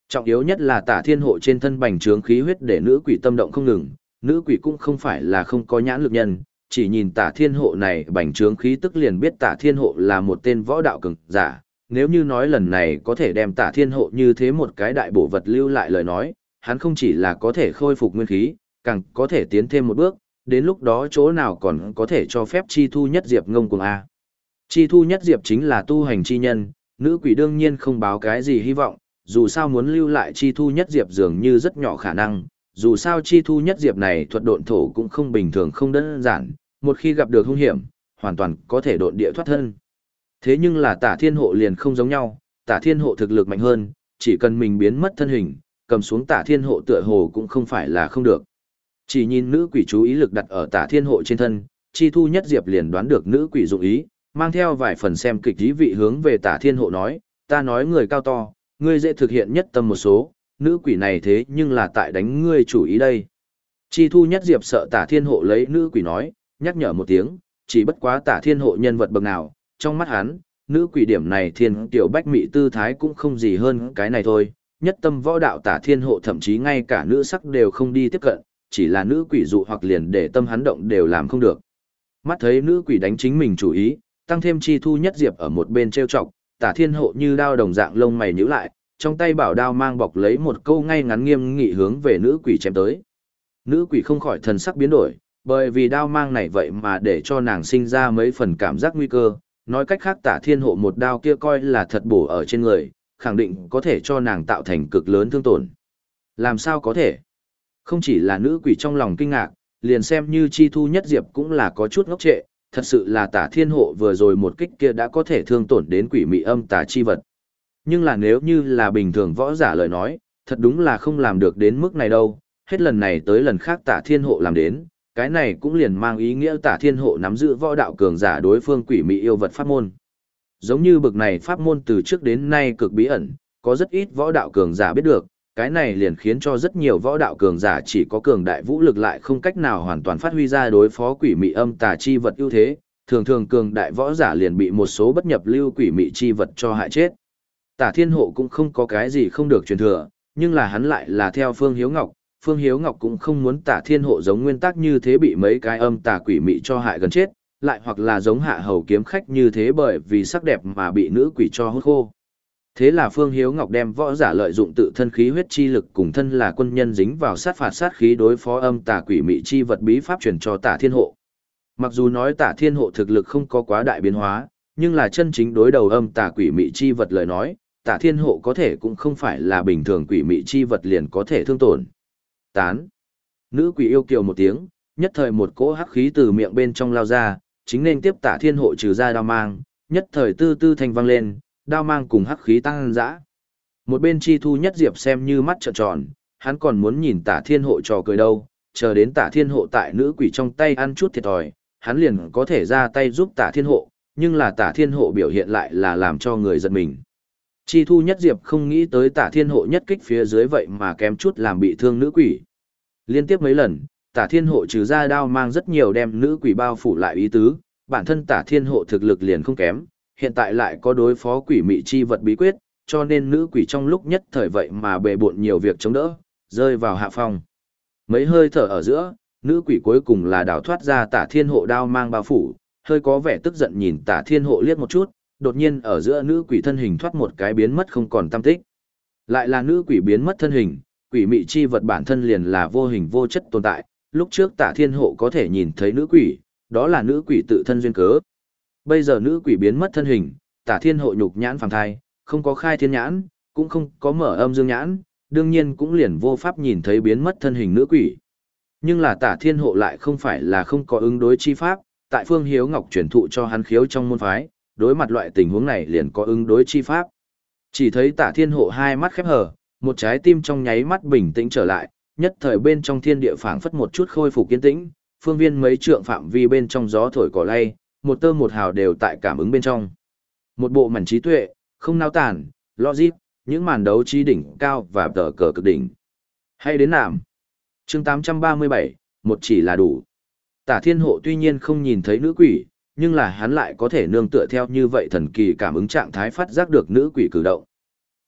Trọng yếu nhất là Tả Thiên Hộ trên thân bành trướng khí huyết để nữ quỷ tâm động không ngừng, nữ quỷ cũng không phải là không có nhãn lực nhân, chỉ nhìn Tả Thiên Hộ này bành trướng khí tức liền biết Tả Thiên Hộ là một tên võ đạo cường giả. Nếu như nói lần này có thể đem Tả Thiên Hộ như thế một cái đại bổ vật lưu lại lời nói, hắn không chỉ là có thể khôi phục nguyên khí, càng có thể tiến thêm một bước, đến lúc đó chỗ nào còn có thể cho phép Chi Thu Nhất Diệp ngông cuồng a. Chi Thu Nhất Diệp chính là tu hành chi nhân, nữ quỷ đương nhiên không báo cái gì hy vọng, dù sao muốn lưu lại Chi Thu Nhất Diệp dường như rất nhỏ khả năng, dù sao Chi Thu Nhất Diệp này thuật độn thổ cũng không bình thường không đơn giản, một khi gặp được hung hiểm, hoàn toàn có thể độn địa thoát thân. Thế nhưng là Tả Thiên Hộ liền không giống nhau, Tả Thiên Hộ thực lực mạnh hơn, chỉ cần mình biến mất thân hình, cầm xuống Tả Thiên Hộ tựa hồ cũng không phải là không được. Chỉ nhìn nữ quỷ chú ý lực đặt ở Tả Thiên Hộ trên thân, Chi Thu Nhất Diệp liền đoán được nữ quỷ dụng ý, mang theo vài phần xem kịch ý vị hướng về Tả Thiên Hộ nói, ta nói người cao to, ngươi dễ thực hiện nhất tâm một số, nữ quỷ này thế nhưng là tại đánh ngươi chủ ý đây. Chi Thu Nhất Diệp sợ Tả Thiên Hộ lấy nữ quỷ nói, nhắc nhở một tiếng, chỉ bất quá Tả Thiên Hộ nhân vật bậc nào, trong mắt hắn, nữ quỷ điểm này thiên tiểu bách mị tư thái cũng không gì hơn cái này thôi, nhất tâm võ đạo Tả Thiên Hộ thậm chí ngay cả nữ sắc đều không đi tiếp cận, chỉ là nữ quỷ dụ hoặc liền để tâm hắn động đều làm không được. Mắt thấy nữ quỷ đánh chính mình chủ ý, tăng thêm Chi Thu Nhất Diệp ở một bên trêu chọc, Tả Thiên Hộ như đao đồng dạng lông mày nhíu lại, trong tay bảo đao mang bọc lấy một câu ngay ngắn nghiêm nghị hướng về nữ quỷ chém tới. Nữ quỷ không khỏi thần sắc biến đổi, bởi vì đao mang này vậy mà để cho nàng sinh ra mấy phần cảm giác nguy cơ, nói cách khác Tả Thiên Hộ một đao kia coi là thật bổ ở trên người, khẳng định có thể cho nàng tạo thành cực lớn thương tổn. Làm sao có thể? Không chỉ là nữ quỷ trong lòng kinh ngạc, liền xem như Chi Thu Nhất Diệp cũng là có chút ngốc trệ, thật sự là Tả Thiên Hộ vừa rồi một kích kia đã có thể thương tổn đến quỷ mị âm tà chi vật. Nhưng là nếu như là bình thường võ giả lời nói, thật đúng là không làm được đến mức này đâu, hết lần này tới lần khác Tả Thiên Hộ làm đến, cái này cũng liền mang ý nghĩa Tả Thiên Hộ nắm giữ võ đạo cường giả đối phương quỷ mị yêu vật pháp môn. Giống như bực này pháp môn từ trước đến nay cực bí ẩn, có rất ít võ đạo cường giả biết được, cái này liền khiến cho rất nhiều võ đạo cường giả chỉ có cường đại vũ lực lại không cách nào hoàn toàn phát huy ra đối phó quỷ mị âm tà chi vật ưu thế, thường thường cường đại võ giả liền bị một số bất nhập lưu quỷ mị chi vật cho hại chết. Tả Thiên Hộ cũng không có cái gì không được truyền thừa, nhưng là hắn lại là theo Phương Hiếu Ngọc, Phương Hiếu Ngọc cũng không muốn Tả Thiên Hộ giống nguyên tắc như thế bị mấy cái âm tà quỷ mị cho hại gần chết, lại hoặc là giống Hạ Hầu kiếm khách như thế bởi vì sắc đẹp mà bị nữ quỷ cho hút khô. Thế là Phương Hiếu Ngọc đem võ giả lợi dụng tự thân khí huyết chi lực cùng thân là quân nhân dính vào sát phạt sát khí đối phó âm tà quỷ mị chi vật bí pháp truyền cho Tả Thiên Hộ. Mặc dù nói Tả Thiên Hộ thực lực không có quá đại biến hóa, nhưng là chân chính đối đầu âm tà quỷ mị chi vật lời nói, Tả Thiên Hộ có thể cũng không phải là bình thường quỷ mị chi vật liền có thể thương tổn. Tán. Nữ quỷ yêu kiều một tiếng, nhất thời một cỗ hắc khí từ miệng bên trong lao ra, chính nên tiếp Tả Thiên Hộ trừ ra đao mang, nhất thời tư tư thanh vang lên, đao mang cùng hắc khí tăng dã. Một bên Chi Thu Nhất Diệp xem như mắt trợn tròn, hắn còn muốn nhìn Tả Thiên Hộ trò cười đâu, chờ đến Tả Thiên Hộ tại nữ quỷ trong tay ăn chút thiệt thòi, hắn liền có thể ra tay giúp Tả Thiên Hộ, nhưng là Tả Thiên Hộ biểu hiện lại là làm cho người giật mình. Chi Thu Nhất Diệp không nghĩ tới Tả Thiên Hộ nhất kích phía dưới vậy mà kém chút làm bị thương nữ quỷ. Liên tiếp mấy lần, Tả Thiên Hộ trừ ra đao mang rất nhiều đem nữ quỷ bao phủ lại ý tứ, bản thân Tả Thiên Hộ thực lực liền không kém, hiện tại lại có đối phó quỷ mị chi vật bí quyết, cho nên nữ quỷ trong lúc nhất thời vậy mà bề bộn nhiều việc chống đỡ, rơi vào hạ phong. Mấy hơi thở ở giữa, nữ quỷ cuối cùng là đào thoát ra Tả Thiên Hộ đao mang bao phủ, hơi có vẻ tức giận nhìn Tả Thiên Hộ liếc một chút, đột nhiên ở giữa nữ quỷ thân hình thoát một cái biến mất không còn tăm tích. Lại là nữ quỷ biến mất thân hình, quỷ mị chi vật bản thân liền là vô hình vô chất tồn tại, lúc trước Tả Thiên Hộ có thể nhìn thấy nữ quỷ, đó là nữ quỷ tự thân duyên cớ. Bây giờ nữ quỷ biến mất thân hình, Tả Thiên Hộ nhục nhãn phàm thai, không có khai thiên nhãn, cũng không có mở âm dương nhãn, đương nhiên cũng liền vô pháp nhìn thấy biến mất thân hình nữ quỷ. Nhưng là Tả Thiên Hộ lại không phải là không có ứng đối chi pháp, tại Phương Hiếu Ngọc truyền thụ cho hắn khiếu trong môn phái, đối mặt loại tình huống này liền có ứng đối chi pháp. Chỉ thấy Tả Thiên Hộ hai mắt khép hờ, một trái tim trong nháy mắt bình tĩnh trở lại, nhất thời bên trong thiên địa phảng phất một chút khôi phục kiên tĩnh, phương viên mấy trượng phạm vi bên trong gió thổi cỏ lay, một tơ một hào đều tại cảm ứng bên trong. Một bộ mảnh trí tuệ, không nao tản, logic, những màn đấu trí đỉnh cao và tờ cờ cực đỉnh. Hay đến nàm. Chương tám trăm ba mươi bảy, một chỉ là đủ. Tả Thiên Hộ tuy nhiên không nhìn thấy nữ quỷ, nhưng là hắn lại có thể nương tựa theo như vậy thần kỳ cảm ứng trạng thái phát giác được nữ quỷ cử động.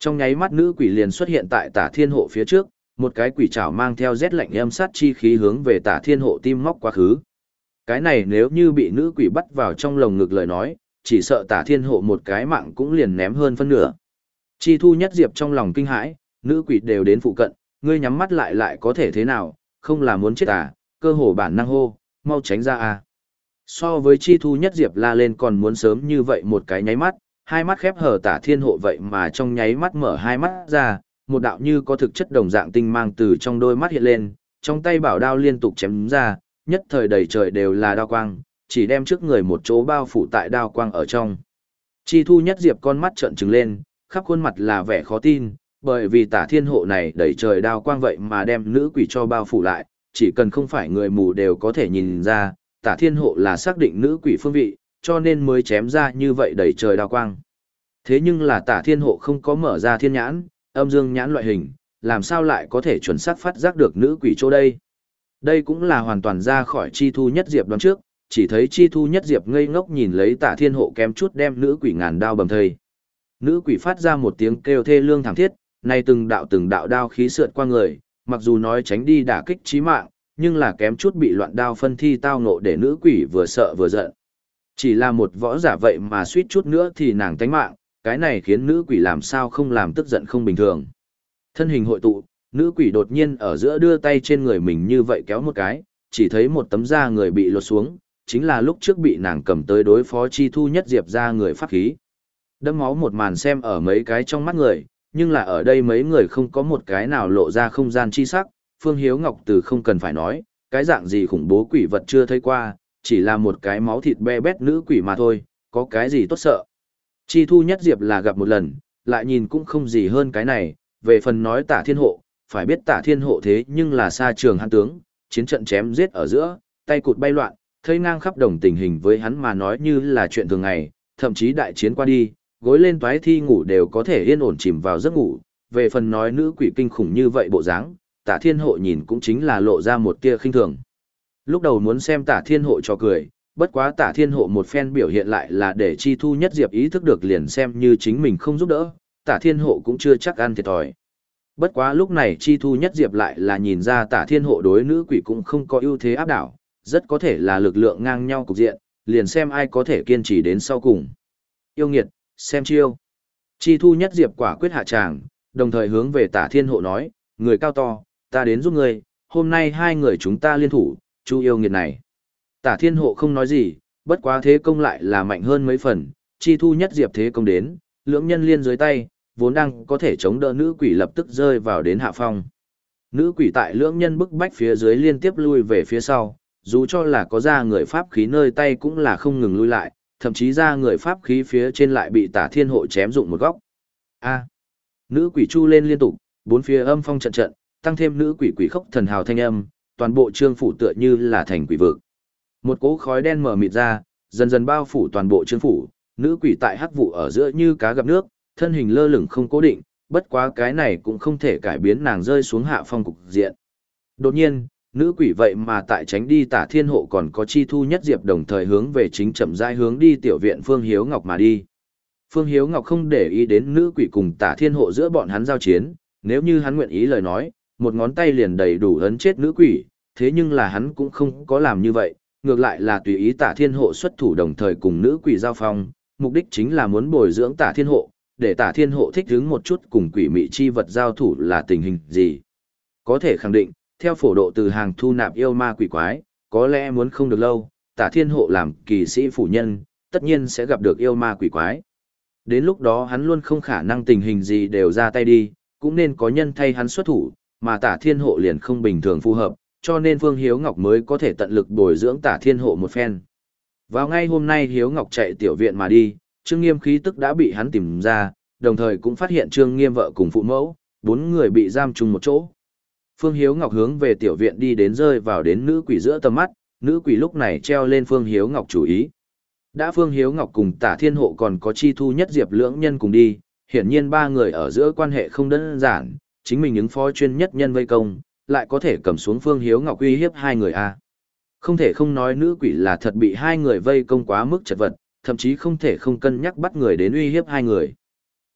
Trong nháy mắt nữ quỷ liền xuất hiện tại Tả Thiên Hộ phía trước, một cái quỷ trảo mang theo rét lạnh âm sát chi khí hướng về Tả Thiên Hộ tim móc quá khứ. Cái này nếu như bị nữ quỷ bắt vào trong lồng ngực lời nói, chỉ sợ Tả Thiên Hộ một cái mạng cũng liền ném hơn phân nửa. Chi Thu Nhất Diệp trong lòng kinh hãi, nữ quỷ đều đến phụ cận, ngươi nhắm mắt lại lại có thể thế nào, không là muốn chết à, cơ hồ bản năng hô, mau tránh ra à. So với Chi Thu Nhất Diệp la lên còn muốn sớm như vậy một cái nháy mắt, hai mắt khép hờ Tả Thiên Hộ vậy mà trong nháy mắt mở hai mắt ra, một đạo như có thực chất đồng dạng tinh mang từ trong đôi mắt hiện lên, trong tay bảo đao liên tục chém ra, nhất thời đầy trời đều là đao quang, chỉ đem trước người một chỗ bao phủ tại đao quang ở trong. Chi Thu Nhất Diệp con mắt trợn trừng lên, khắp khuôn mặt là vẻ khó tin, bởi vì Tả Thiên Hộ này đầy trời đao quang vậy mà đem nữ quỷ cho bao phủ lại, chỉ cần không phải người mù đều có thể nhìn ra, Tả Thiên Hộ là xác định nữ quỷ phương vị, cho nên mới chém ra như vậy đầy trời đao quang. Thế nhưng là Tả Thiên Hộ không có mở ra thiên nhãn, âm dương nhãn loại hình, làm sao lại có thể chuẩn xác phát giác được nữ quỷ chỗ đây? Đây cũng là hoàn toàn ra khỏi Chi Thu Nhất Diệp đoán trước, chỉ thấy Chi Thu Nhất Diệp ngây ngốc nhìn lấy Tả Thiên Hộ kém chút đem nữ quỷ ngàn đao bầm thây. Nữ quỷ phát ra một tiếng kêu thê lương thảm thiết, này từng đạo từng đạo đao khí sượt qua người, mặc dù nói tránh đi đả kích chí mạng, nhưng là kém chút bị loạn đao phân thi tao ngộ để nữ quỷ vừa sợ vừa giận. Chỉ là một võ giả vậy mà suýt chút nữa thì nàng tánh mạng, cái này khiến nữ quỷ làm sao không làm tức giận không bình thường. Thân hình hội tụ, nữ quỷ đột nhiên ở giữa đưa tay trên người mình như vậy kéo một cái, chỉ thấy một tấm da người bị lột xuống, chính là lúc trước bị nàng cầm tới đối phó Chi Thu Nhất Diệp ra người pháp khí. Đẫm máu một màn xem ở mấy cái trong mắt người, nhưng là ở đây mấy người không có một cái nào lộ ra không gian chi sắc, Phương Hiếu Ngọc từ không cần phải nói, cái dạng gì khủng bố quỷ vật chưa thấy qua, chỉ là một cái máu thịt be bét nữ quỷ mà thôi, có cái gì tốt sợ. Chi Thu Nhất Diệp là gặp một lần, lại nhìn cũng không gì hơn cái này, về phần nói Tả Thiên Hộ, phải biết Tả Thiên Hộ thế nhưng là xa trường hãn tướng, chiến trận chém giết ở giữa, tay cụt bay loạn, thấy ngang khắp đồng tình hình với hắn mà nói như là chuyện thường ngày, thậm chí đại chiến qua đi, gối lên toái thi ngủ đều có thể yên ổn chìm vào giấc ngủ, về phần nói nữ quỷ kinh khủng như vậy bộ dáng, Tả Thiên Hộ nhìn cũng chính là lộ ra một tia khinh thường. Lúc đầu muốn xem Tả Thiên Hộ cho cười, bất quá Tả Thiên Hộ một phen biểu hiện lại là để Chi Thu Nhất Diệp ý thức được liền xem như chính mình không giúp đỡ, Tả Thiên Hộ cũng chưa chắc ăn thiệt thòi. Bất quá lúc này Chi Thu Nhất Diệp lại là nhìn ra Tả Thiên Hộ đối nữ quỷ cũng không có ưu thế áp đảo, rất có thể là lực lượng ngang nhau cục diện, liền xem ai có thể kiên trì đến sau cùng. Yêu nghiệt, xem chiêu. Chi Thu Nhất Diệp quả quyết hạ tràng, đồng thời hướng về Tả Thiên Hộ nói, người cao to, ta đến giúp ngươi, hôm nay hai người chúng ta liên thủ, chu yêu nghiệt này. Tả Thiên Hộ không nói gì, bất quá thế công lại là mạnh hơn mấy phần, Chi Thu Nhất Diệp thế công đến, lưỡng nhân liên dưới tay, vốn đang có thể chống đỡ nữ quỷ lập tức rơi vào đến hạ phong. Nữ quỷ tại lưỡng nhân bức bách phía dưới liên tiếp lui về phía sau, dù cho là có ra người pháp khí nơi tay cũng là không ngừng lui lại, thậm chí ra người pháp khí phía trên lại bị Tả Thiên Hộ chém dụng một góc. A. Nữ quỷ chu lên liên tục, bốn phía âm phong trận trận, tăng thêm nữ quỷ quỷ khốc thần hào thanh âm, toàn bộ trương phủ tựa như là thành quỷ vực. Một cỗ khói đen mờ mịt ra, dần dần bao phủ toàn bộ trương phủ, nữ quỷ tại hắc vụ ở giữa như cá gặp nước, thân hình lơ lửng không cố định, bất quá cái này cũng không thể cải biến nàng rơi xuống hạ phong cục diện. Đột nhiên, nữ quỷ vậy mà tại tránh đi Tả Thiên Hộ còn có Chi Thu Nhất Diệp đồng thời hướng về chính chậm rãi hướng đi tiểu viện Phương Hiếu Ngọc mà đi. Phương Hiếu Ngọc không để ý đến nữ quỷ cùng Tả Thiên Hộ giữa bọn hắn giao chiến, nếu như hắn nguyện ý lời nói, một ngón tay liền đầy đủ ấn chết nữ quỷ, thế nhưng là hắn cũng không có làm như vậy, ngược lại là tùy ý Tả Thiên Hộ xuất thủ đồng thời cùng nữ quỷ giao phong, mục đích chính là muốn bồi dưỡng Tả Thiên Hộ, để Tả Thiên Hộ thích ứng một chút cùng quỷ mị chi vật giao thủ là tình hình gì. Có thể khẳng định, theo phổ độ từ hàng thu nạp yêu ma quỷ quái, có lẽ muốn không được lâu, Tả Thiên Hộ làm kỳ sĩ phủ nhân, tất nhiên sẽ gặp được yêu ma quỷ quái. Đến lúc đó hắn luôn không khả năng tình hình gì đều ra tay đi, cũng nên có nhân thay hắn xuất thủ, mà Tả Thiên Hộ liền không bình thường phù hợp, cho nên Phương Hiếu Ngọc mới có thể tận lực bồi dưỡng Tả Thiên Hộ một phen. Vào ngay hôm nay Hiếu Ngọc chạy tiểu viện mà đi, Trương Nghiêm khí tức đã bị hắn tìm ra, đồng thời cũng phát hiện Trương Nghiêm vợ cùng phụ mẫu, bốn người bị giam chung một chỗ. Phương Hiếu Ngọc hướng về tiểu viện đi đến rơi vào đến nữ quỷ giữa tầm mắt, nữ quỷ lúc này treo lên Phương Hiếu Ngọc chủ ý. Đã Phương Hiếu Ngọc cùng Tả Thiên Hộ còn có Chi Thu Nhất Diệp lưỡng nhân cùng đi, hiển nhiên ba người ở giữa quan hệ không đơn giản, chính mình ứng phó chuyên nhất nhân vây công, lại có thể cầm xuống Phương Hiếu Ngọc uy hiếp hai người a. Không thể không nói nữ quỷ là thật bị hai người vây công quá mức chật vật, thậm chí không thể không cân nhắc bắt người đến uy hiếp hai người.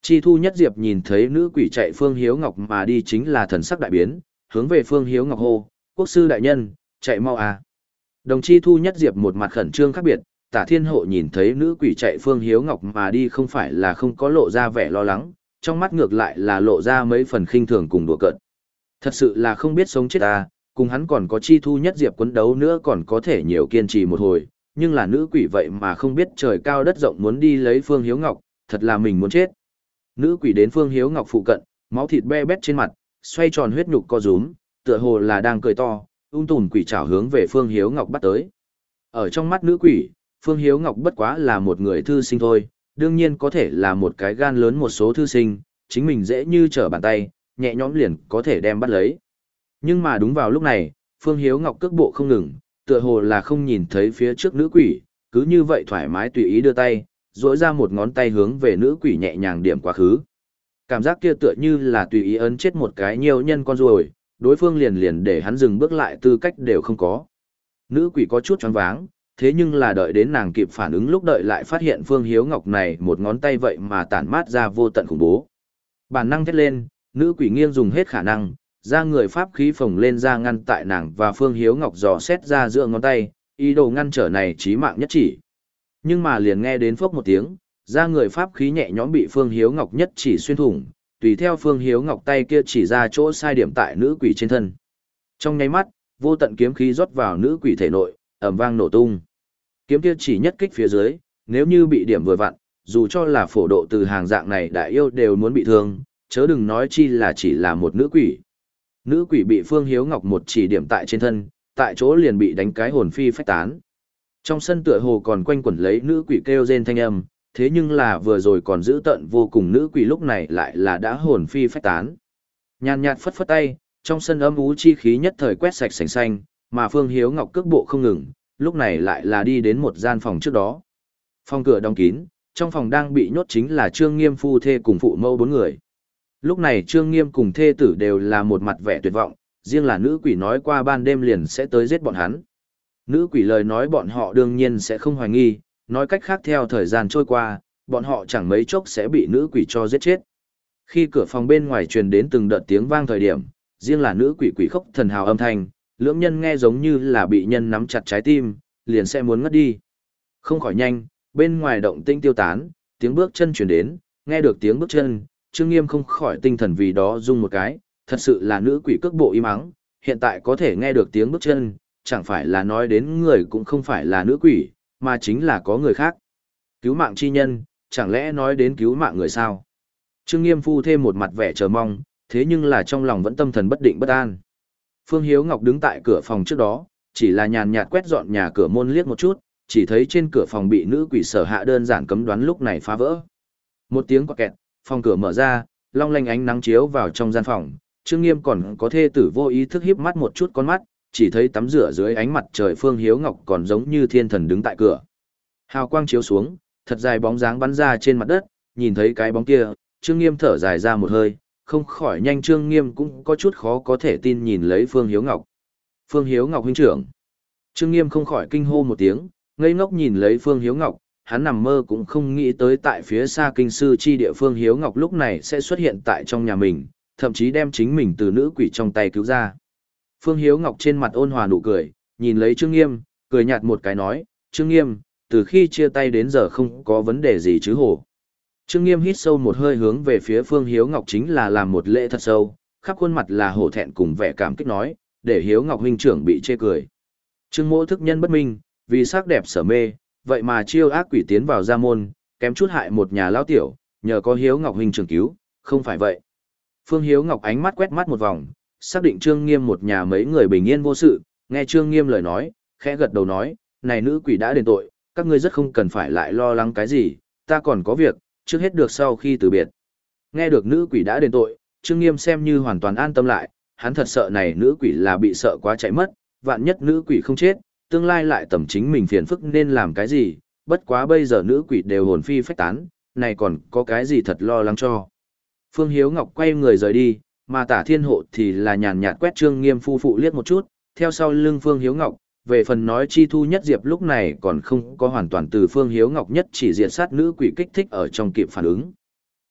Chi Thu Nhất Diệp nhìn thấy nữ quỷ chạy Phương Hiếu Ngọc mà đi chính là thần sắc đại biến, hướng về Phương Hiếu Ngọc hô, quốc sư đại nhân, chạy mau à. Đồng Chi Thu Nhất Diệp một mặt khẩn trương khác biệt, Tả Thiên Hộ nhìn thấy nữ quỷ chạy Phương Hiếu Ngọc mà đi không phải là không có lộ ra vẻ lo lắng, trong mắt ngược lại là lộ ra mấy phần khinh thường cùng đùa cợt. Thật sự là không biết sống chết à, cùng hắn còn có Chi Thu Nhất Diệp quấn đấu nữa còn có thể nhiều kiên trì một hồi, nhưng là nữ quỷ vậy mà không biết trời cao đất rộng muốn đi lấy Phương Hiếu Ngọc, thật là mình muốn chết. Nữ quỷ đến Phương Hiếu Ngọc phụ cận, máu thịt be bét trên mặt, xoay tròn huyết nhục co rúm, tựa hồ là đang cười to, ung tùn quỷ trảo hướng về Phương Hiếu Ngọc bắt tới. Ở trong mắt nữ quỷ, Phương Hiếu Ngọc bất quá là một người thư sinh thôi, đương nhiên có thể là một cái gan lớn một số thư sinh, chính mình dễ như trở bàn tay, nhẹ nhõm liền có thể đem bắt lấy. Nhưng mà đúng vào lúc này, Phương Hiếu Ngọc cước bộ không ngừng, tựa hồ là không nhìn thấy phía trước nữ quỷ, cứ như vậy thoải mái tùy ý đưa tay, duỗi ra một ngón tay hướng về nữ quỷ nhẹ nhàng điểm quá khứ. Cảm giác kia tựa như là tùy ý ấn chết một cái nhiều nhân con ruồi, đối phương liền liền để hắn dừng bước lại tư cách đều không có. Nữ quỷ có chút choáng váng, thế nhưng là đợi đến nàng kịp phản ứng lúc đợi lại phát hiện Phương Hiếu Ngọc này một ngón tay vậy mà tản mát ra vô tận khủng bố. Bản năng thét lên, nữ quỷ nghiêng dùng hết khả năng, ra người pháp khí phồng lên ra ngăn tại nàng và Phương Hiếu Ngọc dò xét ra giữa ngón tay, ý đồ ngăn trở này chí mạng nhất chỉ. Nhưng mà liền nghe đến phốc một tiếng, ra người pháp khí nhẹ nhõm bị Phương Hiếu Ngọc nhất chỉ xuyên thủng, tùy theo Phương Hiếu Ngọc tay kia chỉ ra chỗ sai điểm tại nữ quỷ trên thân. Trong nháy mắt, vô tận kiếm khí rót vào nữ quỷ thể nội, ầm vang nổ tung. Kiếm kia chỉ nhất kích phía dưới, nếu như bị điểm vừa vặn, dù cho là phổ độ từ hàng dạng này đại yêu đều muốn bị thương, chớ đừng nói chi là chỉ là một nữ quỷ. Nữ quỷ bị Phương Hiếu Ngọc một chỉ điểm tại trên thân, tại chỗ liền bị đánh cái hồn phi phách tán. Trong sân tựa hồ còn quanh quẩn lấy nữ quỷ kêu rên thanh âm, thế nhưng là vừa rồi còn giữ tận vô cùng nữ quỷ lúc này lại là đã hồn phi phách tán. Nhàn nhạt phất phất tay, trong sân âm ú chi khí nhất thời quét sạch sành xanh, mà Phương Hiếu Ngọc cước bộ không ngừng, lúc này lại là đi đến một gian phòng trước đó. Phòng cửa đóng kín, trong phòng đang bị nhốt chính là Trương Nghiêm phu thê cùng phụ mẫu bốn người. Lúc này Trương Nghiêm cùng thê tử đều là một mặt vẻ tuyệt vọng, riêng là nữ quỷ nói qua ban đêm liền sẽ tới giết bọn hắn. Nữ quỷ lời nói bọn họ đương nhiên sẽ không hoài nghi, nói cách khác theo thời gian trôi qua, bọn họ chẳng mấy chốc sẽ bị nữ quỷ cho giết chết. Khi cửa phòng bên ngoài truyền đến từng đợt tiếng vang thời điểm, riêng là nữ quỷ quỷ khóc thần hào âm thanh, lưỡng nhân nghe giống như là bị nhân nắm chặt trái tim, liền sẽ muốn ngất đi. Không khỏi nhanh, bên ngoài động tĩnh tiêu tán, tiếng bước chân truyền đến, nghe được tiếng bước chân, Trương Nghiêm không khỏi tinh thần vì đó rung một cái, thật sự là nữ quỷ cước bộ im ắng, hiện tại có thể nghe được tiếng bước chân, chẳng phải là nói đến người cũng không phải là nữ quỷ, mà chính là có người khác. Cứu mạng chi nhân, chẳng lẽ nói đến cứu mạng người sao? Trương Nghiêm phu thêm một mặt vẻ chờ mong, thế nhưng là trong lòng vẫn tâm thần bất định bất an. Phương Hiếu Ngọc đứng tại cửa phòng trước đó, chỉ là nhàn nhạt quét dọn nhà cửa môn liếc một chút, chỉ thấy trên cửa phòng bị nữ quỷ sở hạ đơn giản cấm đoán lúc này phá vỡ. Một tiếng quạt kẹt, phòng cửa mở ra, long lanh ánh nắng chiếu vào trong gian phòng, Trương Nghiêm còn có thê tử vô ý thức híp mắt một chút con mắt, chỉ thấy tắm rửa dưới ánh mặt trời Phương Hiếu Ngọc còn giống như thiên thần đứng tại cửa. Hào quang chiếu xuống, thật dài bóng dáng bắn ra trên mặt đất, nhìn thấy cái bóng kia, Trương Nghiêm thở dài ra một hơi, không khỏi nhanh Trương Nghiêm cũng có chút khó có thể tin nhìn lấy Phương Hiếu Ngọc. Phương Hiếu Ngọc huynh trưởng. Trương Nghiêm không khỏi kinh hô một tiếng, ngây ngốc nhìn lấy Phương Hiếu Ngọc, hắn nằm mơ cũng không nghĩ tới tại phía xa kinh sư chi địa Phương Hiếu Ngọc lúc này sẽ xuất hiện tại trong nhà mình, thậm chí đem chính mình từ nữ quỷ trong tay cứu ra. Phương Hiếu Ngọc trên mặt ôn hòa nụ cười, nhìn lấy Trương Nghiêm, cười nhạt một cái nói, Trương Nghiêm, từ khi chia tay đến giờ không có vấn đề gì chứ hổ. Trương Nghiêm hít sâu một hơi hướng về phía Phương Hiếu Ngọc chính là làm một lễ thật sâu, khắp khuôn mặt là hổ thẹn cùng vẻ cảm kích nói, để Hiếu Ngọc huynh trưởng bị chê cười. Trương Mỗ thức nhân bất minh, vì sắc đẹp sở mê, vậy mà chiêu ác quỷ tiến vào gia môn, kém chút hại một nhà lão tiểu, nhờ có Hiếu Ngọc huynh trưởng cứu, không phải vậy. Phương Hiếu Ngọc ánh mắt quét mắt một vòng, xác định Trương Nghiêm một nhà mấy người bình yên vô sự, nghe Trương Nghiêm lời nói, khẽ gật đầu nói, này nữ quỷ đã đền tội, các ngươi rất không cần phải lại lo lắng cái gì, ta còn có việc, trước hết được sau khi từ biệt. Nghe được nữ quỷ đã đền tội, Trương Nghiêm xem như hoàn toàn an tâm lại, hắn thật sợ này nữ quỷ là bị sợ quá chạy mất, vạn nhất nữ quỷ không chết, tương lai lại tầm chính mình phiền phức nên làm cái gì, bất quá bây giờ nữ quỷ đều hồn phi phách tán, này còn có cái gì thật lo lắng cho. Phương Hiếu Ngọc quay người rời đi, mà Tả Thiên Hộ thì là nhàn nhạt quét Trương Nghiêm phu phụ liếc một chút, theo sau lưng Phương Hiếu Ngọc, về phần nói Chi Thu Nhất Diệp lúc này còn không có hoàn toàn từ Phương Hiếu Ngọc nhất chỉ diệt sát nữ quỷ kích thích ở trong kịp phản ứng.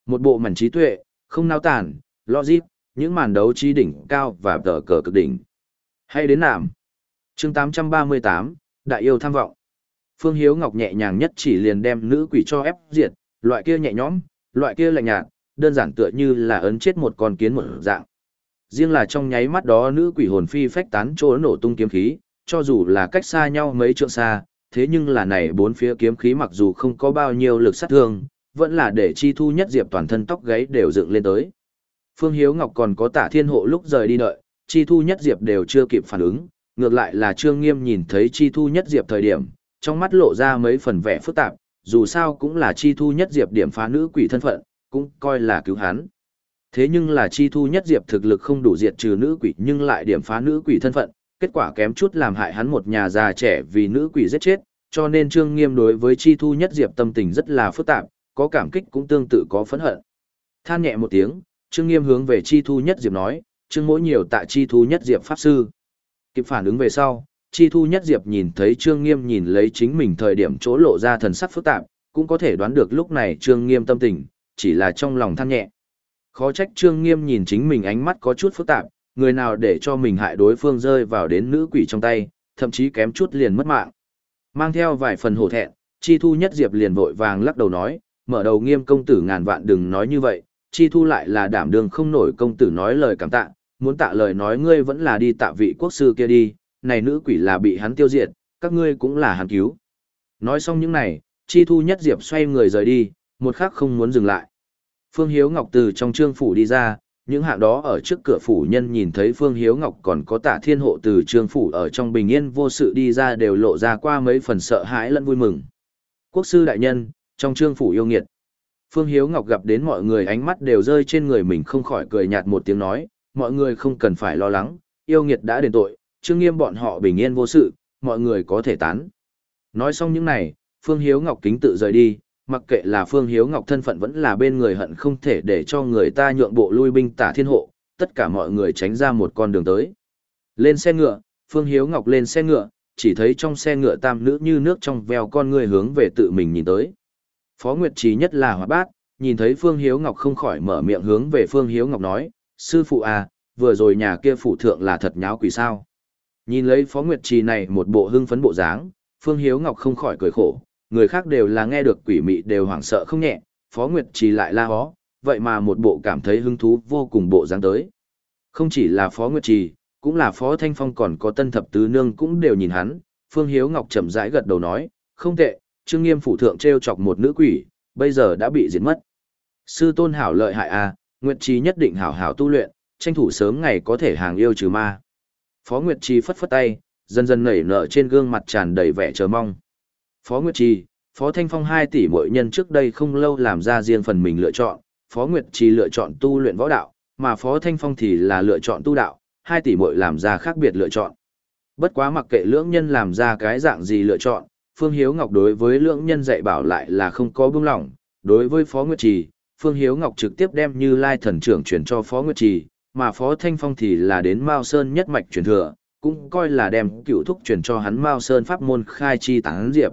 Một bộ mảnh trí tuệ, không nao tản, logic, những màn đấu trí đỉnh cao và tờ cờ cực đỉnh. Hay đến nạm. Chương tám trăm ba mươi tám, Đại yêu tham vọng. Phương Hiếu Ngọc nhẹ nhàng nhất chỉ liền đem nữ quỷ cho ép diệt, loại kia nhẹ nhõm, loại kia lạnh nhạt, đơn giản tựa như là ấn chết một con kiến một dạng. Riêng là trong nháy mắt đó nữ quỷ hồn phi phách tán chỗ nổ tung kiếm khí, cho dù là cách xa nhau mấy trượng xa, thế nhưng là này bốn phía kiếm khí mặc dù không có bao nhiêu lực sát thương, vẫn là để Chi Thu Nhất Diệp toàn thân tóc gáy đều dựng lên tới. Phương Hiếu Ngọc còn có Tả Thiên Hộ lúc rời đi đợi, Chi Thu Nhất Diệp đều chưa kịp phản ứng, ngược lại là Trương Nghiêm nhìn thấy Chi Thu Nhất Diệp thời điểm, trong mắt lộ ra mấy phần vẻ phức tạp, dù sao cũng là Chi Thu Nhất Diệp điểm phá nữ quỷ thân phận, cũng coi là cứu hắn. Thế nhưng là Chi Thu Nhất Diệp thực lực không đủ diệt trừ nữ quỷ nhưng lại điểm phá nữ quỷ thân phận, kết quả kém chút làm hại hắn một nhà già trẻ vì nữ quỷ giết chết, cho nên Trương Nghiêm đối với Chi Thu Nhất Diệp tâm tình rất là phức tạp, có cảm kích cũng tương tự có phẫn hận. Than nhẹ một tiếng, Trương Nghiêm hướng về Chi Thu Nhất Diệp nói, Trương Mỗ nhiều tạ Chi Thu Nhất Diệp pháp sư. Kịp phản ứng về sau, Chi Thu Nhất Diệp nhìn thấy Trương Nghiêm nhìn lấy chính mình thời điểm chỗ lộ ra thần sắc phức tạp, cũng có thể đoán được lúc này Trương Nghiêm tâm tình, chỉ là trong lòng than nhẹ. Khó trách Trương Nghiêm nhìn chính mình ánh mắt có chút phức tạp, người nào để cho mình hại đối phương rơi vào đến nữ quỷ trong tay, thậm chí kém chút liền mất mạng. Mang theo vài phần hổ thẹn, Chi Thu Nhất Diệp liền vội vàng lắc đầu nói, mở đầu Nghiêm công tử ngàn vạn đừng nói như vậy, Chi Thu lại là đảm đương không nổi công tử nói lời cảm tạ, muốn tạ lời nói ngươi vẫn là đi tạ vị quốc sư kia đi, này nữ quỷ là bị hắn tiêu diệt, các ngươi cũng là hắn cứu. Nói xong những này, Chi Thu Nhất Diệp xoay người rời đi, một khắc không muốn dừng lại. Phương Hiếu Ngọc từ trong trương phủ đi ra, những hạng đó ở trước cửa phủ nhân nhìn thấy Phương Hiếu Ngọc còn có Tả Thiên Hộ từ trương phủ ở trong bình yên vô sự đi ra đều lộ ra qua mấy phần sợ hãi lẫn vui mừng. Quốc sư đại nhân, trong trương phủ yêu nghiệt. Phương Hiếu Ngọc gặp đến mọi người ánh mắt đều rơi trên người mình không khỏi cười nhạt một tiếng nói, mọi người không cần phải lo lắng, yêu nghiệt đã đền tội, Trương Nghiêm bọn họ bình yên vô sự, mọi người có thể tán. Nói xong những này, Phương Hiếu Ngọc kính tự rời đi, mặc kệ là Phương Hiếu Ngọc thân phận vẫn là bên người hận không thể để cho người ta nhượng bộ lui binh Tả Thiên Hộ, tất cả mọi người tránh ra một con đường tới. Lên xe ngựa, Phương Hiếu Ngọc lên xe ngựa, chỉ thấy trong xe ngựa tam nữ như nước trong veo con người hướng về tự mình nhìn tới. Phó Nguyệt Trí nhất là hoạt bát, nhìn thấy Phương Hiếu Ngọc không khỏi mở miệng hướng về Phương Hiếu Ngọc nói, sư phụ à, vừa rồi nhà kia phủ thượng là thật nháo quỷ sao. Nhìn lấy Phó Nguyệt Trì này một bộ hưng phấn bộ dáng, Phương Hiếu Ngọc không khỏi cười khổ, người khác đều là nghe được quỷ mị đều hoảng sợ không nhẹ, Phó Nguyệt Trì lại la hó, vậy mà một bộ cảm thấy hứng thú vô cùng bộ dáng tới. Không chỉ là Phó Nguyệt Trì, cũng là Phó Thanh Phong còn có Tân Thập Tứ Nương cũng đều nhìn hắn, Phương Hiếu Ngọc chậm rãi gật đầu nói, không tệ, Trương Nghiêm phủ thượng treo chọc một nữ quỷ, bây giờ đã bị diệt mất. Sư tôn hảo lợi hại à, Nguyệt Trì nhất định hảo hảo tu luyện, tranh thủ sớm ngày có thể hàng yêu trừ ma. Phó Nguyệt Trì phất phất tay, dần dần nảy nở trên gương mặt tràn đầy vẻ chờ mong. Phó Nguyệt Trì, Phó Thanh Phong hai tỷ muội nhân trước đây không lâu làm ra riêng phần mình lựa chọn, Phó Nguyệt Trì lựa chọn tu luyện võ đạo, mà Phó Thanh Phong thì là lựa chọn tu đạo, hai tỷ muội làm ra khác biệt lựa chọn. Bất quá mặc kệ lưỡng nhân làm ra cái dạng gì lựa chọn, Phương Hiếu Ngọc đối với lưỡng nhân dạy bảo lại là không có buông lỏng, đối với Phó Nguyệt Trì, Phương Hiếu Ngọc trực tiếp đem Như Lai thần trưởng chuyển cho Phó Nguyệt Trì, mà Phó Thanh Phong thì là đến Mao Sơn nhất mạch truyền thừa, cũng coi là đem cựu thúc truyền cho hắn Mao Sơn pháp môn khai chi tán diệp.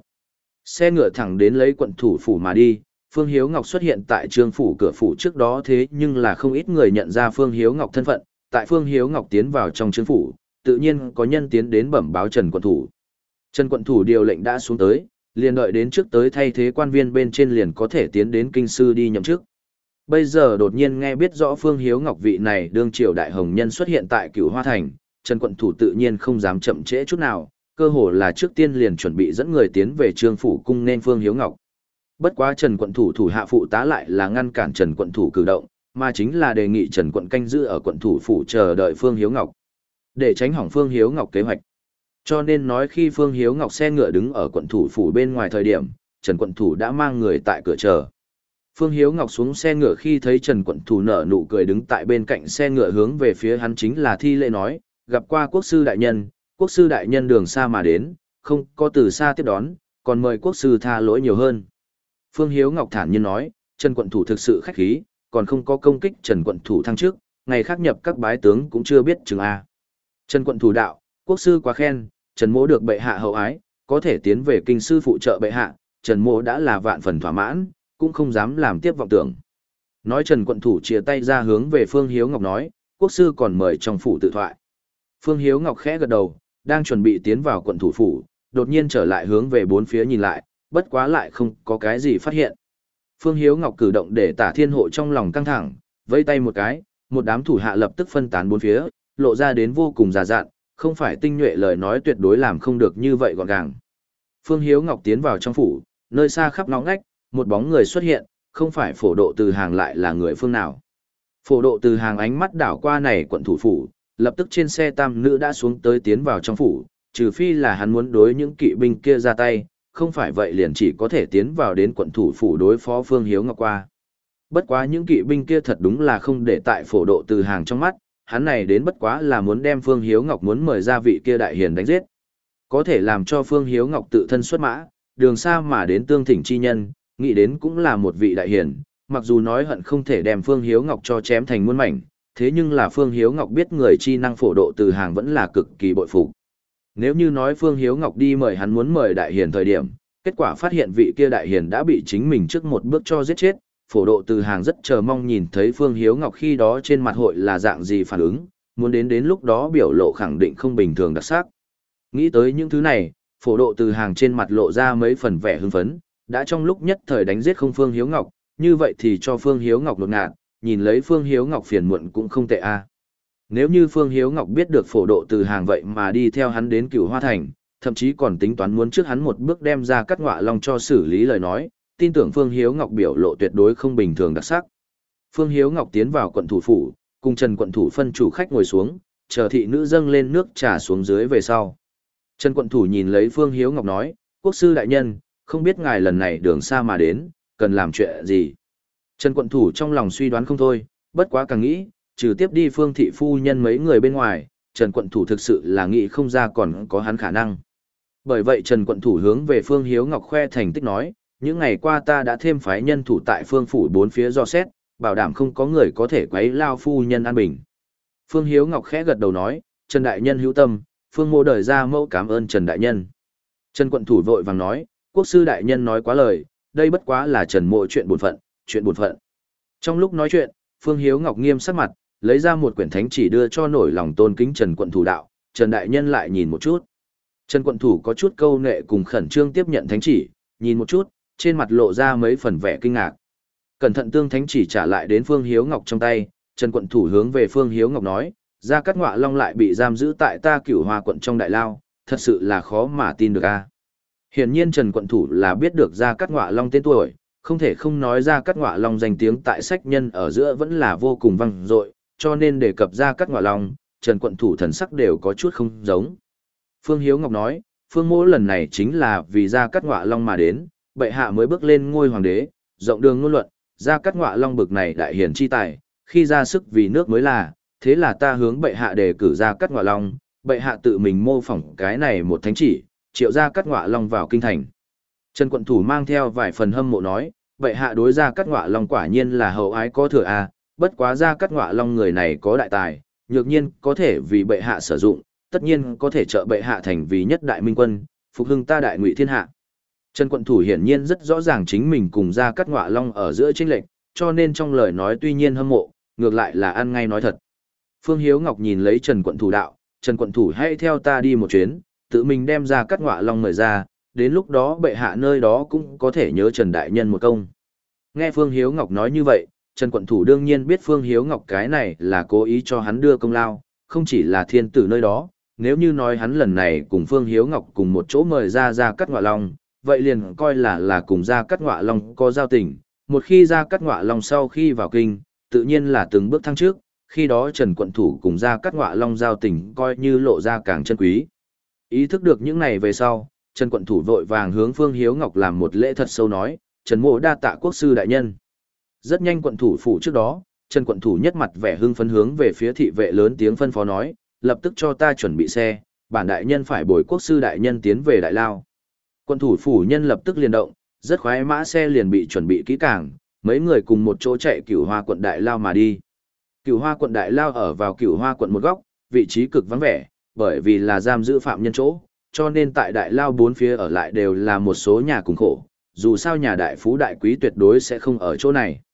Xe ngựa thẳng đến lấy quận thủ phủ mà đi, Phương Hiếu Ngọc xuất hiện tại trương phủ cửa phủ trước đó thế nhưng là không ít người nhận ra Phương Hiếu Ngọc thân phận, tại Phương Hiếu Ngọc tiến vào trong trương phủ, tự nhiên có nhân tiến đến bẩm báo Trần quận thủ. Trần quận thủ điều lệnh đã xuống tới, liền đợi đến trước tới thay thế quan viên bên trên liền có thể tiến đến kinh sư đi nhậm chức. Bây giờ đột nhiên nghe biết rõ Phương Hiếu Ngọc vị này đương triều đại hồng nhân xuất hiện tại Cửu Hoa Thành, Trần quận thủ tự nhiên không dám chậm trễ chút nào, cơ hồ là trước tiên liền chuẩn bị dẫn người tiến về trương phủ cung nên Phương Hiếu Ngọc. Bất quá Trần quận thủ thủ hạ phụ tá lại là ngăn cản Trần quận thủ cử động, mà chính là đề nghị Trần quận canh giữ ở quận thủ phủ chờ đợi Phương Hiếu Ngọc, để tránh hỏng Phương Hiếu Ngọc kế hoạch. Cho nên nói khi Phương Hiếu Ngọc xe ngựa đứng ở quận thủ phủ bên ngoài thời điểm, Trần quận thủ đã mang người tại cửa chờ. Phương Hiếu Ngọc xuống xe ngựa khi thấy Trần quận thủ nở nụ cười đứng tại bên cạnh xe ngựa hướng về phía hắn chính là thi lễ nói, gặp qua quốc sư đại nhân, quốc sư đại nhân đường xa mà đến, không có từ xa tiếp đón, còn mời quốc sư tha lỗi nhiều hơn. Phương Hiếu Ngọc thản nhiên nói, Trần quận thủ thực sự khách khí, còn không có công kích Trần quận thủ thăng trước, ngày khác nhập các bái tướng cũng chưa biết chừng a. Trần quận thủ đạo, quốc sư quá khen, Trần mỗ được bệ hạ hậu ái, có thể tiến về kinh sư phụ trợ bệ hạ, Trần mỗ đã là vạn phần thỏa mãn, cũng không dám làm tiếp vọng tưởng. Nói Trần quận thủ chia tay ra hướng về Phương Hiếu Ngọc nói, quốc sư còn mời trong phủ tự thoại. Phương Hiếu Ngọc khẽ gật đầu, đang chuẩn bị tiến vào quận thủ phủ, đột nhiên trở lại hướng về bốn phía nhìn lại, bất quá lại không có cái gì phát hiện. Phương Hiếu Ngọc cử động để Tả Thiên Hộ trong lòng căng thẳng, vẫy tay một cái, một đám thủ hạ lập tức phân tán bốn phía, lộ ra đến vô cùng già dặn, không phải tinh nhuệ lời nói tuyệt đối làm không được như vậy gọn gàng. Phương Hiếu Ngọc tiến vào trong phủ, nơi xa khắp ngõ ngách, một bóng người xuất hiện, không phải Phổ Độ Từ Hàng lại là người phương nào. Phổ Độ Từ Hàng ánh mắt đảo qua này quận thủ phủ, lập tức trên xe tam nữ đã xuống tới tiến vào trong phủ, trừ phi là hắn muốn đối những kỵ binh kia ra tay, không phải vậy liền chỉ có thể tiến vào đến quận thủ phủ đối phó Phương Hiếu Ngọc qua. Bất quá những kỵ binh kia thật đúng là không để tại Phổ Độ Từ Hàng trong mắt, hắn này đến bất quá là muốn đem Phương Hiếu Ngọc muốn mời ra vị kia đại hiền đánh giết. Có thể làm cho Phương Hiếu Ngọc tự thân xuất mã, đường xa mà đến tương thỉnh chi nhân, nghĩ đến cũng là một vị đại hiền, mặc dù nói hận không thể đem Phương Hiếu Ngọc cho chém thành muôn mảnh, thế nhưng là Phương Hiếu Ngọc biết người chi năng Phổ Độ Từ Hàng vẫn là cực kỳ bội phục. Nếu như nói Phương Hiếu Ngọc đi mời hắn muốn mời đại hiền thời điểm, kết quả phát hiện vị kia đại hiền đã bị chính mình trước một bước cho giết chết, Phổ Độ Từ Hàng rất chờ mong nhìn thấy Phương Hiếu Ngọc khi đó trên mặt hội là dạng gì phản ứng, muốn đến đến lúc đó biểu lộ khẳng định không bình thường đặc sắc. Nghĩ tới những thứ này, Phổ Độ Từ Hàng trên mặt lộ ra mấy phần vẻ hưng phấn, đã trong lúc nhất thời đánh giết không Phương Hiếu Ngọc, như vậy thì cho Phương Hiếu Ngọc lột ngạt, nhìn lấy Phương Hiếu Ngọc phiền muộn cũng không tệ a. Nếu như Phương Hiếu Ngọc biết được Phổ Độ Từ Hàng vậy mà đi theo hắn đến Cửu Hoa Thành, thậm chí còn tính toán muốn trước hắn một bước đem ra Cát Ngọa Long cho xử lý lời nói, tin tưởng Phương Hiếu Ngọc biểu lộ tuyệt đối không bình thường đặc sắc. Phương Hiếu Ngọc tiến vào quận thủ phủ, cùng Trần quận thủ phân chủ khách ngồi xuống, chờ thị nữ dâng lên nước trà xuống dưới về sau. Trần quận thủ nhìn lấy Phương Hiếu Ngọc nói, quốc sư đại nhân, không biết ngài lần này đường xa mà đến, cần làm chuyện gì. Trần quận thủ trong lòng suy đoán không thôi, bất quá càng nghĩ, trừ tiếp đi Phương thị phu nhân mấy người bên ngoài, Trần quận thủ thực sự là nghĩ không ra còn có hắn khả năng. Bởi vậy Trần quận thủ hướng về Phương Hiếu Ngọc khoe thành tích nói, những ngày qua ta đã thêm phái nhân thủ tại Phương phủ bốn phía do xét, bảo đảm không có người có thể quấy lao phu nhân an bình. Phương Hiếu Ngọc khẽ gật đầu nói, Trần đại nhân hữu tâm, Phương mô đời ra mẫu cảm ơn Trần đại nhân. Trần quận thủ vội vàng nói, quốc sư đại nhân nói quá lời, đây bất quá là Trần mộ chuyện bổn phận, chuyện bổn phận. Trong lúc nói chuyện, Phương Hiếu Ngọc nghiêm sắc mặt, lấy ra một quyển thánh chỉ đưa cho nổi lòng tôn kính Trần quận thủ đạo, Trần đại nhân lại nhìn một chút. Trần quận thủ có chút câu nệ cùng khẩn trương tiếp nhận thánh chỉ, nhìn một chút, trên mặt lộ ra mấy phần vẻ kinh ngạc. Cẩn thận tương thánh chỉ trả lại đến Phương Hiếu Ngọc trong tay, Trần quận thủ hướng về Phương Hiếu Ngọc nói, Gia Cát Ngọa Long lại bị giam giữ tại ta Cửu Hoa quận trong đại lao, thật sự là khó mà tin được a. Hiển nhiên Trần quận thủ là biết được Gia Cát Ngọa Long tên tuổi, không thể không nói Gia Cát Ngọa Long danh tiếng tại sách nhân ở giữa vẫn là vô cùng vang dội, cho nên đề cập Gia Cát Ngọa Long, Trần quận thủ thần sắc đều có chút không giống. Phương Hiếu Ngọc nói, Phương mỗ lần này chính là vì Gia Cát Ngọa Long mà đến, bệ hạ mới bước lên ngôi hoàng đế, rộng đường ngôn luận, Gia Cát Ngọa Long bực này đại hiển chi tài, khi ra sức vì nước mới là, thế là ta hướng bệ hạ đề cử Gia Cát Ngọa Long, bệ hạ tự mình mô phỏng cái này một thánh chỉ, triệu Gia Cát Ngọa Long vào kinh thành. Trần quận thủ mang theo vài phần hâm mộ nói, bệ hạ đối Gia Cát Ngọa Long quả nhiên là hậu ái có thừa a, bất quá Gia Cát Ngọa Long người này có đại tài, nhược nhiên có thể vì bệ hạ sử dụng, tất nhiên có thể trợ bệ hạ thành vì nhất đại minh quân, phục hưng ta đại ngụy thiên hạ. Trần quận thủ hiển nhiên rất rõ ràng chính mình cùng Gia Cát Ngọa Long ở giữa chênh lệch, cho nên trong lời nói tuy nhiên hâm mộ, ngược lại là ăn ngay nói thật. Phương Hiếu Ngọc nhìn lấy Trần quận thủ đạo, Trần quận thủ hãy theo ta đi một chuyến, tự mình đem Gia Cát Ngọa Long mời ra, đến lúc đó bệ hạ nơi đó cũng có thể nhớ Trần đại nhân một công. Nghe Phương Hiếu Ngọc nói như vậy, Trần quận thủ đương nhiên biết Phương Hiếu Ngọc cái này là cố ý cho hắn đưa công lao, không chỉ là thiên tử nơi đó, nếu như nói hắn lần này cùng Phương Hiếu Ngọc cùng một chỗ mời ra Gia Cát Ngọa Long, vậy liền coi là là cùng Gia Cát Ngọa Long có giao tình, một khi Gia Cát Ngọa Long sau khi vào kinh, tự nhiên là từng bước thăng trước, khi đó Trần quận thủ cùng Gia Cát Ngọa Long giao tình coi như lộ ra càng chân quý. Ý thức được những này về sau, Trần quận thủ vội vàng hướng Phương Hiếu Ngọc làm một lễ thật sâu nói, Trần mộ đa tạ quốc sư đại nhân. Rất nhanh quận thủ phủ trước đó, Trần quận thủ nhất mặt vẻ hưng phấn hướng về phía thị vệ lớn tiếng phân phó nói, lập tức cho ta chuẩn bị xe, bản đại nhân phải bồi quốc sư đại nhân tiến về đại lao. Quận thủ phủ nhân lập tức liền động, rất khoái mã xe liền bị chuẩn bị kỹ càng, mấy người cùng một chỗ chạy Cửu Hoa quận đại lao mà đi. Cửu Hoa quận đại lao ở vào Cửu Hoa quận một góc, vị trí cực vắng vẻ, bởi vì là giam giữ phạm nhân chỗ, cho nên tại đại lao bốn phía ở lại đều là một số nhà cùng khổ, dù sao nhà đại phú đại quý tuyệt đối sẽ không ở chỗ này.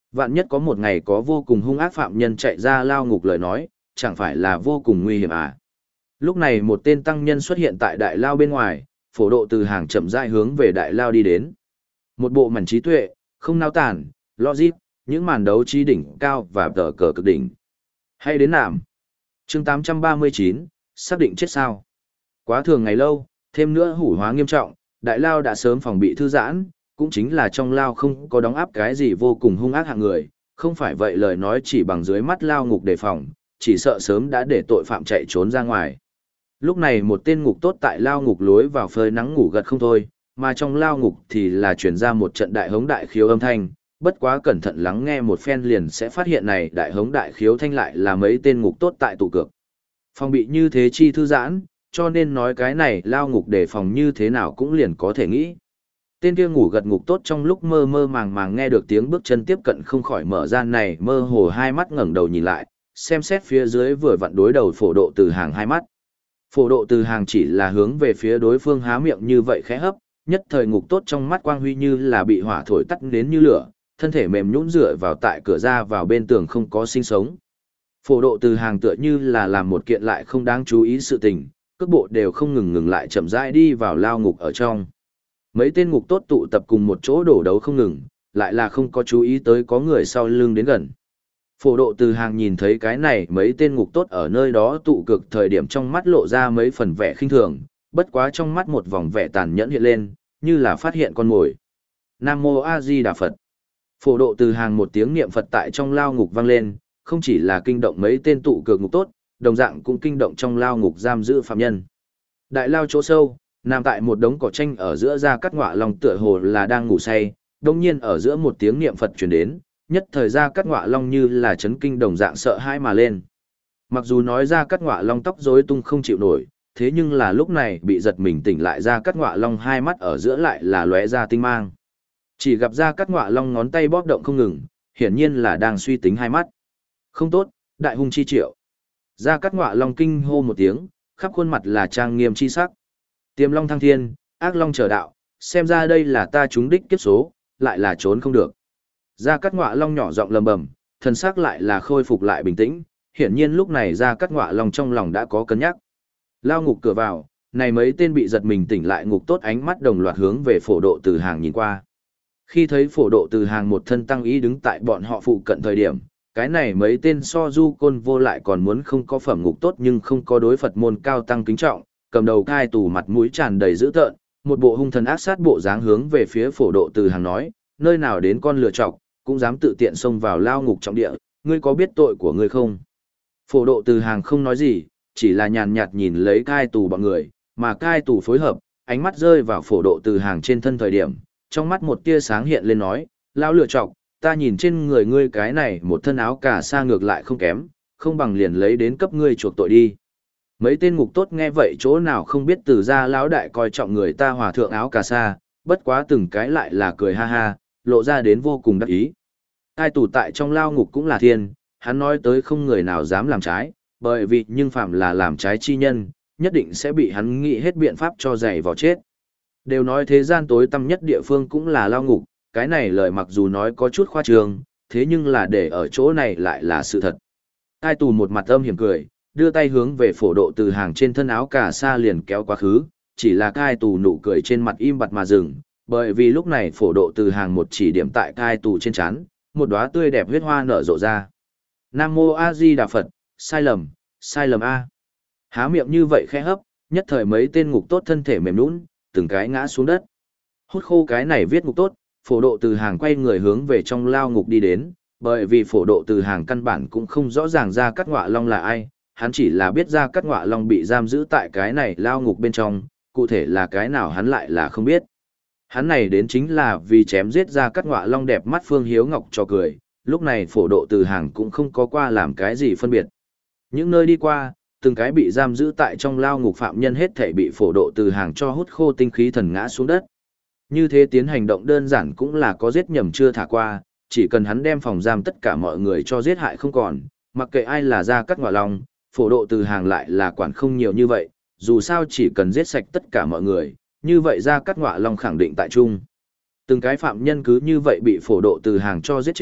Vạn nhất có một ngày có vô cùng hung ác phạm nhân chạy ra lao ngục lời nói, chẳng phải là vô cùng nguy hiểm à. Lúc này một tên tăng nhân xuất hiện tại đại lao bên ngoài, phổ độ từ hàng chậm rãi hướng về đại lao đi đến. Một bộ màn trí tuệ, không nao tản, logic, những màn đấu trí đỉnh cao và tờ cờ cực đỉnh. Hay đến nạm. chương tám trăm ba mươi chín, xác định chết sao. Quá thường ngày lâu, thêm nữa hủ hóa nghiêm trọng, đại lao đã sớm phòng bị thư giãn, cũng chính là trong lao không có đóng áp cái gì vô cùng hung ác hạng người, không phải vậy lời nói chỉ bằng dưới mắt lao ngục đề phòng, chỉ sợ sớm đã để tội phạm chạy trốn ra ngoài. Lúc này một tên ngục tốt tại lao ngục lối vào phơi nắng ngủ gật không thôi, mà trong lao ngục thì là chuyển ra một trận đại hống đại khiếu âm thanh, bất quá cẩn thận lắng nghe một phen liền sẽ phát hiện này đại hống đại khiếu thanh lại là mấy tên ngục tốt tại tụ cược. Phòng bị như thế chi thư giãn, cho nên nói cái này lao ngục đề phòng như thế nào cũng liền có thể nghĩ. Tên kia ngủ gật ngục tốt trong lúc mơ mơ màng màng nghe được tiếng bước chân tiếp cận không khỏi mở ra này mơ hồ hai mắt ngẩng đầu nhìn lại, xem xét phía dưới vừa vặn đối đầu phổ độ từ hàng hai mắt. Phổ độ từ hàng chỉ là hướng về phía đối phương há miệng như vậy khẽ hấp, nhất thời ngục tốt trong mắt quang huy như là bị hỏa thổi tắt đến như lửa, thân thể mềm nhũn dựa vào tại cửa ra vào bên tường không có sinh sống. Phổ độ từ hàng tựa như là làm một kiện lại không đáng chú ý sự tình, cước bộ đều không ngừng ngừng lại chậm rãi đi vào lao ngục ở trong. Mấy tên ngục tốt tụ tập cùng một chỗ đổ đấu không ngừng, lại là không có chú ý tới có người sau lưng đến gần. Phổ độ từ hàng nhìn thấy cái này mấy tên ngục tốt ở nơi đó tụ cực thời điểm trong mắt lộ ra mấy phần vẻ khinh thường, bất quá trong mắt một vòng vẻ tàn nhẫn hiện lên, như là phát hiện con mồi. Nam Mô A Di Đà Phật. Phổ độ từ hàng một tiếng niệm Phật tại trong lao ngục vang lên, không chỉ là kinh động mấy tên tụ cực ngục tốt, đồng dạng cũng kinh động trong lao ngục giam giữ phạm nhân. Đại lao chỗ sâu, nằm tại một đống cỏ tranh ở giữa Gia Cát Ngọa Long tựa hồ là đang ngủ say, đồng nhiên ở giữa một tiếng niệm Phật truyền đến, nhất thời Gia Cát Ngọa Long như là chấn kinh đồng dạng sợ hãi mà lên. Mặc dù nói Gia Cát Ngọa Long tóc rối tung không chịu nổi, thế nhưng là lúc này bị giật mình tỉnh lại Gia Cát Ngọa Long hai mắt ở giữa lại là lóe ra tinh mang. Chỉ gặp Gia Cát Ngọa Long ngón tay bóp động không ngừng, hiển nhiên là đang suy tính hai mắt. Không tốt, đại hung chi triệu. Gia Cát Ngọa Long kinh hô một tiếng, khắp khuôn mặt là trang nghiêm chi sắc. Tiềm long thăng thiên, ác long trở đạo, xem ra đây là ta trúng đích kiếp số, lại là trốn không được. Gia Cát Ngọa Long nhỏ giọng lầm bầm, thần sắc lại là khôi phục lại bình tĩnh, hiển nhiên lúc này Gia Cát Ngọa Long trong lòng đã có cân nhắc. Lao ngục cửa vào, này mấy tên bị giật mình tỉnh lại ngục tốt ánh mắt đồng loạt hướng về phổ độ từ hàng nhìn qua. Khi thấy phổ độ từ hàng một thân tăng ý đứng tại bọn họ phụ cận thời điểm, cái này mấy tên so du côn vô lại còn muốn không có phẩm ngục tốt nhưng không có đối Phật môn cao tăng kính trọng, cầm đầu cai tù mặt mũi tràn đầy dữ tợn, một bộ hung thần ác sát bộ dáng hướng về phía phổ độ từ hàng nói, nơi nào đến con lừa chọc, cũng dám tự tiện xông vào lao ngục trọng địa, ngươi có biết tội của ngươi không? Phổ độ từ hàng không nói gì, chỉ là nhàn nhạt nhìn lấy cai tù bọn người, mà cai tù phối hợp, ánh mắt rơi vào phổ độ từ hàng trên thân thời điểm, trong mắt một tia sáng hiện lên nói, lao lừa chọc, ta nhìn trên người ngươi cái này một thân áo cà sa ngược lại không kém, không bằng liền lấy đến cấp ngươi chuộc tội đi. Mấy tên ngục tốt nghe vậy chỗ nào không biết từ ra lão đại coi trọng người ta hòa thượng áo cà sa, bất quá từng cái lại là cười ha ha, lộ ra đến vô cùng đắc ý. Ai tù tại trong lao ngục cũng là thiên, hắn nói tới không người nào dám làm trái, bởi vì nhưng phạm là làm trái chi nhân, nhất định sẽ bị hắn nghĩ hết biện pháp cho giày vào chết. Đều nói thế gian tối tăm nhất địa phương cũng là lao ngục, cái này lời mặc dù nói có chút khoa trương, thế nhưng là để ở chỗ này lại là sự thật. Ai tù một mặt âm hiểm cười, đưa tay hướng về phổ độ từ hàng trên thân áo cà sa liền kéo quá khứ, chỉ là cai tù nụ cười trên mặt im bặt mà dừng, bởi vì lúc này phổ độ từ hàng một chỉ điểm tại cai tù trên trán, một đóa tươi đẹp huyết hoa nở rộ ra. Nam Mô A Di Đà Phật, sai lầm, sai lầm A. Há miệng như vậy khẽ hấp, nhất thời mấy tên ngục tốt thân thể mềm nhũn, từng cái ngã xuống đất. Hút khô cái này viết ngục tốt, phổ độ từ hàng quay người hướng về trong lao ngục đi đến, bởi vì phổ độ từ hàng căn bản cũng không rõ ràng Gia Cát Ngọa Long là ai, hắn chỉ là biết Gia Cát Ngọa Long bị giam giữ tại cái này lao ngục bên trong, cụ thể là cái nào hắn lại là không biết. Hắn này đến chính là vì chém giết Gia Cát Ngọa Long đẹp mắt Phương Hiếu Ngọc cho cười, lúc này phổ độ từ hàng cũng không có qua làm cái gì phân biệt. Những nơi đi qua, từng cái bị giam giữ tại trong lao ngục phạm nhân hết thể bị phổ độ từ hàng cho hút khô tinh khí thần ngã xuống đất. Như thế tiến hành động đơn giản cũng là có giết nhầm chưa thả qua, chỉ cần hắn đem phòng giam tất cả mọi người cho giết hại không còn, mặc kệ ai là Gia Cát Ngọa Long, phổ độ từ hàng lại là quản không nhiều như vậy, dù sao chỉ cần giết sạch tất cả mọi người, như vậy Gia Cát Ngọa Long khẳng định tại trung. Từng cái phạm nhân cứ như vậy bị phổ độ từ hàng cho giết chết,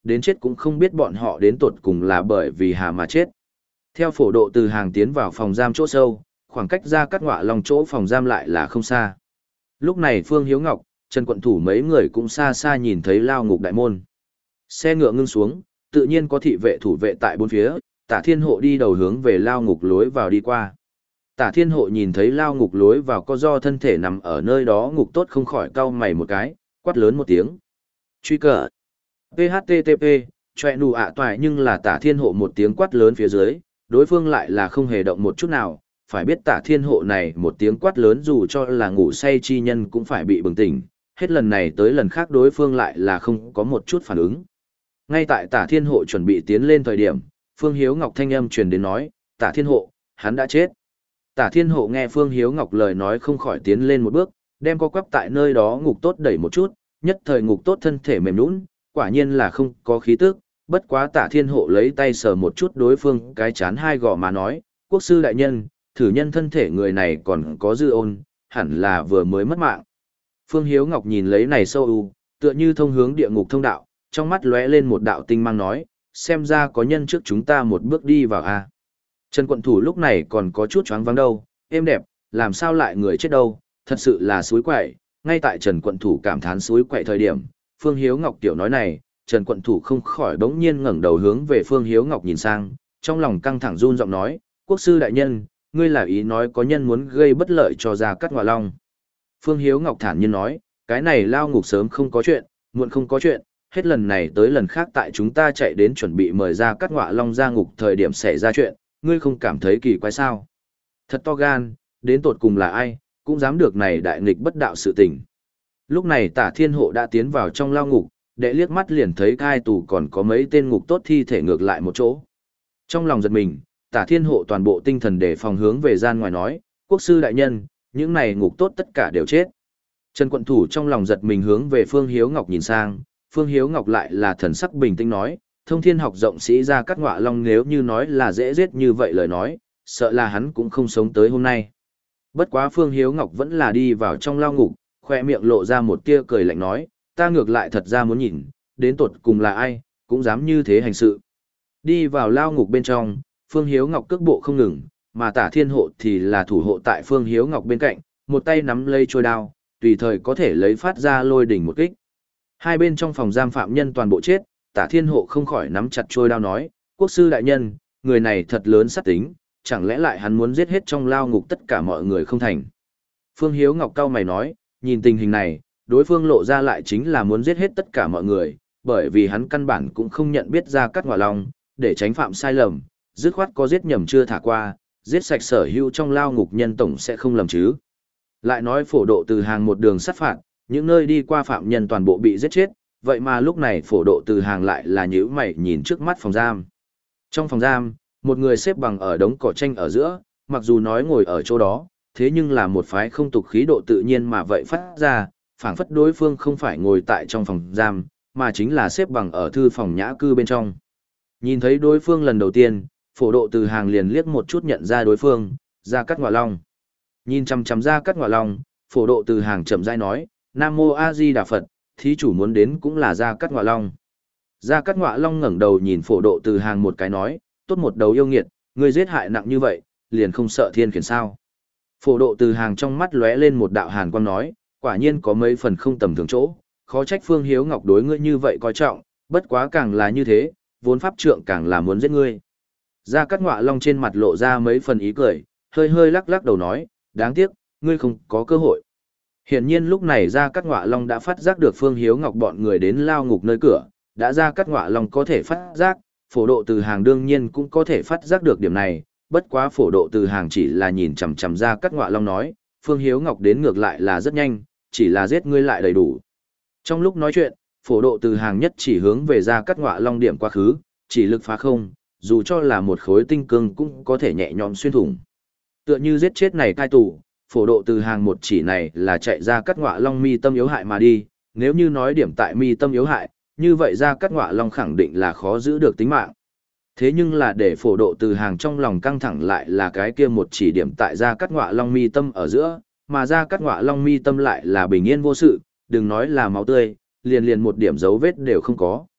đến chết cũng không biết bọn họ đến tột cùng là bởi vì hà mà chết. Theo phổ độ từ hàng tiến vào phòng giam chỗ sâu, khoảng cách ra cắt ngọa lòng chỗ phòng giam lại là không xa. Lúc này Phương Hiếu Ngọc, Trần Quận Thủ mấy người cũng xa xa nhìn thấy lao ngục đại môn. Xe ngựa ngưng xuống, tự nhiên có thị vệ thủ vệ tại bốn phía, Tả Thiên Hộ đi đầu hướng về lao ngục lối vào đi qua. Tả Thiên Hộ nhìn thấy lao ngục lối vào có do thân thể nằm ở nơi đó ngục tốt không khỏi cau mày một cái, quát lớn một tiếng. Truy cờ. pê hát tê tê pê, chọe nụ ạ toại nhưng là Tả Thiên Hộ một tiếng quát lớn phía dưới, đối phương lại là không hề động một chút nào. Phải biết Tả Thiên Hộ này một tiếng quát lớn dù cho là ngủ say chi nhân cũng phải bị bừng tỉnh, hết lần này tới lần khác đối phương lại là không có một chút phản ứng. Ngay tại Tả Thiên Hộ chuẩn bị tiến lên thời điểm, Phương Hiếu Ngọc thanh âm truyền đến nói, Tả Thiên Hộ, hắn đã chết. Tả Thiên Hộ nghe Phương Hiếu Ngọc lời nói không khỏi tiến lên một bước, đem co quắp tại nơi đó ngục tốt đẩy một chút, nhất thời ngục tốt thân thể mềm nhũn, quả nhiên là không có khí tức, bất quá Tả Thiên Hộ lấy tay sờ một chút đối phương cái chán hai gò mà nói, quốc sư đại nhân, thử nhân thân thể người này còn có dư ôn, hẳn là vừa mới mất mạng. Phương Hiếu Ngọc nhìn lấy này sâu u, tựa như thông hướng địa ngục thông đạo, trong mắt lóe lên một đạo tinh mang nói, xem ra có nhân trước chúng ta một bước đi vào a. Trần Quận Thủ lúc này còn có chút choáng váng đâu, êm đẹp, làm sao lại người chết đâu, thật sự là suối quậy. Ngay tại Trần Quận Thủ cảm thán suối quậy thời điểm, Phương Hiếu Ngọc tiểu nói này, Trần Quận Thủ không khỏi bỗng nhiên ngẩng đầu hướng về Phương Hiếu Ngọc nhìn sang, trong lòng căng thẳng run giọng nói, quốc sư đại nhân, ngươi là ý nói có nhân muốn gây bất lợi cho Gia Cát Ngọa Long. Phương Hiếu Ngọc thản nhiên nói, cái này lao ngục sớm không có chuyện, muộn không có chuyện, hết lần này tới lần khác tại chúng ta chạy đến chuẩn bị mời Gia Cát Ngọa Long ra ngục thời điểm xảy ra chuyện, ngươi không cảm thấy kỳ quái sao? Thật to gan, đến tột cùng là ai, cũng dám được này đại nghịch bất đạo sự tình. Lúc này Tả Thiên Hộ đã tiến vào trong lao ngục, đệ liếc mắt liền thấy cai tù còn có mấy tên ngục tốt thi thể ngược lại một chỗ. Trong lòng giật mình, Tả Thiên Hộ toàn bộ tinh thần để phòng hướng về gian ngoài nói, quốc sư đại nhân, những này ngục tốt tất cả đều chết. Trần Quận Thủ trong lòng giật mình hướng về Phương Hiếu Ngọc nhìn sang, Phương Hiếu Ngọc lại là thần sắc bình tĩnh nói, thông thiên học rộng sĩ Gia Cát Ngọa Long nếu như nói là dễ giết như vậy lời nói, sợ là hắn cũng không sống tới hôm nay. Bất quá Phương Hiếu Ngọc vẫn là đi vào trong lao ngục, khoe miệng lộ ra một tia cười lạnh nói, ta ngược lại thật ra muốn nhìn, đến tột cùng là ai, cũng dám như thế hành sự. Đi vào lao ngục bên trong, Phương Hiếu Ngọc cước bộ không ngừng, mà Tả Thiên Hộ thì là thủ hộ tại Phương Hiếu Ngọc bên cạnh, một tay nắm lấy trôi đao, tùy thời có thể lấy phát ra lôi đỉnh một kích. Hai bên trong phòng giam phạm nhân toàn bộ chết, Tả Thiên Hộ không khỏi nắm chặt trôi đao nói, quốc sư đại nhân, người này thật lớn sát tính, chẳng lẽ lại hắn muốn giết hết trong lao ngục tất cả mọi người không thành. Phương Hiếu Ngọc cau mày nói, nhìn tình hình này, đối phương lộ ra lại chính là muốn giết hết tất cả mọi người, bởi vì hắn căn bản cũng không nhận biết Gia Cát Ngọa Long, để tránh phạm sai lầm, dứt khoát có giết nhầm chưa thả qua, giết sạch sở hữu trong lao ngục nhân tổng sẽ không lầm chứ. Lại nói phổ độ từ hàng một đường sát phạt, những nơi đi qua phạm nhân toàn bộ bị giết chết, vậy mà lúc này phổ độ từ hàng lại là nhíu mày nhìn trước mắt phòng giam. Trong phòng giam, một người xếp bằng ở đống cỏ tranh ở giữa, mặc dù nói ngồi ở chỗ đó, thế nhưng là một phái không tục khí độ tự nhiên mà vậy phát ra, phảng phất đối phương không phải ngồi tại trong phòng giam, mà chính là xếp bằng ở thư phòng nhã cư bên trong. Nhìn thấy đối phương lần đầu tiên, phổ độ từ hàng liền liếc một chút nhận ra đối phương, Gia Cát Ngọa Long. Nhìn chằm chằm Gia Cát Ngọa Long, phổ độ từ hàng chậm rãi nói, Nam Mô A Di Đà Phật, thí chủ muốn đến cũng là Gia Cát Ngọa Long. Gia Cát Ngọa Long ngẩng đầu nhìn phổ độ từ hàng một cái nói, tốt một đầu yêu nghiệt, ngươi giết hại nặng như vậy, liền không sợ thiên khiển sao. Phổ độ từ hàng trong mắt lóe lên một đạo hàn quang nói, quả nhiên có mấy phần không tầm thường chỗ, khó trách Phương Hiếu Ngọc đối ngươi như vậy coi trọng, bất quá càng là như thế, vốn pháp trượng càng là muốn giết ngươi. Gia Cát Ngọa Long trên mặt lộ ra mấy phần ý cười, hơi hơi lắc lắc đầu nói, đáng tiếc, ngươi không có cơ hội. Hiển nhiên lúc này Gia Cát Ngọa Long đã phát giác được Phương Hiếu Ngọc bọn người đến lao ngục nơi cửa, đã Gia Cát Ngọa Long có thể phát giác, phổ độ từ hàng đương nhiên cũng có thể phát giác được điểm này, bất quá phổ độ từ hàng chỉ là nhìn chằm chằm Gia Cát Ngọa Long nói, Phương Hiếu Ngọc đến ngược lại là rất nhanh, chỉ là giết ngươi lại đầy đủ. Trong lúc nói chuyện, phổ độ từ hàng nhất chỉ hướng về Gia Cát Ngọa Long điểm quá khứ, chỉ lực phá không, dù cho là một khối tinh cương cũng có thể nhẹ nhõm xuyên thủng. Tựa như giết chết này cai tù, phổ độ từ hàng một chỉ này là chạy Gia Cát Ngọa Long mi tâm yếu hại mà đi, nếu như nói điểm tại mi tâm yếu hại, như vậy Gia Cát Ngọa Long khẳng định là khó giữ được tính mạng. Thế nhưng là để phổ độ từ hàng trong lòng căng thẳng lại là cái kia một chỉ điểm tại Gia Cát Ngọa Long mi tâm ở giữa, mà Gia Cát Ngọa Long mi tâm lại là bình yên vô sự, đừng nói là máu tươi, liền liền một điểm dấu vết đều không có.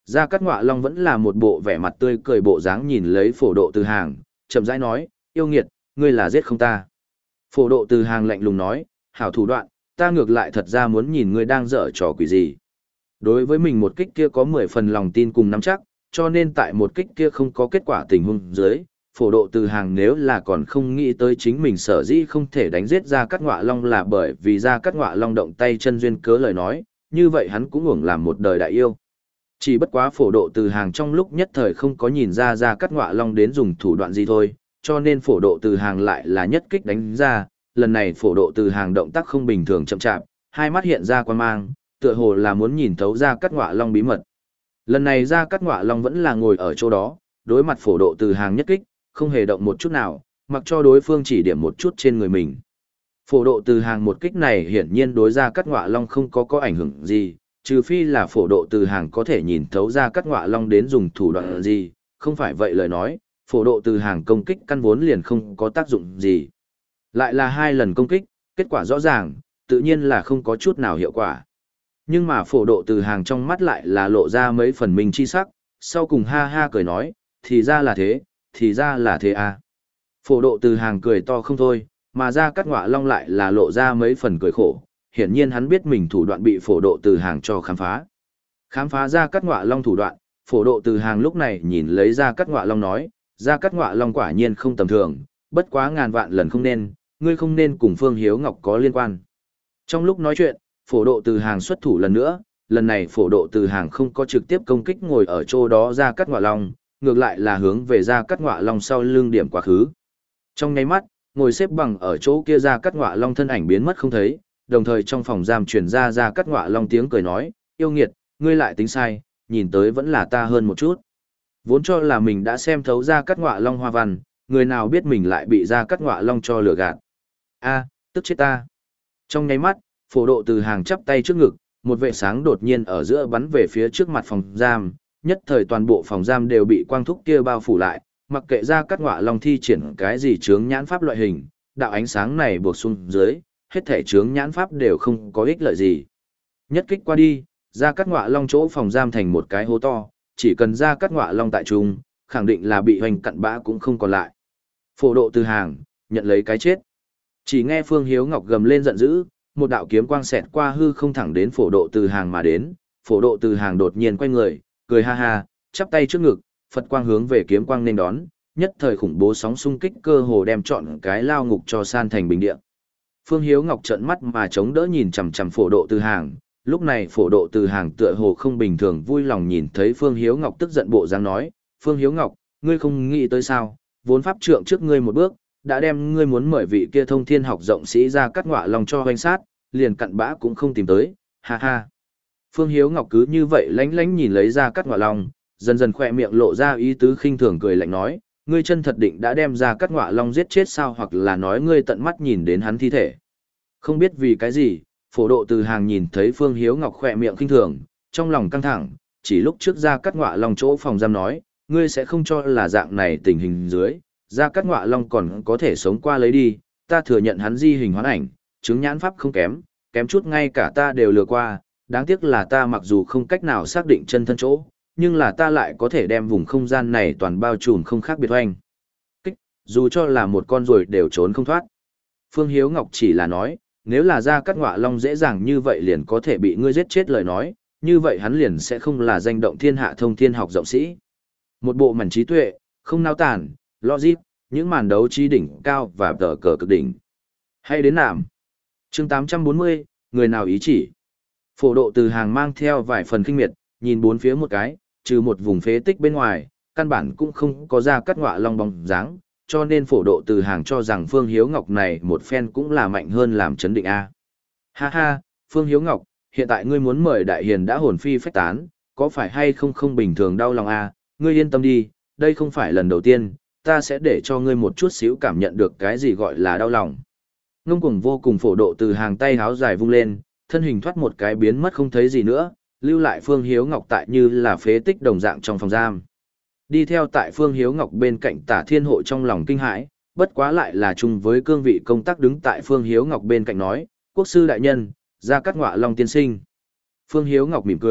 Gia Cát Ngọa Long vẫn là một bộ vẻ mặt tươi cười bộ dáng nhìn lấy Phổ Độ Từ Hàng, chậm rãi nói, yêu nghiệt, ngươi là giết không ta. Phổ Độ Từ Hàng lạnh lùng nói, hảo thủ đoạn, ta ngược lại thật ra muốn nhìn ngươi đang dở trò quỷ gì. Đối với mình một kích kia có mười phần lòng tin cùng nắm chắc, cho nên tại một kích kia không có kết quả tình huống dưới, Phổ Độ Từ Hàng nếu là còn không nghĩ tới chính mình sở dĩ không thể đánh giết Gia Cát Ngọa Long là bởi vì Gia Cát Ngọa Long động tay chân duyên cớ lời nói, như vậy hắn cũng uổng làm một đời đại yêu. Chỉ bất quá Phổ Độ Từ Hàng trong lúc nhất thời không có nhìn ra Gia Cát Ngọa Long đến dùng thủ đoạn gì thôi, cho nên Phổ Độ Từ Hàng lại là nhất kích đánh ra, lần này Phổ Độ Từ Hàng động tác không bình thường chậm chạp, hai mắt hiện ra quan mang, tựa hồ là muốn nhìn thấu Gia Cát Ngọa Long bí mật. Lần này Gia Cát Ngọa Long vẫn là ngồi ở chỗ đó, đối mặt Phổ Độ Từ Hàng nhất kích, không hề động một chút nào, mặc cho đối phương chỉ điểm một chút trên người mình. Phổ Độ Từ Hàng một kích này hiển nhiên đối Gia Cát Ngọa Long không có có ảnh hưởng gì, trừ phi là Phổ Độ Từ Hàng có thể nhìn thấu Gia Cát Ngọa Long đến dùng thủ đoạn gì, không phải vậy lời nói, Phổ Độ Từ Hàng công kích căn vốn liền không có tác dụng gì. Lại là hai lần công kích, kết quả rõ ràng, tự nhiên là không có chút nào hiệu quả. Nhưng mà Phổ Độ Từ Hàng trong mắt lại là lộ ra mấy phần mình chi sắc, sau cùng ha ha cười nói, thì ra là thế, thì ra là thế à. Phổ Độ Từ Hàng cười to không thôi, mà Gia Cát Ngọa Long lại là lộ ra mấy phần cười khổ, hiển nhiên hắn biết mình thủ đoạn bị Phổ Độ Từ Hàng cho khám phá. Khám phá Gia Cát Ngọa Long thủ đoạn, Phổ Độ Từ Hàng lúc này nhìn lấy Gia Cát Ngọa Long nói, Gia Cát Ngọa Long quả nhiên không tầm thường, bất quá ngàn vạn lần không nên, ngươi không nên cùng Phương Hiếu Ngọc có liên quan. Trong lúc nói chuyện, Phổ Độ Từ Hàng xuất thủ lần nữa, lần này Phổ Độ Từ Hàng không có trực tiếp công kích ngồi ở chỗ đó Gia Cát Ngọa Long, ngược lại là hướng về Gia Cát Ngọa Long sau lưng điểm quá khứ. Trong nháy mắt, ngồi xếp bằng ở chỗ kia Gia Cát Ngọa Long thân ảnh biến mất không thấy, đồng thời trong phòng giam truyền ra Gia Cát Ngọa Long tiếng cười nói, yêu nghiệt, ngươi lại tính sai, nhìn tới vẫn là ta hơn một chút. Vốn cho là mình đã xem thấu Gia Cát Ngọa Long hoa văn, người nào biết mình lại bị Gia Cát Ngọa Long cho lừa gạt. A, tức chết ta. Trong nháy mắt, Phổ Độ Từ Hàng chắp tay trước ngực, một vệ sáng đột nhiên ở giữa bắn về phía trước mặt phòng giam, nhất thời toàn bộ phòng giam đều bị quang thúc kia bao phủ lại, mặc kệ Gia Cát Ngọa Long thi triển cái gì chướng nhãn pháp loại hình, đạo ánh sáng này buộc xuống dưới, hết thể chướng nhãn pháp đều không có ích lợi gì. Nhất kích qua đi, Gia Cát Ngọa Long chỗ phòng giam thành một cái hố to, chỉ cần Gia Cát Ngọa Long tại trung, khẳng định là bị hoành cặn bã cũng không còn lại. Phổ Độ Từ Hàng, nhận lấy cái chết. Chỉ nghe Phương Hiếu Ngọc gầm lên giận dữ, một đạo kiếm quang xẹt qua hư không thẳng đến Phổ Độ Từ Hàng mà đến, Phổ Độ Từ Hàng đột nhiên quay người, cười ha ha, chắp tay trước ngực, Phật quang hướng về kiếm quang nên đón, nhất thời khủng bố sóng xung kích cơ hồ đem trọn cái lao ngục cho san thành bình địa. Phương Hiếu Ngọc trợn mắt mà chống đỡ nhìn chằm chằm Phổ Độ Từ Hàng, lúc này Phổ Độ Từ Hàng tựa hồ không bình thường vui lòng nhìn thấy Phương Hiếu Ngọc tức giận bộ dáng nói, Phương Hiếu Ngọc, ngươi không nghĩ tới sao, vốn pháp trượng trước ngươi một bước, đã đem ngươi muốn mời vị kia thông thiên học rộng sĩ Gia Cát Ngọa Long cho hoành sát, liền cặn bã cũng không tìm tới, ha ha. Phương Hiếu Ngọc cứ như vậy lánh lánh nhìn lấy Gia Cát Ngọa Long, dần dần khỏe miệng lộ ra ý tứ khinh thường cười lạnh nói, ngươi chân thật định đã đem Gia Cát Ngọa Long giết chết sao, hoặc là nói ngươi tận mắt nhìn đến hắn thi thể. Không biết vì cái gì, Phổ Độ Từ Hàng nhìn thấy Phương Hiếu Ngọc khỏe miệng khinh thường, trong lòng căng thẳng, chỉ lúc trước Gia Cát Ngọa Long chỗ phòng giam nói, ngươi sẽ không cho là dạng này tình hình dưới, Gia Cát Ngọa Long còn có thể sống qua lấy đi, ta thừa nhận hắn di hình hoán ảnh, chứng nhãn pháp không kém, kém chút ngay cả ta đều lừa qua, đáng tiếc là ta mặc dù không cách nào xác định chân thân chỗ, nhưng là ta lại có thể đem vùng không gian này toàn bao trùm không khác biệt hoành. Kích, dù cho là một con ruồi đều trốn không thoát. Phương Hiếu Ngọc chỉ là nói, nếu là Gia Cát Ngọa Long dễ dàng như vậy liền có thể bị ngươi giết chết lời nói, như vậy hắn liền sẽ không là danh động thiên hạ thông thiên học rộng sĩ. Một bộ mảnh trí tuệ, không nao tản, logic, những màn đấu trí đỉnh cao và tờ cờ cực đỉnh. Hay đến nạm. Chương tám trăm bốn mươi, người nào ý chỉ. Phổ Độ Từ Hàng mang theo vài phần kinh miệt, nhìn bốn phía một cái, trừ một vùng phế tích bên ngoài, căn bản cũng không có Gia Cát Ngọa Long bóng dáng, cho nên Phổ Độ Từ Hàng cho rằng Phương Hiếu Ngọc này một phen cũng là mạnh hơn làm chấn định A. Ha ha, Phương Hiếu Ngọc, hiện tại ngươi muốn mời đại hiền đã hồn phi phách tán, có phải hay không không bình thường đau lòng A, ngươi yên tâm đi, đây không phải lần đầu tiên, ta sẽ để cho ngươi một chút xíu cảm nhận được cái gì gọi là đau lòng. Ngông cuồng vô cùng Phổ Độ Từ Hàng tay háo dài vung lên, thân hình thoát một cái biến mất không thấy gì nữa, lưu lại Phương Hiếu Ngọc tại như là phế tích đồng dạng trong phòng giam. Đi theo tại Phương Hiếu Ngọc bên cạnh Tả Thiên Hộ trong lòng kinh hãi, bất quá lại là chung với cương vị công tác đứng tại Phương Hiếu Ngọc bên cạnh nói, quốc sư đại nhân, Gia Cát Ngọa Long tiên sinh. Phương Hiếu Ngọc mỉm cười,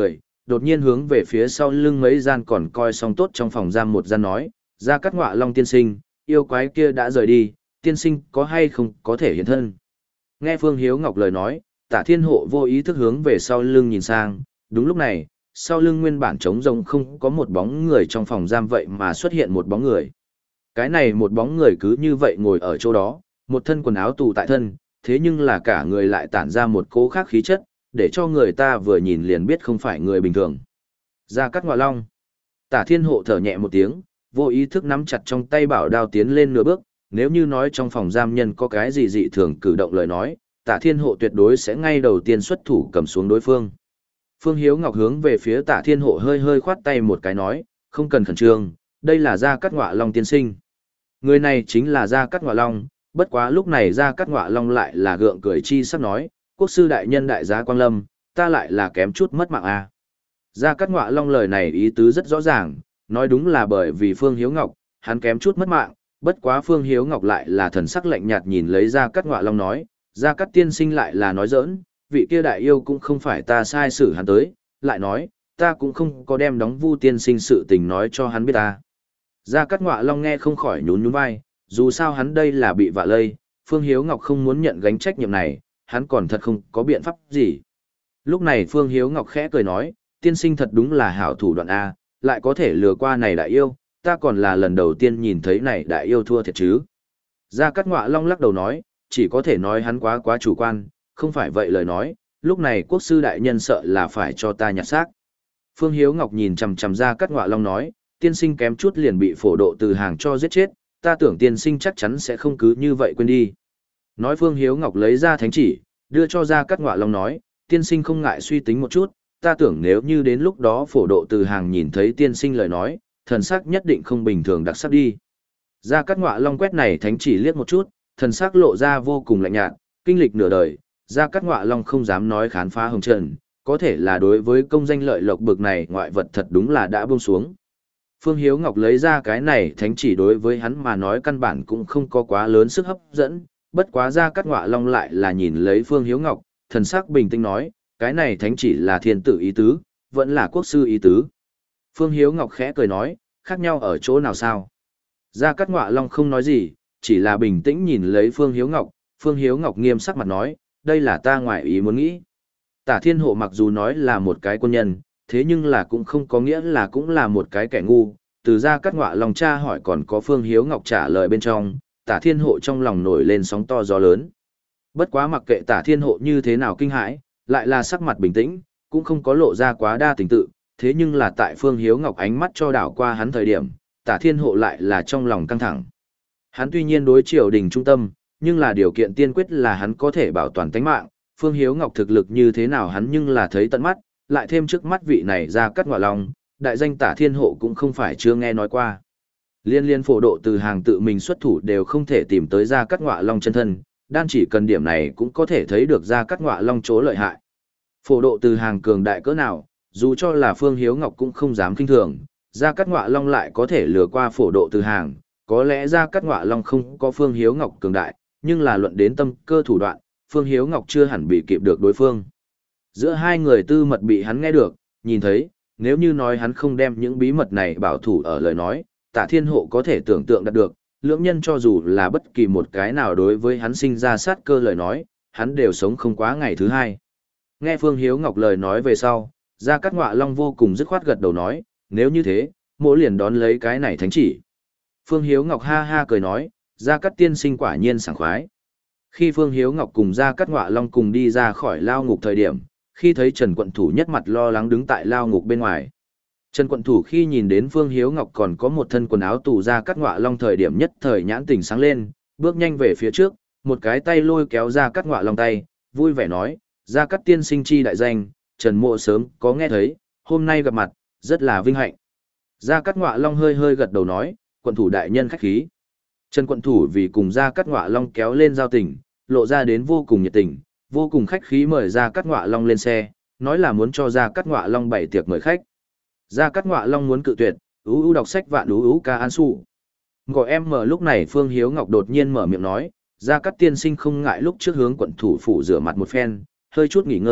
đột nhiên hướng về phía sau lưng mấy gian còn coi xong tốt trong phòng giam một gian nói, Gia Cát Ngọa Long tiên sinh, yêu quái kia đã rời đi, tiên sinh có hay không có thể hiện thân. Nghe Phương Hiếu Ngọc lời nói, Tả Thiên Hộ vô ý thức hướng về sau lưng nhìn sang, đúng lúc này, sau lưng nguyên bản trống rỗng không có một bóng người trong phòng giam vậy mà xuất hiện một bóng người. Cái này một bóng người cứ như vậy ngồi ở chỗ đó, một thân quần áo tù tại thân, thế nhưng là cả người lại tản ra một cỗ khác khí chất, để cho người ta vừa nhìn liền biết không phải người bình thường. Gia Cát Ngọa Long. Tả Thiên Hộ thở nhẹ một tiếng, vô ý thức nắm chặt trong tay bảo đao tiến lên nửa bước, nếu như nói trong phòng giam nhân có cái gì dị thường cử động lời nói, Tả Thiên Hộ tuyệt đối sẽ ngay đầu tiên xuất thủ cầm xuống đối phương. Phương Hiếu Ngọc hướng về phía Tả Thiên Hộ hơi hơi khoát tay một cái nói, không cần khẩn trương, đây là Gia Cát Ngọa Long tiên sinh. Người này chính là Gia Cát Ngọa Long, bất quá lúc này Gia Cát Ngọa Long lại là gượng cười chi sắp nói, quốc sư đại nhân đại giá Quang Lâm, ta lại là kém chút mất mạng à. Gia Cát Ngọa Long lời này ý tứ rất rõ ràng, nói đúng là bởi vì Phương Hiếu Ngọc, hắn kém chút mất mạng, bất quá Phương Hiếu Ngọc lại là thần sắc lạnh nhạt nhìn lấy Gia Cát Ngọa Long nói, Gia Cát tiên sinh lại là nói giỡn, vị kia đại yêu cũng không phải ta sai xử hắn tới, lại nói, ta cũng không có đem đóng Vu tiên sinh sự tình nói cho hắn biết ta. Gia Cát Ngọa Long nghe không khỏi nhún nhún vai, dù sao hắn đây là bị vạ lây, Phương Hiếu Ngọc không muốn nhận gánh trách nhiệm này, hắn còn thật không có biện pháp gì. Lúc này Phương Hiếu Ngọc khẽ cười nói, tiên sinh thật đúng là hảo thủ đoạn A, lại có thể lừa qua này đại yêu, ta còn là lần đầu tiên nhìn thấy này đại yêu thua thiệt chứ. Gia Cát Ngọa Long lắc đầu nói, chỉ có thể nói hắn quá quá chủ quan, không phải vậy lời nói, lúc này quốc sư đại nhân sợ là phải cho ta nhặt xác. Phương Hiếu Ngọc nhìn chằm chằm Gia Cát Ngọa Long nói, tiên sinh kém chút liền bị phổ độ từ hàng cho giết chết, ta tưởng tiên sinh chắc chắn sẽ không cứ như vậy quên đi. Nói Phương Hiếu Ngọc lấy ra thánh chỉ, đưa cho Gia Cát Ngọa Long nói, tiên sinh không ngại suy tính một chút, ta tưởng nếu như đến lúc đó phổ độ từ hàng nhìn thấy tiên sinh lời nói, thần sắc nhất định không bình thường đặc sắc đi. Gia Cát Ngọa Long quét này thánh chỉ liếc một chút, thần sắc lộ ra vô cùng lạnh nhạt, kinh lịch nửa đời, Gia Cát Ngọa Long không dám nói khám phá hồng trần, có thể là đối với công danh lợi lộc bực này ngoại vật thật đúng là đã buông xuống. Phương Hiếu Ngọc lấy ra cái này thánh chỉ đối với hắn mà nói căn bản cũng không có quá lớn sức hấp dẫn, bất quá Gia Cát Ngọa Long lại là nhìn lấy Phương Hiếu Ngọc, thần sắc bình tĩnh nói, cái này thánh chỉ là thiên tử ý tứ, vẫn là quốc sư ý tứ. Phương Hiếu Ngọc khẽ cười nói, khác nhau ở chỗ nào sao? Gia Cát Ngọa Long không nói gì, chỉ là bình tĩnh nhìn lấy Phương Hiếu Ngọc, Phương Hiếu Ngọc nghiêm sắc mặt nói, đây là ta ngoại ý muốn nghĩ. Tả Thiên Hộ mặc dù nói là một cái quân nhân, thế nhưng là cũng không có nghĩa là cũng là một cái kẻ ngu. Từ Gia Cát Ngọa Long tra hỏi còn có Phương Hiếu Ngọc trả lời bên trong, Tả Thiên Hộ trong lòng nổi lên sóng to gió lớn. Bất quá mặc kệ Tả Thiên Hộ như thế nào kinh hãi, lại là sắc mặt bình tĩnh, cũng không có lộ ra quá đa tình tự, thế nhưng là tại Phương Hiếu Ngọc ánh mắt cho đảo qua hắn thời điểm, Tả Thiên Hộ lại là trong lòng căng thẳng. Hắn tuy nhiên đối triều đình trung tâm, nhưng là điều kiện tiên quyết là hắn có thể bảo toàn tính mạng, Phương Hiếu Ngọc thực lực như thế nào hắn nhưng là thấy tận mắt, lại thêm trước mắt vị này Gia Cát Ngọa Long, đại danh Tả Thiên Hộ cũng không phải chưa nghe nói qua. Liên liên phổ độ từ hàng tự mình xuất thủ đều không thể tìm tới Gia Cát Ngọa Long chân thân, đan chỉ cần điểm này cũng có thể thấy được Gia Cát Ngọa Long chỗ lợi hại. Phổ độ từ hàng cường đại cỡ nào, dù cho là Phương Hiếu Ngọc cũng không dám kinh thường, Gia Cát Ngọa Long lại có thể lừa qua phổ độ từ hàng, có lẽ Gia Cát Ngọa Long không có Phương Hiếu Ngọc cường đại, nhưng là luận đến tâm cơ thủ đoạn, Phương Hiếu Ngọc chưa hẳn bị kịp được đối phương. Giữa hai người tư mật bị hắn nghe được, nhìn thấy, nếu như nói hắn không đem những bí mật này bảo thủ ở lời nói, Tả Thiên Hộ có thể tưởng tượng đạt được, lưỡng nhân cho dù là bất kỳ một cái nào đối với hắn sinh ra sát cơ lời nói, hắn đều sống không quá ngày thứ hai. Nghe Phương Hiếu Ngọc lời nói về sau, Gia Cát Ngọa Long vô cùng dứt khoát gật đầu nói, nếu như thế, mỗi liền đón lấy cái này thánh chỉ. Phương Hiếu Ngọc ha ha cười nói, Gia Cát tiên sinh quả nhiên sảng khoái. Khi Phương Hiếu Ngọc cùng Gia Cát Ngọa Long cùng đi ra khỏi lao ngục thời điểm, khi thấy Trần Quận Thủ nhất mặt lo lắng đứng tại lao ngục bên ngoài. Trần Quận Thủ khi nhìn đến Phương Hiếu Ngọc còn có một thân quần áo tù Gia Cát Ngọa Long thời điểm nhất thời nhãn tình sáng lên, bước nhanh về phía trước, một cái tay lôi kéo Gia Cát Ngọa Long tay, vui vẻ nói, Gia Cát tiên sinh chi đại danh, Trần Mộ sớm có nghe thấy, hôm nay gặp mặt, rất là vinh hạnh. Gia Cát Ngọa Long hơi hơi gật đầu nói, Quận Thủ đại nhân khách khí. Trần Quận Thủ vì cùng Gia Cát Ngọa Long kéo lên giao tình, lộ ra đến vô cùng nhiệt tình, vô cùng khách khí mời Gia Cát Ngọa Long lên xe, nói là muốn cho Gia Cát Ngọa Long bày tiệc mời khách. Gia Cát Ngọa Long muốn cự tuyệt, ú ú đọc sách vạn ú ú ca an su. Gọi em mở lúc này Phương Hiếu Ngọc đột nhiên mở miệng nói, Gia Cát tiên sinh không ngại lúc trước hướng Quận Thủ phủ rửa mặt một phen, hơi chút nghỉ ngơi,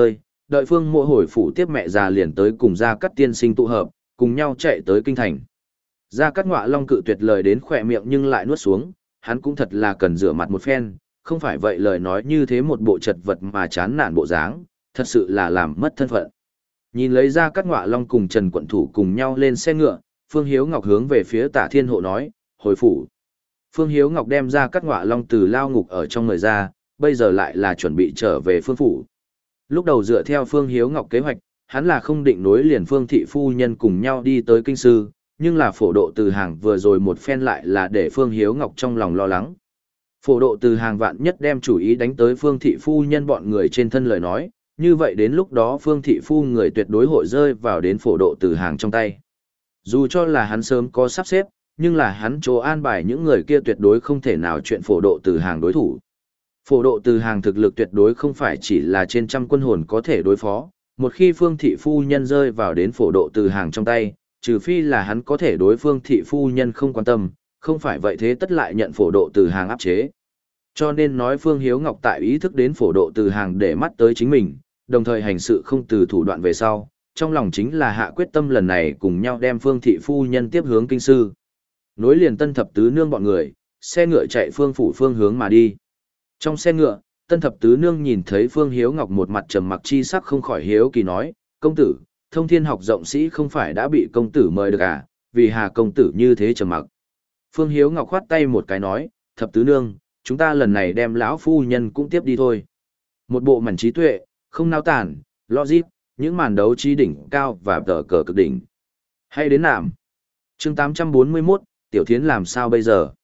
đợi Phương Mộ hồi phủ tiếp mẹ già liền tới cùng Gia Cát tiên sinh tụ hợp, cùng nhau chạy tới kinh thành. Gia Cát Ngọa Long cự tuyệt lời đến khỏe miệng nhưng lại nuốt xuống, hắn cũng thật là cần rửa mặt một phen, không phải vậy lời nói như thế một bộ chật vật mà chán nản bộ dáng, thật sự là làm mất thân phận. Nhìn lấy Gia Cát Ngọa Long cùng Trần Quận Thủ cùng nhau lên xe ngựa, Phương Hiếu Ngọc hướng về phía Tả Thiên Hộ nói, hồi phủ. Phương Hiếu Ngọc đem Gia Cát Ngọa Long từ lao ngục ở trong người ra, bây giờ lại là chuẩn bị trở về Phương phủ. Lúc đầu dựa theo Phương Hiếu Ngọc kế hoạch, hắn là không định nối liền Phương thị phu nhân cùng nhau đi tới kinh sư, nhưng là phổ độ từ hàng vừa rồi một phen lại là để Phương Hiếu Ngọc trong lòng lo lắng. Phổ độ từ hàng vạn nhất đem chủ ý đánh tới Phương thị phu nhân bọn người trên thân lời nói, như vậy đến lúc đó Phương thị phu người tuyệt đối hội rơi vào đến phổ độ từ hàng trong tay. Dù cho là hắn sớm có sắp xếp, nhưng là hắn chỗ an bài những người kia tuyệt đối không thể nào chuyện phổ độ từ hàng đối thủ. Phổ độ từ hàng thực lực tuyệt đối không phải chỉ là trên trăm quân hồn có thể đối phó, một khi Phương thị phu nhân rơi vào đến phổ độ từ hàng trong tay, trừ phi là hắn có thể đối Phương thị phu nhân không quan tâm, không phải vậy thế tất lại nhận phổ độ từ hàng áp chế. Cho nên nói Phương Hiếu Ngọc tại ý thức đến phổ độ từ hàng để mắt tới chính mình, đồng thời hành sự không từ thủ đoạn về sau, trong lòng chính là hạ quyết tâm lần này cùng nhau đem Phương thị phu nhân tiếp hướng kinh sư. Nối liền Tân Thập Tứ Nương bọn người, xe ngựa chạy Phương phủ phương hướng mà đi. Trong xe ngựa, Tân Thập Tứ Nương nhìn thấy Phương Hiếu Ngọc một mặt trầm mặc chi sắc không khỏi hiếu kỳ nói, công tử, thông thiên học rộng sĩ không phải đã bị công tử mời được à, vì hà công tử như thế trầm mặc. Phương Hiếu Ngọc khoát tay một cái nói, Thập Tứ Nương, chúng ta lần này đem lão phu nhân cũng tiếp đi thôi. Một bộ mảnh trí tuệ, không nao tản, logic, những màn đấu trí đỉnh cao và tờ cờ cực đỉnh. Hay đến nạm. Chương tám trăm bốn mươi mốt, Tiểu Thiến làm sao bây giờ?